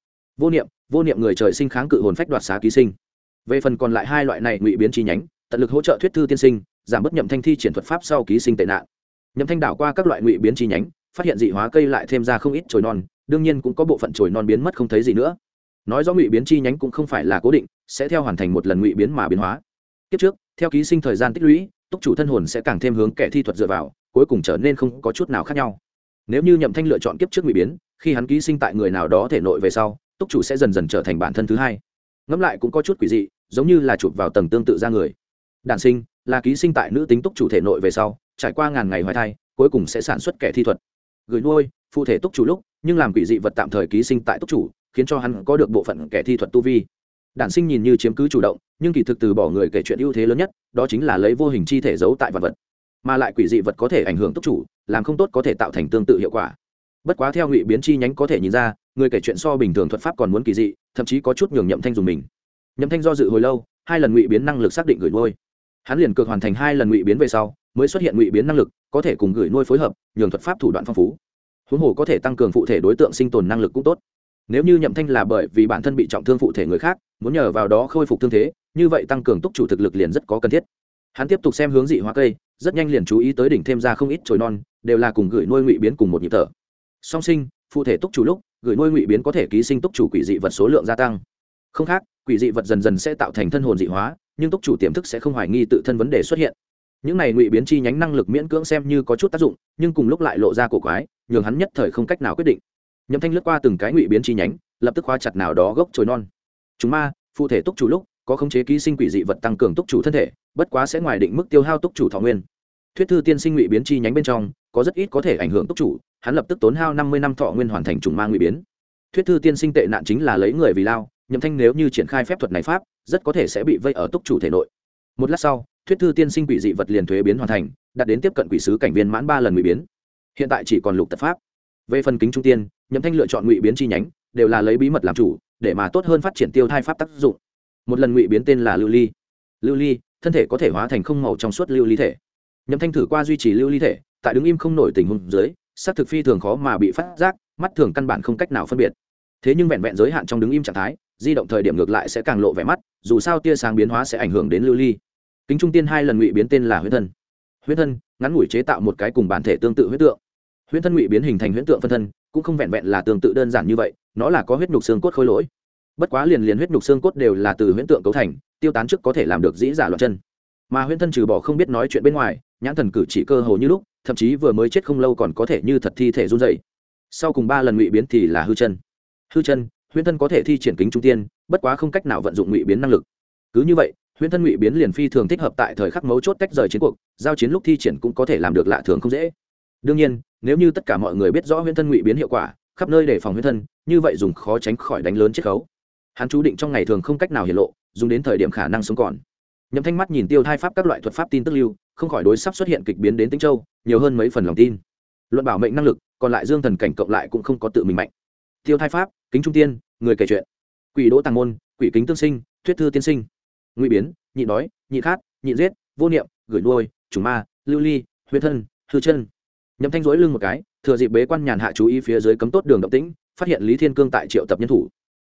Vô niệm người trời sinh kháng cự hồn phách đoạt xá ký sinh. Về phần còn lại 2 loại này ngụy biến chi nhánh, tận lực hỗ trợ thuyết thư tiên sinh, giảm bớt Nhậm Thanh thi triển thuật pháp sau ký sinh tệ nạn. Nhậm Thanh đảo qua các loại ngụy biến chi nhánh, phát hiện dị hóa cây lại thêm ra không ít chồi non, đương nhiên cũng có bộ phận chồi non biến mất không thấy gì nữa. Nói rõ ngụy biến chi nhánh cũng không phải là cố định, sẽ theo hoàn thành một lần ngụy biến mà biến hóa. Kiếp trước, theo ký sinh thời gian tích lũy, túc chủ thân hồn sẽ càng thêm hướng kẻ thi thuật dựa vào, cuối cùng trở nên không có chút nào khác nhau. Nếu như Nhậm Thanh lựa chọn kiếp trước ngụy biến, khi hắn ký sinh tại người nào đó thể nội về sau, túc chủ sẽ dần dần trở thành bản thân thứ hai. Ngẫm lại cũng có chút quỷ dị, giống như là chụp vào tầng tương tự ra người. Đản sinh là ký sinh tại nữ tính túc chủ thể nội về sau, trải qua ngàn ngày hoài thai, cuối cùng sẽ sản xuất kẻ thi thuật. Gửi nuôi phụ thể túc chủ lúc, nhưng làm quỷ dị vật tạm thời ký sinh tại túc chủ, khiến cho hắn có được bộ phận kẻ thi thuật tu vi. Đản sinh nhìn như chiếm cứ chủ động, nhưng kỳ thực từ bỏ người kể chuyện ưu thế lớn nhất, đó chính là lấy vô hình chi thể giấu tại vật vật. Mà lại quỷ dị vật có thể ảnh hưởng túc chủ, làm không tốt có thể tạo thành tương tự hiệu quả. Bất quá theo ngụy biến chi nhánh có thể nhìn ra, người kể chuyện so bình thường thuật pháp còn muốn kỳ dị, thậm chí có chút nhường Nhậm Thanh dùng mình. Nhậm Thanh do dự hồi lâu, 2 lần ngụy biến năng lực xác định gửi nuôi. Hắn liền cược hoàn thành 2 lần ngụy biến về sau, mới xuất hiện ngụy biến năng lực, có thể cùng gửi nuôi phối hợp, nhường thuật pháp thủ đoạn phong phú. Huống hồ có thể tăng cường phụ thể đối tượng sinh tồn năng lực cũng tốt. Nếu như Nhậm Thanh là bởi vì bản thân bị trọng thương phụ thể người khác, muốn nhờ vào đó khôi phục thương thế, như vậy tăng cường túc chủ thực lực liền rất có cần thiết. Hắn tiếp tục xem hướng dị hóa cây, rất nhanh liền chú ý tới đỉnh thêm ra không ít chồi non, đều là cùng gửi nuôi ngụy biến cùng một nhịp thở. Song sinh, phụ thể túc chủ lúc, gửi nuôi ngụy biến có thể ký sinh túc chủ quỷ dị vật số lượng gia tăng. Không khác, quỷ dị vật dần dần sẽ tạo thành thân hồn dị hóa, nhưng túc chủ tiềm thức sẽ không hoài nghi tự thân vấn đề xuất hiện. Những này ngụy biến chi nhánh năng lực miễn cưỡng xem như có chút tác dụng, nhưng cùng lúc lại lộ ra cổ quái, nhường hắn nhất thời không cách nào quyết định. Nhậm Thanh lướt qua từng cái ngụy biến chi nhánh, lập tức khóa chặt nào đó gốc chồi non. Chúng ma, phụ thể túc chủ lúc, có khống chế ký sinh quỷ dị vật tăng cường túc chủ thân thể, bất quá sẽ ngoài định mức tiêu hao túc chủ thọ nguyên. Thuyết thư tiên sinh ngụy biến chi nhánh bên trong, có rất ít có thể ảnh hưởng túc chủ, hắn lập tức tốn hao 50 năm thọ nguyên hoàn thành trùng ma ngụy biến. Thuyết thư tiên sinh tệ nạn chính là lấy người vì lao, Nhậm Thanh nếu như triển khai phép thuật này pháp, rất có thể sẽ bị vây ở túc chủ thể nội. Một lát sau, thuyết thư tiên sinh quỷ dị vật liền thuế biến hoàn thành, đạt đến tiếp cận quỷ sứ cảnh viên mãn 3 lần ngụy biến. Hiện tại chỉ còn lục tật pháp. Về phần kính trung tiên, Nhậm Thanh lựa chọn ngụy biến chi nhánh, đều là lấy bí mật làm chủ, để mà tốt hơn phát triển tiêu thai pháp tác dụng. Một lần ngụy biến tên là lưu ly. Lưu ly, thân thể có thể hóa thành không màu trong suốt lưu ly thể. Nhậm Thanh thử qua duy trì lưu ly thể, tại đứng im không nổi tình huống dưới, xác thực phi thường khó mà bị phát giác, mắt thường căn bản không cách nào phân biệt. Thế nhưng vẹn vẹn giới hạn trong đứng im trạng thái, di động thời điểm ngược lại sẽ càng lộ vẻ mắt, dù sao tia sáng biến hóa sẽ ảnh hưởng đến lưu ly. Kính trung tiên 2 lần ngụy biến tên là huyễn thân. Huyễn thân, ngắn ngủi chế tạo một cái cùng bản thể tương tự huyễn tượng. Huyễn thân ngụy biến hình thành huyễn tượng phân thân, cũng không vẹn vẹn là tương tự đơn giản như vậy, nó là có huyết nhục xương cốt khối lỗi. Bất quá liền huyết nhục xương cốt đều là từ huyễn tượng cấu thành, tiêu tán trước có thể làm được dĩ giả loạn chân. Mà huyễn thân trừ bỏ không biết nói chuyện bên ngoài, nhãn thần cử chỉ cơ hồ như lúc, thậm chí vừa mới chết không lâu còn có thể như thật thi thể run rẩy. Sau cùng 3 lần ngụy biến thì là hư chân. Hư chân, huyễn thân có thể thi triển kính trung tiên, bất quá không cách nào vận dụng ngụy biến năng lực. Cứ như vậy, huyễn thân ngụy biến liền phi thường thích hợp tại thời khắc mấu chốt tách rời chiến cuộc, giao chiến lúc thi triển cũng có thể làm được lạ thường không dễ. Đương nhiên, nếu như tất cả mọi người biết rõ huyễn thân ngụy biến hiệu quả, khắp nơi đề phòng huyễn thân, như vậy dùng khó tránh khỏi đánh lớn chiết khấu. Hắn chú định trong ngày thường không cách nào hiển lộ, dùng đến thời điểm khả năng sống còn. Nhậm Thanh mắt nhìn tiêu thai pháp các loại thuật pháp tin tức lưu, không khỏi đối sắp xuất hiện kịch biến đến Tĩnh Châu, nhiều hơn mấy phần lòng tin. Luận bảo mệnh năng lực, còn lại dương thần cảnh cộng lại cũng không có tự mình mạnh. Tiêu thai pháp, kính trung tiên, người kể chuyện, quỷ đỗ tàng môn, quỷ kính tương sinh, thuyết thư tiên sinh, ngụy biến, nhịn đói, nhịn khát, nhịn giết, vô niệm, gửi nuôi, trùng ma, lưu ly, huyễn thân, hư chân. Nhậm Thanh duỗi lưng một cái, thừa dịp bế quan nhàn hạ chú ý phía dưới cấm tốt đường động tĩnh, phát hiện Lý Thiên Cương tại triệu tập nhân thủ.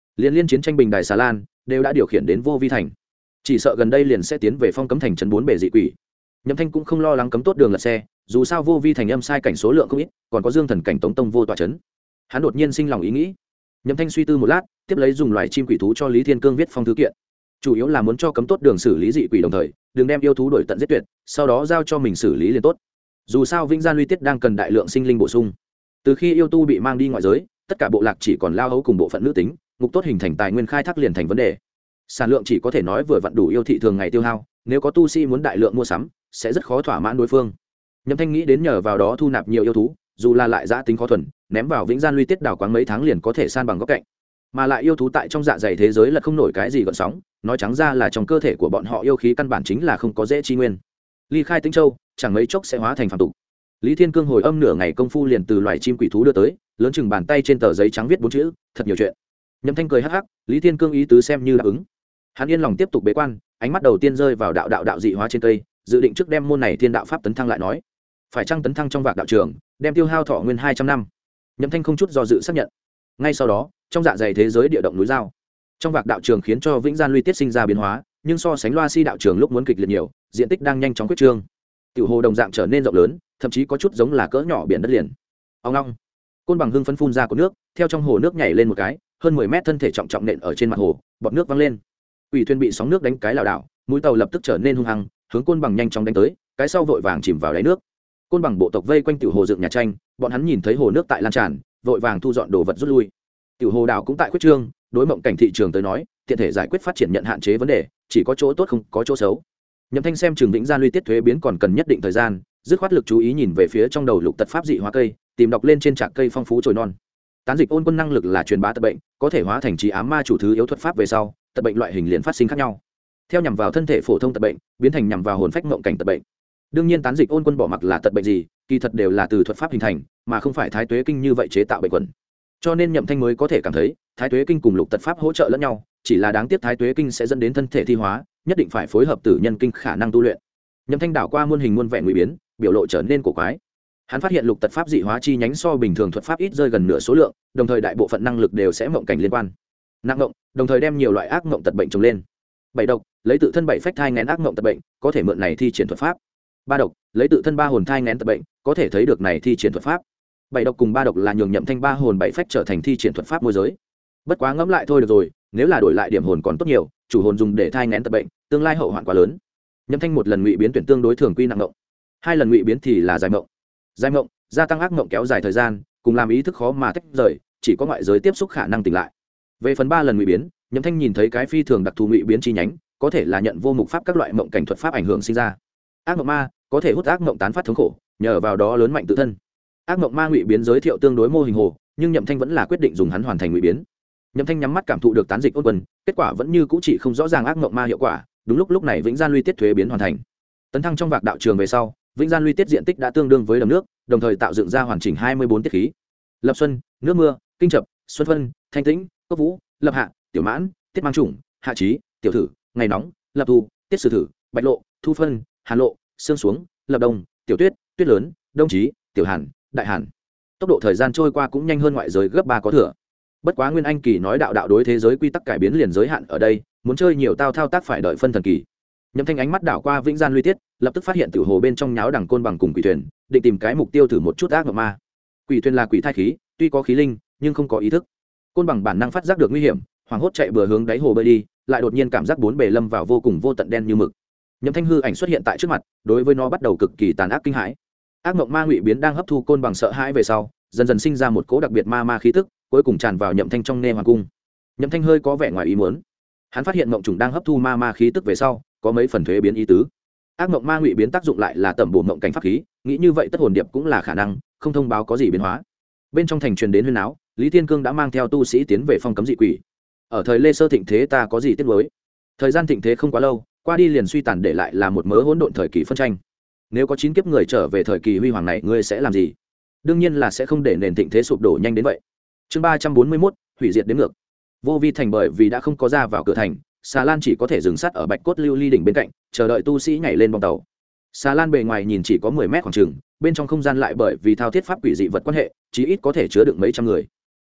liên chiến tranh bình đài xà lan đều đã điều khiển đến vô vi thành, chỉ sợ gần đây liền sẽ tiến về phong cấm thành trấn 4 bể dị quỷ. Nhậm Thanh cũng không lo lắng cấm tốt đường lật xe, dù sao vô vi thành âm sai cảnh số lượng không ít, còn có Dương Thần cảnh Tống Tông vô tọa trấn. Hắn đột nhiên sinh lòng ý nghĩ. Nhậm Thanh suy tư một lát, tiếp lấy dùng loài chim quỷ thú cho Lý Thiên Cương viết phong thư kiện, chủ yếu là muốn cho cấm tốt đường xử lý dị quỷ, đồng thời đừng đem yêu thú đuổi tận giết tuyệt, sau đó giao cho mình xử lý liền tốt. Dù sao Vĩnh Gian Luy Tiết đang cần đại lượng sinh linh bổ sung. Từ khi yêu tu bị mang đi ngoại giới, tất cả bộ lạc chỉ còn lao hấu cùng bộ phận nữ tính, ngục tốt hình thành tài nguyên khai thác liền thành vấn đề. Sản lượng chỉ có thể nói vừa vặn đủ yêu thị thường ngày tiêu hao, nếu có tu sĩ muốn đại lượng mua sắm, sẽ rất khó thỏa mãn đối phương. Nhậm Thanh nghĩ đến nhờ vào đó thu nạp nhiều yêu thú, dù là lại giã tính khó thuần, ném vào Vĩnh Gian Luy Tiết đảo quáng mấy tháng liền có thể san bằng góc cạnh. Mà lại yêu thú tại trong dạ dày thế giới là không nổi cái gì gợn sóng, nói trắng ra là trong cơ thể của bọn họ yêu khí căn bản chính là không có dễ chi nguyên. Ly khai Tĩnh Châu, chẳng mấy chốc sẽ hóa thành phàm tục. Lý Thiên Cương hồi âm nửa ngày công phu liền từ loài chim quỷ thú đưa tới, lớn chừng bàn tay trên tờ giấy trắng viết 4 chữ, thật nhiều chuyện. Nhậm Thanh cười hắc hắc, Lý Thiên Cương ý tứ xem như đáp ứng. Hắn yên lòng tiếp tục bế quan, ánh mắt đầu tiên rơi vào đạo dị hóa trên cây, dự định trước đem môn này thiên đạo pháp tấn thăng lại nói. Phải chăng tấn thăng trong vạc đạo trường, đem tiêu hao thọ nguyên 200 năm. Nhậm Thanh không chút do dự xác nhận. Ngay sau đó, trong dạ dày thế giới địa động núi giao, trong vạc đạo trường khiến cho Vĩnh Gian Luy Tiết sinh ra biến hóa, nhưng so sánh Loa Si đạo trường lúc muốn kịch liệt nhiều, diện tích đang nhanh chóng quyết trương. Tiểu hồ đồng dạng trở nên rộng lớn, thậm chí có chút giống là cỡ nhỏ biển đất liền. Ông long, côn bằng hưng phấn phun ra của nước, theo trong hồ nước nhảy lên một cái, hơn 10 mét thân thể trọng trọng nện ở trên mặt hồ, bọt nước văng lên. Quỷ thuyền bị sóng nước đánh cái lảo đảo, mũi tàu lập tức trở nên hung hăng, hướng côn bằng nhanh chóng đánh tới, cái sau vội vàng chìm vào đáy nước. Côn bằng bộ tộc vây quanh tiểu hồ dựng nhà tranh, bọn hắn nhìn thấy hồ nước tại lan tràn, vội vàng thu dọn đồ vật rút lui. Tiểu hồ đảo cũng tại quyết trương, đối mộng cảnh thị trường tới nói, tiện thể giải quyết phát triển nhận hạn chế vấn đề, chỉ có chỗ tốt không có chỗ xấu. Nhậm Thanh xem Trường Vĩnh Gian Luy Tiết thuế biến còn cần nhất định thời gian, dứt khoát lực chú ý nhìn về phía trong đầu lục tật pháp dị hóa cây, tìm đọc lên trên trạc cây phong phú chồi non. Tán dịch ôn quân năng lực là truyền bá tật bệnh, có thể hóa thành trí ám ma chủ thứ yếu thuật pháp về sau, tật bệnh loại hình liền phát sinh khác nhau. Theo nhằm vào thân thể phổ thông tật bệnh, biến thành nhằm vào hồn phách mộng cảnh tật bệnh. Đương nhiên tán dịch ôn quân bỏ mặc là tật bệnh gì, kỳ thật đều là từ thuật pháp hình thành, mà không phải thái tuế kinh như vậy chế tạo bệnh quẩn. Cho nên Nhậm Thanh mới có thể cảm thấy, thái tuế kinh cùng lục tật pháp hỗ trợ lẫn nhau, chỉ là đáng tiếc thái tuế kinh sẽ dẫn đến thân thể thi hóa, nhất định phải phối hợp tử nhân kinh khả năng tu luyện. Nhậm Thanh đảo qua muôn hình muôn vẻ nguy biến, biểu lộ trở nên cổ quái. Hắn phát hiện lục tật pháp dị hóa chi nhánh so bình thường thuật pháp ít rơi gần nửa số lượng, đồng thời đại bộ phận năng lực đều sẽ mộng cảnh liên quan. Nặng mộng, đồng thời đem nhiều loại ác mộng tật bệnh chồng lên. Bảy độc, lấy tự thân bảy phách thai nghén ác mộng tật bệnh, có thể mượn này thi triển thuật pháp. Ba độc, lấy tự thân ba hồn thai nghén tật bệnh, có thể thấy được này thi triển thuật pháp. Bảy độc cùng ba độc là nhường Nhậm Thanh ba hồn bảy phách trở thành thi triển thuật pháp môi giới. Bất quá ngẫm lại thôi được rồi, nếu là đổi lại điểm hồn còn tốt nhiều, chủ hồn dùng để thai nghén tật bệnh, tương lai hậu hoạn quá lớn. Nhậm Thanh một lần ngụy biến tuyển tương đối thường quy nặng mộng, hai lần ngụy biến thì là dài mộng. Dài mộng gia tăng ác mộng kéo dài thời gian, cùng làm ý thức khó mà tách rời, chỉ có ngoại giới tiếp xúc khả năng tỉnh lại. Về phần 3 lần ngụy biến, Nhậm Thanh nhìn thấy cái phi thường đặc thù ngụy biến chi nhánh, có thể là nhận vô mục pháp các loại mộng cảnh thuật pháp ảnh hưởng sinh ra. Ác mộng ma có thể hút ác mộng tán phát thống khổ, nhờ vào đó lớn mạnh tự thân. Ác mộng ma ngụy biến giới thiệu tương đối mô hình hồ, nhưng Nhậm Thanh vẫn là quyết định dùng hắn hoàn thành ngụy biến. Nhậm Thanh nhắm mắt cảm thụ được tán dịch ôn quân, kết quả vẫn như cũ chỉ không rõ ràng ác mộng ma hiệu quả. Đúng lúc này Vĩnh Gian Luy Tiết thuế biến hoàn thành. Tấn thăng trong vạc đạo trường về sau, Vĩnh Gian Luy Tiết diện tích đã tương đương với đầm nước, đồng thời tạo dựng ra hoàn chỉnh 24 tiết khí. Lập xuân, nước mưa, kinh chập, xuân vân, thanh tĩnh, cốc vũ, lập hạ, tiểu mãn, tiết mang trùng, hạ trí, tiểu thử, ngày nóng, lập thu, tiết sử thử, bạch lộ, thu phân, hàn lộ, sương xuống, lập đông, tiểu tuyết, tuyết lớn, đông chí, tiểu hàn, đại hàn. Tốc độ thời gian trôi qua cũng nhanh hơn ngoại giới gấp 3 có thừa. Bất quá Nguyên Anh kỳ nói đạo đối thế giới quy tắc cải biến liền giới hạn ở đây, muốn chơi nhiều thao tác phải đợi phân thần kỳ. Nhậm Thanh ánh mắt đảo qua Vĩnh Gian Luy Tiết, lập tức phát hiện tiểu hồ bên trong nháo đằng côn bằng cùng quỷ thuyền, định tìm cái mục tiêu thử một chút ác mộng ma. Quỷ thuyền là quỷ thai khí, tuy có khí linh, nhưng không có ý thức. Côn bằng bản năng phát giác được nguy hiểm, hoảng hốt chạy bừa hướng đáy hồ bơi đi, lại đột nhiên cảm giác bốn bề lâm vào vô cùng vô tận đen như mực. Nhậm Thanh hư ảnh xuất hiện tại trước mặt, đối với nó bắt đầu cực kỳ tàn ác kinh hãi. Ác mộng ma ngụy biến đang hấp thu côn bằng sợ hãi về sau, dần dần sinh ra một cỗ đặc biệt ma khí tức, cuối cùng tràn vào Nhậm Thanh trong nê hoàng cung. Nhậm Thanh hơi có vẻ ngoài ý muốn. Hắn phát hiện mộng trùng đang hấp thu ma khí tức về sau, có mấy phần thuế biến ý tứ. Ác mộng ma ngụy biến tác dụng lại là tẩm bổ mộng cảnh pháp khí, nghĩ như vậy tất hồn điệp cũng là khả năng, không thông báo có gì biến hóa. Bên trong thành truyền đến huyên náo, Lý Thiên Cương đã mang theo tu sĩ tiến về phong cấm dị quỷ. Ở thời Lê Sơ thịnh thế ta có gì tiếc nuối? Thời gian thịnh thế không quá lâu, qua đi liền suy tàn để lại là một mớ hỗn độn thời kỳ phân tranh. Nếu có 9 kiếp người trở về thời kỳ huy hoàng này, ngươi sẽ làm gì? Đương nhiên là sẽ không để nền thịnh thế sụp đổ nhanh đến vậy. Chương 341, hủy diệt đến ngược. Vô Vi thành bởi vì đã không có ra vào cửa thành, xà lan chỉ có thể dừng sát ở bạch cốt lưu ly đỉnh bên cạnh, chờ đợi tu sĩ nhảy lên bong tàu. Xà lan bề ngoài nhìn chỉ có 10 mét khoảng chừng, bên trong không gian lại bởi vì thao thiết pháp quỷ dị vật quan hệ, chí ít có thể chứa được mấy trăm người.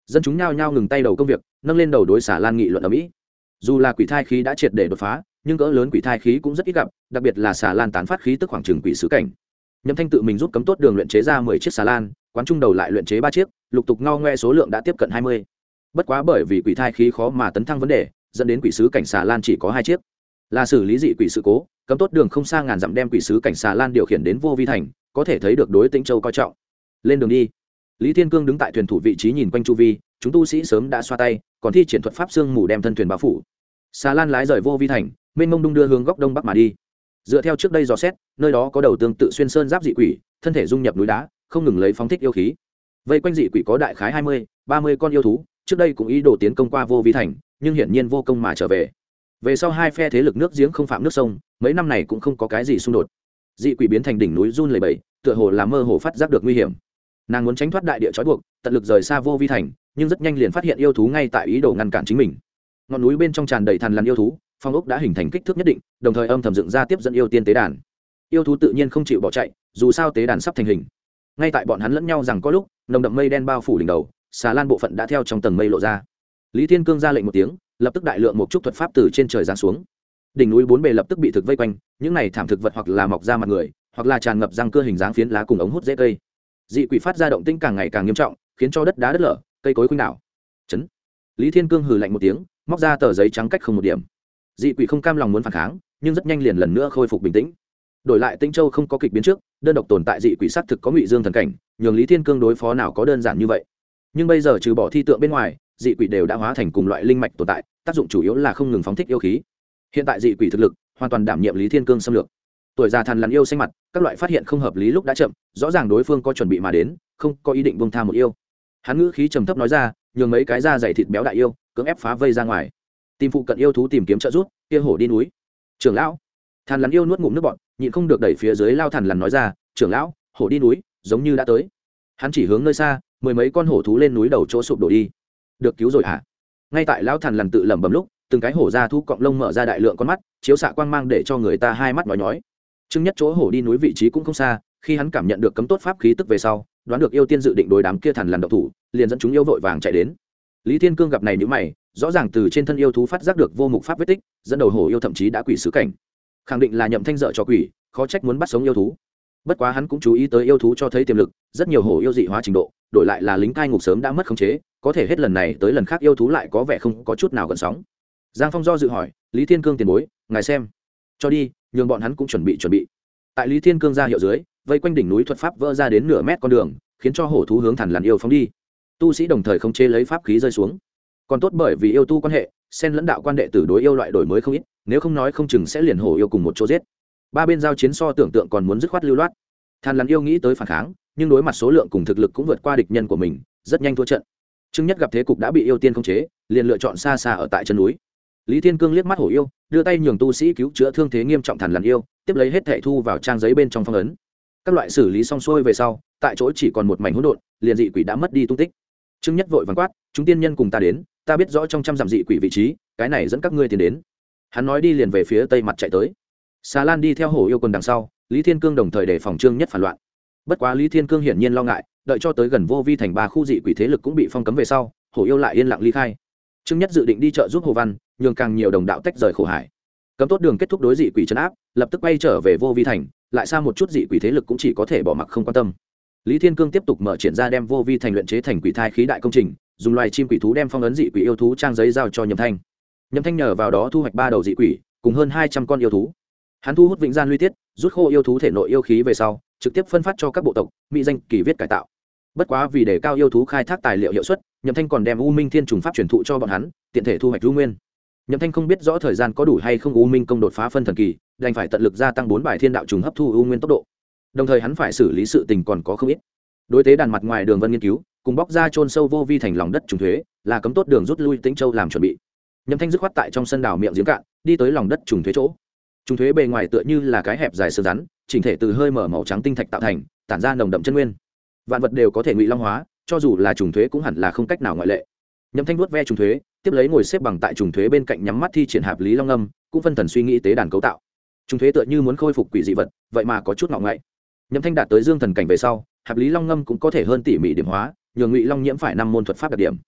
dân chúng nhao nhao ngừng tay đầu công việc, nâng lên đầu đối xà lan nghị luận ở mỹ. Dù là quỷ thai khí đã triệt để đột phá, nhưng cỡ lớn quỷ thai khí cũng rất ít gặp, đặc biệt là xà lan tán phát khí tức khoảng trừng quỷ sứ cảnh. Nhậm Thanh tự mình giúp cấm tốt đường luyện chế ra 10 chiếc xà lan, quán trung đầu lại luyện chế 3 chiếc, lục tục ngao ngoe số lượng đã tiếp cận 20. Bất quá bởi vì quỷ thai khí khó mà tấn thăng vấn đề, dẫn đến quỷ sứ cảnh xà lan chỉ có 2 chiếc. Là xử lý dị quỷ sự cố, cấm tốt đường không xa ngàn dặm đem quỷ sứ cảnh xà lan điều khiển đến Vô Vi thành, có thể thấy được đối Tĩnh Châu coi trọng. Lên đường đi. Lý Thiên Cương đứng tại thuyền thủ vị trí nhìn quanh chu vi, chúng tu sĩ sớm đã xoa tay, còn thi triển thuật pháp xương mù đem thân thuyền bao phủ. Xà lan lái rời Vô Vi thành, mênh mông đung đưa hướng góc đông bắc mà đi. Dựa theo trước đây dò xét, nơi đó có đầu tương tự xuyên sơn giáp dị quỷ, thân thể dung nhập núi đá, không ngừng lấy phóng thích yêu khí. Vây quanh dị quỷ có đại khái 20-30 con yêu thú, trước đây cũng ý đồ tiến công qua Vô Vi thành, nhưng hiển nhiên vô công mà trở về. Về sau hai phe thế lực nước giếng không phạm nước sông, mấy năm này cũng không có cái gì xung đột. Dị quỷ biến thành đỉnh núi run lẩy bẩy, tựa hồ là mơ hồ phát giác được nguy hiểm. Nàng muốn tránh thoát đại địa trói buộc, tận lực rời xa Vô Vi thành, nhưng rất nhanh liền phát hiện yêu thú ngay tại ý đồ ngăn cản chính mình. Ngọn núi bên trong tràn đầy thằn lằn yêu thú, phong ốc đã hình thành kích thước nhất định, đồng thời âm thầm dựng ra tiếp dẫn yêu tiên tế đàn. Yêu thú tự nhiên không chịu bỏ chạy, dù sao tế đàn sắp thành hình. Ngay tại bọn hắn lẫn nhau rằng có lúc, nồng đậm mây đen bao phủ đỉnh đầu, xà lan bộ phận đã theo trong tầng mây lộ ra. Lý Thiên Cương ra lệnh một tiếng, lập tức đại lượng một chút thuật pháp từ trên trời giáng xuống. Đỉnh núi bốn bề lập tức bị thực vây quanh, những này thảm thực vật hoặc là mọc ra mặt người, hoặc là tràn ngập răng cưa hình dáng phiến lá cùng ống hút rễ cây. Dị quỷ phát ra động tĩnh càng ngày càng nghiêm trọng, khiến cho đất đá đất lở, cây cối khuynh đảo. Chấn. Lý Thiên Cương hừ lạnh một tiếng, móc ra tờ giấy trắng cách không một điểm. Dị quỷ không cam lòng muốn phản kháng, nhưng rất nhanh liền lần nữa khôi phục bình tĩnh. Đổi lại Tĩnh Châu không có kịch biến trước, đơn độc tồn tại dị quỷ sát thực có ngụy dương thần cảnh, nhường Lý Thiên Cương đối phó nào có đơn giản như vậy. Nhưng bây giờ trừ bỏ thi tượng bên ngoài, dị quỷ đều đã hóa thành cùng loại linh mạch tồn tại, tác dụng chủ yếu là không ngừng phóng thích yêu khí. Hiện tại dị quỷ thực lực hoàn toàn đảm nhiệm Lý Thiên Cương xâm lược. Tuổi già thằn lằn yêu xanh mặt, các loại phát hiện không hợp lý lúc đã chậm, rõ ràng đối phương có chuẩn bị mà đến, không có ý định buông tha một yêu. Hắn ngữ khí trầm thấp nói ra, nhường mấy cái da dày thịt béo đại yêu cưỡng ép phá vây ra ngoài, tìm phụ cận yêu thú tìm kiếm trợ giúp, kia hổ đi núi. Trưởng lão. Thằn lằn yêu nuốt ngụm nước bọt, nhịn không được đẩy phía dưới lao thằn lằn nói ra, trưởng lão, hổ đi núi giống như đã tới. Hắn chỉ hướng nơi xa, mười mấy con hổ thú lên núi đầu chỗ sụp đổ đi. Được cứu rồi hả? Ngay tại lão thằn lằn tự lẩm bẩm lúc, từng cái hổ ra thú cọng lông mở ra đại lượng con mắt, chiếu xạ quang mang để cho người ta hai mắt nhói nhói. Trưng Nhất chỗ hổ đi núi vị trí cũng không xa, khi hắn cảm nhận được cấm tốt pháp khí tức về sau, đoán được yêu tiên dự định đối đám kia thằn lằn động thủ, liền dẫn chúng yêu vội vàng chạy đến. Lý Thiên Cương gặp này nhíu mày, rõ ràng từ trên thân yêu thú phát giác được vô mục pháp vết tích, dẫn đầu hổ yêu thậm chí đã quỷ sứ cảnh, khẳng định là Nhậm Thanh dợ cho quỷ, khó trách muốn bắt sống yêu thú. Bất quá hắn cũng chú ý tới yêu thú cho thấy tiềm lực, rất nhiều hổ yêu dị hóa trình độ, đổi lại là lính cai ngục sớm đã mất khống chế, có thể hết lần này tới lần khác yêu thú lại có vẻ không có chút nào gợn sóng. Giang Phong do dự hỏi, Lý Thiên Cương tiền bối, ngài xem, cho đi, nhường bọn hắn cũng chuẩn bị. Tại Lý Thiên Cương ra hiệu dưới, vây quanh đỉnh núi thuật pháp vỡ ra đến nửa mét con đường, khiến cho hổ thú hướng thằn lằn yêu phóng đi. Tu sĩ đồng thời khống chế lấy pháp khí rơi xuống. Còn tốt bởi vì yêu tu quan hệ, xen lẫn đạo quan đệ tử đối yêu loại đổi mới không ít, nếu không nói không chừng sẽ liền hổ yêu cùng một chỗ giết. Ba bên giao chiến so tưởng tượng còn muốn dứt khoát lưu loát. Thằn lằn yêu nghĩ tới phản kháng, nhưng đối mặt số lượng cùng thực lực cũng vượt qua địch nhân của mình, rất nhanh thua trận. Trưng Nhất gặp thế cục đã bị yêu tiên khống chế, liền lựa chọn xa xa ở tại chân núi. Lý Thiên Cương liếc mắt hổ yêu, đưa tay nhường tu sĩ cứu chữa thương thế nghiêm trọng thằn lằn yêu, tiếp lấy hết thảy thu vào trang giấy bên trong phong ấn. Các loại xử lý xong xuôi về sau, tại chỗ chỉ còn một mảnh hỗn độn, liền dị quỷ đã mất đi tung tích. Trưng Nhất vội vàng quát, chúng tiên nhân cùng ta đến, ta biết rõ trong trăm dặm dị quỷ vị trí, cái này dẫn các ngươi tiến đến. Hắn nói đi liền về phía tây mặt chạy tới. Xà Lan đi theo hổ yêu quần đằng sau, Lý Thiên Cương đồng thời đề phòng Trương Nhất phản loạn. Bất quá Lý Thiên Cương hiển nhiên lo ngại, đợi cho tới gần Vô Vi thành 3 khu dị quỷ thế lực cũng bị phong cấm về sau, hổ yêu lại yên lặng ly khai. Trương Nhất dự định đi chợ giúp Hồ Văn, nhường càng nhiều đồng đạo tách rời khổ hải. Cấm tốt đường kết thúc đối dị quỷ trấn áp, lập tức quay trở về Vô Vi thành, lại xa một chút dị quỷ thế lực cũng chỉ có thể bỏ mặc không quan tâm. Lý Thiên Cương tiếp tục mở triển ra đem Vô Vi thành luyện chế thành quỷ thai khí đại công trình, dùng loài chim quỷ thú đem phong ấn dị quỷ yêu thú trang giấy giao cho Nhậm Thanh. Nhậm Thanh nhờ vào đó thu hoạch 3 đầu dị quỷ, cùng hơn 200 con yêu thú. Hắn thu hút Vĩnh Gian Luy Tiết, rút khô yêu thú thể nội yêu khí về sau, trực tiếp phân phát cho các bộ tộc, mỹ danh kỳ viết cải tạo. Bất quá vì để cao yêu thú khai thác tài liệu hiệu suất, Nhậm Thanh còn đem U Minh Thiên trùng pháp truyền thụ cho bọn hắn, tiện thể thu hoạch lưu nguyên. Nhậm Thanh không biết rõ thời gian có đủ hay không U Minh công đột phá phân thần kỳ, đành phải tận lực gia tăng 4 bài thiên đạo trùng hấp thu U Nguyên tốc độ. Đồng thời hắn phải xử lý sự tình còn có không ít. Đối tế đàn mặt ngoài Đường Vân nghiên cứu, cùng bóc ra chôn sâu Vô Vi thành lòng đất trùng thuế, là cấm tốt đường rút lui Tĩnh Châu làm chuẩn bị. Nhậm Thanh dứt khoát tại trong sân đảo miệng giếng cạn, đi tới lòng đất trùng thuế chỗ. Trùng thuế bề ngoài tựa như là cái hẹp dài xương rắn, chỉnh thể từ hơi mở màu trắng tinh thạch tạo thành, tản ra nồng đậm chân nguyên. Vạn vật đều có thể ngụy long hóa, cho dù là trùng thuế cũng hẳn là không cách nào ngoại lệ. Nhậm Thanh vuốt ve trùng thuế, tiếp lấy ngồi xếp bằng tại trùng thuế bên cạnh nhắm mắt thi triển Hạp Lý Long Ngâm, cũng phân thần suy nghĩ tế đàn cấu tạo. Trùng thuế tựa như muốn khôi phục quỷ dị vật, vậy mà có chút ngọng ngại. Nhậm Thanh đạt tới dương thần cảnh về sau, Hạp Lý Long Ngâm cũng có thể hơn tỉ mỉ điểm hóa, nhường Ngụy Long nhiễm phải 5 môn thuật pháp đặc điểm.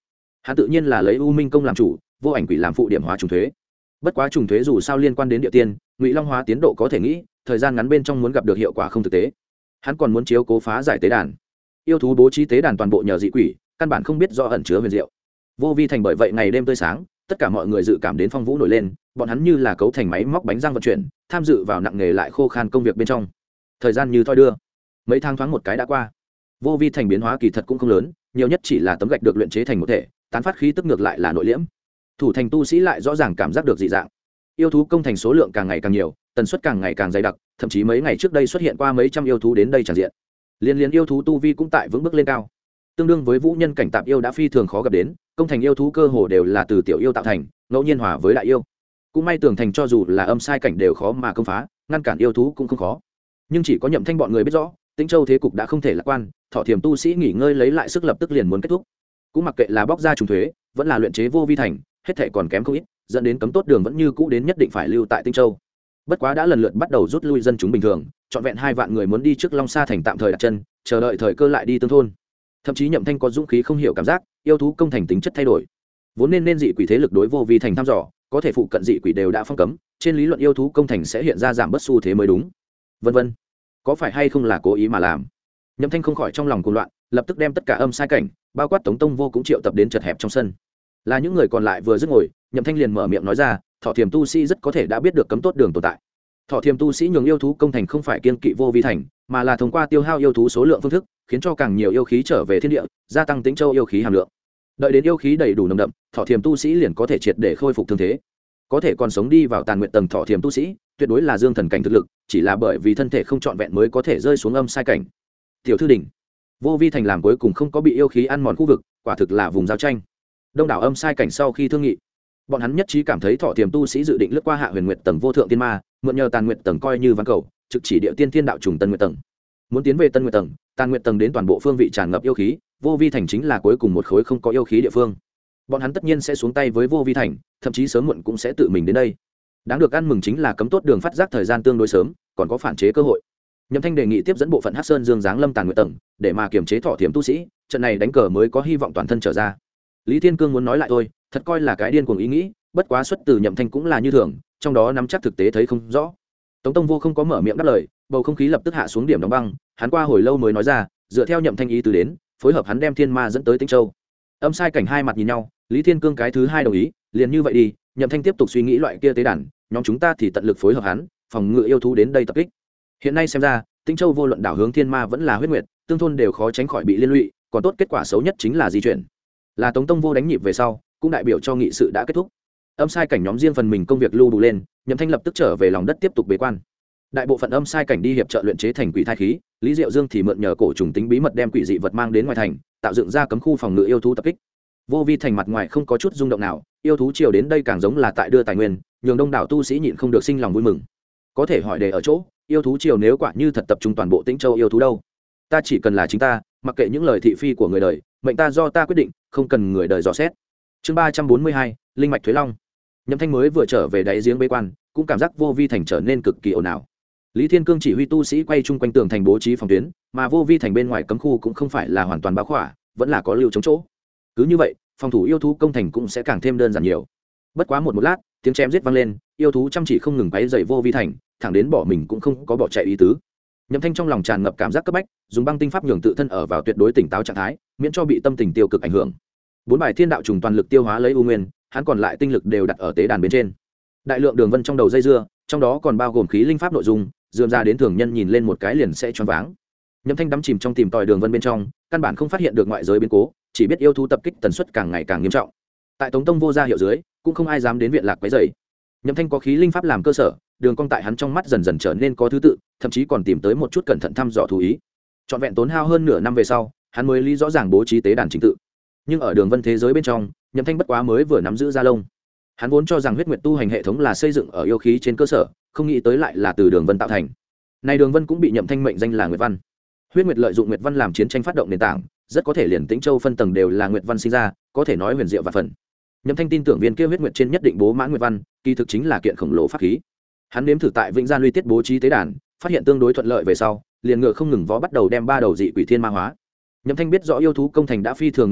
hắn tự nhiên là lấy u minh công làm chủ, vô ảnh quỷ làm phụ điểm hóa trùng thuế. Bất quá trùng thuế dù sao liên quan đến địa tiên, Ngụy Long hóa tiến độ có thể nghĩ, thời gian ngắn bên trong muốn gặp được hiệu quả không thực tế. Hắn còn muốn chiếu cố phá giải tế đàn. Yêu thú bố trí tế đàn toàn bộ nhờ dị quỷ, căn bản không biết do ẩn chứa huyền diệu. Vô vi thành bởi vậy ngày đêm tươi sáng, tất cả mọi người dự cảm đến phong vũ nổi lên, bọn hắn như là cấu thành máy móc bánh răng vận chuyển, tham dự vào nặng nghề lại khô khan công việc bên trong. Thời gian như thoi đưa, mấy tháng thoáng một cái đã qua. Vô vi thành biến hóa kỳ thật cũng không lớn, nhiều nhất chỉ là tấm gạch được luyện chế thành một thể, tán phát khí tức ngược lại là nội liễm. Thủ thành tu sĩ lại rõ ràng cảm giác được dị dạng. Yêu thú công thành số lượng càng ngày càng nhiều, tần suất càng ngày càng dày đặc, thậm chí mấy ngày trước đây xuất hiện qua mấy trăm yêu thú đến đây tràn diện. Liên yêu thú tu vi cũng tại vững bước lên cao. Tương đương với vũ nhân cảnh tạp yêu đã phi thường khó gặp đến, công thành yêu thú cơ hồ đều là từ tiểu yêu tạo thành, ngẫu nhiên hòa với đại yêu. Cũng may tường thành cho dù là âm sai cảnh đều khó mà công phá, ngăn cản yêu thú cũng không khó. Nhưng chỉ có Nhậm Thanh bọn người biết rõ, Tĩnh Châu thế cục đã không thể lạc quan, Thọ Thiềm tu sĩ nghỉ ngơi lấy lại sức lập tức liền muốn kết thúc. Cũng mặc kệ là bóc ra trùng thuế, vẫn là luyện chế vô vi thành, hết thảy còn kém không ít, dẫn đến cấm tốt đường vẫn như cũ đến nhất định phải lưu tại Tĩnh Châu. Bất quá đã lần lượt bắt đầu rút lui dân chúng bình thường, trọn vẹn 2 vạn người muốn đi trước Long Sa thành tạm thời đặt chân, chờ đợi thời cơ lại đi tương thôn. Thậm chí Nhậm Thanh có dũng khí không hiểu cảm giác, yêu thú công thành tính chất thay đổi. Vốn nên dị quỷ thế lực đối vô vi thành thăm dò, có thể phụ cận dị quỷ đều đã phong cấm, trên lý luận yêu thú công thành sẽ hiện ra giảm bớt xu thế mới đúng. Vân vân. Có phải hay không là cố ý mà làm? Nhậm Thanh không khỏi trong lòng cuồng loạn, lập tức đem tất cả âm sai cảnh, bao quát Tống Tông Vô cũng triệu tập đến chật hẹp trong sân. Là những người còn lại vừa dứt ngồi, Nhậm Thanh liền mở miệng nói ra, Thọ Thiềm tu sĩ rất có thể đã biết được cấm tốt đường tồn tại. Thọ Thiềm tu sĩ nhường yêu thú công thành không phải kiên kỵ vô vi thành, mà là thông qua tiêu hao yêu thú số lượng phương thức, khiến cho càng nhiều yêu khí trở về thiên địa, gia tăng Tĩnh Châu yêu khí hàm lượng. Đợi đến yêu khí đầy đủ nồng đậm, Thọ Thiềm tu sĩ liền có thể triệt để khôi phục thương thế. Có thể còn sống đi vào tàn nguyện tầng Thọ Thiềm tu sĩ, tuyệt đối là dương thần cảnh thực lực, chỉ là bởi vì thân thể không trọn vẹn mới có thể rơi xuống âm sai cảnh. Tiểu thư đỉnh, vô vi thành làm cuối cùng không có bị yêu khí ăn mòn khu vực, quả thực là vùng giao tranh. Đông đảo âm sai cảnh sau khi thương nghị, bọn hắn nhất trí cảm thấy Thọ Thiềm tu sĩ dự định lướt qua hạ huyền nguyệt tầng vô thượng tiên ma, mượn nhờ tàn nguyệt tầng coi như văn cầu, trực chỉ địa tiên thiên đạo trùng tân nguyệt tầng. Muốn tiến về tân nguyệt tầng, tàn nguyệt tầng đến toàn bộ phương vị tràn ngập yêu khí, vô vi thành chính là cuối cùng một khối không có yêu khí địa phương. Bọn hắn tất nhiên sẽ xuống tay với vô vi thành, thậm chí sớm muộn cũng sẽ tự mình đến đây. Đáng được ăn mừng chính là cấm tốt đường phát giác thời gian tương đối sớm, còn có phản chế cơ hội. Nhậm Thanh đề nghị tiếp dẫn bộ phận Hắc Sơn Dương giáng lâm tàn nguyệt tầng, để mà kiềm chế Thọ Thiềm tu sĩ, trận này đánh cờ mới có hy vọng toàn thân trở ra. Lý Thiên Cương muốn nói lại thôi, thật coi là cái điên cuồng ý nghĩ, bất quá xuất từ Nhậm Thanh cũng là như thường, trong đó nắm chắc thực tế thấy không rõ. Tống Tông Vô không có mở miệng đáp lời, bầu không khí lập tức hạ xuống điểm đóng băng, hắn qua hồi lâu mới nói ra, dựa theo Nhậm Thanh ý từ đến, phối hợp hắn đem thiên ma dẫn tới Tĩnh Châu. Âm sai cảnh hai mặt nhìn nhau, Lý Thiên Cương cái thứ hai đồng ý, liền như vậy đi, Nhậm Thanh tiếp tục suy nghĩ loại kia tế đàn, nhóm chúng ta thì tận lực phối hợp hắn, phòng ngự yêu thú đến đây tập kích. Hiện nay xem ra, Tĩnh Châu vô luận đảo hướng thiên ma vẫn là huyết nguyệt, tương thôn đều khó tránh khỏi bị liên lụy, còn tốt kết quả xấu nhất chính là di chuyển. Là Tống Tông Vô đánh nhịp về sau, cũng đại biểu cho nghị sự đã kết thúc. Âm sai cảnh nhóm riêng phần mình công việc lưu đủ lên, Nhậm Thanh lập tức trở về lòng đất tiếp tục bế quan. Đại bộ phận âm sai cảnh đi hiệp trợ luyện chế thành quỷ thai khí, Lý Diệu Dương thì mượn nhờ cổ trùng tính bí mật đem quỷ dị vật mang đến ngoài thành, tạo dựng ra cấm khu phòng ngự yêu thú tập kích. Vô vi thành mặt ngoài không có chút rung động nào, yêu thú chiều đến đây càng giống là tại đưa tài nguyên, nhường đông đảo tu sĩ nhịn không được sinh lòng vui mừng. Có thể hỏi đề ở chỗ, yêu thú chiều nếu quả như thật tập trung toàn bộ Tĩnh Châu yêu thú đâu? Ta chỉ cần là chính ta, mặc kệ những lời thị phi của người đời, mệnh ta do ta quyết định, không cần người đời dò xét. Chương 342, linh mạch Thuế Long. Nhậm Thanh mới vừa trở về đáy giếng bế quan, cũng cảm giác vô vi thành trở nên cực kỳ ồn ào. Lý Thiên Cương chỉ huy tu sĩ quay chung quanh tường thành bố trí phòng tuyến, mà vô vi thành bên ngoài cấm khu cũng không phải là hoàn toàn bao khỏa, vẫn là có lưu chống chỗ. Cứ như vậy, phòng thủ yêu thú công thành cũng sẽ càng thêm đơn giản nhiều. Bất quá một lát, tiếng chém giết vang lên, yêu thú chăm chỉ không ngừng quấy rầy vô vi thành, thẳng đến bỏ mình cũng không có bỏ chạy ý tứ. Nhậm Thanh trong lòng tràn ngập cảm giác cấp bách, dùng băng tinh pháp nhường tự thân ở vào tuyệt đối tỉnh táo trạng thái, miễn cho bị tâm tình tiêu cực ảnh hưởng. 4 bài thiên đạo trùng toàn lực tiêu hóa lấy u nguyên, hắn còn lại tinh lực đều đặt ở tế đàn bên trên. Đại lượng đường vân trong đầu dây dưa, trong đó còn bao gồm khí linh pháp nội dung, dường ra đến thường nhân nhìn lên một cái liền sẽ choáng váng. Nhậm Thanh đắm chìm trong tìm tòi đường vân bên trong, căn bản không phát hiện được ngoại giới biến cố, chỉ biết yêu thú tập kích tần suất càng ngày càng nghiêm trọng. Tại Tống Tông Vô gia hiệu dưới, cũng không ai dám đến viện lạc quấy rầy. Nhậm Thanh có khí linh pháp làm cơ sở, đường cong tại hắn trong mắt dần dần trở nên có thứ tự, thậm chí còn tìm tới một chút cẩn thận thăm dò thú ý. Trọn vẹn tốn hao hơn nửa năm về sau, hắn mới lý rõ ràng bố trí tế đàn chính tự. Nhưng ở đường vân thế giới bên trong, Nhậm Thanh bất quá mới vừa nắm giữ ra lông. Hắn vốn cho rằng huyết nguyệt tu hành hệ thống là xây dựng ở yêu khí trên cơ sở, không nghĩ tới lại là từ đường vân tạo thành. Này đường vân cũng bị Nhậm Thanh mệnh danh là Nguyệt Văn. Huyết Nguyệt lợi dụng Nguyệt Văn làm chiến tranh phát động nền tảng, rất có thể liền Tĩnh Châu phân tầng đều là Nguyệt Văn sinh ra, có thể nói huyền diệu và phần. Nhậm Thanh tin tưởng viên kia huyết nguyệt trên nhất định bố mãn Nguyệt Văn, kỳ thực chính là kiện khổng lồ pháp khí. Hắn nếm thử tại Vĩnh Gia Luy Tiết bố trí tế đàn, phát hiện tương đối thuận lợi về sau, liền ngựa không ngừng vó bắt đầu đem 3 đầu dị quỷ thiên ma hóa. Nhậm Thanh biết rõ yêu thú công thành đã phi thường nghiêm trọng,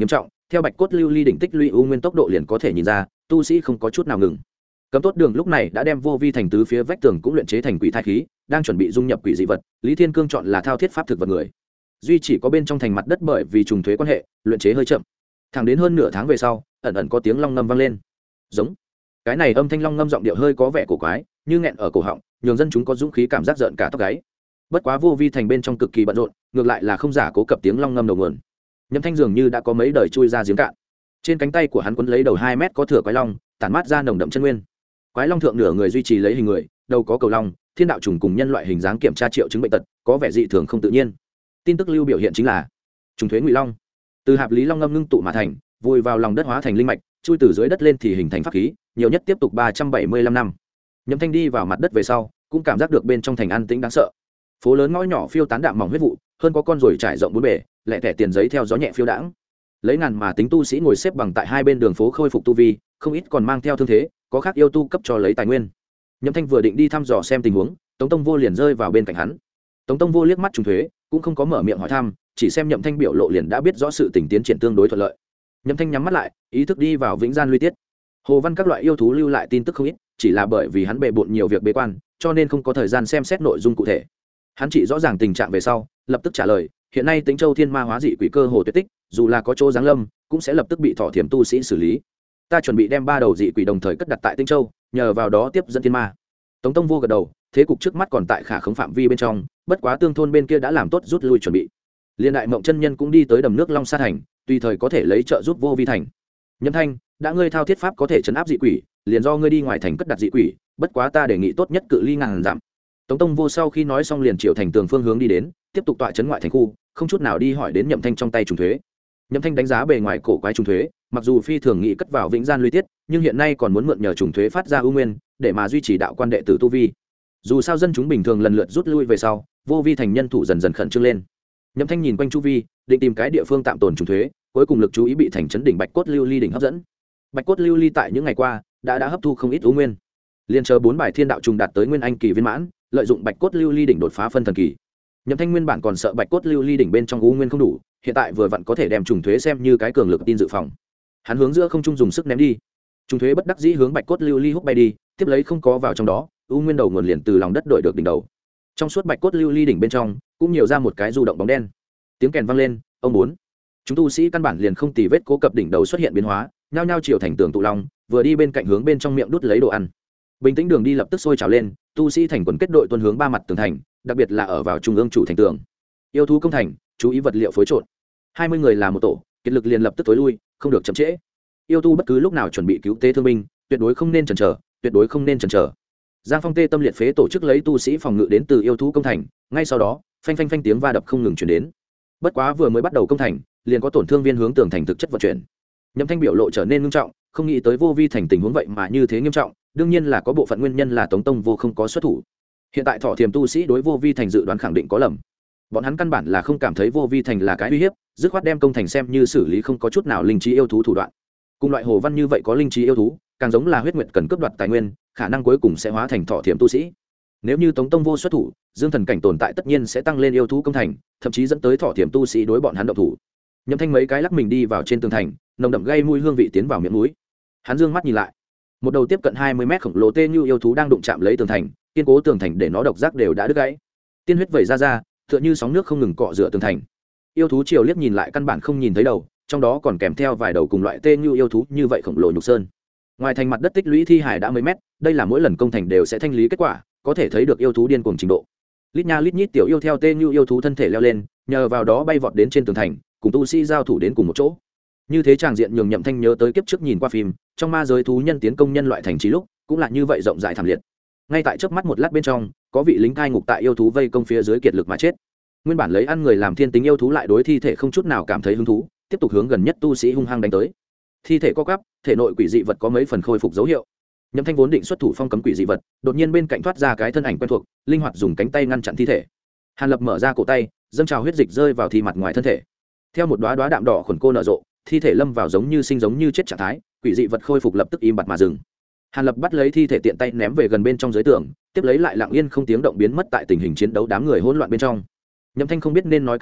theo bạch cốt lưu ly đỉnh tích lũy u nguyên tốc độ liền có thể nhìn ra tu sĩ không có chút nào ngừng. Cấm tốt đường lúc này đã đem vô vi thành tứ phía vách tường cũng luyện chế thành quỷ thai khí, đang chuẩn bị dung nhập quỷ dị vật. Lý Thiên Cương chọn là thao thiết pháp thực vật người, duy chỉ có bên trong thành mặt đất bởi vì trùng thuế quan hệ luyện chế hơi chậm. Thẳng đến hơn nửa tháng về sau, ẩn ẩn có tiếng long ngâm vang lên. Giống cái này âm thanh long ngâm giọng điệu hơi có vẻ cổ quái, như nghẹn ở cổ họng, nhường dân chúng có dũng khí cảm giác rợn cả tóc gáy. Bất quá vô vi thành bên trong cực kỳ bận rộn, ngược lại là không giả cố cập tiếng long ngâm đầu nguồn. Nhậm Thanh dường như đã có mấy đời chui ra giếng cạn. Trên cánh tay của hắn quấn lấy đầu 2 mét có thừa quái long, tản mát ra nồng đậm chân nguyên. Quái long thượng nửa người duy trì lấy hình người, đầu có cầu long, thiên đạo trùng cùng nhân loại hình dáng kiểm tra triệu chứng bệnh tật, có vẻ dị thường không tự nhiên. Tin tức lưu biểu hiện chính là trùng thuế ngụy long, từ hạp lý long ngâm ngưng tụ mà thành, vùi vào lòng đất hóa thành linh mạch, chui từ dưới đất lên thì hình thành pháp khí, nhiều nhất tiếp tục 375 năm. Nhậm Thanh đi vào mặt đất về sau, cũng cảm giác được bên trong thành an tĩnh đáng sợ. Phố lớn ngõ nhỏ phiêu tán đạm mỏng huyết vụ, hơn có con ruồi trải rộng bốn bề, lẻ tẻ tiền giấy theo gió nhẹ phiêu đãng. Lấy ngàn mà tính tu sĩ ngồi xếp bằng tại hai bên đường phố khôi phục tu vi, không ít còn mang theo thương thế, có khác yêu tu cấp cho lấy tài nguyên. Nhậm Thanh vừa định đi thăm dò xem tình huống, Tống Tông Vô liền rơi vào bên cạnh hắn. Tống Tông Vô liếc mắt trùng thuế, cũng không có mở miệng hỏi thăm, chỉ xem Nhậm Thanh biểu lộ liền đã biết rõ sự tình tiến triển tương đối thuận lợi. Nhậm Thanh nhắm mắt lại, ý thức đi vào vĩnh gian luy tiết. Hồ Văn các loại yêu thú lưu lại tin tức không ít, chỉ là bởi vì hắn bệ bội nhiều việc bế quan, cho nên không có thời gian xem xét nội dung cụ thể. Hắn chỉ rõ ràng tình trạng về sau, lập tức trả lời, hiện nay Tĩnh Châu Thiên Ma hóa dị quỷ cơ hồ tuyệt tích, dù là có chỗ giáng lâm, cũng sẽ lập tức bị thọ thiểm tu sĩ xử lý. Ta chuẩn bị đem 3 đầu dị quỷ đồng thời cất đặt tại Tĩnh Châu, nhờ vào đó tiếp dẫn thiên ma. Tống Tông Vô gật đầu, thế cục trước mắt còn tại khả khống phạm vi bên trong, bất quá tương thôn bên kia đã làm tốt rút lui chuẩn bị. Liên đại mộng chân nhân cũng đi tới đầm nước Long Sa thành, tùy thời có thể lấy trợ giúp vô vi thành. Nhậm Thanh, đã ngươi thao thiết pháp có thể chấn áp dị quỷ, liền do ngươi đi ngoài thành cất đặt dị quỷ, bất quá ta đề nghị tốt nhất cự ly ngàn dặm. Tống Tông Vô sau khi nói xong liền triệu thành tường phương hướng đi đến, tiếp tục tọa chấn ngoại thành khu, không chút nào đi hỏi đến Nhậm Thanh trong tay trùng thuế. Nhậm Thanh đánh giá bề ngoài cổ quái trùng thuế, mặc dù phi thường nghị cất vào vĩnh gian luy tiết, nhưng hiện nay còn muốn mượn nhờ trùng thuế phát ra ưu nguyên, để mà duy trì đạo quan đệ tử tu vi. Dù sao dân chúng bình thường lần lượt rút lui về sau, vô vi thành nhân thủ dần dần khẩn trương lên. Nhậm Thanh nhìn quanh chu vi, định tìm cái địa phương tạm tồn trùng thuế, cuối cùng lực chú ý bị thành trấn đỉnh Bạch Cốt Lưu Ly đỉnh hấp dẫn. Bạch Cốt Lưu Ly tại những ngày qua đã hấp thu không ít ưu nguyên. Liên chờ 4 bài thiên đạo trùng đạt tới nguyên anh kỳ viên mãn, lợi dụng Bạch Cốt Lưu Ly đỉnh đột phá phân thần kỳ. Nhậm Thanh nguyên bản còn sợ Bạch Cốt Lưu Ly đỉnh bên trong ưu nguyên không đủ, hiện tại vừa vặn có thể đem trùng thuế xem như cái cường lực tin dự phòng. Hắn hướng giữa không trung dùng sức ném đi. Trùng thuế bất đắc dĩ hướng Bạch Cốt Lưu Ly húc bay đi, tiếp lấy không có vào trong đó, ưu nguyên đầu nguồn liền từ lòng đất đổi được đỉnh đầu. Trong suốt Bạch Cốt Lưu Ly đỉnh bên trong cũng nhiều ra một cái du động bóng đen. Tiếng kèn vang lên, ông bốn. Chúng tu sĩ căn bản liền không tì vết cố cập đỉnh đầu xuất hiện biến hóa, nhao nhao chiều thành tường tụ long, vừa đi bên cạnh hướng bên trong miệng đút lấy đồ ăn. Bình tĩnh đường đi lập tức sôi trào lên, tu sĩ thành quần kết đội tuần hướng 3 mặt tường thành, đặc biệt là ở vào trung ương chủ thành tường. Yêu thú công thành, chú ý vật liệu phối trộn. 20 người là một tổ, kiệt lực liền lập tức tối lui, không được chậm trễ. Yêu tu bất cứ lúc nào chuẩn bị cứu tế thương binh, tuyệt đối không nên chần chờ, tuyệt đối không nên chần chờ. Giang Phong tê tâm liệt phế tổ chức lấy tu sĩ phòng ngự đến từ yêu thú công thành, ngay sau đó, phanh phanh phanh tiếng va đập không ngừng truyền đến. Bất quá vừa mới bắt đầu công thành, liền có tổn thương viên hướng tường thành thực chất vận chuyển. Nhậm Thanh biểu lộ trở nên nghiêm trọng, không nghĩ tới vô vi thành tình huống vậy mà như thế nghiêm trọng, đương nhiên là có bộ phận nguyên nhân là Tống Tông Vô không có xuất thủ. Hiện tại thọ thiềm tu sĩ đối vô vi thành dự đoán khẳng định có lầm. Bọn hắn căn bản là không cảm thấy vô vi thành là cái uy hiếp, dứt khoát đem công thành xem như xử lý không có chút nào linh trí yêu thú thủ đoạn. Cùng loại hồ văn như vậy có linh trí yêu thú, càng giống là huyết nguyệt cần cướp đoạt tài nguyên, khả năng cuối cùng sẽ hóa thành thọ thiềm tu sĩ. Nếu như Tống Tông Vô xuất thủ, dương thần cảnh tồn tại tất nhiên sẽ tăng lên yêu thú công thành, thậm chí dẫn tới thọ thiềm tu sĩ đối bọn hắn động thủ. Nhậm Thanh mấy cái lắc mình đi vào trên tường thành, nồng đậm gây mùi hương vị tiến vào miệng mũi. Hắn dương mắt nhìn lại, một đầu tiếp cận 20 mét khổng lồ tê như yêu thú đang đụng chạm lấy tường thành, kiên cố tường thành để nó độc giác đều đã đứt gãy, tiên huyết vẩy ra, tựa như sóng nước không ngừng cọ rửa tường thành. Yêu thú chiều liếc nhìn lại căn bản không nhìn thấy đầu, trong đó còn kèm theo vài đầu cùng loại tê như yêu thú như vậy khổng lồ nhục sơn. Ngoài thành mặt đất tích lũy thi hải đã mấy mét, đây là mỗi lần công thành đều sẽ thanh lý kết quả, có thể thấy được yêu thú điên cuồng trình độ. Lít nha lít nhít tiểu yêu theo tê như yêu thú thân thể leo lên, nhờ vào đó bay vọt đến trên tường thành, cùng tu sĩ giao thủ đến cùng một chỗ. Như thế tràng diện nhường Nhậm Thanh nhớ tới kiếp trước nhìn qua phim, trong ma giới thú nhân tiến công nhân loại thành trì lúc, cũng là như vậy rộng rãi thảm liệt. Ngay tại chớp mắt một lát bên trong, có vị lính cai ngục tại yêu thú vây công phía dưới kiệt lực mà chết. Nguyên bản lấy ăn người làm thiên tính yêu thú lại đối thi thể không chút nào cảm thấy hứng thú, tiếp tục hướng gần nhất tu sĩ hung hăng đánh tới. Thi thể co quắp, thể nội quỷ dị vật có mấy phần khôi phục dấu hiệu. Nhậm Thanh vốn định xuất thủ phong cấm quỷ dị vật, đột nhiên bên cạnh thoát ra cái thân ảnh quen thuộc, linh hoạt dùng cánh tay ngăn chặn thi thể. Hàn Lập mở ra cổ tay, dâng trào huyết dịch rơi vào thi mặt ngoài thân thể. Theo một đóa đóa đạm đỏ khuẩn cô nở rộ, thi thể lâm vào giống như sinh giống như chết trạng thái, quỷ dị vật khôi phục lập tức im bặt mà dừng. Hàn Lập bắt lấy thi thể tiện tay ném về gần bên trong dưới tường, tiếp lấy lại lặng yên không tiếng động biến mất tại tình hình chiến đấu đám người hỗn loạn bên trong. Nhậm Thanh không biết nên nói cái gì,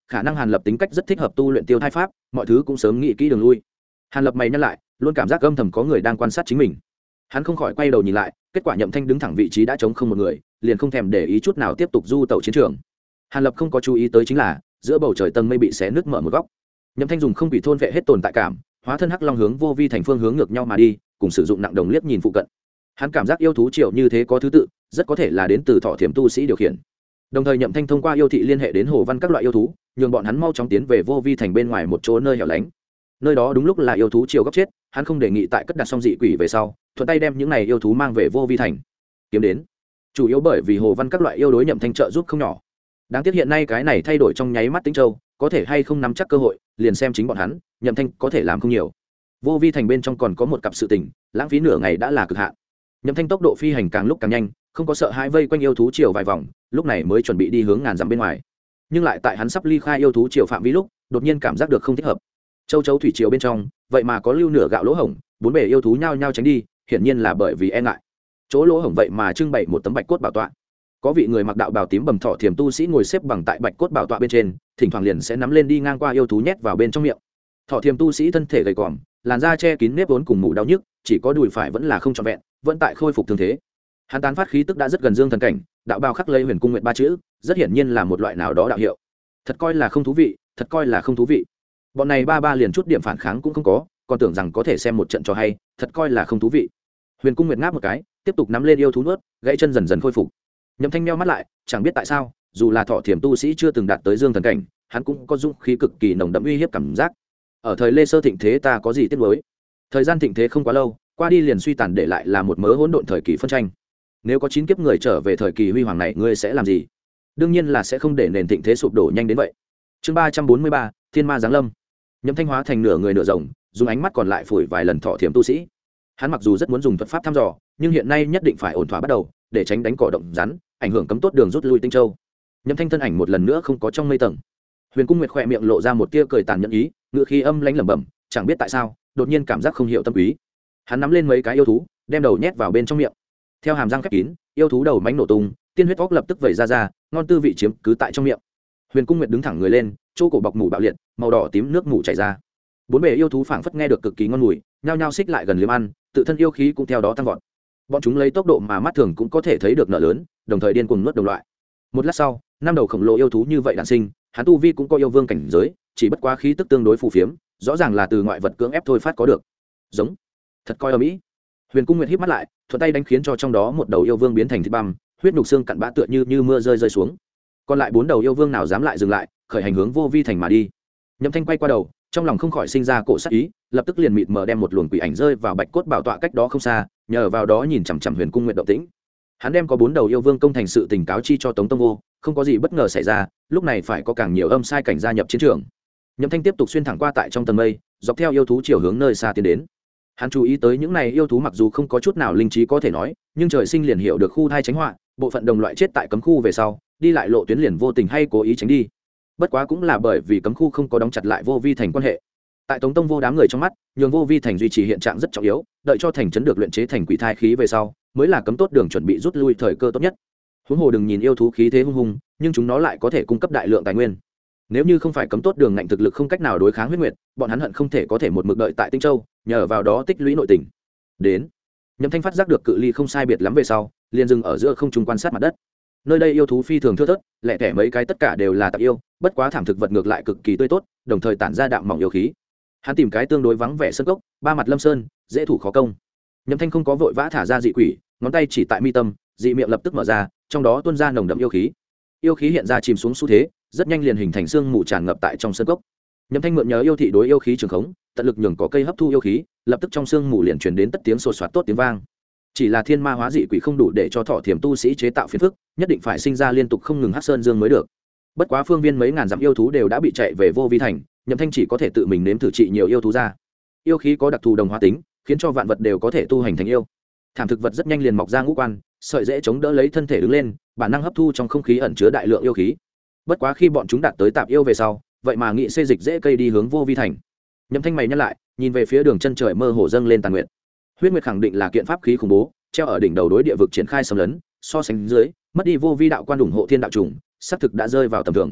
khả năng Hàn Lập tính cách rất thích hợp tu luyện tiêu thai pháp, mọi thứ cũng sớm nghĩ kỹ đường lui. Hàn Lập mày nhăn lại, luôn cảm giác âm thầm có người đang quan sát chính mình. Hắn không khỏi quay đầu nhìn lại, kết quả Nhậm Thanh đứng thẳng vị trí đã trống không một người, liền không thèm để ý chút nào tiếp tục du tẩu chiến trường. Hàn Lập không có chú ý tới chính là giữa bầu trời tầng mây bị xé nứt mở một góc. Nhậm Thanh dùng không bị thôn vệ hết tồn tại cảm, hóa thân hắc long hướng vô vi thành phương hướng ngược nhau mà đi, cùng sử dụng nặng đồng liếc nhìn phụ cận. Hắn cảm giác yêu thú triệu như thế có thứ tự, rất có thể là đến từ thọ thiểm tu sĩ điều khiển. Đồng thời Nhậm Thanh thông qua yêu thị liên hệ đến Hồ Văn các loại yêu thú, nhường bọn hắn mau chóng tiến về vô vi thành bên ngoài một chỗ nơi hẻo lánh. Nơi đó đúng lúc là yêu thú triều góc chết, hắn không đề nghị tại cất đặt xong dị quỷ về sau, thuận tay đem những này yêu thú mang về vô vi thành. Kiếm đến, chủ yếu bởi vì Hồ Văn các loại yêu đối Nhậm Thanh trợ giúp không nhỏ. Đáng tiếc hiện nay cái này thay đổi trong nháy mắt Tĩnh Châu, có thể hay không nắm chắc cơ hội, liền xem chính bọn hắn, Nhậm Thanh có thể làm không nhiều. Vô vi thành bên trong còn có một cặp sự tình, lãng phí nửa ngày đã là cực hạn. Nhậm Thanh tốc độ phi hành càng lúc càng nhanh, không có sợ hãi vây quanh yêu thú triều vài vòng, lúc này mới chuẩn bị đi hướng ngàn dặm bên ngoài. Nhưng lại tại hắn sắp ly khai yêu thú triều phạm vi lúc, đột nhiên cảm giác được không thích hợp. Châu chấu thủy triều bên trong, vậy mà có lưu nửa gạo lỗ hổng, bốn bề yêu thú nhao nhao tránh đi, hiển nhiên là bởi vì e ngại. Chỗ lỗ hổng vậy mà trưng bày một tấm bạch cốt bảo tọa. Có vị người mặc đạo bào tím bầm thọ thiềm tu sĩ ngồi xếp bằng tại bạch cốt bảo tọa bên trên, thỉnh thoảng liền sẽ nắm lên đi ngang qua yêu thú nhét vào bên trong miệng. Thọ thiềm tu sĩ thân thể gầy còm, làn da che kín nếp vốn cùng mủ đau nhức, chỉ có đùi phải vẫn là không trọn vẹn, vẫn tại khôi phục thương thế. Hắn tán phát khí tức đã rất gần dương thần cảnh, đạo bào khắc lây huyền cung nguyện ba chữ, rất hiển nhiên là một loại nào đó đạo hiệu. Thật coi là không thú vị, thật coi là không thú vị. Bọn này ba liền chút điểm phản kháng cũng không có, còn tưởng rằng có thể xem một trận cho hay, thật coi là không thú vị. Huyền cung nguyệt ngáp một cái, tiếp tục nắm lên yêu thú nuốt, gãy chân dần dần khôi phục. Nhậm Thanh meo mắt lại, chẳng biết tại sao, dù là thọ thiểm tu sĩ chưa từng đạt tới dương thần cảnh, hắn cũng có dũng khí cực kỳ nồng đậm uy hiếp cảm giác. Ở thời Lê Sơ thịnh thế ta có gì tiếc nuối? Thời gian thịnh thế không quá lâu, qua đi liền suy tàn để lại là một mớ hỗn độn thời kỳ phân tranh. Nếu có 9 kiếp người trở về thời kỳ huy hoàng này, ngươi sẽ làm gì? Đương nhiên là sẽ không để nền thịnh thế sụp đổ nhanh đến vậy. Chương 343, Thiên Ma giáng lâm. Nhậm Thanh hóa thành nửa người nửa rồng, dùng ánh mắt còn lại phủi vài lần thọ thiểm tu sĩ. Hắn mặc dù rất muốn dùng thuật pháp thăm dò, nhưng hiện nay nhất định phải ổn thỏa bắt đầu, để tránh đánh cỏ động rắn, ảnh hưởng cấm tốt đường rút lui Tinh Châu. Nhậm Thanh thân ảnh một lần nữa không có trong mây tầng. Huyền Cung Nguyệt khẽ miệng lộ ra một tia cười tàn nhẫn ý, ngữ khí âm lãnh lẩm bẩm, chẳng biết tại sao, đột nhiên cảm giác không hiểu tâm quý. Hắn nắm lên mấy cái yêu thú, đem đầu nhét vào bên trong miệng. Theo hàm răng khép kín, yêu thú đầu mánh nổ tung, tiên huyết óc lập tức vẩy ra, ngon tư vị chiếm cứ tại trong miệng. Huyền Cung Nguyệt đứng thẳng người lên, chỗ cổ bọc mủ bạo liệt, màu đỏ tím nước mủ chảy ra. Bốn bề yêu thú phảng phất nghe được cực kỳ ngon mùi, nhao nhao xích lại gần liếm ăn, tự thân yêu khí cũng theo đó tăng vọt. Bọn chúng lấy tốc độ mà mắt thường cũng có thể thấy được nợ lớn, đồng thời điên cuồng nuốt đồng loại. Một lát sau, năm đầu khổng lồ yêu thú như vậy đản sinh, hắn tu vi cũng có yêu vương cảnh giới, chỉ bất quá khí tức tương đối phù phiếm, rõ ràng là từ ngoại vật cưỡng ép thôi phát có được. Giống, thật coi ở mỹ. Huyền Cung Nguyệt híp mắt lại, thuận tay đánh khiến cho trong đó một đầu yêu vương biến thành thịt băm, huyết nhục xương cặn bã tựa như mưa rơi xuống. Còn lại 4 đầu yêu vương nào dám lại dừng lại, khởi hành hướng vô vi thành mà đi. Nhậm Thanh quay qua đầu, trong lòng không khỏi sinh ra cổ sát ý, lập tức liền mịt mờ đem một luồng quỷ ảnh rơi vào bạch cốt bảo tọa cách đó không xa, nhờ vào đó nhìn chằm chằm Huyền Cung Nguyệt động tĩnh. Hắn đem có 4 đầu yêu vương công thành sự tình cáo chi cho Tống Tông Vô, không có gì bất ngờ xảy ra, lúc này phải có càng nhiều âm sai cảnh gia nhập chiến trường. Nhậm Thanh tiếp tục xuyên thẳng qua tại trong tầng mây, dọc theo yêu thú chiều hướng nơi xa tiến đến. Hắn chú ý tới những này yêu thú mặc dù không có chút nào linh trí có thể nói, nhưng trời sinh liền hiểu được khu thai tránh họa, bộ phận đồng loại chết tại cấm khu về sau, đi lại lộ tuyến liền vô tình hay cố ý tránh đi. Bất quá cũng là bởi vì cấm khu không có đóng chặt lại vô vi thành quan hệ. Tại Tống Tông Vô đám người trong mắt, nhường vô vi thành duy trì hiện trạng rất trọng yếu, đợi cho thành trấn được luyện chế thành quỷ thai khí về sau, mới là cấm tốt đường chuẩn bị rút lui thời cơ tốt nhất. Huống hồ đừng nhìn yêu thú khí thế hung hùng, nhưng chúng nó lại có thể cung cấp đại lượng tài nguyên. Nếu như không phải cấm tốt đường ngạnh thực lực không cách nào đối kháng huyết nguyệt, bọn hắn hận không thể có thể một mực đợi tại Tinh Châu, nhờ vào đó tích lũy nội tình. Đến, Nhậm Thanh phát giác được cự ly không sai biệt lắm về sau, liền dừng ở giữa không trung quan sát mặt đất. Nơi đây yêu thú phi thường thưa thớt, lẻ tẻ mấy cái tất cả đều là tạp yêu, bất quá thảm thực vật ngược lại cực kỳ tươi tốt, đồng thời tản ra đạm mỏng yêu khí. Hắn tìm cái tương đối vắng vẻ sơn cốc, ba mặt lâm sơn, dễ thủ khó công. Nhậm Thanh không có vội vã thả ra dị quỷ, ngón tay chỉ tại mi tâm, dị miệng lập tức mở ra, trong đó tuôn ra nồng đậm yêu khí. Yêu khí hiện ra chìm xuống xu thế, rất nhanh liền hình thành sương mù tràn ngập tại trong sơn cốc. Nhậm Thanh mượn nhớ yêu thị đối yêu khí trường khống, tận lực nhường cỏ cây hấp thu yêu khí, lập tức trong sương mù liền truyền đến tất tiếng sột soạt tốt tiếng vang. Chỉ là thiên ma hóa dị quỷ không đủ để cho thọ thiểm tu sĩ chế tạo phiền phức, nhất định phải sinh ra liên tục không ngừng hắc sơn dương mới được. Bất quá phương viên mấy ngàn dặm yêu thú đều đã bị chạy về vô vi thành, Nhậm Thanh chỉ có thể tự mình nếm thử trị nhiều yêu thú ra. Yêu khí có đặc thù đồng hóa tính, khiến cho vạn vật đều có thể tu hành thành yêu. Thảm thực vật rất nhanh liền mọc ra ngũ quan, sợi dễ chống đỡ lấy thân thể đứng lên, bản năng hấp thu trong không khí ẩn chứa đại lượng yêu khí. Bất quá khi bọn chúng đạt tới tạp yêu về sau, vậy mà nghị xê dịch dễ cây đi hướng vô vi thành. Nhậm Thanh mày nhăn lại, nhìn về phía đường chân trời mơ hồ dâng lên tàn nguyệt. Huyết nguyệt khẳng định là kiện pháp khí khủng bố, treo ở đỉnh đầu đối địa vực triển khai xâm lấn, so sánh dưới, mất đi vô vi đạo quan ủng hộ thiên đạo trùng, xác thực đã rơi vào tầm thường.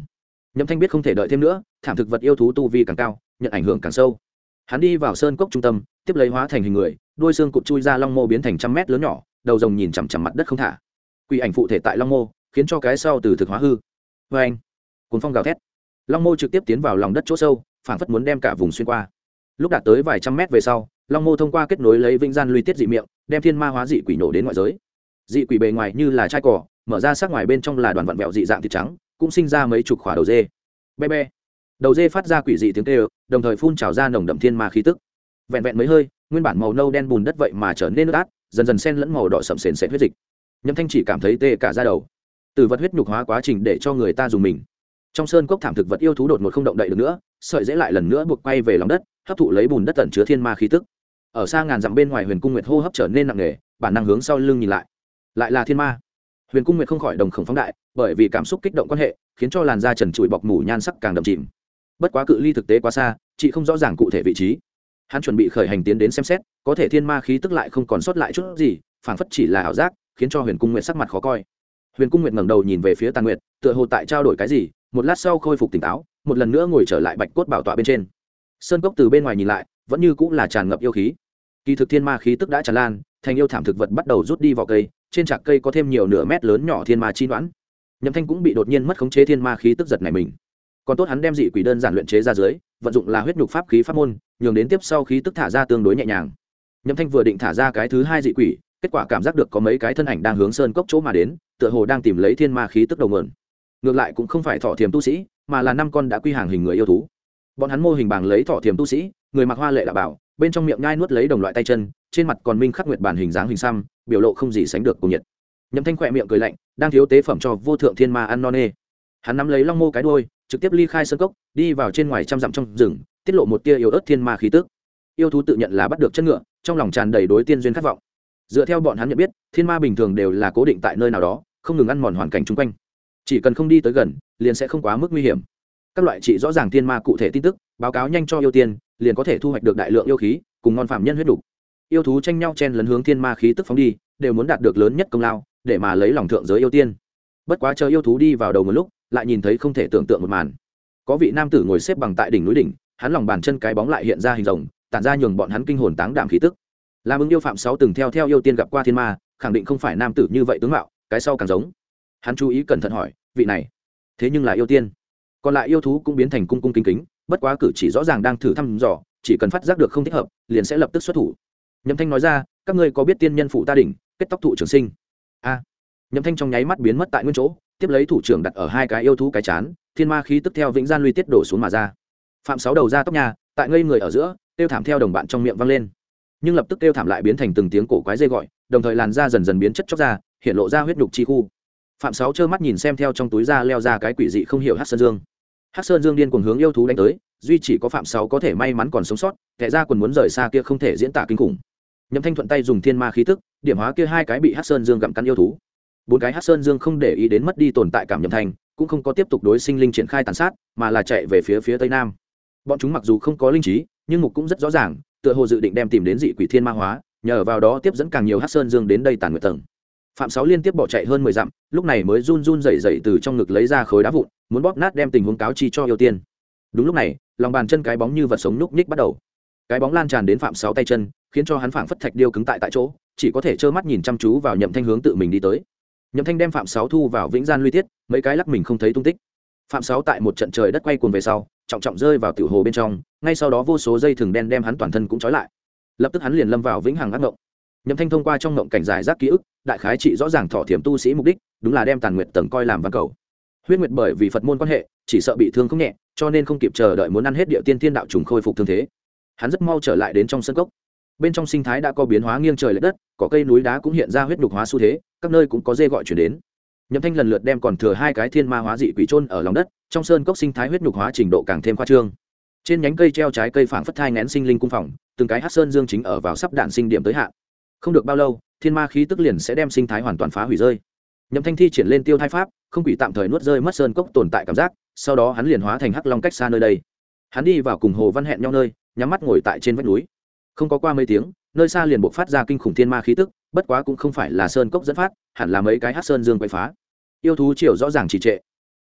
Nhậm Thanh biết không thể đợi thêm nữa, thảm thực vật yêu thú tu vi càng cao, nhận ảnh hưởng càng sâu. Hắn đi vào sơn cốc trung tâm, tiếp lấy hóa thành hình người, đuôi xương cụt chui ra long mô biến thành trăm mét lớn nhỏ, đầu rồng nhìn chằm chằm mặt đất không thả. Quỷ ảnh phụ thể tại long mô, khiến cho cái sau từ thực hóa hư. Vê anh, cuốn phong gào thét, long mô trực tiếp tiến vào lòng đất chỗ sâu, phảng phất muốn đem cả vùng xuyên qua. Lúc đạt tới vài trăm mét về sau, long mô thông qua kết nối lấy vĩnh gian luy tiết dị miệng, đem thiên ma hóa dị quỷ nổ đến ngoại giới. Dị quỷ bề ngoài như là chai cỏ, mở ra sắc ngoài bên trong là đoàn vặn vẹo dị dạng thịt trắng, cũng sinh ra mấy chục khỏa đầu dê. Be be, đầu dê phát ra quỷ dị tiếng kêu, đồng thời phun trào ra nồng đậm thiên ma khí tức. Vẹn vẹn mấy hơi, nguyên bản màu nâu đen bùn đất vậy mà trở nên nước át, dần dần xen lẫn màu đỏ sậm sệt sệt huyết dịch. Nhậm Thanh chỉ cảm thấy tê cả da đầu. Từ vật huyết nhục hóa quá trình để cho người ta dùng mình. Trong sơn cốc thảm thực vật yêu thú đột ngột không động đậy được nữa, sợi dễ lại lần nữa buộc quay về lòng đất, hấp thụ lấy bùn đất tẩn chứa thiên ma khí tức. Ở xa ngàn dặm bên ngoài Huyền Cung Nguyệt hô hấp trở nên nặng nề, bản năng hướng sau lưng nhìn lại. Lại là thiên ma. Huyền Cung Nguyệt không khỏi đồng khổng phóng đại, bởi vì cảm xúc kích động quan hệ, khiến cho làn da trần trụi bọc mủ nhan sắc càng đậm chìm. Bất quá cự ly thực tế quá xa, chị không rõ ràng cụ thể vị trí. Hắn chuẩn bị khởi hành tiến đến xem xét, có thể thiên ma khí tức lại không còn sót lại chút gì, phảng phất chỉ là ảo giác, khiến cho Huyền Cung Nguyệt sắc mặt khó coi. Huyền Cung Nguyệt ngẩng đầu nhìn về phía Tàn Nguyệt, tựa hồ tại trao đổi cái gì, một lát sau khôi phục tỉnh táo, một lần nữa ngồi trở lại bạch cốt bảo tọa bên trên. Sơn cốc từ bên ngoài nhìn lại, vẫn như cũng là tràn ngập yêu khí. Kỳ thực thiên ma khí tức đã tràn lan, thành yêu thảm thực vật bắt đầu rút đi vỏ cây, trên trạc cây có thêm nhiều nửa mét lớn nhỏ thiên ma chi đoán. Nhậm Thanh cũng bị đột nhiên mất khống chế thiên ma khí tức giật này mình. Còn tốt hắn đem dị quỷ đơn giản luyện chế ra dưới, vận dụng là huyết nhục pháp khí pháp môn, nhường đến tiếp sau khí tức thả ra tương đối nhẹ nhàng. Nhậm Thanh vừa định thả ra cái thứ hai dị quỷ, kết quả cảm giác được có mấy cái thân ảnh đang hướng sơn cốc chỗ mà đến, tựa hồ đang tìm lấy thiên ma khí tức đầu nguồn. Ngược lại cũng không phải thọ thiềm tu sĩ, mà là năm con đã quy hàng hình người yêu thú. Bọn hắn mô hình bằng lấy thọ thiềm tu sĩ, người mặc hoa lệ đạo bảo, bên trong miệng nhai nuốt lấy đồng loại tay chân, trên mặt còn minh khắc nguyệt bản hình dáng hình xăm, biểu lộ không gì sánh được cùng nhiệt. Nhậm Thanh khỏe miệng cười lạnh, đang thiếu tế phẩm cho vô thượng thiên ma ăn non nê. Hắn nắm lấy long mô cái đuôi, trực tiếp ly khai sơn cốc, đi vào trên ngoài trăm dặm trong rừng, tiết lộ một tia yếu ớt thiên ma khí tức. Yêu thú tự nhận là bắt được chân ngựa, trong lòng tràn đầy đối tiên duyên khát vọng. Dựa theo bọn hắn nhận biết, thiên ma bình thường đều là cố định tại nơi nào đó, không ngừng ăn mòn hoàn cảnh chung quanh. Chỉ cần không đi tới gần, liền sẽ không quá mức nguy hiểm. Các loại trị rõ ràng thiên ma cụ thể tin tức, báo cáo nhanh cho yêu tiên, liền có thể thu hoạch được đại lượng yêu khí, cùng ngon phạm nhân huyết đủ. Yêu thú tranh nhau chen lấn hướng thiên ma khí tức phóng đi, đều muốn đạt được lớn nhất công lao, để mà lấy lòng thượng giới yêu tiên. Bất quá chờ yêu thú đi vào đầu một lúc, lại nhìn thấy không thể tưởng tượng một màn. Có vị nam tử ngồi xếp bằng tại đỉnh núi đỉnh, hắn lòng bàn chân cái bóng lại hiện ra hình rồng, tản ra nhường bọn hắn kinh hồn táng đảm khí tức. Lam Ứng yêu phạm 6 từng theo yêu tiên gặp qua thiên ma, khẳng định không phải nam tử như vậy tướng mạo, cái sau càng giống. Hắn chú ý cẩn thận hỏi, vị này, thế nhưng là yêu tiên. Còn lại yêu thú cũng biến thành cung cung kính kính, bất quá cử chỉ rõ ràng đang thử thăm dò, chỉ cần phát giác được không thích hợp, liền sẽ lập tức xuất thủ. Nhậm Thanh nói ra, các ngươi có biết tiên nhân phụ ta đỉnh, kết tóc thụ trường sinh? A. Nhậm Thanh trong nháy mắt biến mất tại nguyên chỗ, tiếp lấy thủ trưởng đặt ở hai cái yêu thú cái chán, thiên ma khí tức theo vĩnh gian luy tiết đổ xuống mà ra. Phạm 6 đầu ra tóc nhà, tại ngây người ở giữa, tiêu thảm theo đồng bạn trong miệng vang lên. Nhưng lập tức tiêu thảm lại biến thành từng tiếng cổ quái dây gọi, đồng thời làn da dần dần biến chất chóc ra, hiện lộ ra huyết nhục chi khu. Phạm 6 trơ mắt nhìn xem theo trong túi da leo ra cái quỷ dị không hiểu Hắc Sơn Dương. Hắc Sơn Dương điên cuồng hướng yêu thú đánh tới, duy chỉ có Phạm 6 có thể may mắn còn sống sót, kẻ ra còn muốn rời xa kia không thể diễn tả kinh khủng. Nhậm Thanh thuận tay dùng thiên ma khí tức, điểm hóa kia hai cái bị Hắc Sơn Dương gặm cắn yêu thú. Bốn cái Hắc Sơn Dương không để ý đến mất đi tồn tại cảm Nhậm Thanh, cũng không có tiếp tục đối sinh linh triển khai tàn sát, mà là chạy về phía tây nam. Bọn chúng mặc dù không có linh trí, nhưng mục cũng rất rõ ràng, tựa hồ dự định đem tìm đến dị quỷ thiên ma hóa, nhờ vào đó tiếp dẫn càng nhiều Hắc Sơn Dương đến đây tàn nguyệt tầng. Phạm 6 liên tiếp bỏ chạy hơn 10 dặm, lúc này mới run run rẩy rẩy từ trong ngực lấy ra khối đá vụn, muốn bóp nát đem tình huống cáo chi cho yêu tiên. Đúng lúc này, lòng bàn chân cái bóng như vật sống nhúc nhích bắt đầu. Cái bóng lan tràn đến Phạm 6 tay chân, khiến cho hắn phảng phất thạch điêu cứng tại chỗ, chỉ có thể trơ mắt nhìn chăm chú vào Nhậm Thanh hướng tự mình đi tới. Nhậm Thanh đem Phạm 6 thu vào vĩnh gian luy tiết, mấy cái lắc mình không thấy tung tích. Phạm 6 tại một trận trời đất quay cuồng về sau, trọng trọng rơi vào tiểu hồ bên trong, ngay sau đó vô số dây thừng đen đem hắn toàn thân cũng trói lại. Lập tức hắn liền lâm vào vĩnh hằng ác mộng. Nhậm Thanh thông qua trong mộng cảnh giải rác ký ức, đại khái trị rõ ràng thọ thiểm tu sĩ mục đích, đúng là đem tàn nguyệt tầng coi làm văn cầu. Huyết Nguyệt bởi vì Phật môn quan hệ, chỉ sợ bị thương không nhẹ, cho nên không kịp chờ đợi muốn ăn hết địa tiên thiên đạo trùng khôi phục thương thế. Hắn rất mau trở lại đến trong sân cốc. Bên trong sinh thái đã có biến hóa nghiêng trời lệch đất, có cây núi đá cũng hiện ra huyết nhục hóa xu thế, các nơi cũng có dê gọi chuyển đến. Nhậm Thanh lần lượt đem còn thừa hai cái thiên ma hóa dị quỷ chôn ở lòng đất, trong sơn cốc sinh thái huyết nhục hóa trình độ càng thêm khoa trương. Trên nhánh cây treo trái cây phảng phất thai nghén sinh linh cung phòng, từng cái Hắc Sơn Dương chính ở vào sắp đạn sinh điểm tới hạn. Không được bao lâu, thiên ma khí tức liền sẽ đem sinh thái hoàn toàn phá hủy rơi. Nhậm Thanh thi triển lên tiêu thai pháp, không quỷ tạm thời nuốt rơi mất sơn cốc tồn tại cảm giác, sau đó hắn liền hóa thành hắc long cách xa nơi đây. Hắn đi vào cùng Hồ Văn hẹn nhau nơi, nhắm mắt ngồi tại trên vách núi. Không có qua mấy tiếng, nơi xa liền bộc phát ra kinh khủng thiên ma khí tức, bất quá cũng không phải là sơn cốc dẫn phát, hẳn là mấy cái Hắc Sơn Dương quậy phá. Yêu thú chiều rõ ràng trì trệ.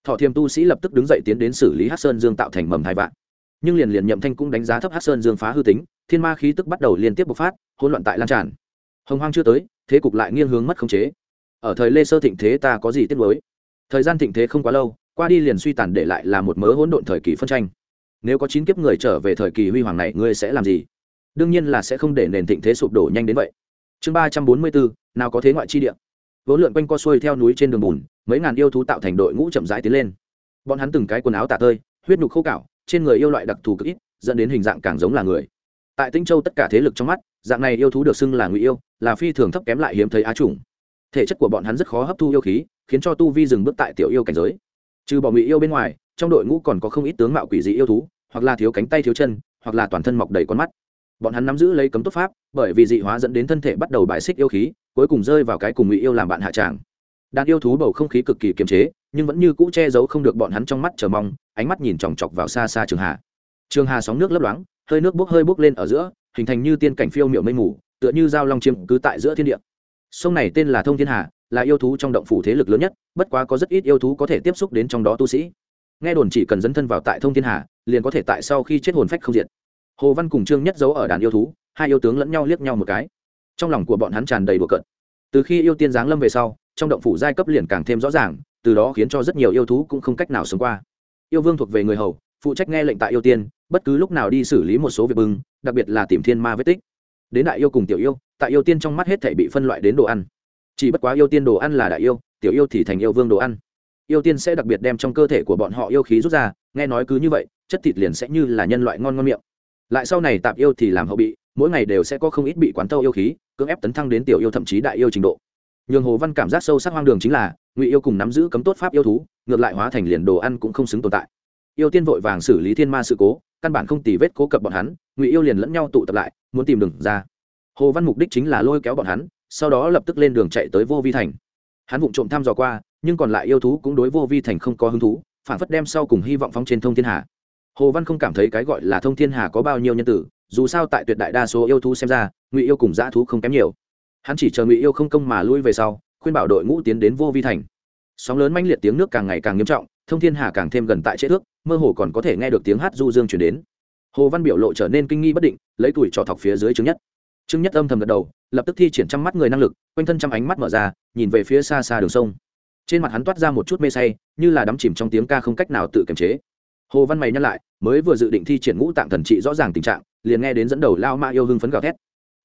Thọ Thiềm tu sĩ lập tức đứng dậy tiến đến xử lý Hắc Sơn Dương tạo thành mầm thai vạn, nhưng liền Nhậm Thanh cũng đánh giá thấp Hắc Sơn Dương phá hư tính, thiên ma khí tức bắt đầu liên tiếp bộc phát, hỗn loạn tại lan tràn. Hồng hoang chưa tới, thế cục lại nghiêng hướng mất khống chế. Ở thời Lê Sơ thịnh thế ta có gì tiếc nuối? Thời gian thịnh thế không quá lâu, qua đi liền suy tàn để lại là một mớ hỗn độn thời kỳ phân tranh. Nếu có 9 kiếp người trở về thời kỳ huy hoàng này, ngươi sẽ làm gì? Đương nhiên là sẽ không để nền thịnh thế sụp đổ nhanh đến vậy. Chương 344, nào có thế ngoại chi địa. Vốn lượn quanh co xuôi theo núi trên đường bùn, mấy ngàn yêu thú tạo thành đội ngũ chậm rãi tiến lên. Bọn hắn từng cái quần áo tả tơi, huyết nhục khô cạo, trên người yêu loại đặc thù cực ít, dẫn đến hình dạng càng giống là người. Tại Tinh Châu tất cả thế lực trong mắt, dạng này yêu thú được xưng là ngụy yêu, là phi thường thấp kém lại hiếm thấy á chủng. Thể chất của bọn hắn rất khó hấp thu yêu khí, khiến cho tu vi dừng bước tại tiểu yêu cảnh giới. Trừ bỏ ngụy yêu bên ngoài, trong đội ngũ còn có không ít tướng mạo quỷ dị yêu thú, hoặc là thiếu cánh tay thiếu chân, hoặc là toàn thân mọc đầy con mắt. Bọn hắn nắm giữ lấy cấm tốt pháp, bởi vì dị hóa dẫn đến thân thể bắt đầu bài xích yêu khí, cuối cùng rơi vào cái cùng ngụy yêu làm bạn hạ tràng. Đàn yêu thú bầu không khí cực kỳ kiềm chế, nhưng vẫn như cũ che giấu không được bọn hắn trong mắt chờ mong, ánh mắt nhìn chòng chọc vào xa xa Trường Hà. Trường Hà sóng nước lấp loáng, hơi nước bốc lên ở giữa, hình thành như tiên cảnh phiêu miểu mây mù, tựa như dao long chiêm cứ tại giữa thiên địa. Sông này tên là Thông Thiên Hà, là yêu thú trong động phủ thế lực lớn nhất, bất quá có rất ít yêu thú có thể tiếp xúc đến trong đó tu sĩ. Nghe đồn chỉ cần dấn thân vào tại Thông Thiên Hà, liền có thể tại sau khi chết hồn phách không diệt. Hồ Văn cùng Trương Nhất giấu ở đàn yêu thú, hai yêu tướng lẫn nhau liếc nhau một cái. Trong lòng của bọn hắn tràn đầy đùa cợt. Từ khi yêu tiên giáng lâm về sau, trong động phủ giai cấp liền càng thêm rõ ràng, từ đó khiến cho rất nhiều yêu thú cũng không cách nào sống qua. Yêu vương thuộc về người hầu, phụ trách nghe lệnh tại yêu tiên, bất cứ lúc nào đi xử lý một số việc bưng, đặc biệt là tìm thiên ma vết tích. Đến đại yêu cùng tiểu yêu, tại yêu tiên trong mắt hết thảy bị phân loại đến đồ ăn. Chỉ bất quá yêu tiên đồ ăn là đại yêu, tiểu yêu thì thành yêu vương đồ ăn. Yêu tiên sẽ đặc biệt đem trong cơ thể của bọn họ yêu khí rút ra, nghe nói cứ như vậy, chất thịt liền sẽ như là nhân loại ngon ngon miệng. Lại sau này tạp yêu thì làm hậu bị, mỗi ngày đều sẽ có không ít bị quán thâu yêu khí, cưỡng ép tấn thăng đến tiểu yêu thậm chí đại yêu trình độ. Nhường Hồ Văn cảm giác sâu sắc hoang đường chính là, ngụy yêu cùng nắm giữ cấm tốt pháp yêu thú, ngược lại hóa thành liền đồ ăn cũng không xứng tồn tại. Yêu tiên vội vàng xử lý thiên ma sự cố, căn bản không tì vết cố cập bọn hắn, ngụy yêu liền lẫn nhau tụ tập lại, muốn tìm đường ra. Hồ Văn mục đích chính là lôi kéo bọn hắn, sau đó lập tức lên đường chạy tới Vô Vi Thành. Hắn vụng trộm thăm dò qua, nhưng còn lại yêu thú cũng đối Vô Vi Thành không có hứng thú, phản phất đem sau cùng hy vọng phóng trên Thông Thiên Hà. Hồ Văn không cảm thấy cái gọi là Thông Thiên Hà có bao nhiêu nhân tử, dù sao tại tuyệt đại đa số yêu thú xem ra, ngụy yêu cùng dã thú không kém nhiều. Hắn chỉ chờ ngụy yêu không công mà lui về sau, khuyên bảo đội ngũ tiến đến Vô Vi Thành. Sóng lớn mãnh liệt, tiếng nước càng ngày càng nghiêm trọng, Thông Thiên Hà càng thêm gần tại chế thước, mơ hồ còn có thể nghe được tiếng hát du dương truyền đến. Hồ Văn biểu lộ trở nên kinh nghi bất định, lấy tuổi trò thọc phía dưới Trương Nhất âm thầm gật đầu, lập tức thi triển trăm mắt người năng lực, quanh thân trăm ánh mắt mở ra, nhìn về phía xa xa đường sông. Trên mặt hắn toát ra một chút mê say, như là đắm chìm trong tiếng ca không cách nào tự kiềm chế. Hồ Văn mày nhăn lại, mới vừa dự định thi triển ngũ tạng thần trị rõ ràng tình trạng, liền nghe đến dẫn đầu lao ma yêu hưng phấn gào thét.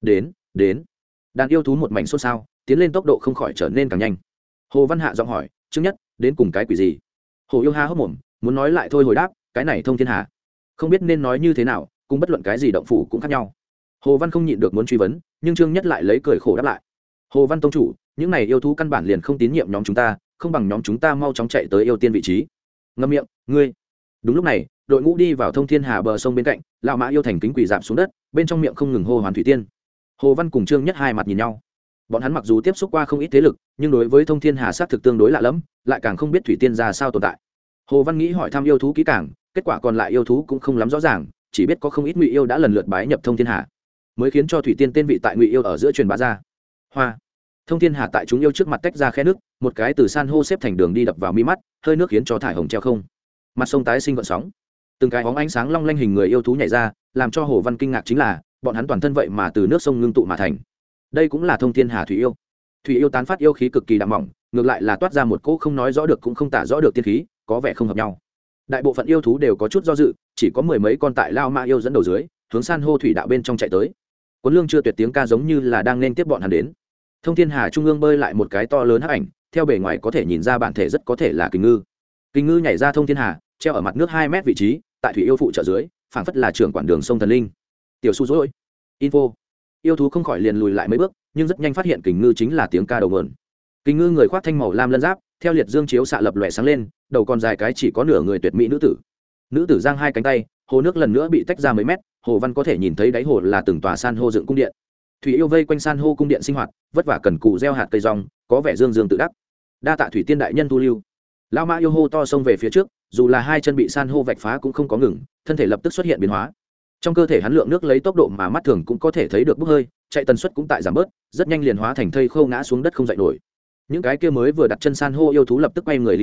Đến. Đàn yêu thú một mảnh xôn xao, tiến lên tốc độ không khỏi trở nên càng nhanh. Hồ Văn hạ giọng hỏi, Trương Nhất, đến cùng cái quỷ gì? Hồ yêu ha hốc mồm, muốn nói lại thôi hồi đáp, cái này Thông Thiên Hà. Không biết nên nói như thế nào, cùng bất luận cái gì động phủ cũng khác nhau. Hồ Văn không nhịn được muốn truy vấn, nhưng Trương Nhất lại lấy cười khổ đáp lại. Hồ Văn tông chủ, những này yêu thú căn bản liền không tín nhiệm nhóm chúng ta, không bằng nhóm chúng ta mau chóng chạy tới yêu tiên vị trí. Ngậm miệng, ngươi. Đúng lúc này, đội ngũ đi vào Thông Thiên Hà bờ sông bên cạnh, lão mã yêu thành kính quỳ rạp xuống đất, bên trong miệng không ngừng hô hoán thủy tiên. Hồ Văn cùng Trương Nhất hai mặt nhìn nhau. Bọn hắn mặc dù tiếp xúc qua không ít thế lực, nhưng đối với Thông Thiên Hà xác thực tương đối lạ lẫm, lại càng không biết thủy tiên ra sao tồn tại. Hồ Văn nghĩ hỏi thăm yêu thú kỹ càng, kết quả còn lại yêu thú cũng không lắm rõ ràng, chỉ biết có không ít ngụy yêu đã lần lượt bái nhập Thông Thiên Hà, mới khiến cho thủy tiên tên vị tại ngụy yêu ở giữa truyền bá ra. Hoa. Thông Thiên Hà tại chúng yêu trước mặt tách ra khe nước, một cái từ san hô xếp thành đường đi đập vào mi mắt, hơi nước khiến cho thải hồng treo không. Mặt sông tái sinh gợn sóng, từng cái bóng ánh sáng long lanh hình người yêu thú nhảy ra, làm cho Hồ Văn kinh ngạc chính là, bọn hắn toàn thân vậy mà từ nước sông ngưng tụ mà thành. Đây cũng là Thông Thiên Hà thủy yêu. Thủy yêu tán phát yêu khí cực kỳ đậm mỏng, ngược lại là toát ra một cỗ không nói rõ được cũng không tả rõ được tiên khí, có vẻ không hợp nhau. Đại bộ phận yêu thú đều có chút do dự, chỉ có mười mấy con tại lao ma yêu dẫn đầu dưới, hướng san hô thủy đạo bên trong chạy tới. Cuốn lương chưa tuyệt tiếng ca giống như là đang nên tiếp bọn hắn đến. Thông Thiên Hà trung ương bơi lại một cái to lớn hắc ảnh, theo bề ngoài có thể nhìn ra bản thể rất có thể là kình ngư. Kình ngư nhảy ra Thông Thiên Hà, treo ở mặt nước 2 mét vị trí, tại thủy yêu phụ trợ dưới, phảng phất là trưởng quản đường sông thần linh. Tiểu su dối. Info. Yêu thú không khỏi liền lùi lại mấy bước, nhưng rất nhanh phát hiện kình ngư chính là tiếng ca đầu nguồn. Kình ngư người khoác thanh màu lam lân giáp, theo liệt dương chiếu xạ lập lòe sáng lên, đầu còn dài cái chỉ có nửa người tuyệt mỹ nữ tử. Nữ tử giang hai cánh tay, hồ nước lần nữa bị tách ra mấy mét, Hồ Văn có thể nhìn thấy đáy hồ là từng tòa san hô dựng cung điện. Thủy yêu vây quanh san hô cung điện sinh hoạt, vất vả cần cù gieo hạt cây rong, có vẻ dương dương tự đắc. Đa tạ thủy tiên đại nhân thu lưu. Lão mã yêu hô to xông về phía trước, dù là hai chân bị san hô vạch phá cũng không có ngừng, thân thể lập tức xuất hiện biến hóa. Trong cơ thể hắn lượng nước lấy tốc độ mà mắt thường cũng có thể thấy được bốc hơi, chạy tần suất cũng tại giảm bớt, rất nhanh liền hóa thành thây khô ngã xuống đất không dậy nổi. Những cái kia mới vừa đặt chân san hô yêu thú lập tức quay người ly khai,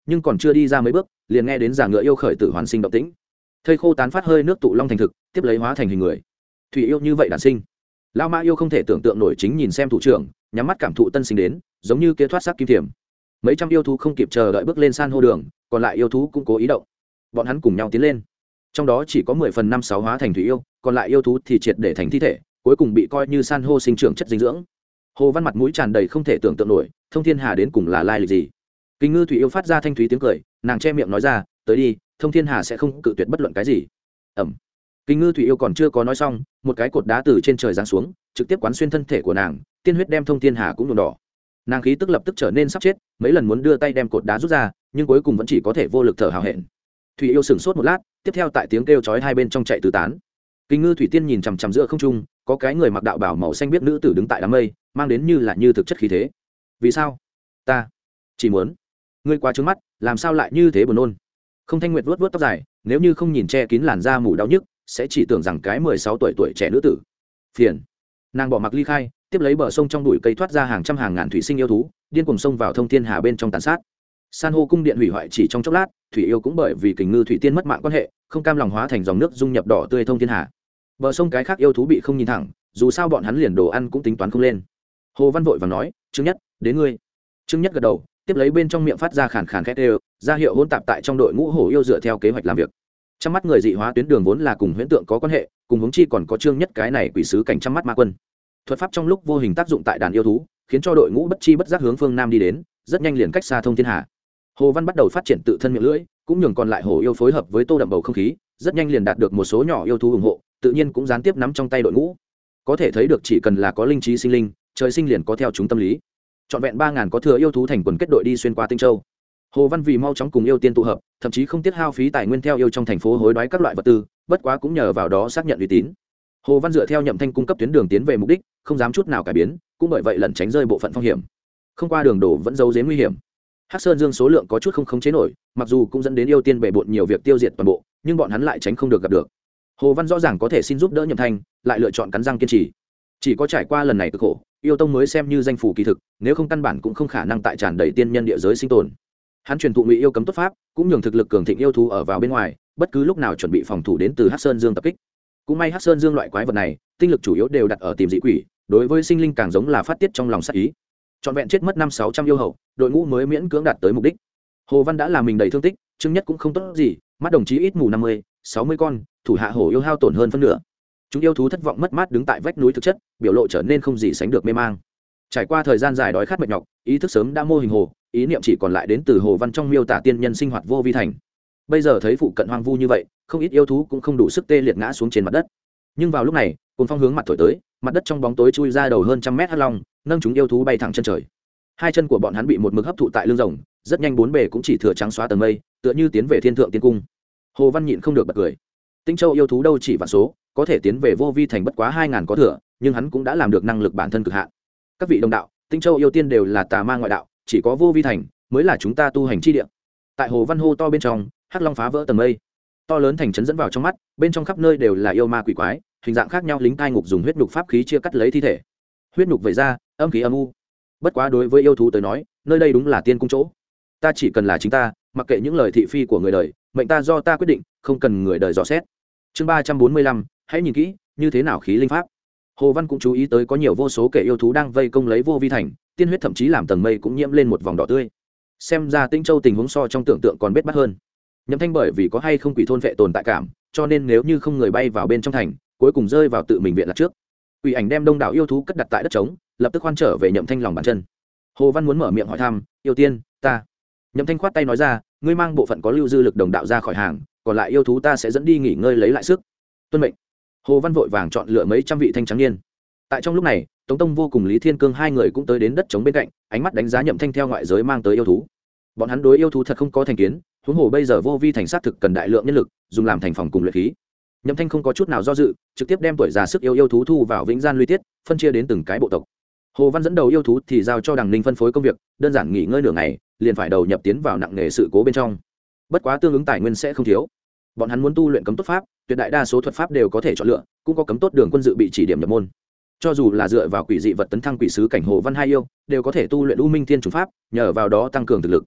nhưng còn chưa đi ra mấy bước liền nghe đến giả ngựa yêu khởi tử hoàn sinh động tĩnh, thây khô tán phát hơi nước tụ long thành thực, tiếp lấy hóa thành hình người. Thủy yêu như vậy đản sinh, lao mã yêu không thể tưởng tượng nổi, chính nhìn xem thủ trưởng nhắm mắt cảm thụ tân sinh đến, giống như kia thoát xác kim thiểm. Mấy trăm yêu thú không kịp chờ đợi bước lên san hô đường, còn lại yêu thú cũng cố ý động, bọn hắn cùng nhau tiến lên. Trong đó chỉ có 10/5-6 hóa thành thủy yêu, còn lại yêu thú thì triệt để thành thi thể, cuối cùng bị coi như san hô sinh trưởng chất dinh dưỡng. Hồ Văn mặt mũi tràn đầy không thể tưởng tượng nổi, Thông Thiên Hà đến cùng là lai lịch gì? Kinh Ngư thủy yêu phát ra thanh thúy tiếng cười, nàng che miệng nói ra, tới đi, Thông Thiên Hà sẽ không cự tuyệt bất luận cái gì. Ẩm. Kinh Ngư thủy yêu còn chưa có nói xong, một cái cột đá từ trên trời giáng xuống, trực tiếp quán xuyên thân thể của nàng, tiên huyết đem Thông Thiên Hà cũng nhuộm đỏ. Nàng khí tức lập tức trở nên sắp chết, mấy lần muốn đưa tay đem cột đá rút ra, nhưng cuối cùng vẫn chỉ có thể vô lực thở hào hẹn. Thủy yêu sửng sốt một lát, tiếp theo tại tiếng kêu chói hai bên trong chạy tứ tán. Kinh Ngư thủy tiên nhìn chằm chằm giữa không trung, có cái người mặc đạo bào màu xanh biết nữ tử đứng tại đám mây, mang đến như thực chất khí thế. Vì sao? Ta chỉ muốn, ngươi quá trướng mắt, làm sao lại như thế buồn nôn. Không Thanh Nguyệt vuốt vuốt tóc dài, nếu như không nhìn che kín làn da mù đau nhức, sẽ chỉ tưởng rằng cái 16 tuổi trẻ nữ tử. Phiền. Nàng bỏ mặc ly khai, tiếp lấy bờ sông trong bụi cây thoát ra hàng trăm hàng ngàn thủy sinh yêu thú, điên cuồng xông vào Thông Thiên Hà bên trong tàn sát. San hô cung điện hủy hoại chỉ trong chốc lát, thủy yêu cũng bởi vì Kình Ngư thủy tiên mất mạng quan hệ, không cam lòng hóa thành dòng nước dung nhập đỏ tươi Thông Thiên Hà. Bờ sông cái khác yêu thú bị không nhìn thẳng, dù sao bọn hắn liền đồ ăn cũng tính toán không lên. Hồ Văn vội vàng nói, Trương Nhất, đến ngươi. Trương Nhất gật đầu, tiếp lấy bên trong miệng phát ra khàn khàn khét đều, ra hiệu hỗn tạp tại trong đội ngũ hổ yêu dựa theo kế hoạch làm việc. Trong mắt người dị hóa tuyến đường vốn là cùng huyễn tượng có quan hệ, cùng huống chi còn có Trương Nhất cái này quỷ sứ cảnh trăm mắt ma quân. Thuật pháp trong lúc vô hình tác dụng tại đàn yêu thú, khiến cho đội ngũ bất chi bất giác hướng phương nam đi đến, rất nhanh liền cách xa Thông Thiên Hà. Hồ Văn bắt đầu phát triển tự thân miệng lưỡi, cũng nhường còn lại hổ yêu phối hợp với tô đậm bầu không khí, rất nhanh liền đạt được một số nhỏ yêu thú ủng hộ, tự nhiên cũng gián tiếp nắm trong tay đội ngũ. Có thể thấy được chỉ cần là có linh trí sinh linh, trời sinh liền có theo chúng tâm lý. Trọn vẹn 3000 có thừa yêu thú thành quần kết đội đi xuyên qua Tinh Châu. Hồ Văn vì mau chóng cùng yêu tiên tụ hợp, thậm chí không tiếc hao phí tài nguyên theo yêu trong thành phố hối đoái các loại vật tư, bất quá cũng nhờ vào đó xác nhận uy tín. Hồ Văn dựa theo Nhậm Thanh cung cấp tuyến đường tiến về mục đích, không dám chút nào cải biến, cũng bởi vậy lẩn tránh rơi bộ phận phong hiểm. Không qua đường đổ vẫn giấu giếm nguy hiểm. Hắc Sơn Dương số lượng có chút không khống chế nổi, mặc dù cũng dẫn đến yêu tiên bệ bội nhiều việc tiêu diệt toàn bộ, nhưng bọn hắn lại tránh không được gặp được. Hồ Văn rõ ràng có thể xin giúp đỡ Nhậm Thanh, lại lựa chọn cắn răng kiên trì. Chỉ có trải qua lần này cực khổ, yêu tông mới xem như danh phủ kỳ thực, nếu không căn bản cũng không khả năng tại tràn đầy tiên nhân địa giới sinh tồn. Hắn truyền thụ ngụy yêu cấm tốt pháp, cũng nhường thực lực cường thịnh yêu thú ở vào bên ngoài, bất cứ lúc nào chuẩn bị phòng thủ đến từ Hắc Sơn Dương tập kích. Cũng may Hắc Sơn Dương loại quái vật này, tinh lực chủ yếu đều đặt ở tìm dị quỷ, đối với sinh linh càng giống là phát tiết trong lòng sát ý. Trọn vẹn chết mất 500-600 yêu hậu, đội ngũ mới miễn cưỡng đạt tới mục đích. Hồ Văn đã làm mình đầy thương tích, Trương Nhất cũng không tốt gì, mắt đồng chí ít mù 50-60 con, thủ hạ hổ yêu hao tổn hơn phân nửa. Chúng yêu thú thất vọng mất mát đứng tại vách núi thực chất, biểu lộ trở nên không gì sánh được mê mang. Trải qua thời gian dài đói khát mệt nhọc, ý thức sớm đã mô hình hồ, ý niệm chỉ còn lại đến từ Hồ Văn trong miêu tả tiên nhân sinh hoạt vô vi thành. Bây giờ thấy phụ cận hoang vu như vậy, không ít yêu thú cũng không đủ sức tê liệt ngã xuống trên mặt đất. Nhưng vào lúc này, cồn phong hướng mặt thổi tới, mặt đất trong bóng tối chui ra đầu hơn 100 mét hắc long, nâng chúng yêu thú bay thẳng chân trời. Hai chân của bọn hắn bị một mực hấp thụ tại lưng rồng, rất nhanh bốn bề cũng chỉ thừa trắng xóa tầng mây, tựa như tiến về thiên thượng tiên cung. Hồ Văn nhịn không được bật cười. Tinh Châu yêu thú đâu chỉ vạn số, có thể tiến về vô vi thành bất quá 2000 có thừa, nhưng hắn cũng đã làm được năng lực bản thân cực hạn. Các vị đồng đạo, Tinh Châu yêu tiên đều là tà ma ngoại đạo, chỉ có vô vi thành mới là chúng ta tu hành chi địa. Tại Hồ Văn hô to bên trong, hắc long phá vỡ tầng mây, to lớn thành trấn dẫn vào trong mắt, bên trong khắp nơi đều là yêu ma quỷ quái, hình dạng khác nhau lính cai ngục dùng huyết nhục pháp khí chia cắt lấy thi thể. Huyết nhục vẩy ra, âm khí âm u. Bất quá đối với yêu thú tới nói, nơi đây đúng là tiên cung chỗ. Ta chỉ cần là chính ta, mặc kệ những lời thị phi của người đời, mệnh ta do ta quyết định, không cần người đời dò xét. Chương 345, hãy nhìn kỹ, như thế nào khí linh pháp. Hồ Văn cũng chú ý tới có nhiều vô số kẻ yêu thú đang vây công lấy vô vi thành, tiên huyết thậm chí làm tầng mây cũng nhiễm lên một vòng đỏ tươi. Xem ra Tinh Châu tình huống so trong tưởng tượng còn bết bát hơn. Nhậm Thanh bởi vì có hay không quỷ thôn vệ tồn tại cảm, cho nên nếu như không người bay vào bên trong thành, cuối cùng rơi vào tự mình viện lạc trước. Quỷ ảnh đem đông đảo yêu thú cất đặt tại đất trống, lập tức khoan trở về Nhậm Thanh lòng bàn chân. Hồ Văn muốn mở miệng hỏi thăm, yêu tiên, ta. Nhậm Thanh khoát tay nói ra, ngươi mang bộ phận có lưu dư lực đồng đạo ra khỏi hàng, còn lại yêu thú ta sẽ dẫn đi nghỉ ngơi lấy lại sức. Tuân mệnh. Hồ Văn vội vàng chọn lựa mấy trăm vị thanh trắng niên. Tại trong lúc này, Tống Tông Vô cùng Lý Thiên Cương hai người cũng tới đến đất trống bên cạnh, ánh mắt đánh giá Nhậm Thanh theo ngoại giới mang tới yêu thú. Bọn hắn đối yêu thú thật không có thành kiến, huống hồ bây giờ vô vi thành sát thực cần đại lượng nhân lực, dùng làm thành phòng cùng luyện khí. Nhậm Thanh không có chút nào do dự, trực tiếp đem tuổi già sức yêu thú thu vào Vĩnh Gian Luy Tiết, phân chia đến từng cái bộ tộc. Hồ Văn dẫn đầu yêu thú thì giao cho Đằng Ninh phân phối công việc, đơn giản nghỉ ngơi nửa ngày, liền phải đầu nhập tiến vào nặng nghề sự cố bên trong. Bất quá tương ứng tài nguyên sẽ không thiếu. Bọn hắn muốn tu luyện cấm tốt pháp, tuyệt đại đa số thuật pháp đều có thể chọn lựa, cũng có cấm tốt đường quân dự bị chỉ điểm nhập môn. Cho dù là dựa vào quỷ dị vật tấn thăng quỷ sứ cảnh Hồ Văn hai yêu, đều có thể tu luyện U Minh Thiên Trùng pháp, nhờ vào đó tăng cường thực lực.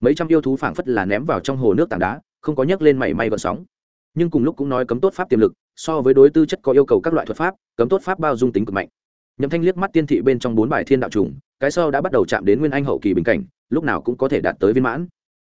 mấy trăm yêu thú phảng phất là ném vào trong hồ nước tảng đá, không có nhấc lên mảy may gợn sóng. Nhưng cùng lúc cũng nói cấm tốt pháp tiềm lực, so với đối tư chất có yêu cầu các loại thuật pháp, cấm tốt pháp bao dung tính cực mạnh. Nhậm Thanh liếc mắt tiên thị bên trong 4 bài thiên đạo trùng, cái sau đã bắt đầu chạm đến nguyên anh hậu kỳ bình cảnh, lúc nào cũng có thể đạt tới viên mãn.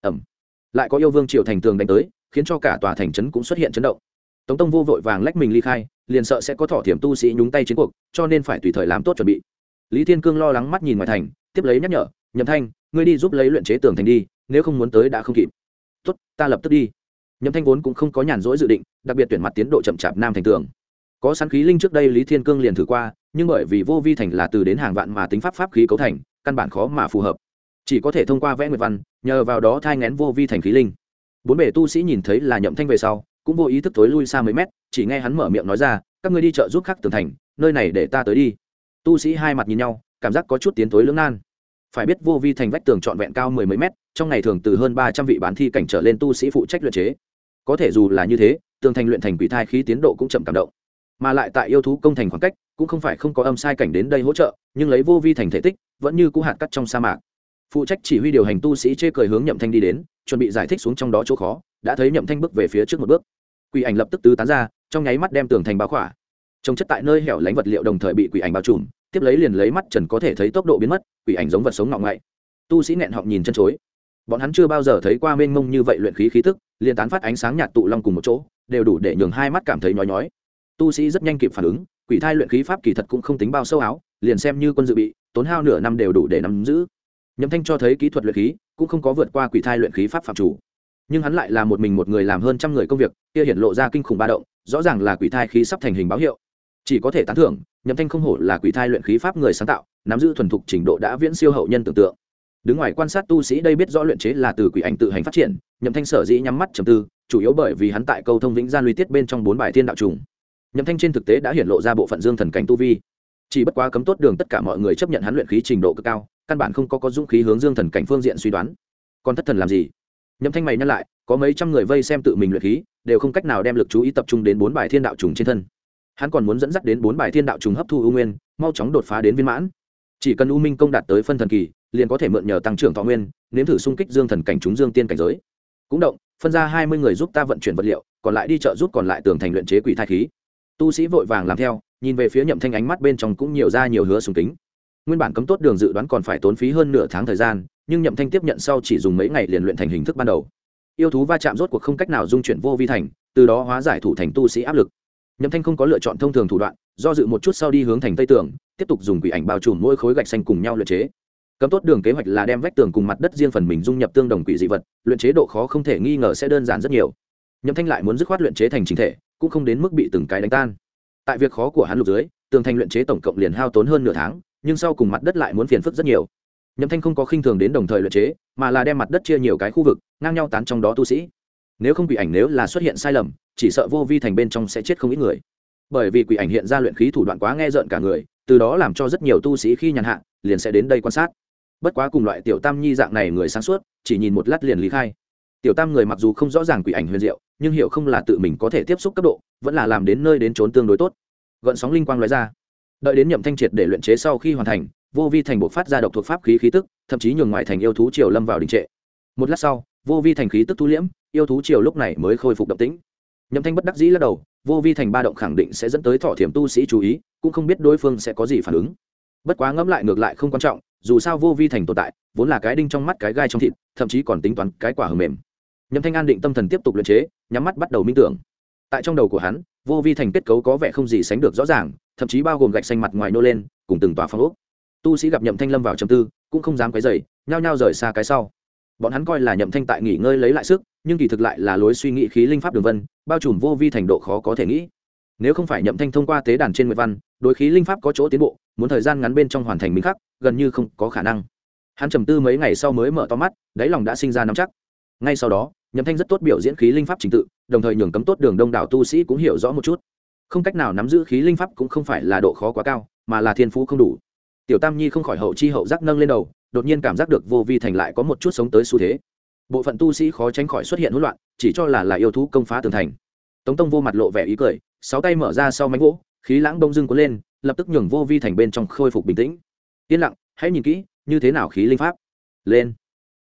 Lại có yêu vương triều thành tường đánh tới, khiến cho cả tòa thành trấn cũng xuất hiện chấn động. Tống Tông Vô vội vàng lách mình ly khai, liền sợ sẽ có thọ thiểm tu sĩ nhúng tay chiến cuộc, cho nên phải tùy thời làm tốt chuẩn bị. Lý Thiên Cương lo lắng mắt nhìn ngoài thành, tiếp lấy nhắc nhở, Nhậm Thanh, ngươi đi giúp lấy luyện chế tường thành đi, nếu không muốn tới đã không kịp. Tốt, ta lập tức đi. Nhậm Thanh vốn cũng không có nhàn rỗi dự định, đặc biệt tuyển mặt tiến độ chậm chạp nam thành tường. Có sẵn khí linh trước đây Lý Thiên Cương liền thử qua, nhưng bởi vì vô vi thành là từ đến hàng vạn mà tính pháp khí cấu thành, căn bản khó mà phù hợp, chỉ có thể thông qua vẽ nguyệt văn, nhờ vào đó thai nghén vô vi thành khí linh. Bốn bề tu sĩ nhìn thấy là Nhậm Thanh về sau, cũng vô ý thức thối lui xa mấy mét, chỉ nghe hắn mở miệng nói ra, các ngươi đi chợ giúp khắc tường thành, nơi này để ta tới đi. Tu sĩ hai mặt nhìn nhau, cảm giác có chút tiến tối lưỡng nan. Phải biết vô vi thành vách tường trọn vẹn cao 10 mấy mét, trong ngày thường từ hơn 300 vị bán thi cảnh trở lên tu sĩ phụ trách luyện chế. Có thể dù là như thế, tường thành luyện thành quỷ thai khí tiến độ cũng chậm cảm động. Mà lại tại yêu thú công thành khoảng cách, cũng không phải không có âm sai cảnh đến đây hỗ trợ, nhưng lấy vô vi thành thể tích, vẫn như cũ hạt cắt trong sa mạc. Phụ trách chỉ huy điều hành tu sĩ chê cười hướng Nhậm Thanh đi đến, chuẩn bị giải thích xuống trong đó chỗ khó, đã thấy Nhậm Thanh bước về phía trước một bước. Quỷ ảnh lập tức tứ tán ra, trong nháy mắt đem tường thành bao khỏa. Trông chất tại nơi hẻo lánh vật liệu đồng thời bị quỷ ảnh bao trùm, tiếp lấy liền lấy mắt trần có thể thấy tốc độ biến mất, quỷ ảnh giống vật sống ngọng ngậy. Tu sĩ nghẹn họng nhìn chân chối. Bọn hắn chưa bao giờ thấy qua mênh mông như vậy luyện khí khí tức, liền tán phát ánh sáng nhạt tụ long cùng một chỗ, đều đủ để nhường hai mắt cảm thấy nhói nhói. Tu sĩ rất nhanh kịp phản ứng, quỷ thai luyện khí pháp kỳ thật cũng không tính bao sâu áo, liền xem như quân dự bị, tốn hao nửa năm đều đủ để nắm giữ. Nhậm Thanh cho thấy kỹ thuật luyện khí cũng không có vượt qua quỷ thai luyện khí pháp phạm chủ, nhưng hắn lại là một mình một người làm hơn trăm người công việc, kia hiển lộ ra kinh khủng ba động, rõ ràng là quỷ thai khí sắp thành hình báo hiệu. Chỉ có thể tán thưởng, Nhậm Thanh không hổ là quỷ thai luyện khí pháp người sáng tạo, nắm giữ thuần thục trình độ đã viễn siêu hậu nhân tưởng tượng. Đứng ngoài quan sát tu sĩ đây biết rõ luyện chế là từ quỷ ảnh tự hành phát triển, Nhậm Thanh sở dĩ nhắm mắt trầm tư, chủ yếu bởi vì hắn tại câu thông vĩnh gian luy tiết bên trong 4 bài thiên đạo trùng. Nhậm Thanh trên thực tế đã hiển lộ ra bộ phận dương thần cảnh tu vi, chỉ bất quá cấm tốt đường tất cả mọi người chấp nhận hắn luyện khí trình độ cực cao, căn bản không có dũng khí hướng dương thần cảnh phương diện suy đoán. Còn thất thần làm gì? Nhậm Thanh mày nhăn lại, có mấy trăm người vây xem tự mình luyện khí, đều không cách nào đem lực chú ý tập trung đến 4 bài thiên đạo trùng trên thân. Hắn còn muốn dẫn dắt đến 4 bài thiên đạo trùng hấp thu u nguyên, mau chóng đột phá đến viên mãn. Chỉ cần u minh công đạt tới phân thần kỳ, liền có thể mượn nhờ tăng trưởng thọ nguyên, nếm thử xung kích dương thần cảnh chúng dương tiên cảnh giới. Cũng động, phân ra 20 người giúp ta vận chuyển vật liệu, còn lại đi chợ giúp còn lại tường thành luyện chế quỷ thai khí. Tu sĩ vội vàng làm theo, nhìn về phía Nhậm Thanh ánh mắt bên trong cũng nhiều ra nhiều hứa sùng kính. Nguyên bản cấm tốt đường dự đoán còn phải tốn phí hơn nửa tháng thời gian, nhưng Nhậm Thanh tiếp nhận sau chỉ dùng mấy ngày liền luyện thành hình thức ban đầu. Yêu thú va chạm rốt cuộc không cách nào dung chuyển vô vi thành, từ đó hóa giải thủ thành tu sĩ áp lực. Nhậm Thanh không có lựa chọn thông thường thủ đoạn, do dự một chút sau đi hướng thành tây tường, tiếp tục dùng quỷ ảnh bao trùm mỗi khối gạch xanh cùng nhau luyện chế. Cấm tốt đường kế hoạch là đem vách tường cùng mặt đất riêng phần mình dung nhập tương đồng quỷ dị vật, luyện chế độ khó không thể nghi ngờ sẽ đơn giản rất nhiều. Nhậm Thanh lại muốn dứt khoát luyện chế thành chính thể, cũng không đến mức bị từng cái đánh tan. Tại việc khó của hắn lục dưới, tường thành luyện chế tổng cộng liền hao tốn hơn nửa tháng, nhưng sau cùng mặt đất lại muốn phiền phức rất nhiều. Nhậm Thanh không có khinh thường đến đồng thời luyện chế, mà là đem mặt đất chia nhiều cái khu vực, ngang nhau tán trong đó tu sĩ. Nếu không quỷ ảnh nếu là xuất hiện sai lầm, chỉ sợ vô vi thành bên trong sẽ chết không ít người. Bởi vì quỷ ảnh hiện ra luyện khí thủ đoạn quá nghe rợn cả người, từ đó làm cho rất nhiều tu sĩ khi nhàn hạ, liền sẽ đến đây quan sát. Bất quá cùng loại tiểu tam nhi dạng này người sáng suốt, chỉ nhìn một lát liền lý khai. Tiểu tam người mặc dù không rõ ràng quỷ ảnh huyền diệu, nhưng hiểu không là tự mình có thể tiếp xúc cấp độ, vẫn là làm đến nơi đến trốn tương đối tốt. Gợn sóng linh quang lóe ra, đợi đến Nhậm Thanh triệt để luyện chế sau khi hoàn thành, vô vi thành bộc phát ra độc thuộc pháp khí khí tức, thậm chí nhường ngoại thành yêu thú triều lâm vào đình trệ. Một lát sau, vô vi thành khí tức thu liễm, yêu thú triều lúc này mới khôi phục động tĩnh. Nhậm Thanh bất đắc dĩ lắc đầu, vô vi thành ba động khẳng định sẽ dẫn tới thọ thiểm tu sĩ chú ý, cũng không biết đối phương sẽ có gì phản ứng. Bất quá ngẫm lại ngược lại không quan trọng, dù sao vô vi thành tồn tại, vốn là cái đinh trong mắt cái gai trong thịt, thậm chí còn tính toán cái quả hờm mềm. Nhậm Thanh an định tâm thần tiếp tục luyện chế, nhắm mắt bắt đầu minh tưởng. Tại trong đầu của hắn, vô vi thành kết cấu có vẻ không gì sánh được rõ ràng, thậm chí bao gồm gạch xanh mặt ngoài nô lên, cùng từng tòa phong ốc. Tu sĩ gặp Nhậm Thanh lâm vào trầm tư, cũng không dám quấy rầy, nhao nhao rời xa cái sau. Bọn hắn coi là Nhậm Thanh tại nghỉ ngơi lấy lại sức, nhưng kỳ thực lại là lối suy nghĩ khí linh pháp đường vân, bao trùm vô vi thành độ khó có thể nghĩ. Nếu không phải Nhậm Thanh thông qua tế đàn trên nguyệt văn, đối khí linh pháp có chỗ tiến bộ, muốn thời gian ngắn bên trong hoàn thành minh khắc, gần như không có khả năng. Hắn trầm tư mấy ngày sau mới mở to mắt, đáy lòng đã sinh ra nắm chắc. Ngay sau đó, Nhậm Thanh rất tốt biểu diễn khí linh pháp trình tự, đồng thời nhường cấm tốt đường đông đảo tu sĩ cũng hiểu rõ một chút. Không cách nào nắm giữ khí linh pháp cũng không phải là độ khó quá cao, mà là thiên phú không đủ. Tiểu Tam Nhi không khỏi hậu chi hậu giác nâng lên đầu, đột nhiên cảm giác được vô vi thành lại có một chút sống tới xu thế. Bộ phận tu sĩ khó tránh khỏi xuất hiện hỗn loạn, chỉ cho là yêu thú công phá tường thành. Tống Tông Vô mặt lộ vẻ ý cười, sáu tay mở ra sau mánh vỗ, khí lãng đông dưng cuốn lên, lập tức nhường vô vi thành bên trong khôi phục bình tĩnh. Yên lặng, hãy nhìn kỹ, như thế nào khí linh pháp? Lên.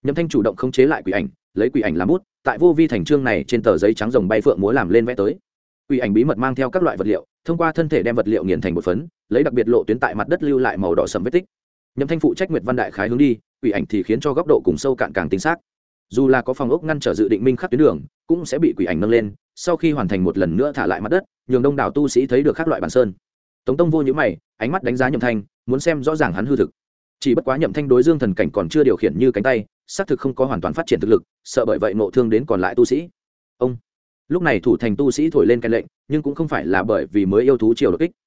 Nhậm Thanh chủ động khống chế lại quỷ ảnh, lấy quỷ ảnh làm bút, tại vô vi thành chương này trên tờ giấy trắng rồng bay phượng múa làm lên vẽ tới. Quỷ ảnh bí mật mang theo các loại vật liệu, thông qua thân thể đem vật liệu nghiền thành một phấn, lấy đặc biệt lộ tuyến tại mặt đất lưu lại màu đỏ sẫm vết tích. Nhậm Thanh phụ trách Nguyệt Văn đại khái hướng đi, quỷ ảnh thì khiến cho góc độ cùng sâu cạn càng chính xác. Dù là có phòng ốc ngăn trở dự định minh khắc tuyến đường, cũng sẽ bị quỷ ảnh nâng lên, sau khi hoàn thành một lần nữa thả lại mặt đất, nhường đông đảo tu sĩ thấy được các loại bản sơn. Tống Tông vô nhíu mày, ánh mắt đánh giá Nhậm Thanh, muốn xem rõ ràng hắn hư thực. Chỉ bất quá Nhậm Thanh đối Dương thần cảnh còn chưa điều khiển như cánh tay, xác thực không có hoàn toàn phát triển thực lực, sợ bởi vậy ngộ thương đến còn lại tu sĩ. Ông lúc này thủ thành tu sĩ thổi lên cái lệnh, nhưng cũng không phải là bởi vì mới yêu thú triều đột kích.